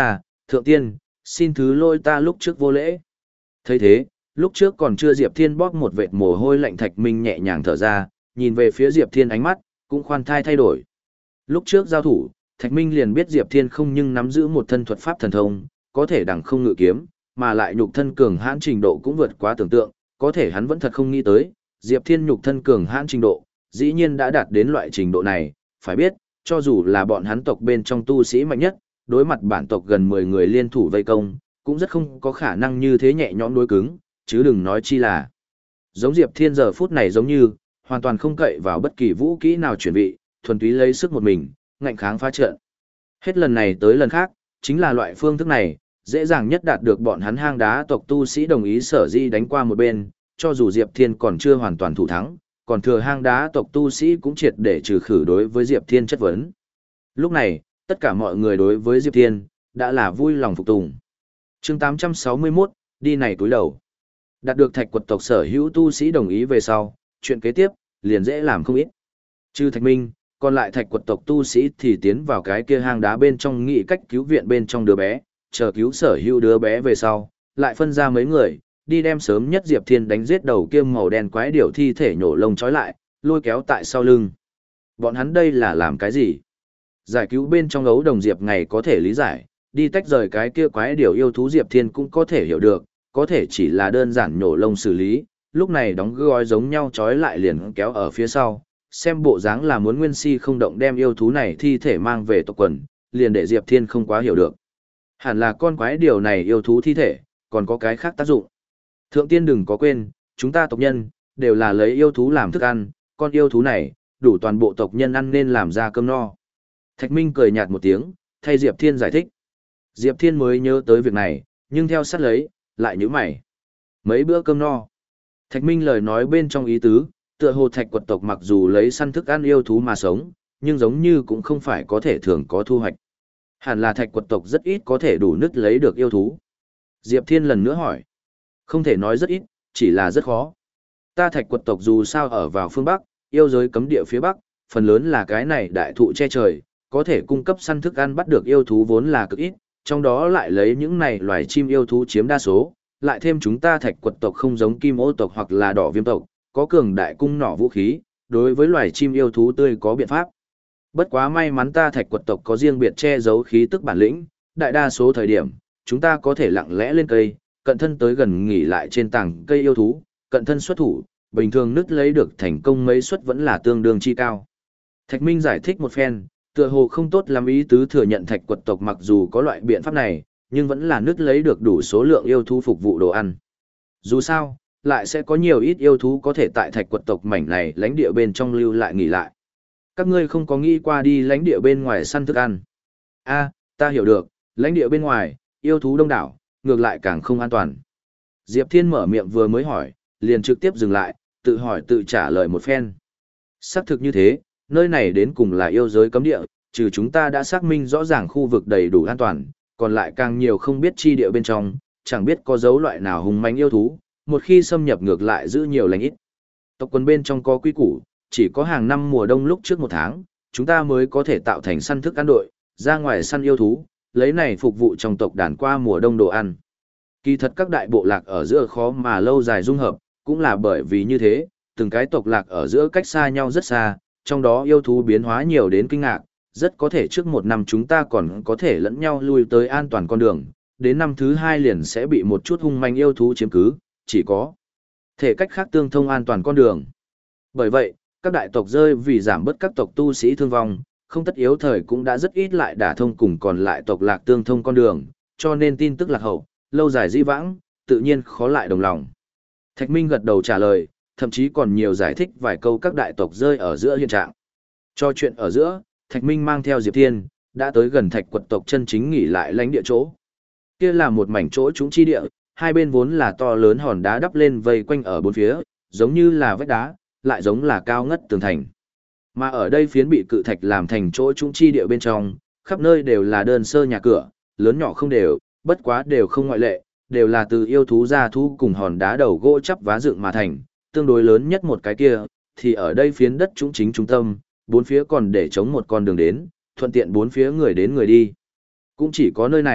thượng tiên, xin thứ lỗi ta lúc trước vô lễ. Thấy thế, lúc trước còn chưa Diệp Thiên bóp một vệt mồ hôi lạnh Thạch Minh nhẹ nhàng thở ra, nhìn về phía Diệp Thiên ánh mắt, cũng khoan thai thay đổi. Lúc trước giao thủ, Thạch Minh liền biết Diệp Thiên không nhưng nắm giữ một thân thuật pháp thần thông, có thể đằng không ngự kiếm, mà lại nhục thân cường hãn trình độ cũng vượt quá tưởng tượng, có thể hắn vẫn thật không nghĩ tới, Diệp Thiên nhục thân cường hãn trình độ, dĩ nhiên đã đạt đến loại trình độ này, phải biết, cho dù là bọn hắn tộc bên trong tu sĩ mạnh nhất, đối mặt bản tộc gần mười người liên thủ vây công, cũng rất không có khả năng như thế nhẹ nhõm đối cứng, chứ đừng nói chi là. Giống Diệp Thiên giờ phút này giống như, hoàn toàn không cậy vào bất kỳ vũ kỹ nào chuyển vị, thuần túy lấy sức một mình, ngạnh kháng phá trận. Hết lần này tới lần khác, chính là loại phương thức này, dễ dàng nhất đạt được bọn hắn hang đá tộc tu sĩ đồng ý sở di đánh qua một bên, cho dù Diệp Thiên còn chưa hoàn toàn thủ thắng, còn thừa hang đá tộc tu sĩ cũng triệt để trừ khử đối với Diệp Thiên chất vấn. Lúc này, tất cả mọi người đối với Diệp Thiên, đã là vui lòng phục tùng. chương tám trăm sáu mươi mốt, đi này túi đầu. Đạt được thạch quật tộc sở hữu tu sĩ đồng ý về sau, chuyện kế tiếp, liền dễ làm không ít. Trừ Thạch Minh, còn lại thạch quật tộc tu sĩ thì tiến vào cái kia hang đá bên trong nghị cách cứu viện bên trong đứa bé, chờ cứu sở hữu đứa bé về sau, lại phân ra mấy người, đi đem sớm nhất Diệp Thiên đánh giết đầu kia màu đen quái điểu thi thể nhổ lông trói lại, lôi kéo tại sau lưng. Bọn hắn đây là làm cái gì? Giải cứu bên trong ấu đồng Diệp ngày có thể lý giải, đi tách rời cái kia quái điểu yêu thú Diệp Thiên cũng có thể hiểu được, có thể chỉ là đơn giản nhổ lông xử lý, lúc này đóng gói giống nhau trói lại liền kéo ở phía sau, xem bộ dáng là muốn nguyên si không động đem yêu thú này thi thể mang về tộc quần, liền để Diệp Thiên không quá hiểu được. Hẳn là con quái điều này yêu thú thi thể, còn có cái khác tác dụng. Thượng tiên đừng có quên, chúng ta tộc nhân, đều là lấy yêu thú làm thức ăn, con yêu thú này, đủ toàn bộ tộc nhân ăn nên làm ra cơm no. Thạch Minh cười nhạt một tiếng, thay Diệp Thiên giải thích. Diệp Thiên mới nhớ tới việc này, nhưng theo sát lấy, lại nhíu mày. Mấy bữa cơm no. Thạch Minh lời nói bên trong ý tứ, tựa hồ thạch quật tộc mặc dù lấy săn thức ăn yêu thú mà sống, nhưng giống như cũng không phải có thể thường có thu hoạch. Hẳn là thạch quật tộc rất ít có thể đủ nứt lấy được yêu thú. Diệp Thiên lần nữa hỏi. Không thể nói rất ít, chỉ là rất khó. Ta thạch quật tộc dù sao ở vào phương Bắc, yêu giới cấm địa phía Bắc, phần lớn là cái này đại thụ che trời, có thể cung cấp săn thức ăn bắt được yêu thú vốn là cực ít, trong đó lại lấy những này loài chim yêu thú chiếm đa số, lại thêm chúng ta thạch quật tộc không giống kim ô tộc hoặc là đỏ viêm tộc, có cường đại cung nỏ vũ khí, đối với loài chim yêu thú tươi có biện pháp. Bất quá may mắn ta thạch quật tộc có riêng biệt che giấu khí tức bản lĩnh, đại đa số thời điểm, chúng ta có thể lặng lẽ lên cây, cận thân tới gần nghỉ lại trên tảng cây yêu thú, cận thân xuất thủ, bình thường nứt lấy được thành công mấy suất vẫn là tương đương chi cao. Thạch Minh giải thích một phen, tựa hồ không tốt lắm ý tứ thừa nhận thạch quật tộc mặc dù có loại biện pháp này, nhưng vẫn là nứt lấy được đủ số lượng yêu thú phục vụ đồ ăn. Dù sao, lại sẽ có nhiều ít yêu thú có thể tại thạch quật tộc mảnh này lãnh địa bên trong lưu lại nghỉ lại. Các ngươi không có nghĩ qua đi lãnh địa bên ngoài săn thức ăn. A, ta hiểu được, lãnh địa bên ngoài, yêu thú đông đảo, ngược lại càng không an toàn. Diệp Thiên mở miệng vừa mới hỏi, liền trực tiếp dừng lại, tự hỏi tự trả lời một phen. Xác thực như thế, nơi này đến cùng là yêu giới cấm địa, trừ chúng ta đã xác minh rõ ràng khu vực đầy đủ an toàn, còn lại càng nhiều không biết chi địa bên trong, chẳng biết có dấu loại nào hung manh yêu thú, một khi xâm nhập ngược lại giữ nhiều lành ít. Tộc quần bên trong có quy củ, chỉ có hàng năm mùa đông lúc trước một tháng, chúng ta mới có thể tạo thành săn thức ăn đội, ra ngoài săn yêu thú, lấy này phục vụ trong tộc đàn qua mùa đông đồ ăn. Kỳ thật các đại bộ lạc ở giữa khó mà lâu dài dung hợp, cũng là bởi vì như thế, từng cái tộc lạc ở giữa cách xa nhau rất xa, trong đó yêu thú biến hóa nhiều đến kinh ngạc, rất có thể trước một năm chúng ta còn có thể lẫn nhau lui tới an toàn con đường, đến năm thứ hai liền sẽ bị một chút hung manh yêu thú chiếm cứ, chỉ có thể cách khác tương thông an toàn con đường. Bởi vậy, các đại tộc rơi vì giảm bớt các tộc tu sĩ thương vong, không tất yếu thời cũng đã rất ít lại đả thông cùng còn lại tộc lạc tương thông con đường, cho nên tin tức lạc hậu, lâu dài di vãng, tự nhiên khó lại đồng lòng. Thạch Minh gật đầu trả lời, thậm chí còn nhiều giải thích vài câu các đại tộc rơi ở giữa hiện trạng. Cho chuyện ở giữa, Thạch Minh mang theo Diệp Thiên, đã tới gần Thạch quật tộc chân chính nghỉ lại lãnh địa chỗ. Kia là một mảnh chỗ trũng chi địa, hai bên vốn là to lớn hòn đá đắp lên vây quanh ở bốn phía, giống như là vách đá, lại giống là cao ngất tường thành. Mà ở đây phiến bị cự thạch làm thành chỗ trũng chi địa bên trong, khắp nơi đều là đơn sơ nhà cửa, lớn nhỏ không đều, bất quá đều không ngoại lệ, đều là từ yêu thú gia thú cùng hòn đá đầu gỗ chắp vá dựng mà thành, tương đối lớn nhất một cái kia, thì ở đây phiến đất trũng chính trung tâm, bốn phía còn để chống một con đường đến, thuận tiện bốn phía người đến người đi. Cũng chỉ có nơi này,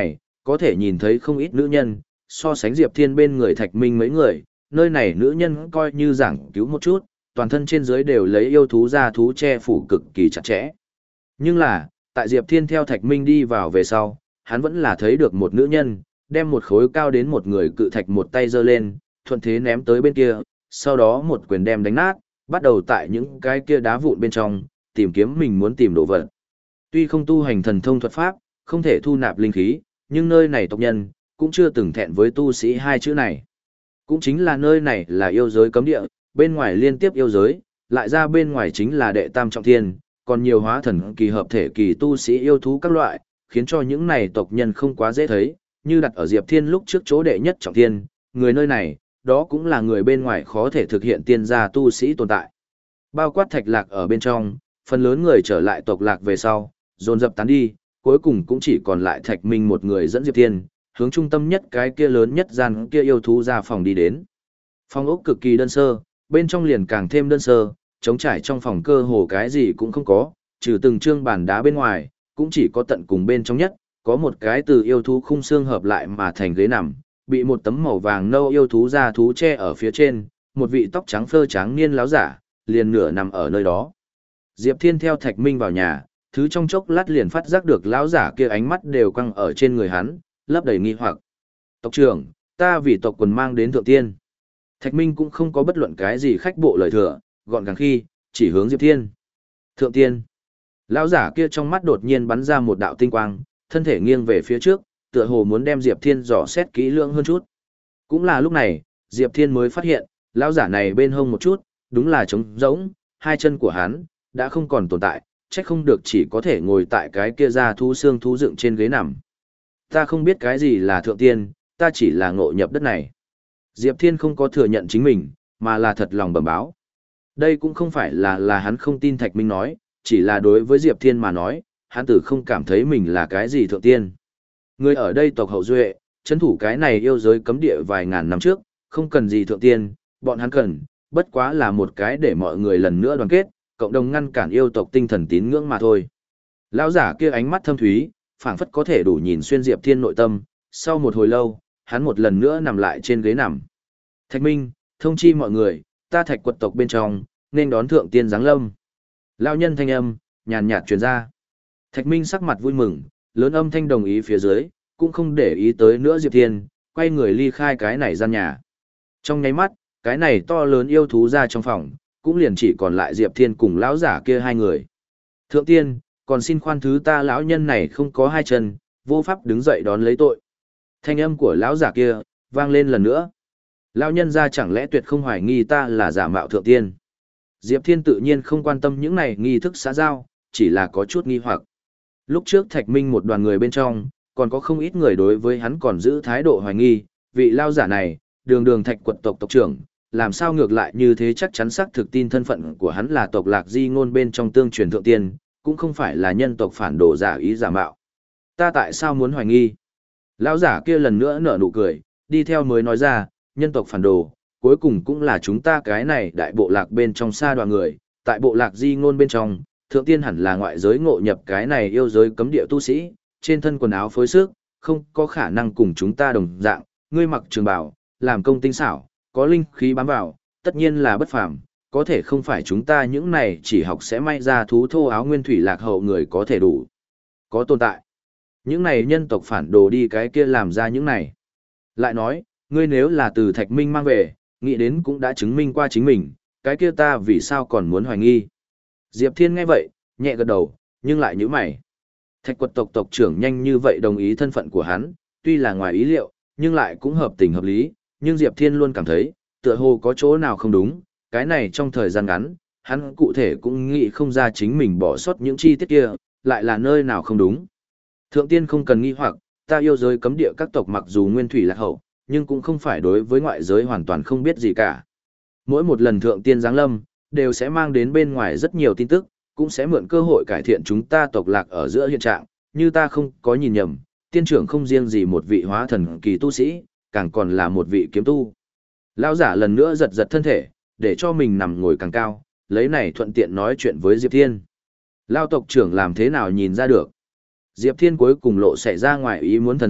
có thể nhìn thấy không ít nữ nhân, so sánh Diệp Thiên bên người Thạch Minh mấy người, nơi này nữ nhân coi như giảng cứu một chút, toàn thân trên dưới đều lấy yêu thú ra thú che phủ cực kỳ chặt chẽ. Nhưng là, tại Diệp Thiên theo Thạch Minh đi vào về sau, hắn vẫn là thấy được một nữ nhân, đem một khối cao đến một người cự thạch một tay giơ lên, thuận thế ném tới bên kia, sau đó một quyền đem đánh nát, bắt đầu tại những cái kia đá vụn bên trong, tìm kiếm mình muốn tìm đồ vật. Tuy không tu hành thần thông thuật pháp, không thể thu nạp linh khí, nhưng nơi này tộc nhân, cũng chưa từng thẹn với tu sĩ hai chữ này. Cũng chính là nơi này là yêu giới cấm địa, bên ngoài liên tiếp yêu giới, lại ra bên ngoài chính là đệ tam trọng thiên, còn nhiều hóa thần kỳ hợp thể kỳ tu sĩ yêu thú các loại, khiến cho những này tộc nhân không quá dễ thấy, như đặt ở Diệp Thiên lúc trước chỗ đệ nhất trọng thiên, người nơi này, đó cũng là người bên ngoài khó thể thực hiện tiên gia tu sĩ tồn tại. Bao quát Thạch Lạc ở bên trong, phần lớn người trở lại tộc Lạc về sau, dồn dập tán đi, cuối cùng cũng chỉ còn lại Thạch Minh một người dẫn Diệp Thiên, hướng trung tâm nhất cái kia lớn nhất gian kia yêu thú ra phòng đi đến. Phòng ốc cực kỳ đơn sơ, bên trong liền càng thêm đơn sơ, trống trải trong phòng cơ hồ cái gì cũng không có, trừ từng trương bàn đá bên ngoài, cũng chỉ có tận cùng bên trong nhất, có một cái từ yêu thú khung xương hợp lại mà thành ghế nằm, bị một tấm màu vàng nâu yêu thú da thú che ở phía trên, một vị tóc trắng phơ trắng niên láo giả, liền nửa nằm ở nơi đó. Diệp Thiên theo Thạch Minh vào nhà, thứ trong chốc lát liền phát giác được lão giả kia ánh mắt đều quăng ở trên người hắn, lấp đầy nghi hoặc. Tộc trưởng, ta vì tộc quần mang đến thượng tiên. Thạch Minh cũng không có bất luận cái gì khách bộ lời thừa, gọn gàng khi, chỉ hướng Diệp Thiên. Thượng tiên. Lão giả kia trong mắt đột nhiên bắn ra một đạo tinh quang, thân thể nghiêng về phía trước, tựa hồ muốn đem Diệp Thiên dò xét kỹ lưỡng hơn chút. Cũng là lúc này, Diệp Thiên mới phát hiện, lão giả này bên hông một chút, đúng là trống rỗng, hai chân của hắn đã không còn tồn tại, chắc không được chỉ có thể ngồi tại cái kia da thú xương thú dựng trên ghế nằm. Ta không biết cái gì là thượng tiên, ta chỉ là ngộ nhập đất này. Diệp Thiên không có thừa nhận chính mình, mà là thật lòng bẩm báo. Đây cũng không phải là là hắn không tin Thạch Minh nói, chỉ là đối với Diệp Thiên mà nói, hắn tử không cảm thấy mình là cái gì thượng tiên. Người ở đây tộc hậu duệ, chấn thủ cái này yêu giới cấm địa vài ngàn năm trước, không cần gì thượng tiên, bọn hắn cần, bất quá là một cái để mọi người lần nữa đoàn kết, cộng đồng ngăn cản yêu tộc tinh thần tín ngưỡng mà thôi. Lão giả kia ánh mắt thâm thúy, phảng phất có thể đủ nhìn xuyên Diệp Thiên nội tâm, sau một hồi lâu, hắn một lần nữa nằm lại trên ghế nằm. Thạch Minh, thông chi mọi người, ta Thạch quật tộc bên trong, nên đón thượng tiên giáng lâm. Lão nhân thanh âm, nhàn nhạt truyền ra. Thạch Minh sắc mặt vui mừng, lớn âm thanh đồng ý phía dưới, cũng không để ý tới nữa Diệp Thiên, quay người ly khai cái này gian nhà. Trong nháy mắt, cái này to lớn yêu thú ra trong phòng, cũng liền chỉ còn lại Diệp Thiên cùng lão giả kia hai người. Thượng tiên, còn xin khoan thứ ta lão nhân này không có hai chân, vô pháp đứng dậy đón lấy tội. Thanh âm của lão giả kia vang lên lần nữa. Lão nhân ra chẳng lẽ tuyệt không hoài nghi ta là giả mạo thượng tiên. Diệp Thiên tự nhiên không quan tâm những này nghi thức xã giao, chỉ là có chút nghi hoặc. Lúc trước Thạch Minh một đoàn người bên trong, còn có không ít người đối với hắn còn giữ thái độ hoài nghi, vị lao giả này, đường đường Thạch quật tộc tộc trưởng, làm sao ngược lại như thế chắc chắn xác thực tin thân phận của hắn là tộc Lạc Di ngôn bên trong tương truyền thượng tiên, cũng không phải là nhân tộc phản đồ giả ý giả mạo. Ta tại sao muốn hoài nghi? Lão giả kia lần nữa nở nụ cười, đi theo mới nói ra, nhân tộc phản đồ, cuối cùng cũng là chúng ta cái này đại bộ lạc bên trong xa đoàn người, tại bộ lạc Di ngôn bên trong, thượng tiên hẳn là ngoại giới ngộ nhập cái này yêu giới cấm địa tu sĩ, trên thân quần áo phối sức, không có khả năng cùng chúng ta đồng dạng, ngươi mặc trường bào, làm công tinh xảo, có linh khí bám vào, tất nhiên là bất phàm, có thể không phải chúng ta những này chỉ học sẽ may ra thú thô áo nguyên thủy lạc hậu người có thể đủ. Có tồn tại. Những này nhân tộc phản đồ đi cái kia làm ra những này. Lại nói, ngươi nếu là từ Thạch Minh mang về, nghĩ đến cũng đã chứng minh qua chính mình, cái kia ta vì sao còn muốn hoài nghi. Diệp Thiên nghe vậy, nhẹ gật đầu, nhưng lại nhíu mày. Thạch quật tộc tộc trưởng nhanh như vậy đồng ý thân phận của hắn, tuy là ngoài ý liệu, nhưng lại cũng hợp tình hợp lý, nhưng Diệp Thiên luôn cảm thấy, tựa hồ có chỗ nào không đúng, cái này trong thời gian ngắn, hắn cụ thể cũng nghĩ không ra chính mình bỏ sót những chi tiết kia, lại là nơi nào không đúng. Thượng tiên không cần nghi hoặc, ta yêu giới cấm địa các tộc mặc dù nguyên thủy lạc hậu, nhưng cũng không phải đối với ngoại giới hoàn toàn không biết gì cả. Mỗi một lần thượng tiên giáng lâm, đều sẽ mang đến bên ngoài rất nhiều tin tức, cũng sẽ mượn cơ hội cải thiện chúng ta tộc lạc ở giữa hiện trạng, như ta không có nhìn nhầm, tiên trưởng không riêng gì một vị hóa thần kỳ tu sĩ, càng còn là một vị kiếm tu. Lão giả lần nữa giật giật thân thể, để cho mình nằm ngồi càng cao, lấy này thuận tiện nói chuyện với Diệp Thiên. Lão tộc trưởng làm thế nào nhìn ra được? Diệp Thiên cuối cùng lộ xảy ra ngoài ý muốn thần sắc,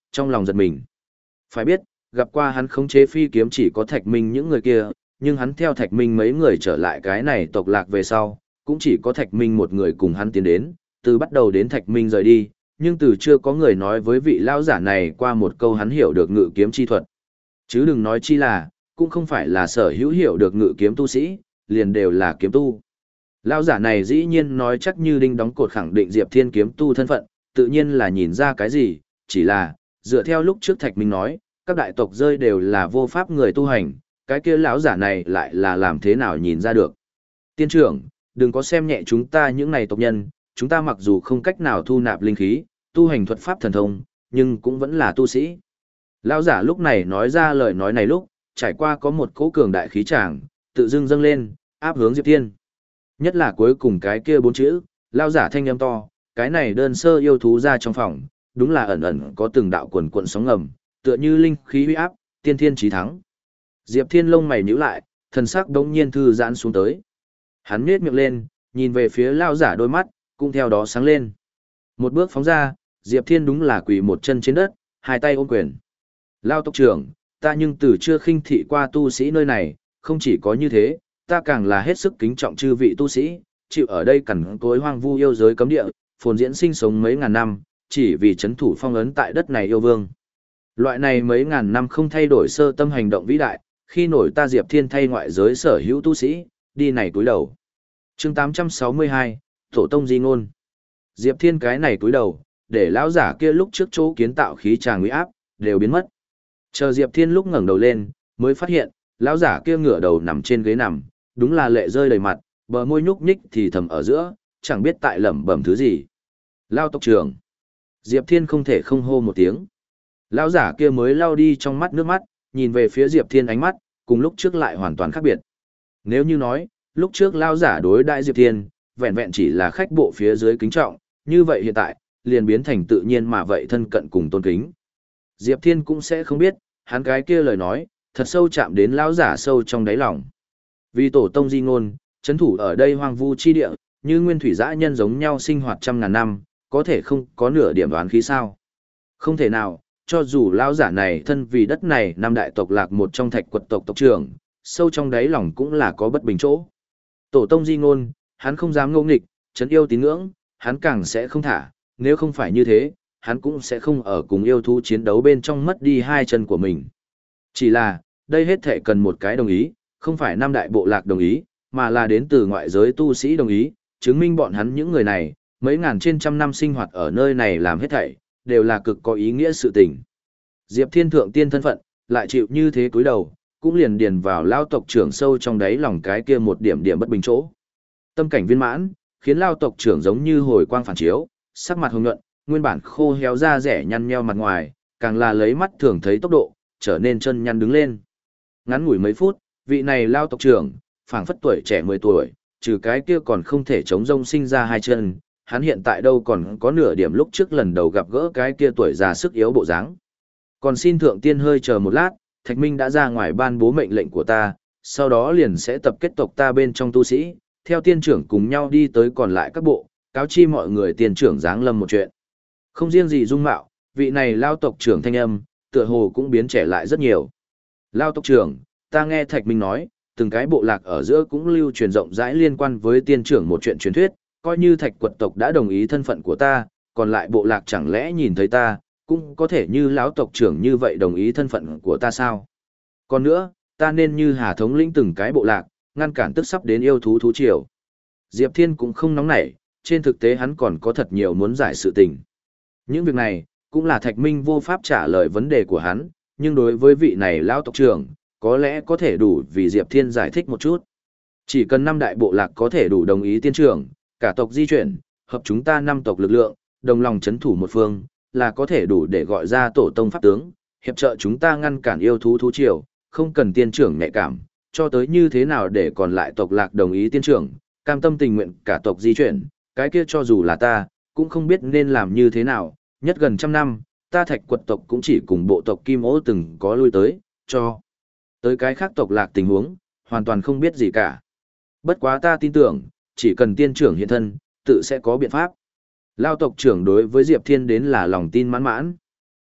trong lòng giật mình. Phải biết, gặp qua hắn khống chế phi kiếm chỉ có Thạch Minh những người kia, nhưng hắn theo Thạch Minh mấy người trở lại cái này tộc lạc về sau, cũng chỉ có Thạch Minh một người cùng hắn tiến đến, từ bắt đầu đến Thạch Minh rời đi, nhưng từ chưa có người nói với vị lão giả này qua một câu hắn hiểu được ngự kiếm chi thuật. Chứ đừng nói chi là, cũng không phải là sở hữu hiểu được ngự kiếm tu sĩ, liền đều là kiếm tu. Lão giả này dĩ nhiên nói chắc như đinh đóng cột khẳng định Diệp Thiên kiếm tu thân phận, tự nhiên là nhìn ra cái gì, chỉ là, dựa theo lúc trước Thạch Minh nói, các đại tộc rơi đều là vô pháp người tu hành, cái kia lão giả này lại là làm thế nào nhìn ra được. Tiên trưởng, đừng có xem nhẹ chúng ta những này tộc nhân, chúng ta mặc dù không cách nào thu nạp linh khí, tu hành thuật pháp thần thông, nhưng cũng vẫn là tu sĩ. Lão giả lúc này nói ra lời nói này lúc, trải qua có một cỗ cường đại khí tràng, tự dưng dâng lên, áp hướng Diệp Thiên. Nhất là cuối cùng cái kia bốn chữ, lão giả thanh âm to, cái này đơn sơ yêu thú ra trong phòng, đúng là ẩn ẩn có từng đạo quần cuộn sóng ngầm, tựa như linh khí uy áp, tiên thiên chí thắng. Diệp Thiên lông mày nhíu lại, thần sắc đống nhiên thư giãn xuống tới. Hắn nhếch miệng lên, nhìn về phía lão giả đôi mắt, cũng theo đó sáng lên. Một bước phóng ra, Diệp Thiên đúng là quỳ một chân trên đất, hai tay ôm quyền. Lão tộc trưởng, ta nhưng từ chưa khinh thị qua tu sĩ nơi này, không chỉ có như thế, ta càng là hết sức kính trọng chư vị tu sĩ, chịu ở đây cẩn tối hoang vu yêu giới cấm địa, phồn diễn sinh sống mấy ngàn năm, chỉ vì chấn thủ phong ấn tại đất này yêu vương. Loại này mấy ngàn năm không thay đổi sơ tâm hành động vĩ đại, khi nổi ta Diệp Thiên thay ngoại giới sở hữu tu sĩ, đi này túi đầu. Chương tám trăm sáu mươi hai, Tổ tông di ngôn. Diệp Thiên cái này túi đầu, để lão giả kia lúc trước chỗ kiến tạo khí tràng uy áp đều biến mất. Chờ Diệp Thiên lúc ngẩng đầu lên, mới phát hiện, lão giả kia ngửa đầu nằm trên ghế nằm, đúng là lệ rơi đầy mặt, bờ môi nhúc nhích thì thầm ở giữa, chẳng biết tại lẩm bẩm thứ gì. Lão tộc trưởng. Diệp Thiên không thể không hô một tiếng. Lão giả kia mới lau đi trong mắt nước mắt, nhìn về phía Diệp Thiên ánh mắt, cùng lúc trước lại hoàn toàn khác biệt. Nếu như nói, lúc trước lão giả đối đại Diệp Thiên, vẹn vẹn chỉ là khách bộ phía dưới kính trọng, như vậy hiện tại, liền biến thành tự nhiên mà vậy thân cận cùng tôn kính. Diệp Thiên cũng sẽ không biết, hắn cái kia lời nói, thật sâu chạm đến lão giả sâu trong đáy lòng. Vì tổ tông di ngôn, chấn thủ ở đây hoang vu chi địa, như nguyên thủy dã nhân giống nhau sinh hoạt trăm ngàn năm, có thể không có nửa điểm đoán khí sao. Không thể nào, cho dù lão giả này thân vì đất này năm đại tộc lạc một trong thạch quật tộc tộc trưởng, sâu trong đáy lòng cũng là có bất bình chỗ. Tổ tông di ngôn, hắn không dám ngỗ nghịch, chấn yêu tín ngưỡng, hắn càng sẽ không thả, nếu không phải như thế, hắn cũng sẽ không ở cùng yêu thú chiến đấu bên trong mất đi hai chân của mình. Chỉ là, đây hết thể cần một cái đồng ý, không phải năm đại bộ lạc đồng ý, mà là đến từ ngoại giới tu sĩ đồng ý, chứng minh bọn hắn những người này, mấy ngàn trên trăm năm sinh hoạt ở nơi này làm hết thảy, đều là cực có ý nghĩa sự tình. Diệp Thiên thượng tiên thân phận, lại chịu như thế cúi đầu, cũng liền điền vào lao tộc trưởng sâu trong đáy lòng cái kia một điểm điểm bất bình chỗ. Tâm cảnh viên mãn, khiến lao tộc trưởng giống như hồi quang phản chiếu, sắc mặt hồng nhuận, nguyên bản khô héo da rẻ nhăn nheo mặt ngoài, càng là lấy mắt thường thấy tốc độ, trở nên chân nhăn đứng lên. Ngắn ngủi mấy phút, vị này lao tộc trưởng, phảng phất tuổi trẻ mười tuổi, trừ cái kia còn không thể chống rông sinh ra hai chân, hắn hiện tại đâu còn có nửa điểm lúc trước lần đầu gặp gỡ cái kia tuổi già sức yếu bộ dáng. Còn xin thượng tiên hơi chờ một lát, Thạch Minh đã ra ngoài ban bố mệnh lệnh của ta, sau đó liền sẽ tập kết tộc ta bên trong tu sĩ, theo tiên trưởng cùng nhau đi tới còn lại các bộ, cáo chi mọi người tiên trưởng giáng lâm một chuyện. Không riêng gì dung mạo, vị này lao tộc trưởng thanh âm, tựa hồ cũng biến trẻ lại rất nhiều. Lao tộc trưởng, ta nghe Thạch Minh nói, từng cái bộ lạc ở giữa cũng lưu truyền rộng rãi liên quan với tiên trưởng một chuyện truyền thuyết, coi như Thạch quật tộc đã đồng ý thân phận của ta, còn lại bộ lạc chẳng lẽ nhìn thấy ta, cũng có thể như lão tộc trưởng như vậy đồng ý thân phận của ta sao? Còn nữa, ta nên như Hà thống lĩnh từng cái bộ lạc, ngăn cản tức sắp đến yêu thú thú triều. Diệp Thiên cũng không nóng nảy, trên thực tế hắn còn có thật nhiều muốn giải sự tình. Những việc này, cũng là Thạch Minh vô pháp trả lời vấn đề của hắn, nhưng đối với vị này lão tộc trưởng, có lẽ có thể đủ vì Diệp Thiên giải thích một chút. Chỉ cần năm đại bộ lạc có thể đủ đồng ý tiên trưởng, cả tộc di chuyển, hợp chúng ta năm tộc lực lượng, đồng lòng chấn thủ một phương, là có thể đủ để gọi ra tổ tông pháp tướng, hiệp trợ chúng ta ngăn cản yêu thú thú triều, không cần tiên trưởng nhạy cảm, cho tới như thế nào để còn lại tộc lạc đồng ý tiên trưởng, cam tâm tình nguyện cả tộc di chuyển, cái kia cho dù là ta, cũng không biết nên làm như thế nào, nhất gần trăm năm, ta Thạch quật tộc cũng chỉ cùng bộ tộc Kim Ô từng có lui tới, cho tới cái khác tộc lạc tình huống, hoàn toàn không biết gì cả. Bất quá ta tin tưởng, chỉ cần tiên trưởng hiện thân, tự sẽ có biện pháp. Lao tộc trưởng đối với Diệp Thiên đến là lòng tin mãn mãn.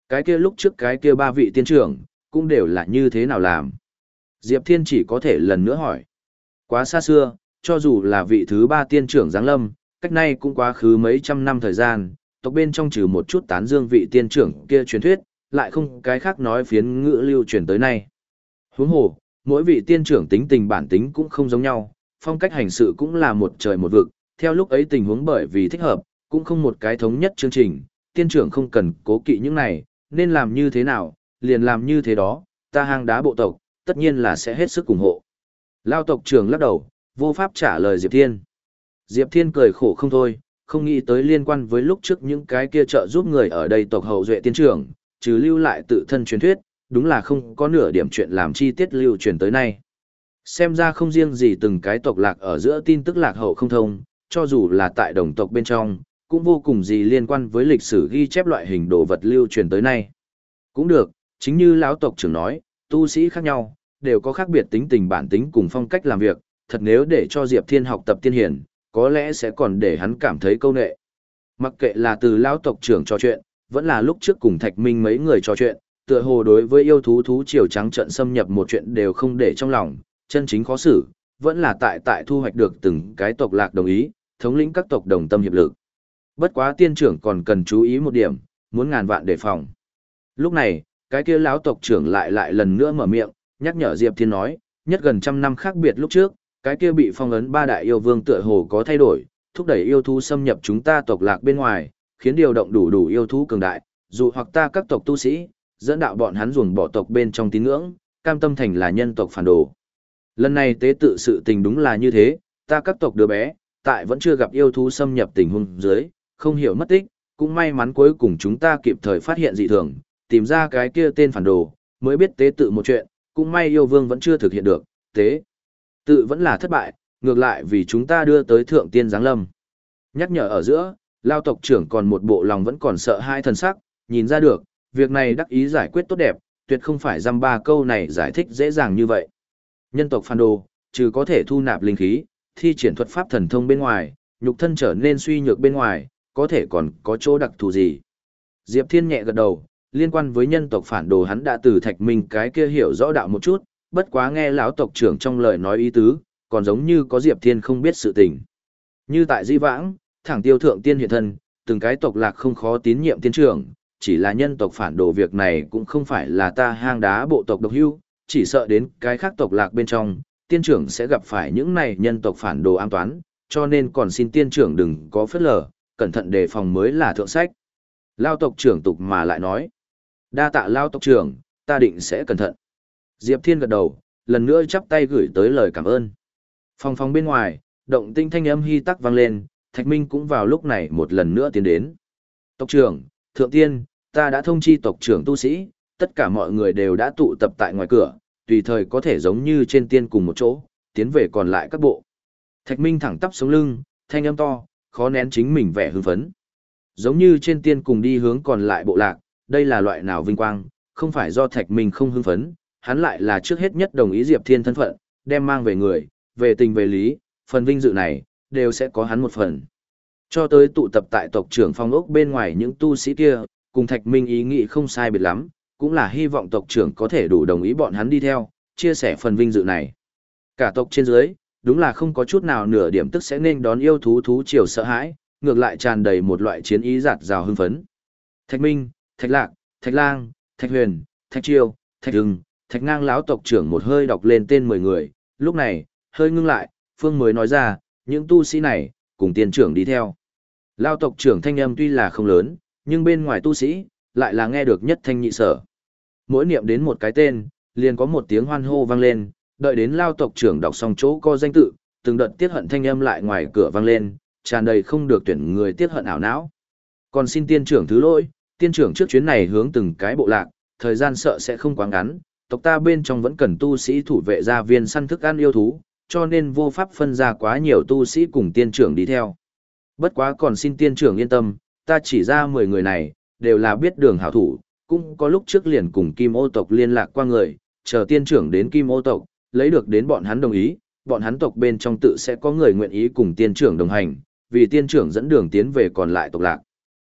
Cái kia lúc trước cái kia ba vị tiên trưởng, cũng đều là như thế nào làm? Diệp Thiên chỉ có thể lần nữa hỏi. Quá xa xưa, cho dù là vị thứ ba tiên trưởng Giáng Lâm, cách nay cũng quá khứ mấy trăm năm thời gian, tộc bên trong trừ một chút tán dương vị tiên trưởng kia truyền thuyết, lại không cái khác nói phiến ngữ lưu truyền tới nay. Huống hồ, mỗi vị tiên trưởng tính tình bản tính cũng không giống nhau, phong cách hành sự cũng là một trời một vực, theo lúc ấy tình huống bởi vì thích hợp, cũng không một cái thống nhất chương trình, tiên trưởng không cần cố kỵ những này, nên làm như thế nào, liền làm như thế đó, ta hang đá bộ tộc, tất nhiên là sẽ hết sức ủng hộ. Lao tộc trưởng lắc đầu, vô pháp trả lời Diệp Thiên. Diệp Thiên cười khổ không thôi, không nghĩ tới liên quan với lúc trước những cái kia trợ giúp người ở đây tộc hậu duệ tiên trưởng, trừ lưu lại tự thân truyền thuyết, đúng là không có nửa điểm chuyện làm chi tiết lưu truyền tới nay. Xem ra không riêng gì từng cái tộc lạc ở giữa tin tức lạc hậu không thông, cho dù là tại đồng tộc bên trong, cũng vô cùng gì liên quan với lịch sử ghi chép loại hình đồ vật lưu truyền tới nay. Cũng được, chính như lão tộc trưởng nói, tu sĩ khác nhau, đều có khác biệt tính tình bản tính cùng phong cách làm việc, thật nếu để cho Diệp Thiên học tập tiên hiển, có lẽ sẽ còn để hắn cảm thấy câu nệ. Mặc kệ là từ lão tộc trưởng trò chuyện, vẫn là lúc trước cùng Thạch Minh mấy người trò chuyện, tựa hồ đối với yêu thú thú triều trắng trận xâm nhập một chuyện đều không để trong lòng, chân chính khó xử, vẫn là tại tại thu hoạch được từng cái tộc lạc đồng ý, thống lĩnh các tộc đồng tâm hiệp lực. Bất quá tiên trưởng còn cần chú ý một điểm, muốn ngàn vạn đề phòng. Lúc này, cái kia lão tộc trưởng lại lại lần nữa mở miệng, nhắc nhở Diệp Thiên nói, nhất gần trăm năm khác biệt lúc trước, cái kia bị phong ấn ba đại yêu vương tựa hồ có thay đổi, thúc đẩy yêu thú xâm nhập chúng ta tộc lạc bên ngoài, khiến điều động đủ đủ yêu thú cường đại, dù hoặc ta các tộc tu sĩ, dẫn đạo bọn hắn ruồng bỏ tộc bên trong tín ngưỡng, cam tâm thành là nhân tộc phản đồ. Lần này tế tự sự tình đúng là như thế, ta các tộc đứa bé, tại vẫn chưa gặp yêu thú xâm nhập tình huống dưới, không hiểu mất tích, cũng may mắn cuối cùng chúng ta kịp thời phát hiện dị thường, tìm ra cái kia tên phản đồ, mới biết tế tự một chuyện, cũng may yêu vương vẫn chưa thực hiện được, tế tự vẫn là thất bại, ngược lại vì chúng ta đưa tới thượng tiên giáng lâm. Nhắc nhở ở giữa, lao tộc trưởng còn một bộ lòng vẫn còn sợ hai thần sắc, nhìn ra được, việc này đắc ý giải quyết tốt đẹp, tuyệt không phải dăm ba câu này giải thích dễ dàng như vậy. Nhân tộc phản đồ, trừ có thể thu nạp linh khí, thi triển thuật pháp thần thông bên ngoài, nhục thân trở nên suy nhược bên ngoài, có thể còn có chỗ đặc thù gì. Diệp Thiên nhẹ gật đầu, liên quan với nhân tộc phản đồ hắn đã từ Thạch Minh cái kia hiểu rõ đạo một chút, bất quá nghe lão tộc trưởng trong lời nói ý tứ, còn giống như có Diệp Thiên không biết sự tình. Như tại Di Vãng, thẳng tiêu thượng tiên hiện thân, từng cái tộc lạc không khó tín nhiệm tiên trưởng, chỉ là nhân tộc phản đồ việc này cũng không phải là ta hang đá bộ tộc độc hưu, chỉ sợ đến cái khác tộc lạc bên trong, tiên trưởng sẽ gặp phải những này nhân tộc phản đồ an toán, cho nên còn xin tiên trưởng đừng có phớt lờ, cẩn thận đề phòng mới là thượng sách. Lao tộc trưởng tục mà lại nói, đa tạ Lao tộc trưởng, ta định sẽ cẩn thận. Diệp Thiên gật đầu, lần nữa chắp tay gửi tới lời cảm ơn. Phòng phòng bên ngoài, động tinh thanh âm hy tắc vang lên, Thạch Minh cũng vào lúc này một lần nữa tiến đến. Tộc trưởng, thượng tiên, ta đã thông chi tộc trưởng tu sĩ, tất cả mọi người đều đã tụ tập tại ngoài cửa, tùy thời có thể giống như trên tiên cùng một chỗ, tiến về còn lại các bộ. Thạch Minh thẳng tắp sống lưng, thanh âm to, khó nén chính mình vẻ hưng phấn. Giống như trên tiên cùng đi hướng còn lại bộ lạc, đây là loại nào vinh quang, không phải do Thạch Minh không hưng phấn, hắn lại là trước hết nhất đồng ý Diệp Thiên thân phận, đem mang về người, về tình về lý, phần vinh dự này, đều sẽ có hắn một phần. Cho tới tụ tập tại tộc trưởng phong ốc bên ngoài những tu sĩ kia, cùng Thạch Minh ý nghĩ không sai biệt lắm, cũng là hy vọng tộc trưởng có thể đủ đồng ý bọn hắn đi theo, chia sẻ phần vinh dự này. Cả tộc trên dưới, đúng là không có chút nào nửa điểm tức sẽ nên đón yêu thú thú triều sợ hãi, ngược lại tràn đầy một loại chiến ý giạt rào hưng phấn. Thạch Minh, Thạch Lạc, Thạch Lang, Thạch Huyền, Thạch Triều, Thạch Hưng, Thạch Ngang lão tộc trưởng một hơi đọc lên tên mười người, lúc này, hơi ngưng lại, Phương mới nói ra, những tu sĩ này, cùng tiên trưởng đi theo. Lão tộc trưởng thanh âm tuy là không lớn, nhưng bên ngoài tu sĩ, lại là nghe được nhất thanh nhị sở. Mỗi niệm đến một cái tên, liền có một tiếng hoan hô vang lên, đợi đến Lão tộc trưởng đọc xong chỗ có danh tự, từng đợt tiết hận thanh âm lại ngoài cửa vang lên, tràn đầy không được tuyển người tiết hận ảo não. Còn xin tiên trưởng thứ lỗi, tiên trưởng trước chuyến này hướng từng cái bộ lạc, thời gian sợ sẽ không quá ngắn, tộc ta bên trong vẫn cần tu sĩ thủ vệ gia viên săn thức ăn yêu thú, cho nên vô pháp phân ra quá nhiều tu sĩ cùng tiên trưởng đi theo. Bất quá còn xin tiên trưởng yên tâm, ta chỉ ra mười người này, đều là biết đường hảo thủ, cũng có lúc trước liền cùng Kim Ô tộc liên lạc qua người, chờ tiên trưởng đến Kim Ô tộc, lấy được đến bọn hắn đồng ý, bọn hắn tộc bên trong tự sẽ có người nguyện ý cùng tiên trưởng đồng hành, vì tiên trưởng dẫn đường tiến về còn lại tộc lạc.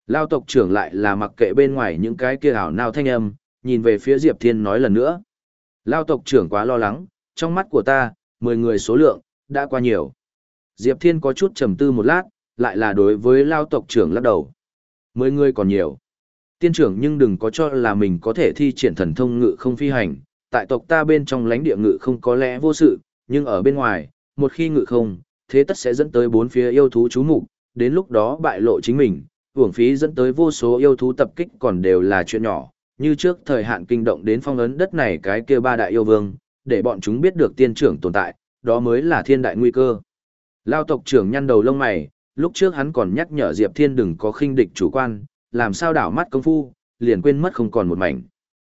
Lao tộc trưởng lại là mặc kệ bên ngoài những cái kia ảo nào thanh âm, nhìn về phía Diệp Thiên nói lần nữa. Lao tộc trưởng quá lo lắng, trong mắt của ta, mười người số lượng, đã qua nhiều. Diệp Thiên có chút trầm tư một lát, lại là đối với Lao tộc trưởng lắc đầu. Mười người còn nhiều. Tiên trưởng nhưng đừng có cho là mình có thể thi triển thần thông ngự không phi hành, tại tộc ta bên trong lãnh địa ngự không có lẽ vô sự, nhưng ở bên ngoài, một khi ngự không, thế tất sẽ dẫn tới bốn phía yêu thú chú mục, đến lúc đó bại lộ chính mình, uổng phí dẫn tới vô số yêu thú tập kích còn đều là chuyện nhỏ, như trước thời hạn kinh động đến phong ấn đất này cái kia ba đại yêu vương, để bọn chúng biết được tiên trưởng tồn tại, đó mới là thiên đại nguy cơ. Lao tộc trưởng nhăn đầu lông mày, lúc trước hắn còn nhắc nhở Diệp Thiên đừng có khinh địch chủ quan, làm sao đảo mắt công phu, liền quên mất không còn một mảnh.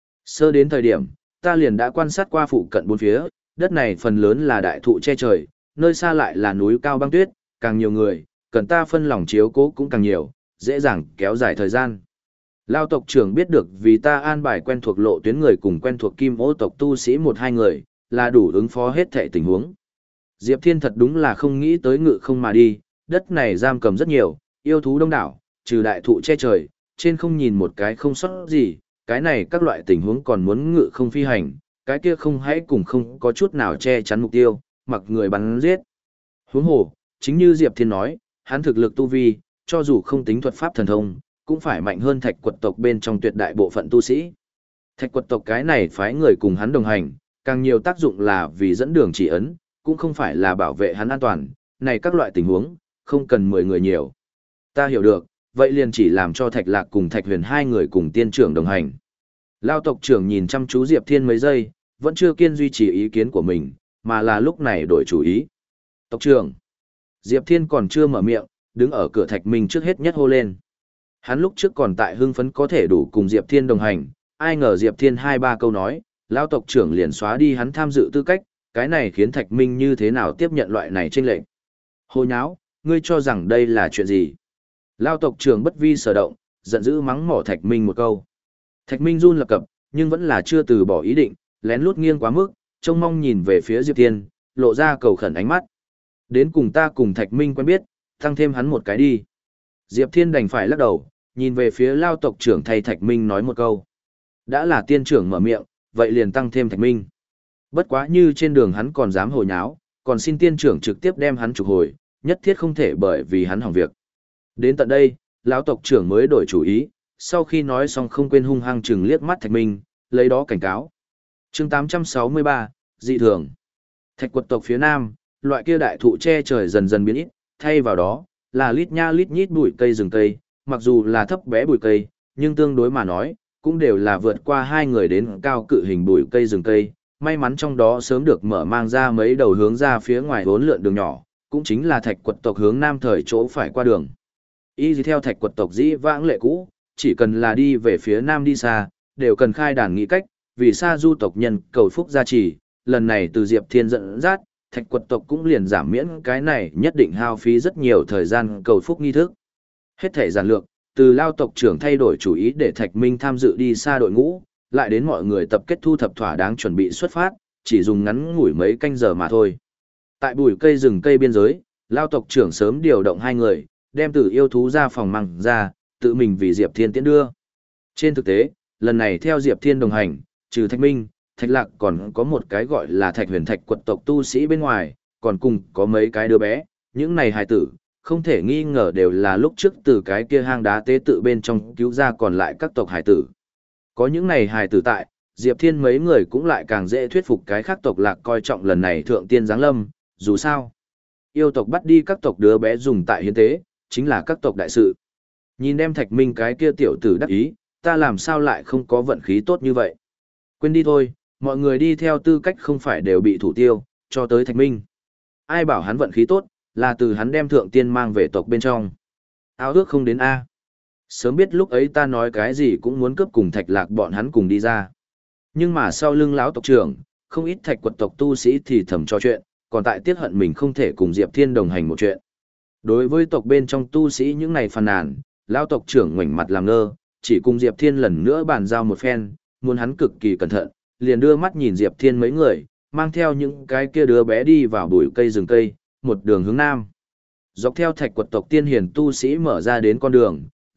Sơ đến thời điểm, ta liền đã quan sát qua phụ cận bốn phía, đất này phần lớn là đại thụ che trời, nơi xa lại là núi cao băng tuyết, càng nhiều người, cần ta phân lòng chiếu cố cũng càng nhiều, dễ dàng kéo dài thời gian. Lao tộc trưởng biết được vì ta an bài quen thuộc lộ tuyến người cùng quen thuộc kim ô tộc tu sĩ một hai người, là đủ ứng phó hết thảy tình huống. Diệp Thiên thật đúng là không nghĩ tới ngự không mà đi, đất này giam cầm rất nhiều, yêu thú đông đảo, trừ đại thụ che trời, trên không nhìn một cái không sót gì, cái này các loại tình huống còn muốn ngự không phi hành, cái kia không hãy cùng không có chút nào che chắn mục tiêu, mặc người bắn giết. Huống hồ, chính như Diệp Thiên nói, hắn thực lực tu vi, cho dù không tính thuật pháp thần thông, cũng phải mạnh hơn thạch quật tộc bên trong tuyệt đại bộ phận tu sĩ. Thạch quật tộc cái này phái người cùng hắn đồng hành, càng nhiều tác dụng là vì dẫn đường chỉ ấn, cũng không phải là bảo vệ hắn an toàn, này các loại tình huống, không cần mười người nhiều. Ta hiểu được, vậy liền chỉ làm cho Thạch Lạc cùng Thạch Huyền hai người cùng tiên trưởng đồng hành. Lao tộc trưởng nhìn chăm chú Diệp Thiên mấy giây, vẫn chưa kiên duy trì ý kiến của mình, mà là lúc này đổi chủ ý. Tộc trưởng. Diệp Thiên còn chưa mở miệng, đứng ở cửa Thạch Minh trước hết nhất hô lên. Hắn lúc trước còn tại hưng phấn có thể đủ cùng Diệp Thiên đồng hành, ai ngờ Diệp Thiên hai ba câu nói, Lao tộc trưởng liền xóa đi hắn tham dự tư cách, cái này khiến Thạch Minh như thế nào tiếp nhận loại này chênh lệch. Hồ nháo, ngươi cho rằng đây là chuyện gì? Lao tộc trưởng bất vi sở động, giận dữ mắng mỏ Thạch Minh một câu. Thạch Minh run lập cập, nhưng vẫn là chưa từ bỏ ý định, lén lút nghiêng quá mức, trông mong nhìn về phía Diệp Thiên, lộ ra cầu khẩn ánh mắt. Đến cùng ta cùng Thạch Minh quen biết, tăng thêm hắn một cái đi. Diệp Thiên đành phải lắc đầu, nhìn về phía Lao tộc trưởng thay Thạch Minh nói một câu. Đã là tiên trưởng mở miệng, vậy liền tăng thêm Thạch Minh. Bất quá như trên đường hắn còn dám hồ nháo, còn xin tiên trưởng trực tiếp đem hắn trục hồi, nhất thiết không thể bởi vì hắn hỏng việc. Đến tận đây, lão tộc trưởng mới đổi chủ ý, sau khi nói xong không quên hung hăng chừng liếc mắt Thạch Minh, lấy đó cảnh cáo. Chương tám trăm sáu mươi ba, dị thường. Thạch quật tộc phía nam, loại kia đại thụ che trời dần dần biến ít, thay vào đó là lít nha lít nhít bụi cây rừng cây, mặc dù là thấp bé bụi cây, nhưng tương đối mà nói, cũng đều là vượt qua hai người đến cao cự hình bụi cây rừng cây. May mắn trong đó sớm được mở mang ra mấy đầu hướng ra phía ngoài vốn lượn đường nhỏ, cũng chính là thạch quật tộc hướng nam thời chỗ phải qua đường. Y gì theo thạch quật tộc dĩ vãng lệ cũ, chỉ cần là đi về phía nam đi xa, đều cần khai đàn nghĩ cách, vì xa du tộc nhân cầu phúc gia trì, lần này từ Diệp Thiên dẫn dắt, thạch quật tộc cũng liền giảm miễn cái này nhất định hao phí rất nhiều thời gian cầu phúc nghi thức. Hết thể giản lược, từ Lao tộc trưởng thay đổi chủ ý để Thạch Minh tham dự đi xa đội ngũ, lại đến mọi người tập kết thu thập thỏa đáng chuẩn bị xuất phát, chỉ dùng ngắn ngủi mấy canh giờ mà thôi. Tại bụi cây rừng cây biên giới, Lao tộc trưởng sớm điều động hai người, đem tử yêu thú ra phòng măng ra, tự mình vì Diệp Thiên tiễn đưa. Trên thực tế, lần này theo Diệp Thiên đồng hành, trừ Thạch Minh, Thạch Lạc còn có một cái gọi là Thạch Huyền Thạch quật tộc tu sĩ bên ngoài, còn cùng có mấy cái đứa bé, những này hài tử, không thể nghi ngờ đều là lúc trước từ cái kia hang đá tế tự bên trong cứu ra còn lại các tộc hài tử. Có những này hài tử tại, Diệp Thiên mấy người cũng lại càng dễ thuyết phục cái khác tộc Lạc coi trọng lần này thượng tiên giáng lâm, dù sao. Yêu tộc bắt đi các tộc đứa bé dùng tại hiến tế, chính là các tộc đại sự. Nhìn em Thạch Minh cái kia tiểu tử đắc ý, ta làm sao lại không có vận khí tốt như vậy. Quên đi thôi, mọi người đi theo tư cách không phải đều bị thủ tiêu, cho tới Thạch Minh. Ai bảo hắn vận khí tốt, là từ hắn đem thượng tiên mang về tộc bên trong. Ao ước không đến A. Sớm biết lúc ấy ta nói cái gì cũng muốn cướp cùng Thạch Lạc bọn hắn cùng đi ra. Nhưng mà sau lưng lão tộc trưởng, không ít Thạch quật tộc tu sĩ thì thầm cho chuyện, còn tại tiết hận mình không thể cùng Diệp Thiên đồng hành một chuyện. Đối với tộc bên trong tu sĩ những này phàn nàn, lão tộc trưởng ngoảnh mặt làm ngơ, chỉ cùng Diệp Thiên lần nữa bàn giao một phen, muốn hắn cực kỳ cẩn thận, liền đưa mắt nhìn Diệp Thiên mấy người, mang theo những cái kia đứa bé đi vào bụi cây rừng cây, một đường hướng nam. Dọc theo thạch quật tộc tiên hiền tu sĩ mở ra đến con đường,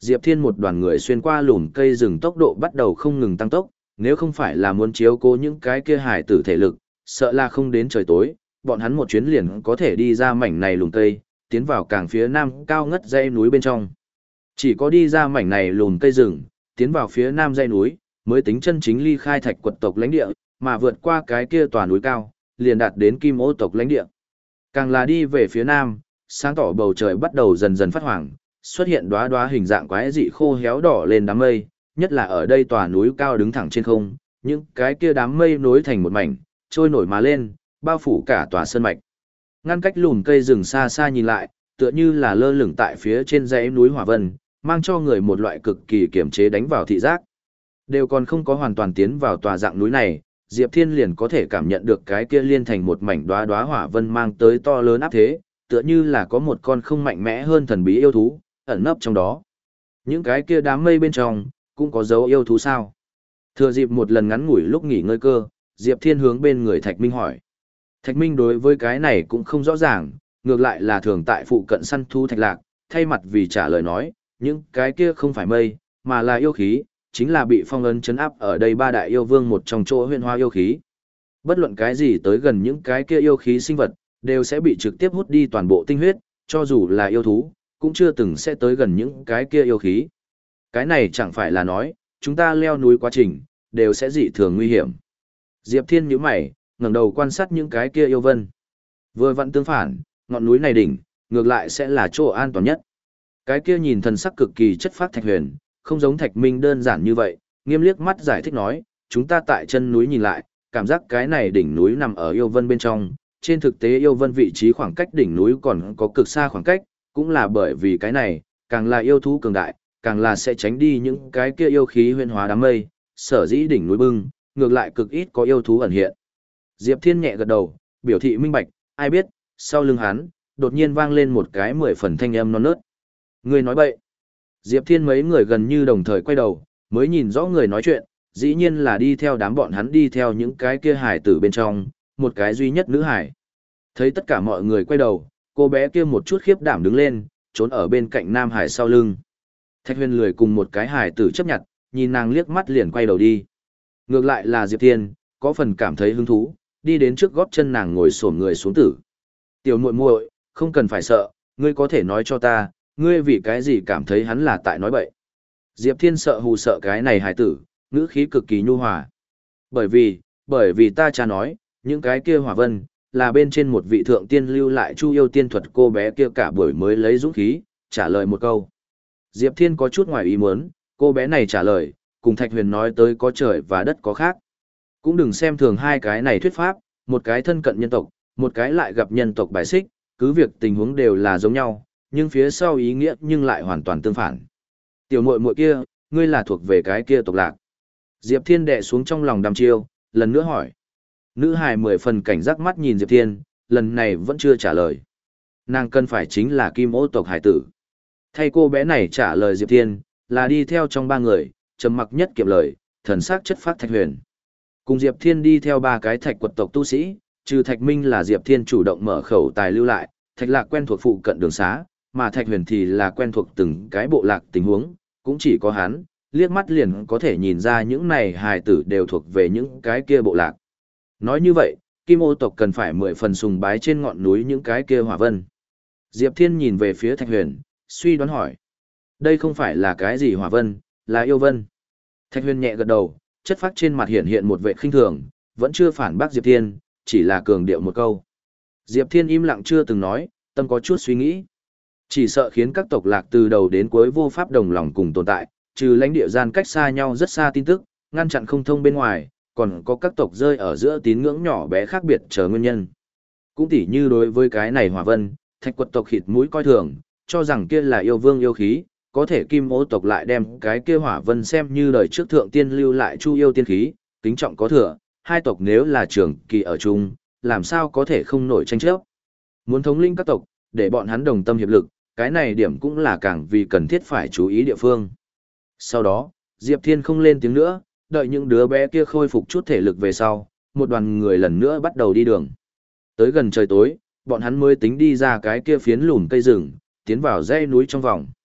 Diệp Thiên một đoàn người xuyên qua lùm cây rừng tốc độ bắt đầu không ngừng tăng tốc, nếu không phải là muốn chiếu cố những cái kia hải tử thể lực, sợ là không đến trời tối, bọn hắn một chuyến liền có thể đi ra mảnh này lùm cây, tiến vào càng phía nam cao ngất dãy núi bên trong. Chỉ có đi ra mảnh này lùm cây rừng, tiến vào phía nam dãy núi, mới tính chân chính ly khai thạch quật tộc lãnh địa, mà vượt qua cái kia tòa núi cao, liền đạt đến kim ô tộc lãnh địa. Càng là đi về phía nam, sáng tỏ bầu trời bắt đầu dần dần phát hoàng, xuất hiện đóa đóa hình dạng quái dị khô héo đỏ lên đám mây, nhất là ở đây tòa núi cao đứng thẳng trên không, những cái kia đám mây nối thành một mảnh, trôi nổi mà lên, bao phủ cả tòa sơn mạch. Ngăn cách lùm cây rừng xa xa nhìn lại, tựa như là lơ lửng tại phía trên dãy núi Hỏa Vân, mang cho người một loại cực kỳ kiểm chế đánh vào thị giác. Đều còn không có hoàn toàn tiến vào tòa dạng núi này, Diệp Thiên liền có thể cảm nhận được cái kia liên thành một mảnh đóa đóa hỏa vân mang tới to lớn áp thế, tựa như là có một con không mạnh mẽ hơn thần bí yêu thú, ẩn nấp trong đó. Những cái kia đám mây bên trong, cũng có dấu yêu thú sao? Thừa dịp một lần ngắn ngủi lúc nghỉ ngơi cơ, Diệp Thiên hướng bên người Thạch Minh hỏi. Thạch Minh đối với cái này cũng không rõ ràng, ngược lại là thường tại phụ cận săn thú Thạch Lạc, thay mặt vì trả lời nói, những cái kia không phải mây, mà là yêu khí, chính là bị phong ấn chấn áp ở đây ba đại yêu vương một trong chỗ huyền hoa yêu khí. Bất luận cái gì tới gần những cái kia yêu khí sinh vật, đều sẽ bị trực tiếp hút đi toàn bộ tinh huyết, cho dù là yêu thú, cũng chưa từng sẽ tới gần những cái kia yêu khí. Cái này chẳng phải là nói, chúng ta leo núi quá trình, đều sẽ dị thường nguy hiểm. Diệp Thiên nhíu mày, ngẩng đầu quan sát những cái kia yêu vân. Vừa vặn tương phản, ngọn núi này đỉnh, ngược lại sẽ là chỗ an toàn nhất. Cái kia nhìn thần sắc cực kỳ chất phác Thạch Huyền, không giống Thạch Minh đơn giản như vậy, nghiêm liếc mắt giải thích nói, chúng ta tại chân núi nhìn lại, cảm giác cái này đỉnh núi nằm ở yêu vân bên trong, trên thực tế yêu vân vị trí khoảng cách đỉnh núi còn có cực xa khoảng cách, cũng là bởi vì cái này, càng là yêu thú cường đại, càng là sẽ tránh đi những cái kia yêu khí huyễn hóa đám mây, sở dĩ đỉnh núi bưng, ngược lại cực ít có yêu thú ẩn hiện. Diệp Thiên nhẹ gật đầu, biểu thị minh bạch, ai biết, sau lưng hắn, đột nhiên vang lên một cái mười phần thanh âm non nớt. Người nói bậy. Diệp Thiên mấy người gần như đồng thời quay đầu, mới nhìn rõ người nói chuyện, dĩ nhiên là đi theo đám bọn hắn đi theo những cái kia hải tử bên trong, một cái duy nhất nữ hải. Thấy tất cả mọi người quay đầu, cô bé kia một chút khiếp đảm đứng lên, trốn ở bên cạnh Nam Hải sau lưng. Thạch Huyền lười cùng một cái hải tử chấp nhận, nhìn nàng liếc mắt liền quay đầu đi. Ngược lại là Diệp Thiên, có phần cảm thấy hứng thú, đi đến trước gót chân nàng ngồi xổm người xuống tử. Tiểu muội muội, không cần phải sợ, ngươi có thể nói cho ta, ngươi vì cái gì cảm thấy hắn là tại nói bậy. Diệp Thiên sợ hù sợ cái này hải tử, ngữ khí cực kỳ nhu hòa. Bởi vì, bởi vì ta cha nói, những cái kia hỏa vân, là bên trên một vị thượng tiên lưu lại chu yêu tiên thuật cô bé kia cả buổi mới lấy dũng khí, trả lời một câu. Diệp Thiên có chút ngoài ý muốn, cô bé này trả lời, cùng Thạch Huyền nói tới có trời và đất có khác. Cũng đừng xem thường hai cái này thuyết pháp, một cái thân cận nhân tộc, một cái lại gặp nhân tộc bài xích, cứ việc tình huống đều là giống nhau, nhưng phía sau ý nghĩa nhưng lại hoàn toàn tương phản. Tiểu muội muội kia, ngươi là thuộc về cái kia tộc lạc. Diệp Thiên đè xuống trong lòng đăm chiêu, lần nữa hỏi. Nữ hài mười phần cảnh giác mắt nhìn Diệp Thiên, lần này vẫn chưa trả lời. Nàng cần phải chính là Kim Ô tộc hải tử. Thay cô bé này trả lời Diệp Thiên, là đi theo trong ba người, trầm mặc nhất kiệm lời, thần sắc chất phát Thạch Huyền. Cùng Diệp Thiên đi theo ba cái thạch quật tộc tu sĩ, trừ Thạch Minh là Diệp Thiên chủ động mở khẩu tài lưu lại, Thạch Lạc quen thuộc phụ cận đường xá, mà Thạch Huyền thì là quen thuộc từng cái bộ lạc tình huống, cũng chỉ có hắn, liếc mắt liền có thể nhìn ra những này hài tử đều thuộc về những cái kia bộ lạc. Nói như vậy, Kim Ô tộc cần phải mười phần sùng bái trên ngọn núi những cái kia hỏa vân. Diệp Thiên nhìn về phía Thạch Huyền, suy đoán hỏi. Đây không phải là cái gì hỏa vân, là yêu vân. Thạch Huyền nhẹ gật đầu, chất phác trên mặt hiện hiện một vẻ khinh thường, vẫn chưa phản bác Diệp Thiên, chỉ là cường điệu một câu. Diệp Thiên im lặng chưa từng nói, tâm có chút suy nghĩ. Chỉ sợ khiến các tộc lạc từ đầu đến cuối vô pháp đồng lòng cùng tồn tại, trừ lãnh địa gian cách xa nhau rất xa tin tức, ngăn chặn không thông bên ngoài, còn có các tộc rơi ở giữa tín ngưỡng nhỏ bé khác biệt chờ nguyên nhân. Cũng tỉ như đối với cái này hỏa vân, thạch quật tộc khịt mũi coi thường, cho rằng kia là yêu vương yêu khí, có thể Kim Ô tộc lại đem cái kia hỏa vân xem như đời trước thượng tiên lưu lại chu yêu tiên khí, kính trọng có thừa, hai tộc nếu là trường kỳ ở chung, làm sao có thể không nổi tranh chấp. Muốn thống lĩnh các tộc, để bọn hắn đồng tâm hiệp lực, cái này điểm cũng là càng vì cần thiết phải chú ý địa phương. Sau đó, Diệp Thiên không lên tiếng nữa, đợi những đứa bé kia khôi phục chút thể lực về sau, một đoàn người lần nữa bắt đầu đi đường. Tới gần trời tối, bọn hắn mới tính đi ra cái kia phiến lùn cây rừng, tiến vào dãy núi trong vòng.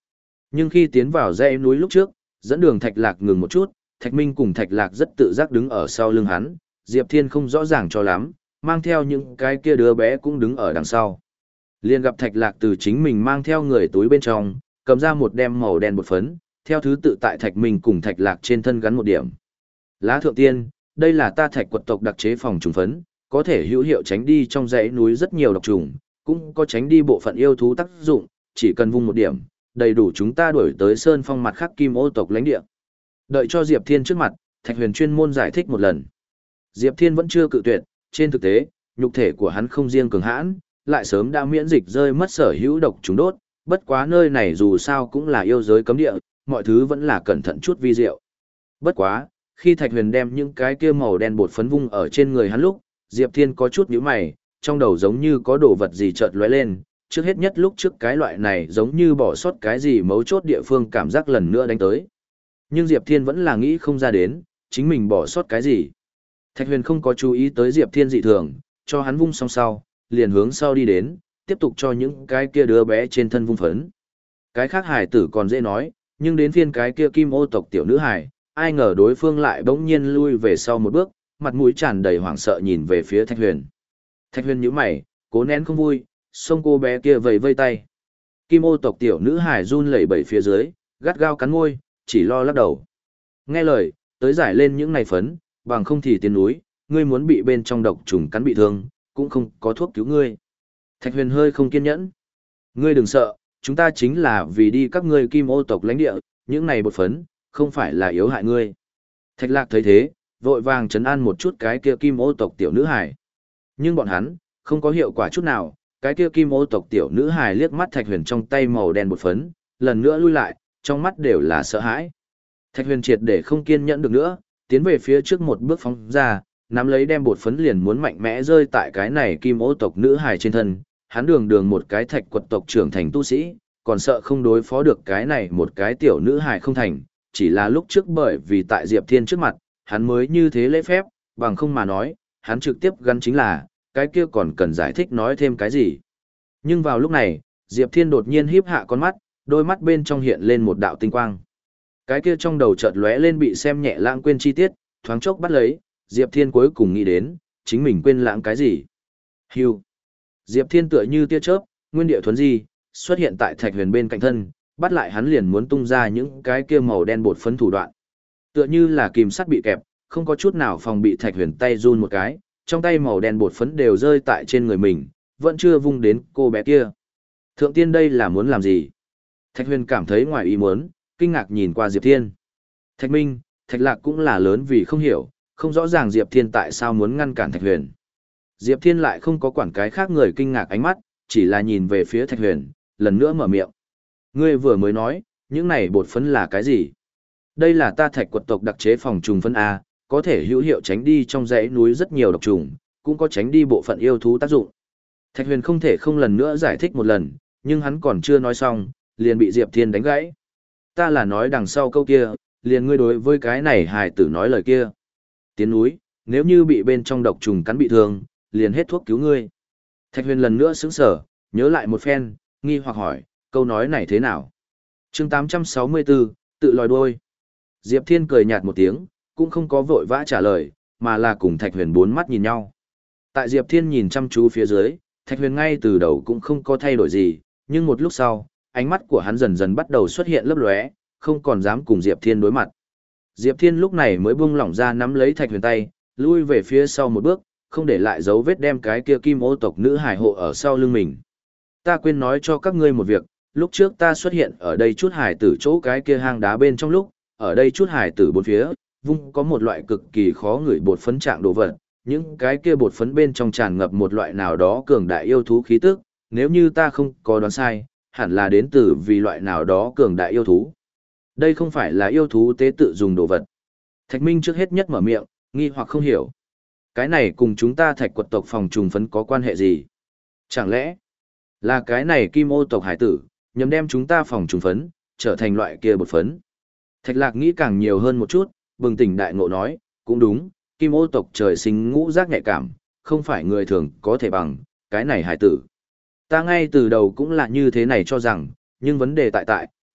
Nhưng khi tiến vào dãy núi lúc trước, dẫn đường Thạch Lạc ngừng một chút, Thạch Minh cùng Thạch Lạc rất tự giác đứng ở sau lưng hắn, Diệp Thiên không rõ ràng cho lắm, mang theo những cái kia đứa bé cũng đứng ở đằng sau. Liền gặp Thạch Lạc từ chính mình mang theo người túi bên trong, cầm ra một đem màu đen bột phấn, theo thứ tự tại Thạch Minh cùng Thạch Lạc trên thân gắn một điểm. Lá thượng tiên, đây là ta Thạch quật tộc đặc chế phòng trùng phấn, có thể hữu hiệu tránh đi trong dãy núi rất nhiều độc trùng, cũng có tránh đi bộ phận yêu thú tác dụng, chỉ cần vung một điểm, đầy đủ chúng ta đuổi tới sơn phong mặt khác kim ô tộc lãnh địa. Đợi cho Diệp Thiên trước mặt, Thạch Huyền chuyên môn giải thích một lần. Diệp Thiên vẫn chưa cự tuyệt, trên thực tế, nhục thể của hắn không riêng cường hãn, lại sớm đã miễn dịch rơi mất sở hữu độc trùng đốt, bất quá nơi này dù sao cũng là yêu giới cấm địa, mọi thứ vẫn là cẩn thận chút vi diệu. Bất quá, khi Thạch Huyền đem những cái kia màu đen bột phấn vung ở trên người hắn lúc, Diệp Thiên có chút nhíu mày, trong đầu giống như có đồ vật gì chợt lóe lên, trước hết nhất lúc trước cái loại này giống như bỏ sót cái gì mấu chốt địa phương cảm giác lần nữa đánh tới. Nhưng Diệp Thiên vẫn là nghĩ không ra đến, chính mình bỏ sót cái gì. Thạch Huyền không có chú ý tới Diệp Thiên dị thường, cho hắn vung xong sau, liền hướng sau đi đến, tiếp tục cho những cái kia đứa bé trên thân vung phấn. Cái khác hải tử còn dễ nói, nhưng đến phiên cái kia kim ô tộc tiểu nữ hải, ai ngờ đối phương lại bỗng nhiên lui về sau một bước, mặt mũi tràn đầy hoảng sợ nhìn về phía Thạch Huyền. Thạch Huyền nhíu mày, cố nén không vui, xông cô bé kia vẫy vây tay. Kim ô tộc tiểu nữ hải run lẩy bẩy phía dưới, gắt gao cắn môi, chỉ lo lắc đầu. Nghe lời, tới giải lên những này phấn, bằng không thì tiến núi, ngươi muốn bị bên trong độc trùng cắn bị thương, cũng không có thuốc cứu ngươi. Thạch Huyền hơi không kiên nhẫn. Ngươi đừng sợ, chúng ta chính là vì đi các ngươi kim ô tộc lãnh địa, những này bột phấn, không phải là yếu hại ngươi. Thạch Lạc thấy thế, vội vàng trấn an một chút cái kia kim ô tộc tiểu nữ hải. Nhưng bọn hắn, không có hiệu quả chút nào, cái kia kim ô tộc tiểu nữ hải liếc mắt Thạch Huyền trong tay màu đen bột phấn, lần nữa lui lại, trong mắt đều là sợ hãi. Thạch Huyền triệt để không kiên nhẫn được nữa, tiến về phía trước một bước phóng ra, nắm lấy đem bột phấn liền muốn mạnh mẽ rơi tại cái này kim ô tộc nữ hài trên thân, hắn đường đường một cái Thạch quật tộc trưởng thành tu sĩ, còn sợ không đối phó được cái này một cái tiểu nữ hài không thành, chỉ là lúc trước bởi vì tại Diệp Thiên trước mặt, hắn mới như thế lễ phép, bằng không mà nói, hắn trực tiếp gắn chính là, cái kia còn cần giải thích nói thêm cái gì. Nhưng vào lúc này, Diệp Thiên đột nhiên híp hạ con mắt, đôi mắt bên trong hiện lên một đạo tinh quang. Cái kia trong đầu chợt lóe lên bị xem nhẹ lãng quên chi tiết, thoáng chốc bắt lấy, Diệp Thiên cuối cùng nghĩ đến, chính mình quên lãng cái gì. Hưu. Diệp Thiên tựa như tia chớp, nguyên địa thuấn di, xuất hiện tại Thạch Huyền bên cạnh thân, bắt lại hắn liền muốn tung ra những cái kia màu đen bột phấn thủ đoạn. Tựa như là kìm sắt bị kẹp, không có chút nào phòng bị Thạch Huyền tay run một cái, trong tay màu đen bột phấn đều rơi tại trên người mình, vẫn chưa vung đến cô bé kia. Thượng tiên đây là muốn làm gì? Thạch Huyền cảm thấy ngoài ý muốn, kinh ngạc nhìn qua Diệp Thiên. Thạch Minh, Thạch Lạc cũng là lớn vì không hiểu, không rõ ràng Diệp Thiên tại sao muốn ngăn cản Thạch Huyền. Diệp Thiên lại không có quản cái khác người kinh ngạc ánh mắt, chỉ là nhìn về phía Thạch Huyền, lần nữa mở miệng. Ngươi vừa mới nói, những này bột phấn là cái gì? Đây là ta Thạch quật tộc đặc chế phòng trùng phấn A, có thể hữu hiệu tránh đi trong dãy núi rất nhiều độc trùng, cũng có tránh đi bộ phận yêu thú tác dụng. Thạch Huyền không thể không lần nữa giải thích một lần, nhưng hắn còn chưa nói xong, liền bị Diệp Thiên đánh gãy. Ta là nói đằng sau câu kia, liền ngươi đối với cái này hài tử nói lời kia. Tiến núi, nếu như bị bên trong độc trùng cắn bị thương, liền hết thuốc cứu ngươi. Thạch Huyền lần nữa sững sờ, nhớ lại một phen, nghi hoặc hỏi, câu nói này thế nào? Chương tám trăm sáu mươi tư, tự lòi đuôi. Diệp Thiên cười nhạt một tiếng, cũng không có vội vã trả lời, mà là cùng Thạch Huyền bốn mắt nhìn nhau. Tại Diệp Thiên nhìn chăm chú phía dưới, Thạch Huyền ngay từ đầu cũng không có thay đổi gì, nhưng một lúc sau, ánh mắt của hắn dần dần bắt đầu xuất hiện lấp lóe, không còn dám cùng Diệp Thiên đối mặt. Diệp Thiên lúc này mới buông lỏng ra nắm lấy Thạch Huyền tay, lui về phía sau một bước, không để lại dấu vết đem cái kia kim ô tộc nữ hải hộ ở sau lưng mình. Ta quên nói cho các ngươi một việc, lúc trước ta xuất hiện ở đây chút hải tử chỗ cái kia hang đá bên trong lúc, ở đây chút hải tử bốn phía, vung có một loại cực kỳ khó ngửi bột phấn trạng đồ vật, những cái kia bột phấn bên trong tràn ngập một loại nào đó cường đại yêu thú khí tức, nếu như ta không có đoán sai, hẳn là đến từ vì loại nào đó cường đại yêu thú. Đây không phải là yêu thú tế tự dùng đồ vật. Thạch Minh trước hết nhất mở miệng, nghi hoặc không hiểu. Cái này cùng chúng ta Thạch quật tộc phòng trùng phấn có quan hệ gì? Chẳng lẽ là cái này kim ô tộc hải tử, nhằm đem chúng ta phòng trùng phấn, trở thành loại kia bột phấn? Thạch Lạc nghĩ càng nhiều hơn một chút, bừng tỉnh đại ngộ nói, cũng đúng, kim ô tộc trời sinh ngũ giác nhạy cảm, không phải người thường có thể bằng, cái này hải tử. Ta ngay từ đầu cũng là như thế này cho rằng, nhưng vấn đề tại tại,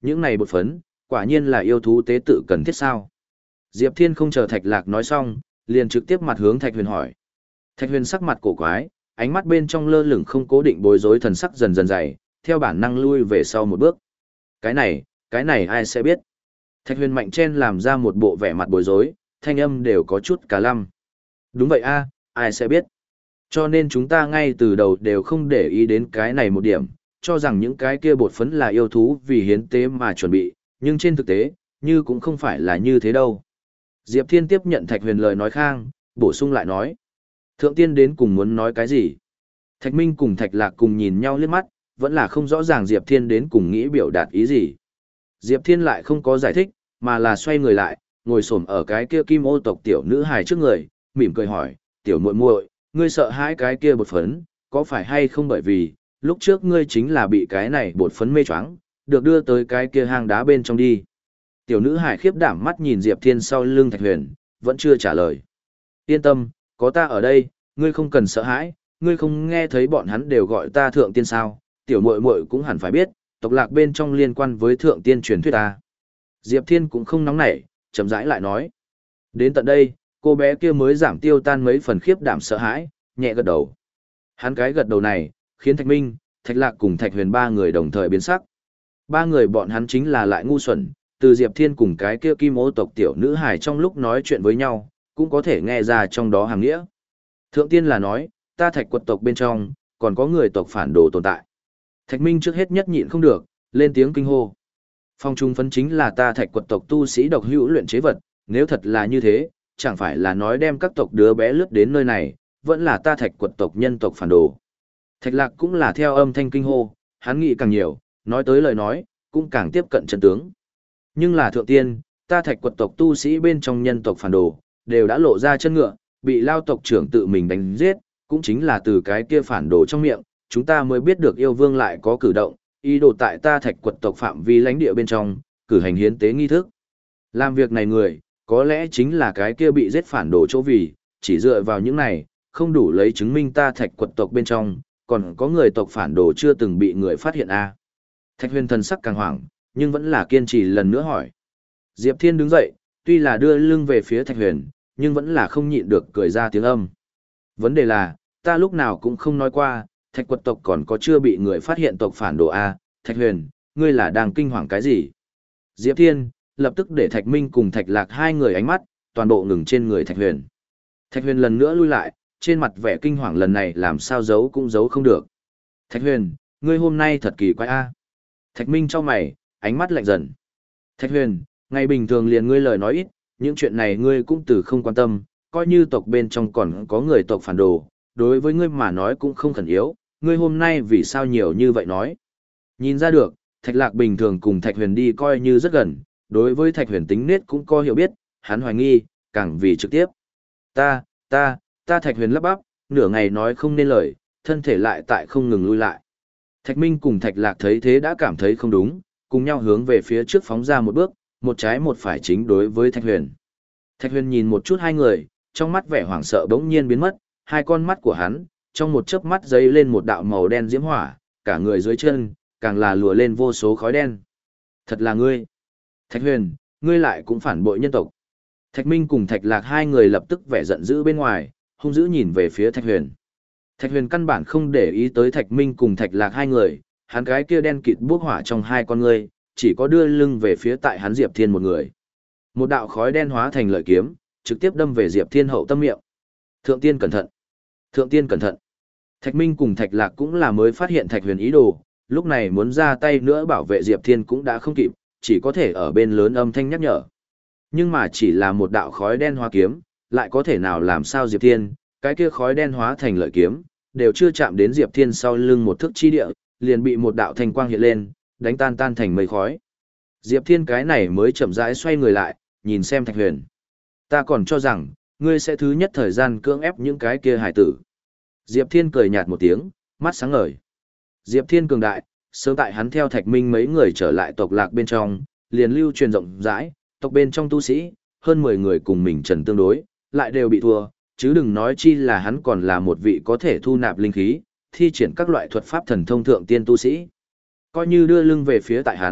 những này bột phấn, quả nhiên là yêu thú tế tự cần thiết sao? Diệp Thiên không chờ Thạch Lạc nói xong, liền trực tiếp mặt hướng Thạch Huyền hỏi. Thạch Huyền sắc mặt cổ quái, ánh mắt bên trong lơ lửng không cố định bối rối thần sắc dần dần dày, theo bản năng lui về sau một bước. Cái này, cái này ai sẽ biết? Thạch Huyền mạnh chen làm ra một bộ vẻ mặt bối rối, thanh âm đều có chút cả lăm. Đúng vậy a, ai sẽ biết? Cho nên chúng ta ngay từ đầu đều không để ý đến cái này một điểm, cho rằng những cái kia bột phấn là yêu thú vì hiến tế mà chuẩn bị, nhưng trên thực tế, như cũng không phải là như thế đâu. Diệp Thiên tiếp nhận Thạch Huyền lời nói khang, bổ sung lại nói. Thượng tiên đến cùng muốn nói cái gì? Thạch Minh cùng Thạch Lạc cùng nhìn nhau liếc mắt, vẫn là không rõ ràng Diệp Thiên đến cùng nghĩ biểu đạt ý gì. Diệp Thiên lại không có giải thích, mà là xoay người lại, ngồi xổm ở cái kia kim ô tộc tiểu nữ hài trước người, mỉm cười hỏi, tiểu muội muội, ngươi sợ hãi cái kia bột phấn, có phải hay không bởi vì, lúc trước ngươi chính là bị cái này bột phấn mê choáng, được đưa tới cái kia hang đá bên trong đi. Tiểu nữ hài khiếp đảm mắt nhìn Diệp Thiên sau lưng Thạch Huyền, vẫn chưa trả lời. Yên tâm, có ta ở đây, ngươi không cần sợ hãi, ngươi không nghe thấy bọn hắn đều gọi ta thượng tiên sao, tiểu muội muội cũng hẳn phải biết, tộc lạc bên trong liên quan với thượng tiên truyền thuyết ta. Diệp Thiên cũng không nóng nảy, chậm rãi lại nói. Đến tận đây, cô bé kia mới giảm tiêu tan mấy phần khiếp đảm sợ hãi, nhẹ gật đầu. Hắn cái gật đầu này, khiến Thạch Minh, Thạch Lạc cùng Thạch Huyền ba người đồng thời biến sắc. Ba người bọn hắn chính là lại ngu xuẩn, từ Diệp Thiên cùng cái kia kim ô tộc tiểu nữ hài trong lúc nói chuyện với nhau, cũng có thể nghe ra trong đó hàng nghĩa. Thượng tiên là nói, ta Thạch quật tộc bên trong, còn có người tộc phản đồ tồn tại. Thạch Minh trước hết nhất nhịn không được, lên tiếng kinh hô. Phong trung phấn chính là ta Thạch quật tộc tu sĩ độc hữu luyện chế vật, nếu thật là như thế, chẳng phải là nói đem các tộc đứa bé lướt đến nơi này, vẫn là ta Thạch quật tộc nhân tộc phản đồ. Thạch Lạc cũng là theo âm thanh kinh hô, hắn nghĩ càng nhiều, nói tới lời nói, cũng càng tiếp cận chân tướng. Nhưng là thượng tiên, ta Thạch quật tộc tu sĩ bên trong nhân tộc phản đồ, đều đã lộ ra chân ngựa, bị lao tộc trưởng tự mình đánh giết, cũng chính là từ cái kia phản đồ trong miệng, chúng ta mới biết được yêu vương lại có cử động, ý đồ tại ta Thạch quật tộc phạm vi lãnh địa bên trong, cử hành hiến tế nghi thức. Làm việc này người, có lẽ chính là cái kia bị giết phản đồ chỗ vì, chỉ dựa vào những này, không đủ lấy chứng minh ta Thạch quật tộc bên trong, còn có người tộc phản đồ chưa từng bị người phát hiện a. À. Thạch Huyền thần sắc càng hoảng, nhưng vẫn là kiên trì lần nữa hỏi. Diệp Thiên đứng dậy, tuy là đưa lưng về phía Thạch Huyền, nhưng vẫn là không nhịn được cười ra tiếng âm. Vấn đề là, ta lúc nào cũng không nói qua, Thạch quật tộc còn có chưa bị người phát hiện tộc phản đồ a. Thạch Huyền, ngươi là đang kinh hoàng cái gì? Diệp Thiên lập tức để Thạch Minh cùng Thạch Lạc hai người ánh mắt toàn bộ ngừng trên người Thạch Huyền. Thạch Huyền lần nữa lui lại, trên mặt vẻ kinh hoàng lần này làm sao giấu cũng giấu không được. Thạch Huyền, ngươi hôm nay thật kỳ quái a. Thạch Minh chau mày, ánh mắt lạnh dần. Thạch Huyền, ngày bình thường liền ngươi lời nói ít, những chuyện này ngươi cũng từ không quan tâm, coi như tộc bên trong còn có người tộc phản đồ, đối với ngươi mà nói cũng không khẩn yếu, ngươi hôm nay vì sao nhiều như vậy nói. Nhìn ra được, Thạch Lạc bình thường cùng Thạch Huyền đi coi như rất gần, đối với Thạch Huyền tính nết cũng có hiểu biết, hắn hoài nghi, càng vì trực tiếp. Ta, ta, ta Thạch Huyền lắp bắp, nửa ngày nói không nên lời, thân thể lại tại không ngừng lui lại. Thạch Minh cùng Thạch Lạc thấy thế đã cảm thấy không đúng, cùng nhau hướng về phía trước phóng ra một bước, một trái một phải chính đối với Thạch Huyền. Thạch Huyền nhìn một chút hai người, trong mắt vẻ hoảng sợ bỗng nhiên biến mất, hai con mắt của hắn, trong một chớp mắt giấy lên một đạo màu đen diễm hỏa, cả người dưới chân, càng là lùa lên vô số khói đen. Thật là ngươi. Thạch Huyền, ngươi lại cũng phản bội nhân tộc. Thạch Minh cùng Thạch Lạc hai người lập tức vẻ giận dữ bên ngoài, hung dữ nhìn về phía Thạch Huyền. Thạch Huyền căn bản không để ý tới Thạch Minh cùng Thạch Lạc hai người, hắn cái kia đen kịt bốc hỏa trong hai con ngươi, chỉ có đưa lưng về phía tại hắn Diệp Thiên một người. Một đạo khói đen hóa thành lợi kiếm, trực tiếp đâm về Diệp Thiên hậu tâm miệng. Thượng tiên cẩn thận! Thượng tiên cẩn thận! Thạch Minh cùng Thạch Lạc cũng là mới phát hiện Thạch Huyền ý đồ, lúc này muốn ra tay nữa bảo vệ Diệp Thiên cũng đã không kịp, chỉ có thể ở bên lớn âm thanh nhắc nhở. Nhưng mà chỉ là một đạo khói đen hóa kiếm, lại có thể nào làm sao Diệp Thiên, cái kia khói đen hóa thành lợi kiếm, đều chưa chạm đến Diệp Thiên sau lưng một thước chi địa, liền bị một đạo thanh quang hiện lên, đánh tan tan thành mây khói. Diệp Thiên cái này mới chậm rãi xoay người lại, nhìn xem Thạch Huyền. Ta còn cho rằng, ngươi sẽ thứ nhất thời gian cưỡng ép những cái kia hải tử. Diệp Thiên cười nhạt một tiếng, mắt sáng ngời. Diệp Thiên cường đại, sớm tại hắn theo Thạch Minh mấy người trở lại tộc lạc bên trong, liền lưu truyền rộng rãi, tộc bên trong tu sĩ, hơn mười người cùng mình trần tương đối, lại đều bị thua, chứ đừng nói chi là hắn còn là một vị có thể thu nạp linh khí, thi triển các loại thuật pháp thần thông thượng tiên tu sĩ. Coi như đưa lưng về phía tại hắn,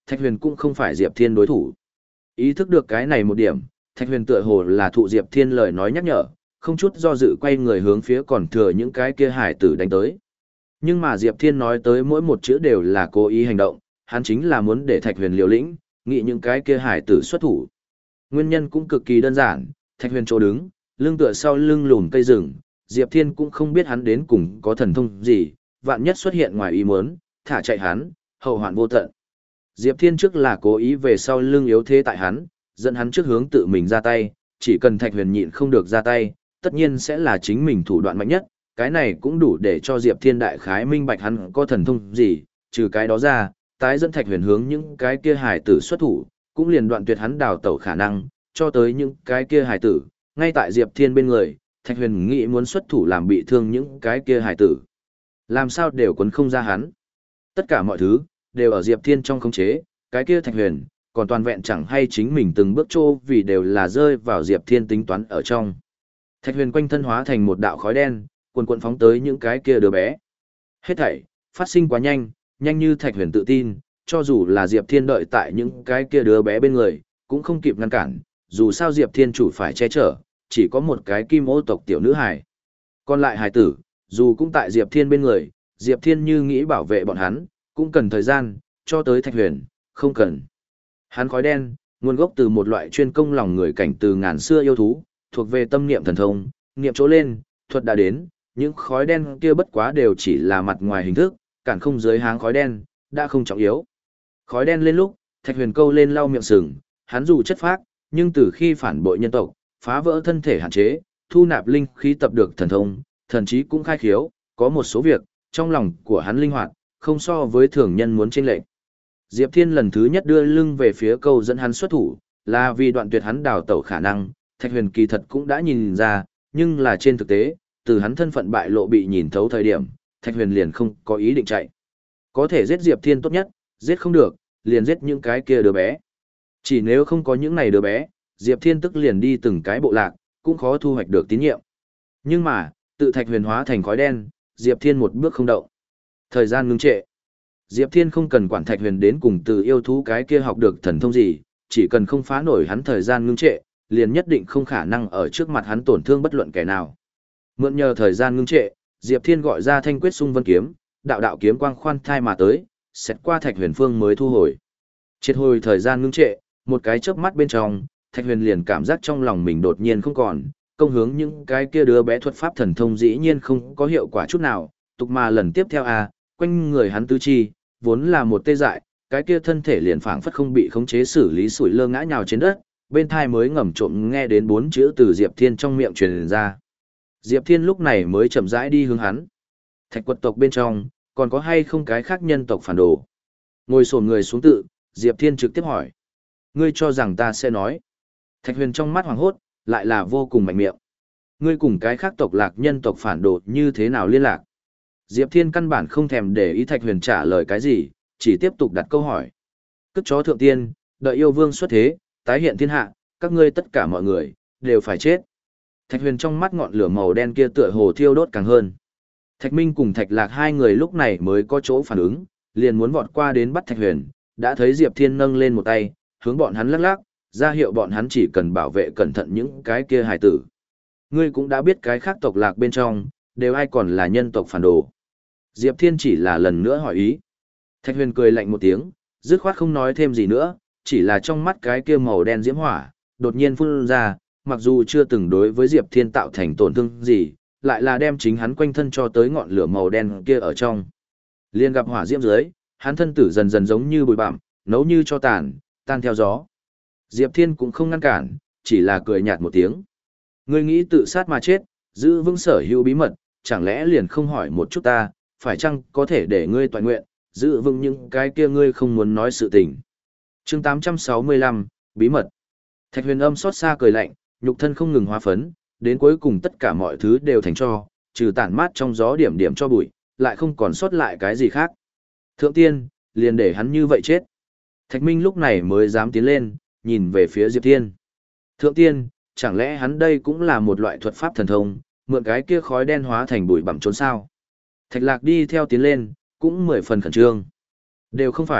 Thạch Huyền cũng không phải Diệp Thiên đối thủ. Ý thức được cái này một điểm, Thạch Huyền tựa hồ là thụ Diệp Thiên lời nói nhắc nhở, không chút do dự quay người hướng phía còn thừa những cái kia hải tử đánh tới. Nhưng mà Diệp Thiên nói tới mỗi một chữ đều là cố ý hành động, hắn chính là muốn để Thạch Huyền liều lĩnh, nghĩ những cái kia hải tử xuất thủ. Nguyên nhân cũng cực kỳ đơn giản, Thạch Huyền chỗ đứng, lưng tựa sau lưng lùn cây rừng, Diệp Thiên cũng không biết hắn đến cùng có thần thông gì, vạn nhất xuất hiện ngoài ý muốn, thả chạy hắn, hậu hoạn vô tận. Diệp Thiên trước là cố ý về sau lưng yếu thế tại hắn, dẫn hắn trước hướng tự mình ra tay, chỉ cần Thạch Huyền nhịn không được ra tay, tất nhiên sẽ là chính mình thủ đoạn mạnh nhất, cái này cũng đủ để cho Diệp Thiên đại khái minh bạch hắn có thần thông gì, trừ cái đó ra, tái dẫn Thạch Huyền hướng những cái kia hải tử xuất thủ, cũng liền đoạn tuyệt hắn đào tẩu khả năng, cho tới những cái kia hải tử, ngay tại Diệp Thiên bên người, Thạch Huyền nghĩ muốn xuất thủ làm bị thương những cái kia hải tử. Làm sao đều quấn không ra hắn. Tất cả mọi thứ, đều ở Diệp Thiên trong khống chế, cái kia Thạch Huyền, còn toàn vẹn chẳng hay chính mình từng bước trô vì đều là rơi vào Diệp Thiên tính toán ở trong. Thạch Huyền quanh thân hóa thành một đạo khói đen, cuồn cuộn phóng tới những cái kia đứa bé. Hết thảy, phát sinh quá nhanh, nhanh như Thạch Huyền tự tin, cho dù là Diệp Thiên đợi tại những cái kia đứa bé bên người, cũng không kịp ngăn cản, dù sao Diệp Thiên chủ phải che chở, chỉ có một cái kim ô tộc tiểu nữ hài. Còn lại hài tử, dù cũng tại Diệp Thiên bên người, Diệp Thiên như nghĩ bảo vệ bọn hắn, cũng cần thời gian, cho tới Thạch Huyền, không cần. Hắn khói đen, nguồn gốc từ một loại chuyên công lòng người cảnh từ ngàn xưa yêu thú, thuộc về tâm niệm thần thông, niệm chỗ lên, thuật đã đến, những khói đen kia bất quá đều chỉ là mặt ngoài hình thức, cản không dưới háng khói đen, đã không trọng yếu. Khói đen lên lúc, Thạch Huyền câu lên lau miệng sừng, hắn dù chất phác, nhưng từ khi phản bội nhân tộc, phá vỡ thân thể hạn chế, thu nạp linh khí tập được thần thông, thần trí cũng khai khiếu, có một số việc, trong lòng của hắn linh hoạt, không so với thường nhân muốn chênh lệch. Diệp Thiên lần thứ nhất đưa lưng về phía câu dẫn hắn xuất thủ, là vì đoạn tuyệt hắn đào tẩu khả năng, Thạch Huyền kỳ thật cũng đã nhìn ra, nhưng là trên thực tế, từ hắn thân phận bại lộ bị nhìn thấu thời điểm, Thạch Huyền liền không có ý định chạy. Có thể giết Diệp Thiên tốt nhất, giết không được, liền giết những cái kia đứa bé. Chỉ nếu không có những này đứa bé, Diệp Thiên tức liền đi từng cái bộ lạc, cũng khó thu hoạch được tín nhiệm. Nhưng mà, tự Thạch Huyền hóa thành khói đen, Diệp Thiên một bước không động. Thời gian ngưng trệ. Diệp Thiên không cần quản Thạch Huyền đến cùng từ yêu thú cái kia học được thần thông gì, chỉ cần không phá nổi hắn thời gian ngưng trệ, liền nhất định không khả năng ở trước mặt hắn tổn thương bất luận kẻ nào. Mượn nhờ thời gian ngưng trệ, Diệp Thiên gọi ra Thanh Quyết Xung Vân kiếm, đạo đạo kiếm quang khoan thai mà tới, xét qua Thạch Huyền phương mới thu hồi. Triệt hồi thời gian ngưng trệ, một cái chớp mắt bên trong, Thạch Huyền liền cảm giác trong lòng mình đột nhiên không còn, công hướng những cái kia đứa bé thuật pháp thần thông dĩ nhiên không có hiệu quả chút nào, tục mà lần tiếp theo a, quanh người hắn tứ chi, vốn là một tê dại, cái kia thân thể liền phảng phất không bị khống chế xử lý sủi lơ ngã nhào trên đất, bên thai mới ngầm trộm nghe đến bốn chữ từ Diệp Thiên trong miệng truyền ra. Diệp Thiên lúc này mới chậm rãi đi hướng hắn. Thạch quật tộc bên trong, còn có hay không cái khác nhân tộc phản đồ? Ngồi xổm người xuống tự, Diệp Thiên trực tiếp hỏi. Ngươi cho rằng ta sẽ nói. Thạch Huyền trong mắt hoàng hốt, lại là vô cùng mạnh miệng. Ngươi cùng cái khác tộc lạc nhân tộc phản đồ như thế nào liên lạc? Diệp Thiên căn bản không thèm để ý Thạch Huyền trả lời cái gì, chỉ tiếp tục đặt câu hỏi. Cất chó thượng tiên, đợi yêu vương xuất thế, tái hiện thiên hạ, các ngươi tất cả mọi người, đều phải chết. Thạch Huyền trong mắt ngọn lửa màu đen kia tựa hồ thiêu đốt càng hơn. Thạch Minh cùng Thạch Lạc hai người lúc này mới có chỗ phản ứng, liền muốn vọt qua đến bắt Thạch Huyền, đã thấy Diệp Thiên nâng lên một tay, hướng bọn hắn lắc lắc, ra hiệu bọn hắn chỉ cần bảo vệ cẩn thận những cái kia hài tử. Ngươi cũng đã biết cái khác tộc lạc bên trong, đều ai còn là nhân tộc phản đồ. Diệp Thiên chỉ là lần nữa hỏi ý. Thạch Huyền cười lạnh một tiếng, dứt khoát không nói thêm gì nữa, chỉ là trong mắt cái kia màu đen diễm hỏa, đột nhiên phun ra, mặc dù chưa từng đối với Diệp Thiên tạo thành tổn thương gì, lại là đem chính hắn quanh thân cho tới ngọn lửa màu đen kia ở trong. Liên gặp hỏa diễm dưới, hắn thân tử dần dần giống như bụi bặm, nấu như cho tàn, tan theo gió. Diệp Thiên cũng không ngăn cản, chỉ là cười nhạt một tiếng. Ngươi nghĩ tự sát mà chết, giữ vững sở hữu bí mật, chẳng lẽ liền không hỏi một chút ta, phải chăng có thể để ngươi toàn nguyện, giữ vững những cái kia ngươi không muốn nói sự tình. Chương tám trăm sáu mươi lăm, bí mật. Thạch Huyền âm xót xa cười lạnh, nhục thân không ngừng hóa phấn, đến cuối cùng tất cả mọi thứ đều thành tro, trừ tản mát trong gió điểm điểm cho bụi, lại không còn sót lại cái gì khác. Thượng tiên, liền để hắn như vậy chết. Thạch Minh lúc này mới dám tiến lên, nhìn về phía Diệp Thiên. Thượng tiên, chẳng lẽ hắn đây cũng là một loại thuật pháp thần thông, mượn cái kia khói đen hóa thành bụi bặm trốn sao? Thạch Lạc đi theo tiến lên, cũng mười phần khẩn trương. Đều không phải,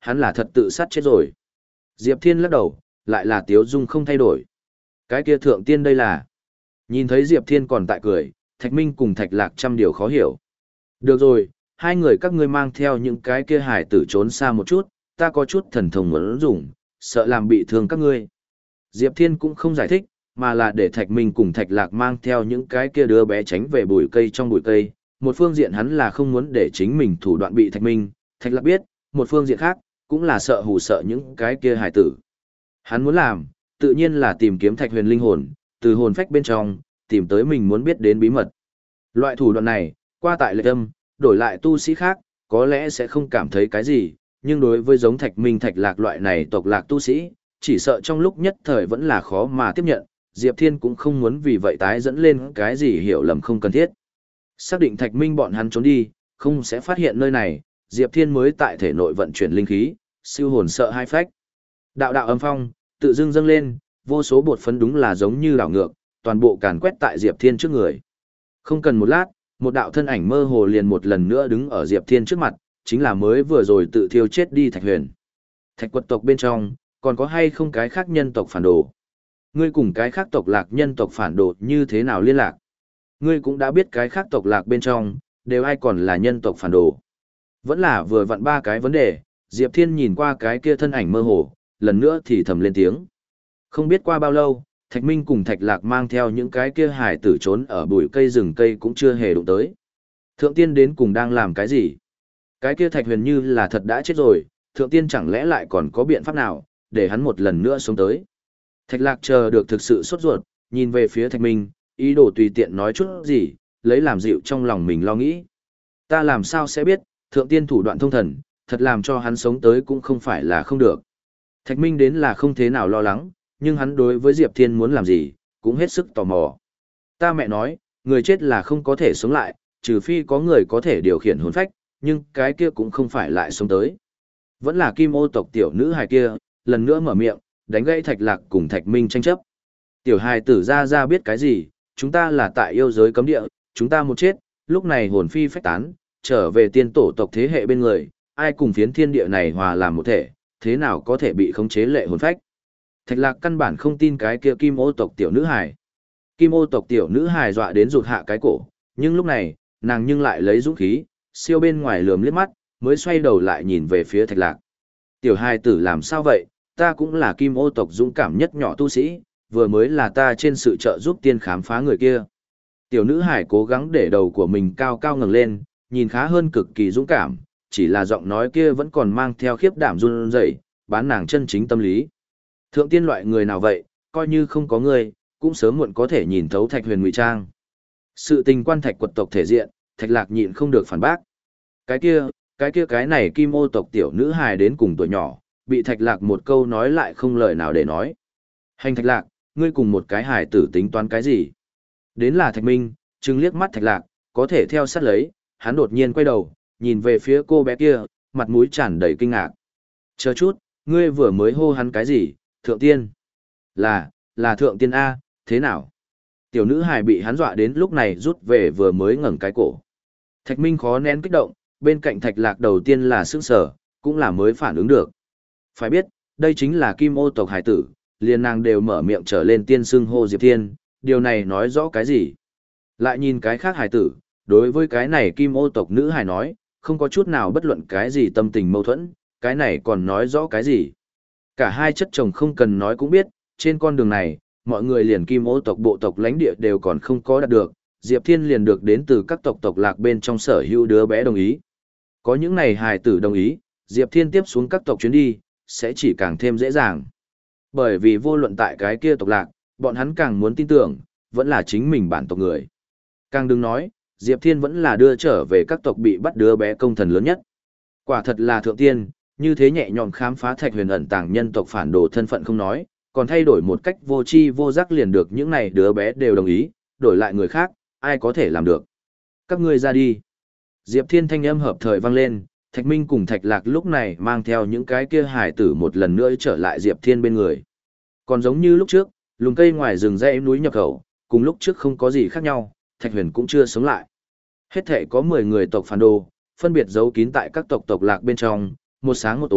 hắn là thật tự sát chết rồi. Diệp Thiên lắc đầu, lại là Tiếu Dung không thay đổi. Cái kia thượng tiên đây là... Nhìn thấy Diệp Thiên còn tại cười, Thạch Minh cùng Thạch Lạc trăm điều khó hiểu. Được rồi, hai người các ngươi mang theo những cái kia hải tử trốn xa một chút, ta có chút thần thông muốn dùng, sợ làm bị thương các ngươi. Diệp Thiên cũng không giải thích, mà là để Thạch Minh cùng Thạch Lạc mang theo những cái kia đứa bé tránh về bụi cây trong bụi cây. Một phương diện hắn là không muốn để chính mình thủ đoạn bị Thạch Minh, Thạch Lạc biết, một phương diện khác, cũng là sợ hù sợ những cái kia hải tử. Hắn muốn làm, tự nhiên là tìm kiếm Thạch Huyền linh hồn, từ hồn phách bên trong, tìm tới mình muốn biết đến bí mật. Loại thủ đoạn này, qua tại lệ âm, đổi lại tu sĩ khác, có lẽ sẽ không cảm thấy cái gì, nhưng đối với giống Thạch Minh Thạch Lạc loại này tộc lạc tu sĩ, chỉ sợ trong lúc nhất thời vẫn là khó mà tiếp nhận, Diệp Thiên cũng không muốn vì vậy tái dẫn lên cái gì hiểu lầm không cần thiết. Xác định Thạch Minh bọn hắn trốn đi, không sẽ phát hiện nơi này, Diệp Thiên mới tại thể nội vận chuyển linh khí, siêu hồn sợ hai phách. Đạo đạo âm phong, tự dưng dâng lên, vô số bột phấn đúng là giống như đảo ngược, toàn bộ càn quét tại Diệp Thiên trước người. Không cần một lát, một đạo thân ảnh mơ hồ liền một lần nữa đứng ở Diệp Thiên trước mặt, chính là mới vừa rồi tự thiêu chết đi Thạch Huyền. Thạch quật tộc bên trong, còn có hay không cái khác nhân tộc phản đồ? Ngươi cùng cái khác tộc lạc nhân tộc phản đồ như thế nào liên lạc? Ngươi cũng đã biết cái khác tộc lạc bên trong, đều ai còn là nhân tộc phản đồ. Vẫn là vừa vặn ba cái vấn đề, Diệp Thiên nhìn qua cái kia thân ảnh mơ hồ, lần nữa thì thầm lên tiếng. Không biết qua bao lâu, Thạch Minh cùng Thạch Lạc mang theo những cái kia hải tử trốn ở bụi cây rừng cây cũng chưa hề đụng tới. Thượng tiên đến cùng đang làm cái gì? Cái kia Thạch Huyền như là thật đã chết rồi, thượng tiên chẳng lẽ lại còn có biện pháp nào, để hắn một lần nữa sống tới. Thạch Lạc chờ được thực sự sốt ruột, nhìn về phía Thạch Minh, ý đồ tùy tiện nói chút gì, lấy làm dịu trong lòng mình lo nghĩ. Ta làm sao sẽ biết, thượng tiên thủ đoạn thông thần, thật làm cho hắn sống tới cũng không phải là không được. Thạch Minh đến là không thế nào lo lắng, nhưng hắn đối với Diệp Thiên muốn làm gì, cũng hết sức tò mò. Ta mẹ nói, người chết là không có thể sống lại, trừ phi có người có thể điều khiển hồn phách, nhưng cái kia cũng không phải lại sống tới. Vẫn là Kim Ô tộc tiểu nữ hài kia, lần nữa mở miệng, đánh gãy Thạch Lạc cùng Thạch Minh tranh chấp. Tiểu hài tử ra ra biết cái gì, chúng ta là tại yêu giới cấm địa, chúng ta một chết, lúc này hồn phi phách tán, trở về tiên tổ tộc thế hệ bên người, ai cùng phiến thiên địa này hòa làm một thể, thế nào có thể bị khống chế lệ hồn phách. Thạch Lạc căn bản không tin cái kia Kim Ô tộc tiểu nữ hài. Kim Ô tộc tiểu nữ hài dọa đến rụt hạ cái cổ, nhưng lúc này, nàng nhưng lại lấy dũng khí, siêu bên ngoài lườm liếc mắt, mới xoay đầu lại nhìn về phía Thạch Lạc. Tiểu hài tử làm sao vậy, ta cũng là Kim Ô tộc dũng cảm nhất nhỏ tu sĩ, vừa mới là ta trên sự trợ giúp tiên khám phá người kia. Tiểu nữ hải cố gắng để đầu của mình cao cao ngẩng lên, nhìn khá hơn cực kỳ dũng cảm, chỉ là giọng nói kia vẫn còn mang theo khiếp đảm run rẩy, bán nàng chân chính tâm lý. Thượng tiên loại người nào vậy, coi như không có người, cũng sớm muộn có thể nhìn thấu Thạch Huyền ngụy trang. Sự tình quan Thạch quật tộc thể diện, Thạch Lạc nhịn không được phản bác. Cái kia, cái kia cái này Kim Ô tộc tiểu nữ hài đến cùng tuổi nhỏ, bị Thạch Lạc một câu nói lại không lời nào để nói. Hành Thạch Lạc, ngươi cùng một cái hài tử tính toán cái gì? Đến là Thạch Minh, trừng liếc mắt Thạch Lạc, có thể theo sát lấy, hắn đột nhiên quay đầu, nhìn về phía cô bé kia, mặt mũi tràn đầy kinh ngạc. Chờ chút, ngươi vừa mới hô hắn cái gì, thượng tiên? Là, là thượng tiên A, thế nào? Tiểu nữ hài bị hắn dọa đến lúc này rút về vừa mới ngẩng cái cổ. Thạch Minh khó nén kích động, bên cạnh Thạch Lạc đầu tiên là sững sờ, cũng là mới phản ứng được. Phải biết, đây chính là Kim Ô tộc hải tử, liền nàng đều mở miệng trở lên tiên xưng hô Diệp Thiên, điều này nói rõ cái gì? Lại nhìn cái khác hải tử, đối với cái này Kim Ô tộc nữ hải nói, không có chút nào bất luận cái gì tâm tình mâu thuẫn, cái này còn nói rõ cái gì? Cả hai chất chồng không cần nói cũng biết, trên con đường này, mọi người liền Kim Ô tộc bộ tộc lãnh địa đều còn không có đạt được, Diệp Thiên liền được đến từ các tộc tộc lạc bên trong sở hữu đứa bé đồng ý. Có những này hài tử đồng ý, Diệp Thiên tiếp xuống các tộc chuyến đi, sẽ chỉ càng thêm dễ dàng. Bởi vì vô luận tại cái kia tộc lạc, bọn hắn càng muốn tin tưởng, vẫn là chính mình bản tộc người. Càng đừng nói, Diệp Thiên vẫn là đưa trở về các tộc bị bắt đứa bé công thần lớn nhất. Quả thật là thượng tiên, như thế nhẹ nhõm khám phá Thạch Huyền ẩn tàng nhân tộc phản đồ thân phận không nói, còn thay đổi một cách vô tri vô giác liền được những này đứa bé đều đồng ý, đổi lại người khác, ai có thể làm được. Các ngươi ra đi. Diệp Thiên thanh âm hợp thời vang lên, Thạch Minh cùng Thạch Lạc lúc này mang theo những cái kia hải tử một lần nữa trở lại Diệp Thiên bên người. Còn giống như lúc trước, lùm cây ngoài rừng dãy núi nhập khẩu, cùng lúc trước không có gì khác nhau, Thạch Huyền cũng chưa sống lại. Hết thể có mười người tộc phản đồ, phân biệt giấu kín tại các tộc tộc lạc bên trong, một sáng một tối,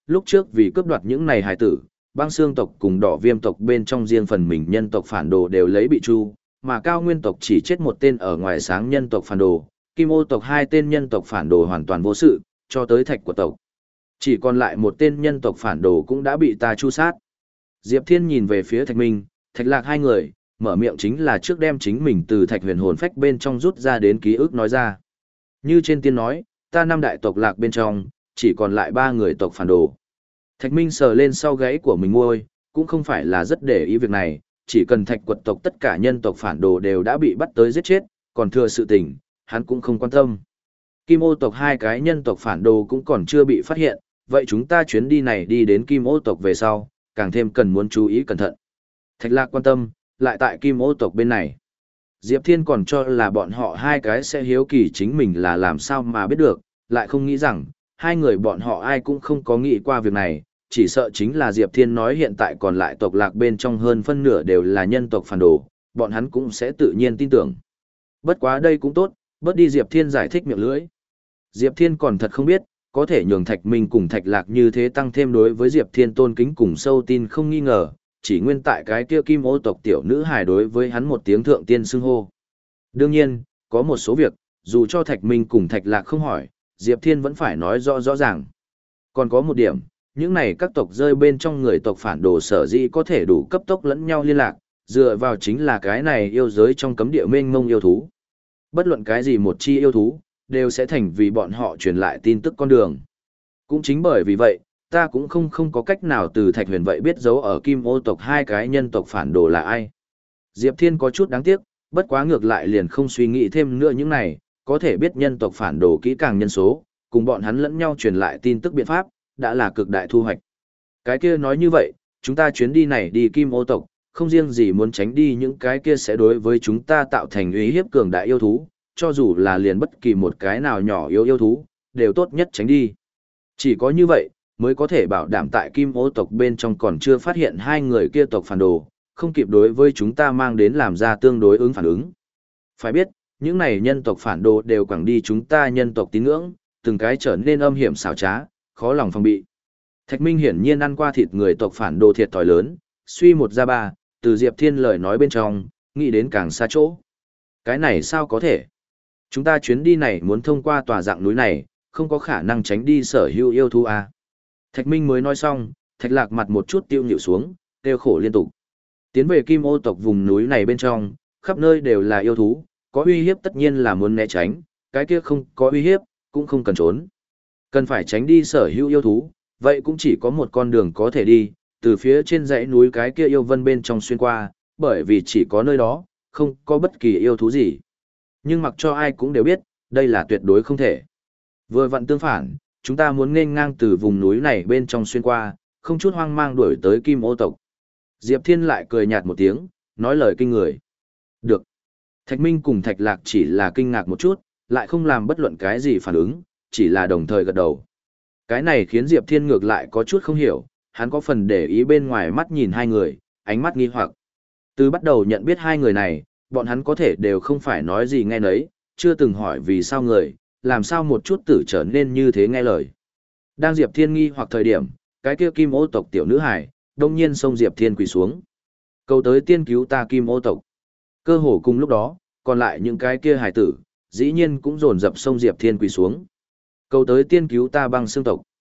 lúc trước vì cướp đoạt những này hài tử, băng xương tộc cùng đỏ viêm tộc bên trong riêng phần mình nhân tộc phản đồ đều lấy bị tru, mà cao nguyên tộc chỉ chết một tên ở ngoài sáng nhân tộc phản đồ, kim ô tộc hai tên nhân tộc phản đồ hoàn toàn vô sự, cho tới thạch của tộc. Chỉ còn lại một tên nhân tộc phản đồ cũng đã bị ta chu sát. Diệp Thiên nhìn về phía Thạch Minh, Thạch Lạc hai người, mở miệng chính là trước đem chính mình từ Thạch Huyền hồn phách bên trong rút ra đến ký ức nói ra. Như trên tiên nói, ta năm đại tộc lạc bên trong, chỉ còn lại ba người tộc phản đồ. Thạch Minh sờ lên sau gáy của mình môi, cũng không phải là rất để ý việc này, chỉ cần Thạch quật tộc tất cả nhân tộc phản đồ đều đã bị bắt tới giết chết, còn thừa sự tình, hắn cũng không quan tâm. Kim ô tộc hai cái nhân tộc phản đồ cũng còn chưa bị phát hiện, vậy chúng ta chuyến đi này đi đến Kim ô tộc về sau, càng thêm cần muốn chú ý cẩn thận. Thạch Lạc quan tâm, lại tại Kim ô tộc bên này. Diệp Thiên còn cho là bọn họ hai cái sẽ hiếu kỳ chính mình là làm sao mà biết được, lại không nghĩ rằng, hai người bọn họ ai cũng không có nghĩ qua việc này, chỉ sợ chính là Diệp Thiên nói hiện tại còn lại tộc lạc bên trong hơn phân nửa đều là nhân tộc phản đồ, bọn hắn cũng sẽ tự nhiên tin tưởng. Bất quá đây cũng tốt, bớt đi Diệp Thiên giải thích miệng lưỡi. Diệp Thiên còn thật không biết, có thể nhường Thạch Minh cùng Thạch Lạc như thế tăng thêm đối với Diệp Thiên tôn kính cùng sâu tin không nghi ngờ, chỉ nguyên tại cái kia kim ô tộc tiểu nữ hài đối với hắn một tiếng thượng tiên xưng hô. Đương nhiên, có một số việc, dù cho Thạch Minh cùng Thạch Lạc không hỏi, Diệp Thiên vẫn phải nói rõ rõ ràng. Còn có một điểm, những này các tộc rơi bên trong người tộc phản đồ sở dĩ có thể đủ cấp tốc lẫn nhau liên lạc, dựa vào chính là cái này yêu giới trong cấm địa mênh mông yêu thú. Bất luận cái gì một chi yêu thú, đều sẽ thành vì bọn họ truyền lại tin tức con đường. Cũng chính bởi vì vậy, ta cũng không không có cách nào từ Thạch Huyền vậy biết giấu ở Kim ô tộc hai cái nhân tộc phản đồ là ai. Diệp Thiên có chút đáng tiếc, bất quá ngược lại liền không suy nghĩ thêm nữa những này, có thể biết nhân tộc phản đồ kỹ càng nhân số, cùng bọn hắn lẫn nhau truyền lại tin tức biện pháp, đã là cực đại thu hoạch. Cái kia nói như vậy, chúng ta chuyến đi này đi Kim ô tộc, không riêng gì muốn tránh đi những cái kia sẽ đối với chúng ta tạo thành uy hiếp cường đại yêu thú, cho dù là liền bất kỳ một cái nào nhỏ yếu yêu thú, đều tốt nhất tránh đi. Chỉ có như vậy, mới có thể bảo đảm tại Kim ô tộc bên trong còn chưa phát hiện hai người kia tộc phản đồ, không kịp đối với chúng ta mang đến làm ra tương đối ứng phản ứng. Phải biết, những này nhân tộc phản đồ đều quẳng đi chúng ta nhân tộc tín ngưỡng, từng cái trở nên âm hiểm xảo trá, khó lòng phòng bị. Thạch Minh hiển nhiên ăn qua thịt người tộc phản đồ thiệt thòi lớn, suy một ra ba, từ Diệp Thiên lời nói bên trong, nghĩ đến càng xa chỗ. Cái này sao có thể? Chúng ta chuyến đi này muốn thông qua tòa dạng núi này, không có khả năng tránh đi sở hữu yêu thú à. Thạch Minh mới nói xong, Thạch Lạc mặt một chút tiêu nhịu xuống, kêu khổ liên tục. Tiến về Kim ô tộc vùng núi này bên trong, khắp nơi đều là yêu thú, có uy hiếp tất nhiên là muốn né tránh, cái kia không có uy hiếp, cũng không cần trốn. Cần phải tránh đi sở hữu yêu thú, vậy cũng chỉ có một con đường có thể đi, từ phía trên dãy núi cái kia yêu vân bên trong xuyên qua, bởi vì chỉ có nơi đó, không có bất kỳ yêu thú gì. Nhưng mặc cho ai cũng đều biết, đây là tuyệt đối không thể. Vừa vặn tương phản, chúng ta muốn nên ngang từ vùng núi này bên trong xuyên qua, không chút hoang mang đuổi tới Kim ô tộc. Diệp Thiên lại cười nhạt một tiếng, nói lời kinh người. Được. Thạch Minh cùng Thạch Lạc chỉ là kinh ngạc một chút, lại không làm bất luận cái gì phản ứng, chỉ là đồng thời gật đầu. Cái này khiến Diệp Thiên ngược lại có chút không hiểu, hắn có phần để ý bên ngoài mắt nhìn hai người, ánh mắt nghi hoặc. Từ bắt đầu nhận biết hai người này, bọn hắn có thể đều không phải nói gì nghe nấy, chưa từng hỏi vì sao người, làm sao một chút tử trở nên như thế nghe lời. Đang Diệp Thiên nghi hoặc thời điểm, cái kia Kim ô tộc tiểu nữ hải, đông nhiên xông Diệp Thiên quỳ xuống. Cầu tới tiên cứu ta Kim ô tộc. Cơ hồ cùng lúc đó, còn lại những cái kia hải tử, dĩ nhiên cũng dồn dập xông Diệp Thiên quỳ xuống. Cầu tới tiên cứu ta băng xương tộc.